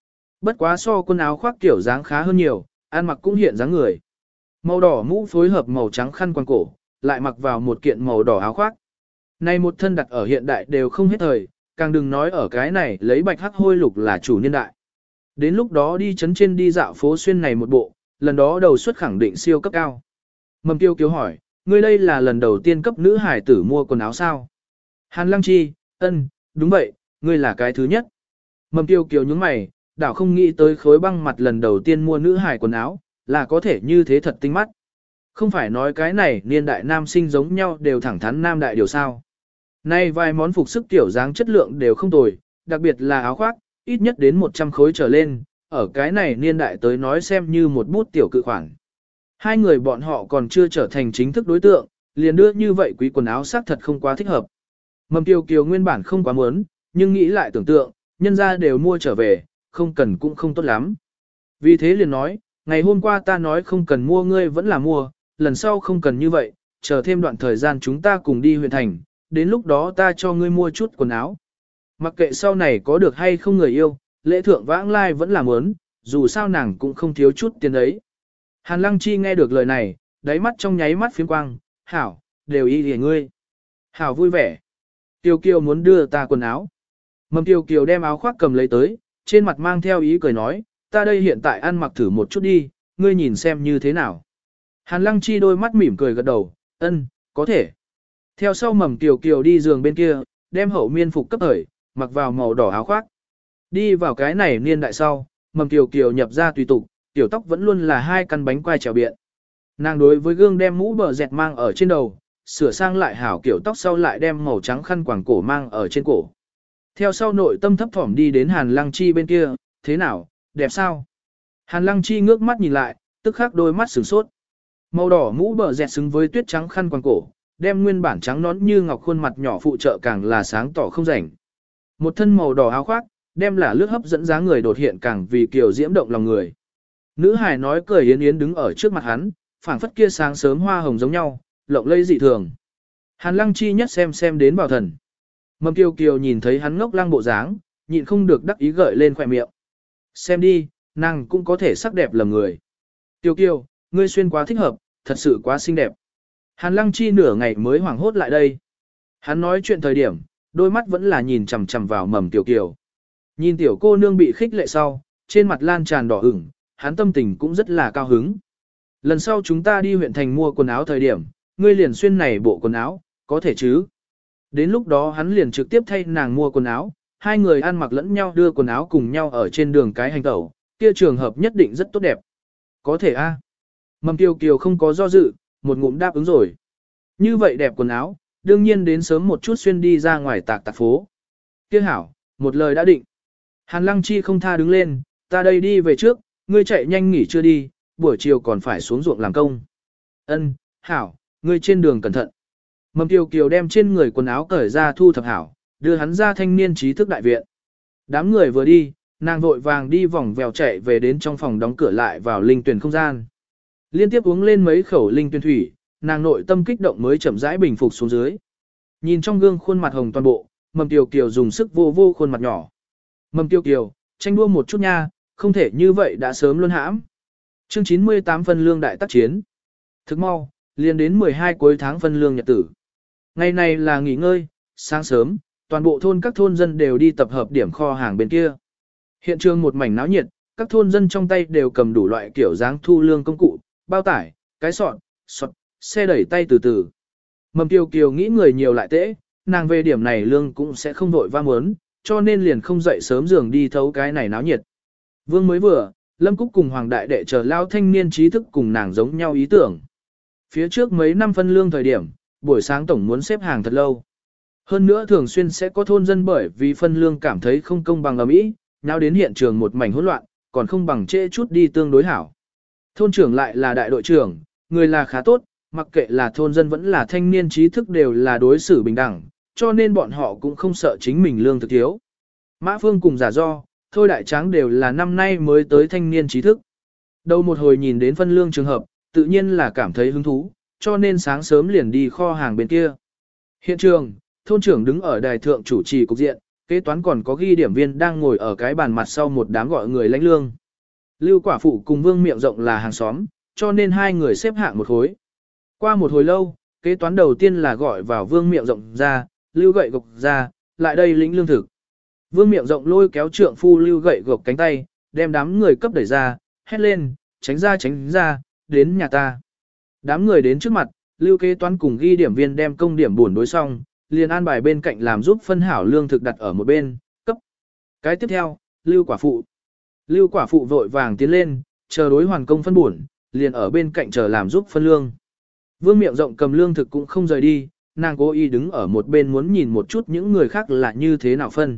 S1: bất quá so quần áo khoác kiểu dáng khá hơn nhiều, ăn mặc cũng hiện dáng người. Màu đỏ mũ phối hợp màu trắng khăn quàng cổ, lại mặc vào một kiện màu đỏ áo khoác. Này một thân đặt ở hiện đại đều không hết thời, càng đừng nói ở cái này lấy bạch hắc hôi lục là chủ niên đại. Đến lúc đó đi chấn trên đi dạo phố xuyên này một bộ, lần đó đầu suất khẳng định siêu cấp cao. Mầm Tiêu Kiều hỏi, ngươi đây là lần đầu tiên cấp nữ hải tử mua quần áo sao? Hàn Lăng Chi, ân, đúng vậy, ngươi là cái thứ nhất. Mầm Tiêu Kiều nhướng mày, đảo không nghĩ tới khối băng mặt lần đầu tiên mua nữ hải quần áo, là có thể như thế thật tinh mắt. Không phải nói cái này niên đại nam sinh giống nhau đều thẳng thắn nam đại điều sao. Nay vài món phục sức tiểu dáng chất lượng đều không tồi, đặc biệt là áo khoác, ít nhất đến một trăm khối trở lên, ở cái này niên đại tới nói xem như một bút tiểu cự khoản. Hai người bọn họ còn chưa trở thành chính thức đối tượng, liền đưa như vậy quý quần áo xác thật không quá thích hợp. Mầm Kiều Kiều nguyên bản không quá muốn, nhưng nghĩ lại tưởng tượng, nhân ra đều mua trở về, không cần cũng không tốt lắm. Vì thế liền nói, ngày hôm qua ta nói không cần mua ngươi vẫn là mua, lần sau không cần như vậy, chờ thêm đoạn thời gian chúng ta cùng đi huyện thành, đến lúc đó ta cho ngươi mua chút quần áo. Mặc kệ sau này có được hay không người yêu, lễ thượng vãng lai vẫn là muốn, dù sao nàng cũng không thiếu chút tiền ấy. Hàn Lăng Chi nghe được lời này, đáy mắt trong nháy mắt phiếm quang, hảo, đều y hề ngươi. Hảo vui vẻ. Tiêu Kiều muốn đưa ta quần áo. Mầm Tiêu Kiều đem áo khoác cầm lấy tới, trên mặt mang theo ý cười nói, ta đây hiện tại ăn mặc thử một chút đi, ngươi nhìn xem như thế nào. Hàn Lăng Chi đôi mắt mỉm cười gật đầu, ân, có thể. Theo sau Mầm Tiêu Kiều đi giường bên kia, đem hậu miên phục cấp thời, mặc vào màu đỏ áo khoác. Đi vào cái này niên đại sau, Mầm Tiêu Kiều nhập ra tùy tục, tiểu tóc vẫn luôn là hai căn bánh quai trèo biện. Nàng đối với gương đem mũ bờ dẹt mang ở trên đầu, sửa sang lại hảo kiểu tóc sau lại đem màu trắng khăn quàng cổ mang ở trên cổ. Theo sau nội tâm thấp thỏm đi đến Hàn Lăng Chi bên kia, thế nào, đẹp sao? Hàn Lăng Chi ngước mắt nhìn lại, tức khắc đôi mắt sửng sốt. Màu đỏ mũ bờ dẹt xứng với tuyết trắng khăn quàng cổ, đem nguyên bản trắng nón như ngọc khuôn mặt nhỏ phụ trợ càng là sáng tỏ không rảnh. Một thân màu đỏ áo khoác, đem là lướt hấp dẫn dáng người đột hiện càng vì kiều diễm động lòng người. Nữ hài nói cười yến yến đứng ở trước mặt hắn, phảng phất kia sáng sớm hoa hồng giống nhau, lộng lẫy dị thường. Hàn Lăng Chi nhất xem xem đến bảo thần. Mầm Kiều Kiều nhìn thấy hắn ngốc lăng bộ dáng, nhịn không được đắc ý gợi lên khỏe miệng. Xem đi, nàng cũng có thể sắc đẹp lầm người. Kiều Kiều, ngươi xuyên quá thích hợp, thật sự quá xinh đẹp. Hàn Lăng Chi nửa ngày mới hoảng hốt lại đây. Hắn nói chuyện thời điểm, đôi mắt vẫn là nhìn chằm chằm vào Mầm Kiều Kiều. Nhìn tiểu cô nương bị khích lệ sau, trên mặt lan tràn đỏ ửng, hắn tâm tình cũng rất là cao hứng. Lần sau chúng ta đi huyện thành mua quần áo thời điểm, ngươi liền xuyên này bộ quần áo, có thể chứ? Đến lúc đó hắn liền trực tiếp thay nàng mua quần áo, hai người ăn mặc lẫn nhau đưa quần áo cùng nhau ở trên đường cái hành tẩu, kia trường hợp nhất định rất tốt đẹp. Có thể a. À? Mầm Kiều Kiều không có do dự, một ngụm đáp ứng rồi. Như vậy đẹp quần áo, đương nhiên đến sớm một chút xuyên đi ra ngoài tạc tạc phố. Kia hảo, một lời đã định. Hàn Lăng Chi không tha đứng lên, ta đây đi về trước, ngươi chạy nhanh nghỉ chưa đi, buổi chiều còn phải xuống ruộng làm công. Ân, hảo, ngươi trên đường cẩn thận. Mầm Kiều Kiều đem trên người quần áo cởi ra thu thập hảo, đưa hắn ra thanh niên trí thức đại viện. Đám người vừa đi, nàng vội vàng đi vòng vèo chạy về đến trong phòng đóng cửa lại vào linh tuyển không gian. Liên tiếp uống lên mấy khẩu linh tuyển thủy, nàng nội tâm kích động mới chậm rãi bình phục xuống dưới. Nhìn trong gương khuôn mặt hồng toàn bộ, Mầm Kiều Kiều dùng sức vô vô khuôn mặt nhỏ. Mầm Kiều Kiều, tranh đua một chút nha, không thể như vậy đã sớm luôn hãm. Chương chín mươi tám phân lương đại tác chiến. Thức mau, liền đến mười hai cuối tháng phân lương nhật tử. Ngày này là nghỉ ngơi, sáng sớm, toàn bộ thôn các thôn dân đều đi tập hợp điểm kho hàng bên kia. Hiện trường một mảnh náo nhiệt, các thôn dân trong tay đều cầm đủ loại kiểu dáng thu lương công cụ, bao tải, cái sọt, sọt, xe đẩy tay từ từ. Mầm Kiều Kiều nghĩ người nhiều lại tễ, nàng về điểm này lương cũng sẽ không vội va muốn, cho nên liền không dậy sớm giường đi thấu cái này náo nhiệt. Vương mới vừa, Lâm Cúc cùng Hoàng Đại Đệ chờ lao thanh niên trí thức cùng nàng giống nhau ý tưởng. Phía trước mấy năm phân lương thời điểm, buổi sáng tổng muốn xếp hàng thật lâu. Hơn nữa thường xuyên sẽ có thôn dân bởi vì phân lương cảm thấy không công bằng ầm ĩ, nào đến hiện trường một mảnh hỗn loạn, còn không bằng trễ chút đi tương đối hảo. Thôn trưởng lại là đại đội trưởng, người là khá tốt, mặc kệ là thôn dân vẫn là thanh niên trí thức đều là đối xử bình đẳng, cho nên bọn họ cũng không sợ chính mình lương thực thiếu. Mã Phương cùng Giả Do, Thôi Đại Tráng đều là năm nay mới tới thanh niên trí thức. Đầu một hồi nhìn đến phân lương trường hợp, tự nhiên là cảm thấy hứng thú, cho nên sáng sớm liền đi kho hàng bên kia. Hiện trường, thôn trưởng đứng ở đài thượng chủ trì cục diện, kế kế toán còn có ghi điểm viên đang ngồi ở cái bàn mặt sau một đám gọi người lãnh lương. Lưu quả phụ cùng Vương Miện Rộng là hàng xóm, cho nên hai người xếp hạng một khối. Qua một hồi lâu, kế toán đầu tiên là gọi vào Vương Miện Rộng ra, Lưu Gậy Gộc ra, lại đây lĩnh lương thực. Vương Miện Rộng lôi kéo trượng phu Lưu Gậy Gộc cánh tay, đem đám người cấp đẩy ra, hét lên, tránh ra tránh ra, đến nhà ta. Đám người đến trước mặt, Lưu kế toán cùng ghi điểm viên đem công điểm buồn đối xong, liền an bài bên cạnh làm giúp phân hảo lương thực đặt ở một bên, cấp. Cái tiếp theo, Lưu quả phụ. Lưu quả phụ vội vàng tiến lên, chờ đối hoàn công phân buồn, liền ở bên cạnh chờ làm giúp phân lương. Vương Miện Rộng cầm lương thực cũng không rời đi, nàng cố ý đứng ở một bên muốn nhìn một chút những người khác là như thế nào phân.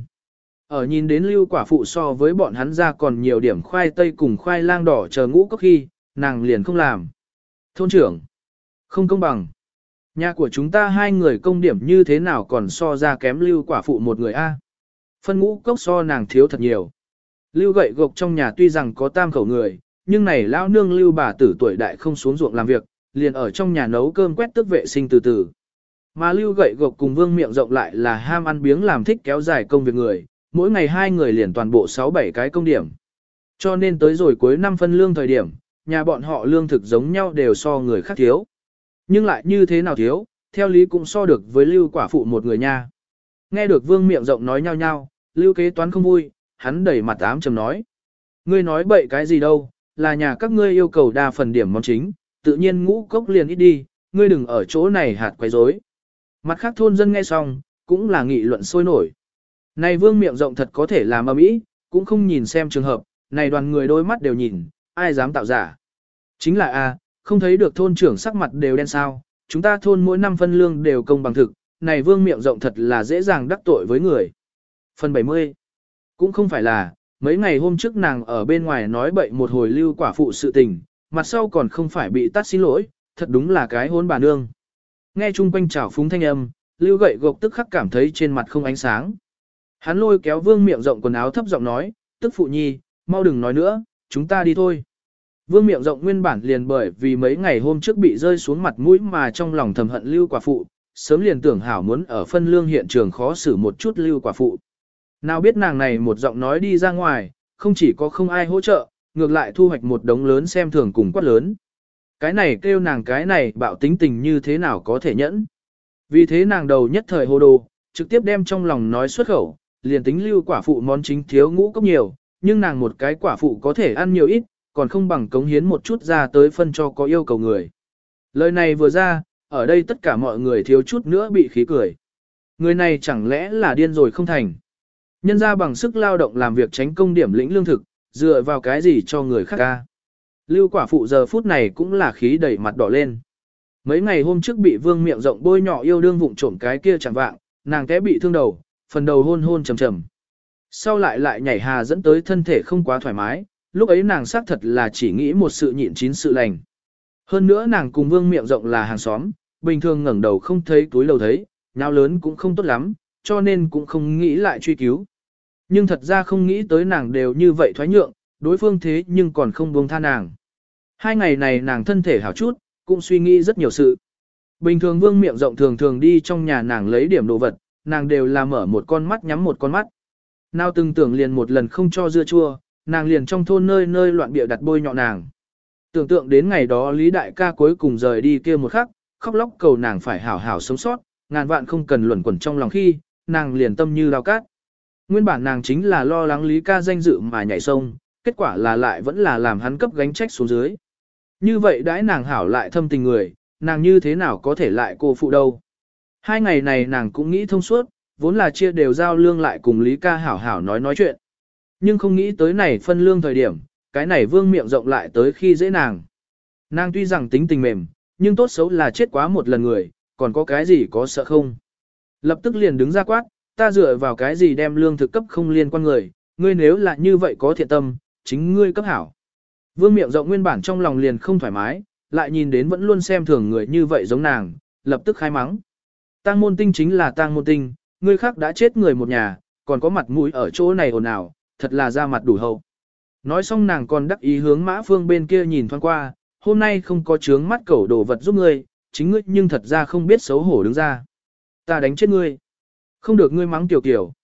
S1: Ở nhìn đến Lưu quả phụ so với bọn hắn ra còn nhiều điểm khoai tây cùng khoai lang đỏ chờ ngũ cốc khi, nàng liền không làm. Thôn trưởng, không công bằng. Nhà của chúng ta hai người công điểm như thế nào còn so ra kém Lưu quả phụ một người a? Phân ngũ cốc so nàng thiếu thật nhiều. Lưu Gậy Gộc trong nhà tuy rằng có tam khẩu người, nhưng này lão nương Lưu bà tử tuổi đại không xuống ruộng làm việc, liền ở trong nhà nấu cơm quét tước vệ sinh từ từ. Mà Lưu Gậy Gộc cùng Vương Miện Rộng lại là ham ăn biếng làm thích kéo dài công việc người, mỗi ngày hai người liền toàn bộ sáu bảy cái công điểm. Cho nên tới rồi cuối năm phân lương thời điểm, nhà bọn họ lương thực giống nhau đều so người khác thiếu. Nhưng lại như thế nào thiếu, theo lý cũng so được với Lưu quả phụ một người nha. Nghe được Vương Miện Rộng nói nhau nhau, Lưu kế toán không vui, hắn đẩy mặt ám trầm nói. Ngươi nói bậy cái gì đâu, là nhà các ngươi yêu cầu đa phần điểm món chính, tự nhiên ngũ cốc liền ít đi, ngươi đừng ở chỗ này hạt quấy rối. Mặt khác thôn dân nghe xong, cũng là nghị luận sôi nổi. Này Vương Miện Rộng thật có thể làm ầm ĩ, cũng không nhìn xem trường hợp, này đoàn người đôi mắt đều nhìn, ai dám tạo giả. Chính là a, không thấy được thôn trưởng sắc mặt đều đen sao, chúng ta thôn mỗi năm phân lương đều công bằng thực, này Vương Miện Rộng thật là dễ dàng đắc tội với người. Phần bảy mươi. Cũng không phải là, mấy ngày hôm trước nàng ở bên ngoài nói bậy một hồi Lưu quả phụ sự tình, mặt sau còn không phải bị tắt xin lỗi, thật đúng là cái hôn bà nương. Nghe chung quanh trào phúng thanh âm, Lưu Gậy Gộc tức khắc cảm thấy trên mặt không ánh sáng. Hắn lôi kéo Vương Miện Rộng quần áo thấp giọng nói, tức phụ nhi, mau đừng nói nữa, chúng ta đi thôi. Vương Miện Rộng nguyên bản liền bởi vì mấy ngày hôm trước bị rơi xuống mặt mũi mà trong lòng thầm hận Lưu quả phụ, sớm liền tưởng hảo muốn ở phân lương hiện trường khó xử một chút Lưu quả phụ. Nào biết nàng này một giọng nói đi ra ngoài, không chỉ có không ai hỗ trợ, ngược lại thu hoạch một đống lớn xem thường cùng quát lớn. Cái này kêu nàng cái này bạo tính tình như thế nào có thể nhẫn. Vì thế nàng đầu nhất thời hồ đồ, trực tiếp đem trong lòng nói xuất khẩu, liền tính Lưu quả phụ món chính thiếu ngũ cốc nhiều, nhưng nàng một cái quả phụ có thể ăn nhiều ít, còn không bằng cống hiến một chút ra tới phân cho có yêu cầu người. Lời này vừa ra, ở đây tất cả mọi người thiếu chút nữa bị khí cười. Người này chẳng lẽ là điên rồi không thành. Nhân ra bằng sức lao động làm việc tránh công điểm lĩnh lương thực, dựa vào cái gì cho người khác ca. Lưu quả phụ giờ phút này cũng là khí đẩy mặt đỏ lên. Mấy ngày hôm trước bị Vương Miện Rộng bôi nhỏ yêu đương vụng trộm cái kia chẳng vạng, nàng té bị thương đầu, phần đầu hôn hôn trầm trầm. Sau lại lại nhảy hà dẫn tới thân thể không quá thoải mái, lúc ấy nàng xác thật là chỉ nghĩ một sự nhịn chín sự lành. Hơn nữa nàng cùng Vương Miện Rộng là hàng xóm, bình thường ngẩng đầu không thấy túi lầu thấy, nháo lớn cũng không tốt lắm, cho nên cũng không nghĩ lại truy cứu. Nhưng thật ra không nghĩ tới nàng đều như vậy thoái nhượng, đối phương thế nhưng còn không buông tha nàng. Hai ngày này nàng thân thể hảo chút, cũng suy nghĩ rất nhiều sự. Bình thường Vương Miện Rộng thường thường đi trong nhà nàng lấy điểm đồ vật, nàng đều là mở một con mắt nhắm một con mắt. Nào từng tưởng liền một lần không cho dưa chua, nàng liền trong thôn nơi nơi loạn bịa đặt bôi nhọ nàng. Tưởng tượng đến ngày đó Lý Đại ca cuối cùng rời đi kia một khắc, khóc lóc cầu nàng phải hảo hảo sống sót, ngàn vạn không cần luẩn quẩn trong lòng khi, nàng liền tâm như lao cát. Nguyên bản nàng chính là lo lắng Lý ca danh dự mà nhảy sông, kết quả là lại vẫn là làm hắn cấp gánh trách xuống dưới. Như vậy đãi nàng hảo lại thâm tình người, nàng như thế nào có thể lại cô phụ đâu. Hai ngày này nàng cũng nghĩ thông suốt, vốn là chia đều giao lương lại cùng Lý ca hảo hảo nói nói chuyện. Nhưng không nghĩ tới này phân lương thời điểm, cái này Vương Miện Rộng lại tới khi dễ nàng. Nàng tuy rằng tính tình mềm, nhưng tốt xấu là chết quá một lần người, còn có cái gì có sợ không. Lập tức liền đứng ra quát, ta dựa vào cái gì đem lương thực cấp không liên quan người, ngươi nếu là như vậy có thiện tâm, chính ngươi cấp hảo. Vương Miện Rộng nguyên bản trong lòng liền không thoải mái, lại nhìn đến vẫn luôn xem thường người như vậy giống nàng, lập tức khai mắng. Tang môn tinh chính là tang môn tinh, ngươi khác đã chết người một nhà, còn có mặt mũi ở chỗ này ồn ào, thật là ra mặt đủ hậu. Nói xong nàng còn đắc ý hướng Mã Phương bên kia nhìn thoáng qua, hôm nay không có chướng mắt cẩu đồ vật giúp ngươi, chính ngươi nhưng thật ra không biết xấu hổ đứng ra. Ta đánh chết ngươi. Không được ngươi mắng tiểu kiểu.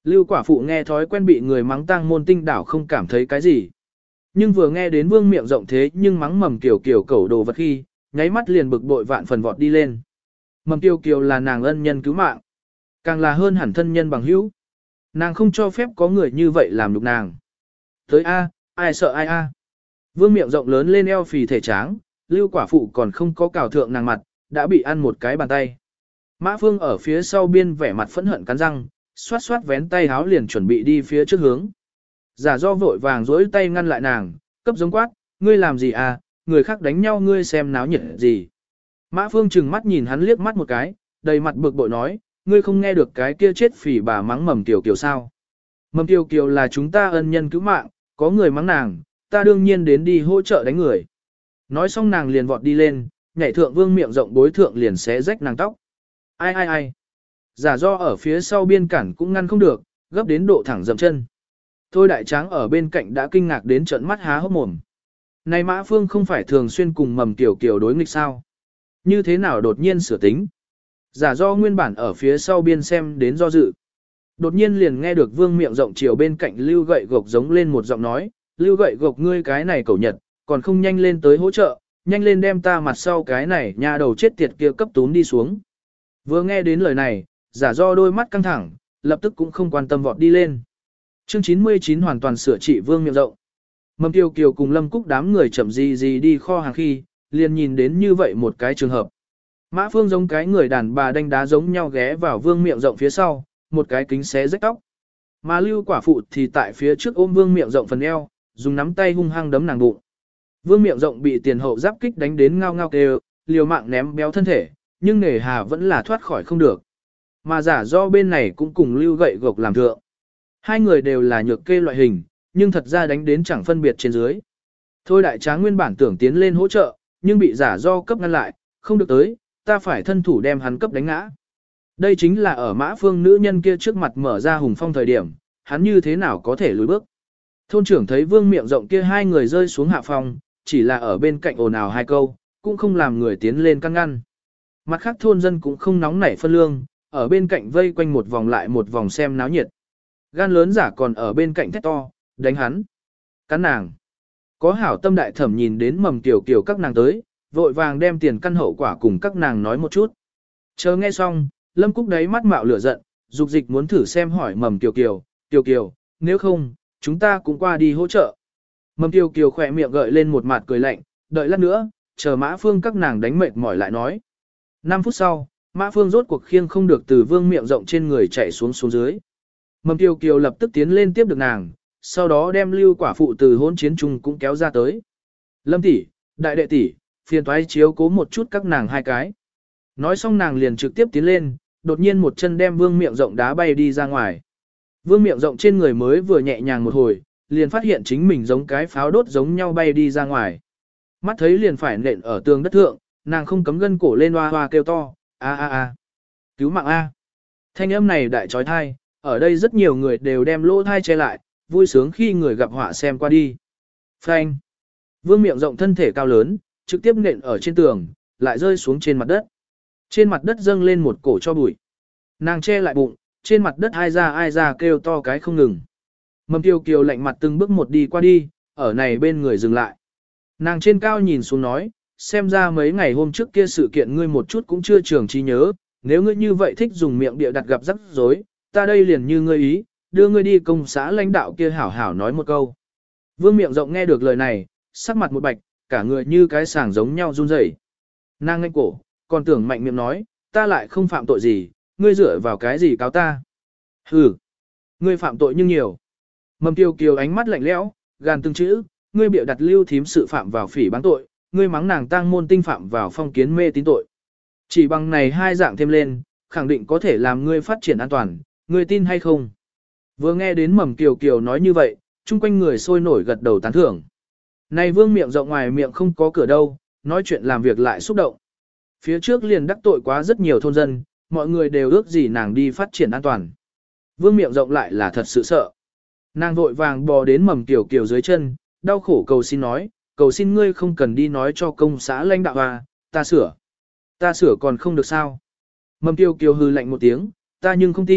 S1: Lưu quả phụ nghe thói quen bị người mắng tang môn tinh đảo không cảm thấy cái gì. Nhưng vừa nghe đến vương miệng rộng thế nhưng mắng mầm kiều kiều cẩu đồ vật khi, nháy mắt liền bực bội vạn phần vọt đi lên. Mầm kiều kiều là nàng ân nhân cứu mạng, càng là hơn hẳn thân nhân bằng hữu. Nàng không cho phép có người như vậy làm nhục nàng. Tới A, ai sợ ai A. Vương miệng rộng lớn lên eo phì thể tráng, lưu quả phụ còn không có cào thượng nàng mặt, đã bị ăn một cái bàn tay. Mã Phương ở phía sau biên vẻ mặt phẫn hận cắn răng, xoát xoát vén tay háo liền chuẩn bị đi phía trước hướng. Giả do vội vàng dối tay ngăn lại nàng, cấp giống quát, ngươi làm gì à, người khác đánh nhau ngươi xem náo nhiệt gì. Mã Phương trừng mắt nhìn hắn liếc mắt một cái, đầy mặt bực bội nói, ngươi không nghe được cái kia chết phỉ bà mắng mầm tiểu kiều sao. Mầm tiểu kiều là chúng ta ân nhân cứu mạng, có người mắng nàng, ta đương nhiên đến đi hỗ trợ đánh người. Nói xong nàng liền vọt đi lên, nhảy thượng vương miệng rộng bối thượng liền xé rách nàng tóc. Ai ai ai. Giả do ở phía sau biên cản cũng ngăn không được, gấp đến độ thẳng dậm chân. Thôi đại tráng ở bên cạnh đã kinh ngạc đến trợn mắt há hốc mồm. Này Mã Phương không phải thường xuyên cùng mầm tiểu kiều đối nghịch sao? Như thế nào đột nhiên sửa tính? Giả do nguyên bản ở phía sau biên xem đến do dự. Đột nhiên liền nghe được vương miệng rộng chiều bên cạnh lưu gậy gộc giống lên một giọng nói, lưu gậy gộc ngươi cái này cẩu nhật, còn không nhanh lên tới hỗ trợ, nhanh lên đem ta mặt sau cái này nhà đầu chết tiệt kia cấp túm đi xuống. Vừa nghe đến lời này, giả do đôi mắt căng thẳng, lập tức cũng không quan tâm vọt đi lên. Chương chín mươi chín hoàn toàn sửa trị vương miệng rộng. Mầm Kiều Kiều cùng Lâm Cúc đám người chậm gì gì đi kho hàng khi, liền nhìn đến như vậy một cái trường hợp. Mã Phương giống cái người đàn bà đánh đá giống nhau ghé vào vương miệng rộng phía sau, một cái kính xé rách tóc. Mà Lưu quả phụ thì tại phía trước ôm vương miệng rộng phần eo, dùng nắm tay hung hăng đấm nàng bụng. Vương miệng rộng bị tiền hậu giáp kích đánh đến ngao ngao kêu, liều mạng ném béo thân thể, nhưng nề hà vẫn là thoát khỏi không được. Mà giả do bên này cũng cùng Lưu gậy gộc làm thượng. Hai người đều là nhược kê loại hình, nhưng thật ra đánh đến chẳng phân biệt trên dưới. Thôi đại tráng nguyên bản tưởng tiến lên hỗ trợ, nhưng bị giả do cấp ngăn lại, không được tới, ta phải thân thủ đem hắn cấp đánh ngã. Đây chính là ở Mã Phương nữ nhân kia trước mặt mở ra hùng phong thời điểm, hắn như thế nào có thể lùi bước. Thôn trưởng thấy vương miệng rộng kia hai người rơi xuống hạ phòng, chỉ là ở bên cạnh ồn ào hai câu, cũng không làm người tiến lên căn ngăn. Mặt khác thôn dân cũng không nóng nảy phân lương, ở bên cạnh vây quanh một vòng lại một vòng xem náo nhiệt. Gan lớn giả còn ở bên cạnh thét to, đánh hắn, cắn nàng. Có hảo tâm đại thẩm nhìn đến mầm tiểu kiều các nàng tới, vội vàng đem tiền căn hậu quả cùng các nàng nói một chút. Chờ nghe xong, Lâm Cúc đấy mắt mạo lửa giận, dục dịch muốn thử xem hỏi mầm tiểu kiều, tiểu kiều, nếu không, chúng ta cũng qua đi hỗ trợ. Mầm tiểu kiều khỏe miệng gợi lên một mặt cười lạnh, đợi lát nữa, chờ Mã Phương các nàng đánh mệt mỏi lại nói. năm phút sau, Mã Phương rốt cuộc khiêng không được từ vương miệng rộng trên người chạy xuống xuống dưới. Mầm Kiều Kiều lập tức tiến lên tiếp được nàng, sau đó đem Lưu quả phụ từ hỗn chiến chung cũng kéo ra tới. Lâm tỷ, đại đệ tỷ, phiền toái chiếu cố một chút các nàng hai cái. Nói xong nàng liền trực tiếp tiến lên, đột nhiên một chân đem vương miệng rộng đá bay đi ra ngoài. Vương miệng rộng trên người mới vừa nhẹ nhàng một hồi, liền phát hiện chính mình giống cái pháo đốt giống nhau bay đi ra ngoài. Mắt thấy liền phải nện ở tường đất thượng, nàng không cấm gân cổ lên hoa hoa kêu to, a a a, cứu mạng a. Thanh âm này đại trói thai, ở đây rất nhiều người đều đem lỗ thai che lại, vui sướng khi người gặp họa xem qua đi. Phanh. Vương miệng rộng thân thể cao lớn, trực tiếp nện ở trên tường, lại rơi xuống trên mặt đất. Trên mặt đất dâng lên một cổ cho bụi. Nàng che lại bụng, trên mặt đất ai ra ai ra kêu to cái không ngừng. Mầm Kiều Kiều lạnh mặt từng bước một đi qua đi, ở này bên người dừng lại. Nàng trên cao nhìn xuống nói, xem ra mấy ngày hôm trước kia sự kiện ngươi một chút cũng chưa trường trí nhớ, nếu ngươi như vậy thích dùng miệng địa đặt gặp rắc rối, ta đây liền như ngươi ý, đưa ngươi đi công xã lãnh đạo kia hảo hảo nói một câu. Vương miệng rộng nghe được lời này, sắc mặt một bạch, cả người như cái sàng giống nhau run rẩy. Nàng ngây cổ, còn tưởng mạnh miệng nói, ta lại không phạm tội gì, ngươi dựa vào cái gì cáo ta. Hừ, ngươi phạm tội nhưng nhiều. Mầm Kiều Kiều ánh mắt lạnh lẽo, gàn từng chữ, ngươi bịa đặt Lưu thím sự phạm vào phỉ báng tội, ngươi mắng nàng tang môn tinh phạm vào phong kiến mê tín tội. Chỉ bằng này hai dạng thêm lên, khẳng định có thể làm ngươi phát triển an toàn, ngươi tin hay không? Vừa nghe đến Mầm Kiều Kiều nói như vậy, chung quanh người sôi nổi gật đầu tán thưởng. Này vương miệng rộng ngoài miệng không có cửa đâu, nói chuyện làm việc lại xúc động. Phía trước liền đắc tội quá rất nhiều thôn dân, mọi người đều ước gì nàng đi phát triển an toàn. Vương miệng rộng lại là thật sự sợ. Nàng vội vàng bò đến Mầm Kiều Kiều dưới chân, đau khổ cầu xin nói, cầu xin ngươi không cần đi nói cho công xã lãnh đạo à, ta sửa. Ta sửa còn không được sao. Mầm Kiều Kiều hư lạnh một tiếng, ta nhưng không tin,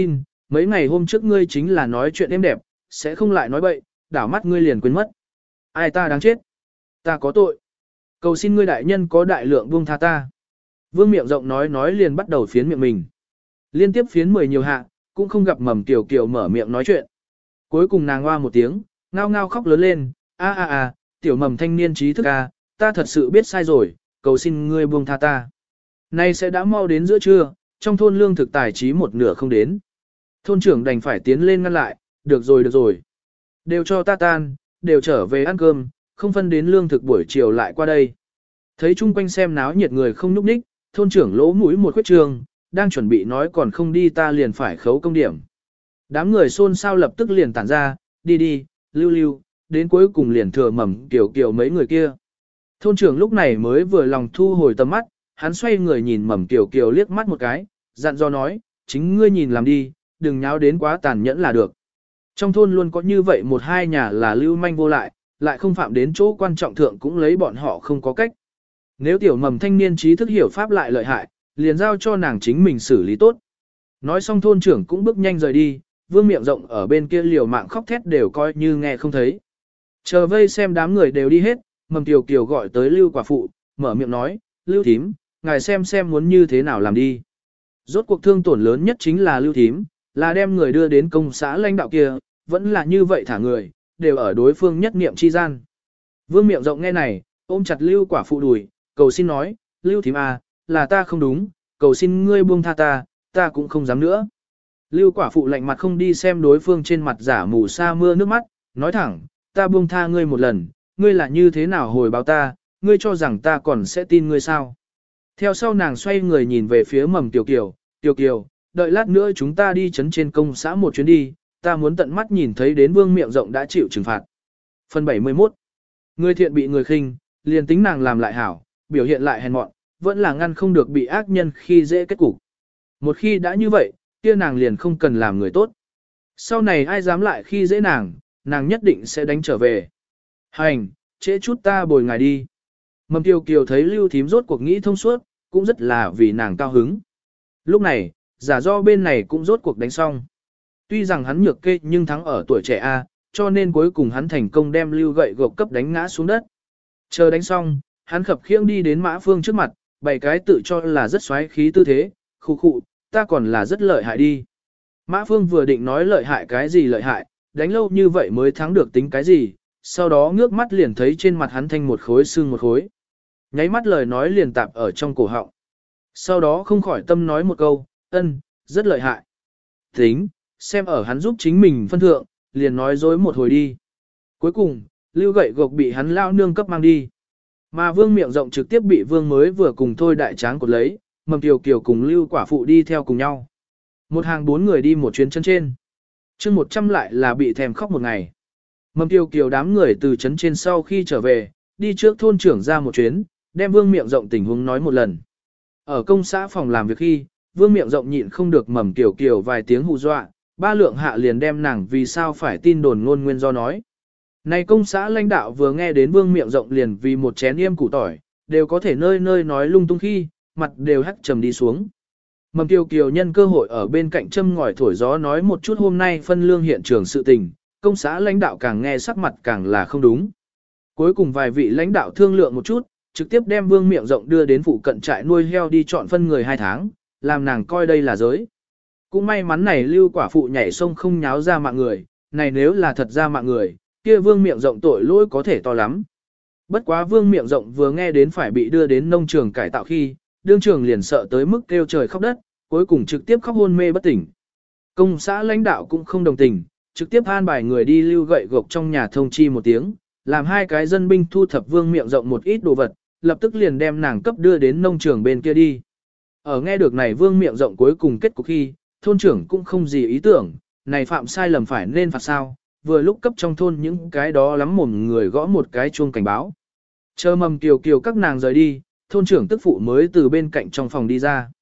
S1: mấy ngày hôm trước ngươi chính là nói chuyện êm đẹp, sẽ không lại nói bậy, đảo mắt ngươi liền quên mất. Ai ta đáng chết? Ta có tội. Cầu xin ngươi đại nhân có đại lượng buông tha ta. Vương miệng rộng nói nói liền bắt đầu phiến miệng mình. Liên tiếp phiến mười nhiều hạ, cũng không gặp Mầm Kiều Kiều mở miệng nói chuyện. Cuối cùng nàng hoa một tiếng, ngao ngao khóc lớn lên, a a a, tiểu Mầm thanh niên trí thức a, ta thật sự biết sai rồi, cầu xin ngươi buông tha ta. Nay sẽ đã mau đến giữa trưa, trong thôn lương thực tài trí một nửa không đến. Thôn trưởng đành phải tiến lên ngăn lại, được rồi được rồi. Đều cho ta tan, đều trở về ăn cơm, không phân đến lương thực buổi chiều lại qua đây. Thấy chung quanh xem náo nhiệt người không nhúc nhích, thôn trưởng lỗ mũi một khuyết trường, đang chuẩn bị nói còn không đi ta liền phải khấu công điểm. Đám người xôn xao lập tức liền tản ra, đi đi, lưu lưu, đến cuối cùng liền thừa Mầm Kiều Kiều mấy người kia. Thôn trưởng lúc này mới vừa lòng thu hồi tầm mắt, hắn xoay người nhìn Mầm Kiều Kiều liếc mắt một cái, dặn dò nói, chính ngươi nhìn làm đi, đừng nháo đến quá tàn nhẫn là được. Trong thôn luôn có như vậy một hai nhà là lưu manh vô lại, lại không phạm đến chỗ quan trọng thượng cũng lấy bọn họ không có cách. Nếu tiểu Mầm thanh niên trí thức hiểu pháp lại lợi hại, liền giao cho nàng chính mình xử lý tốt. Nói xong thôn trưởng cũng bước nhanh rời đi, Vương miệng rộng ở bên kia liều mạng khóc thét đều coi như nghe không thấy. Chờ vây xem đám người đều đi hết, Mầm Kiều Kiều gọi tới Lưu quả phụ, mở miệng nói, Lưu thím, ngài xem xem muốn như thế nào làm đi. Rốt cuộc thương tổn lớn nhất chính là Lưu thím, là đem người đưa đến công xã lãnh đạo kia, vẫn là như vậy thả người, đều ở đối phương nhất niệm chi gian. Vương miệng rộng nghe này, ôm chặt Lưu quả phụ đùi, cầu xin nói, Lưu thím à, là ta không đúng, cầu xin ngươi buông tha ta, ta cũng không dám nữa. Lưu quả phụ lạnh mặt không đi xem đối phương trên mặt giả mù sa mưa nước mắt, nói thẳng, ta buông tha ngươi một lần, ngươi là như thế nào hồi báo ta, ngươi cho rằng ta còn sẽ tin ngươi sao. Theo sau nàng xoay người nhìn về phía Mầm Kiều Kiều, Kiều Kiều, đợi lát nữa chúng ta đi chấn trên công xã một chuyến đi, ta muốn tận mắt nhìn thấy đến Vương miệng rộng đã chịu trừng phạt. Phần bảy mươi mốt. Người thiện bị người khinh, liền tính nàng làm lại hảo, biểu hiện lại hèn mọn, vẫn là ngăn không được bị ác nhân khi dễ kết cục. Một khi đã như vậy, kia nàng liền không cần làm người tốt. Sau này ai dám lại khi dễ nàng, nàng nhất định sẽ đánh trở về. Hành, trễ chút ta bồi ngài đi. Mầm Kiều Kiều thấy Lưu thím rốt cuộc nghĩ thông suốt, cũng rất là vì nàng cao hứng. Lúc này, giả do bên này cũng rốt cuộc đánh xong. Tuy rằng hắn nhược kê nhưng thắng ở tuổi trẻ A, cho nên cuối cùng hắn thành công đem Lưu gậy gộc cấp đánh ngã xuống đất. Chờ đánh xong, hắn khập khiễng đi đến Mã Phương trước mặt, bảy cái tự cho là rất xoáy khí tư thế, khu khụ, ta còn là rất lợi hại đi. Mã Phương vừa định nói lợi hại cái gì lợi hại, đánh lâu như vậy mới thắng được tính cái gì, sau đó ngước mắt liền thấy trên mặt hắn thanh một khối xương một khối. Nháy mắt lời nói liền tạp ở trong cổ họng. Sau đó không khỏi tâm nói một câu, ân, rất lợi hại. Tính, xem ở hắn giúp chính mình phân thượng, liền nói dối một hồi đi. Cuối cùng, Lưu gậy gộc bị hắn lao nương cấp mang đi. Mà Vương miệng rộng trực tiếp bị Vương mới vừa cùng thôi đại tráng cột lấy, Mầm Kiều Kiều cùng Lưu quả phụ đi theo cùng nhau. Một hàng bốn người đi một chuyến chân trên. Chương một trăm lại là bị thèm khóc một ngày. Mầm Kiều Kiều đám người từ trấn trên sau khi trở về, đi trước thôn trưởng ra một chuyến, đem Vương miệng rộng tình huống nói một lần. Ở công xã phòng làm việc khi, Vương miệng rộng nhịn không được Mầm Kiều Kiều vài tiếng hù dọa, ba lượng hạ liền đem nàng vì sao phải tin đồn ngôn nguyên do nói. Này công xã lãnh đạo vừa nghe đến Vương miệng rộng liền vì một chén yêm củ tỏi, đều có thể nơi nơi nói lung tung khi, mặt đều hắt trầm đi xuống. Mầm Kiều Kiều nhân cơ hội ở bên cạnh châm ngòi thổi gió nói một chút hôm nay phân lương hiện trường sự tình, công xã lãnh đạo càng nghe sắc mặt càng là không đúng. Cuối cùng vài vị lãnh đạo thương lượng một chút, trực tiếp đem Vương miệng rộng đưa đến phụ cận trại nuôi heo đi chọn phân người hai tháng, làm nàng coi đây là giới. Cũng may mắn này Lưu quả phụ nhảy sông không nháo ra mạng người, này nếu là thật ra mạng người, kia Vương miệng rộng tội lỗi có thể to lắm. Bất quá Vương miệng rộng vừa nghe đến phải bị đưa đến nông trường cải tạo khi, đương trường liền sợ tới mức kêu trời khóc đất, cuối cùng trực tiếp khóc hôn mê bất tỉnh. Công xã lãnh đạo cũng không đồng tình, trực tiếp an bài người đi Lưu gậy gộc trong nhà thông chi một tiếng, làm hai cái dân binh thu thập Vương miệng rộng một ít đồ vật, lập tức liền đem nàng cấp đưa đến nông trường bên kia đi. Ở nghe được này Vương miệng rộng cuối cùng kết cục khi, thôn trưởng cũng không gì ý tưởng, này phạm sai lầm phải nên phạt sao, vừa lúc cấp trong thôn những cái đó lắm mồm người gõ một cái chuông cảnh báo. Chờ Mầm Kiều Kiều các nàng rời đi, thôn trưởng tức phụ mới từ bên cạnh trong phòng đi ra.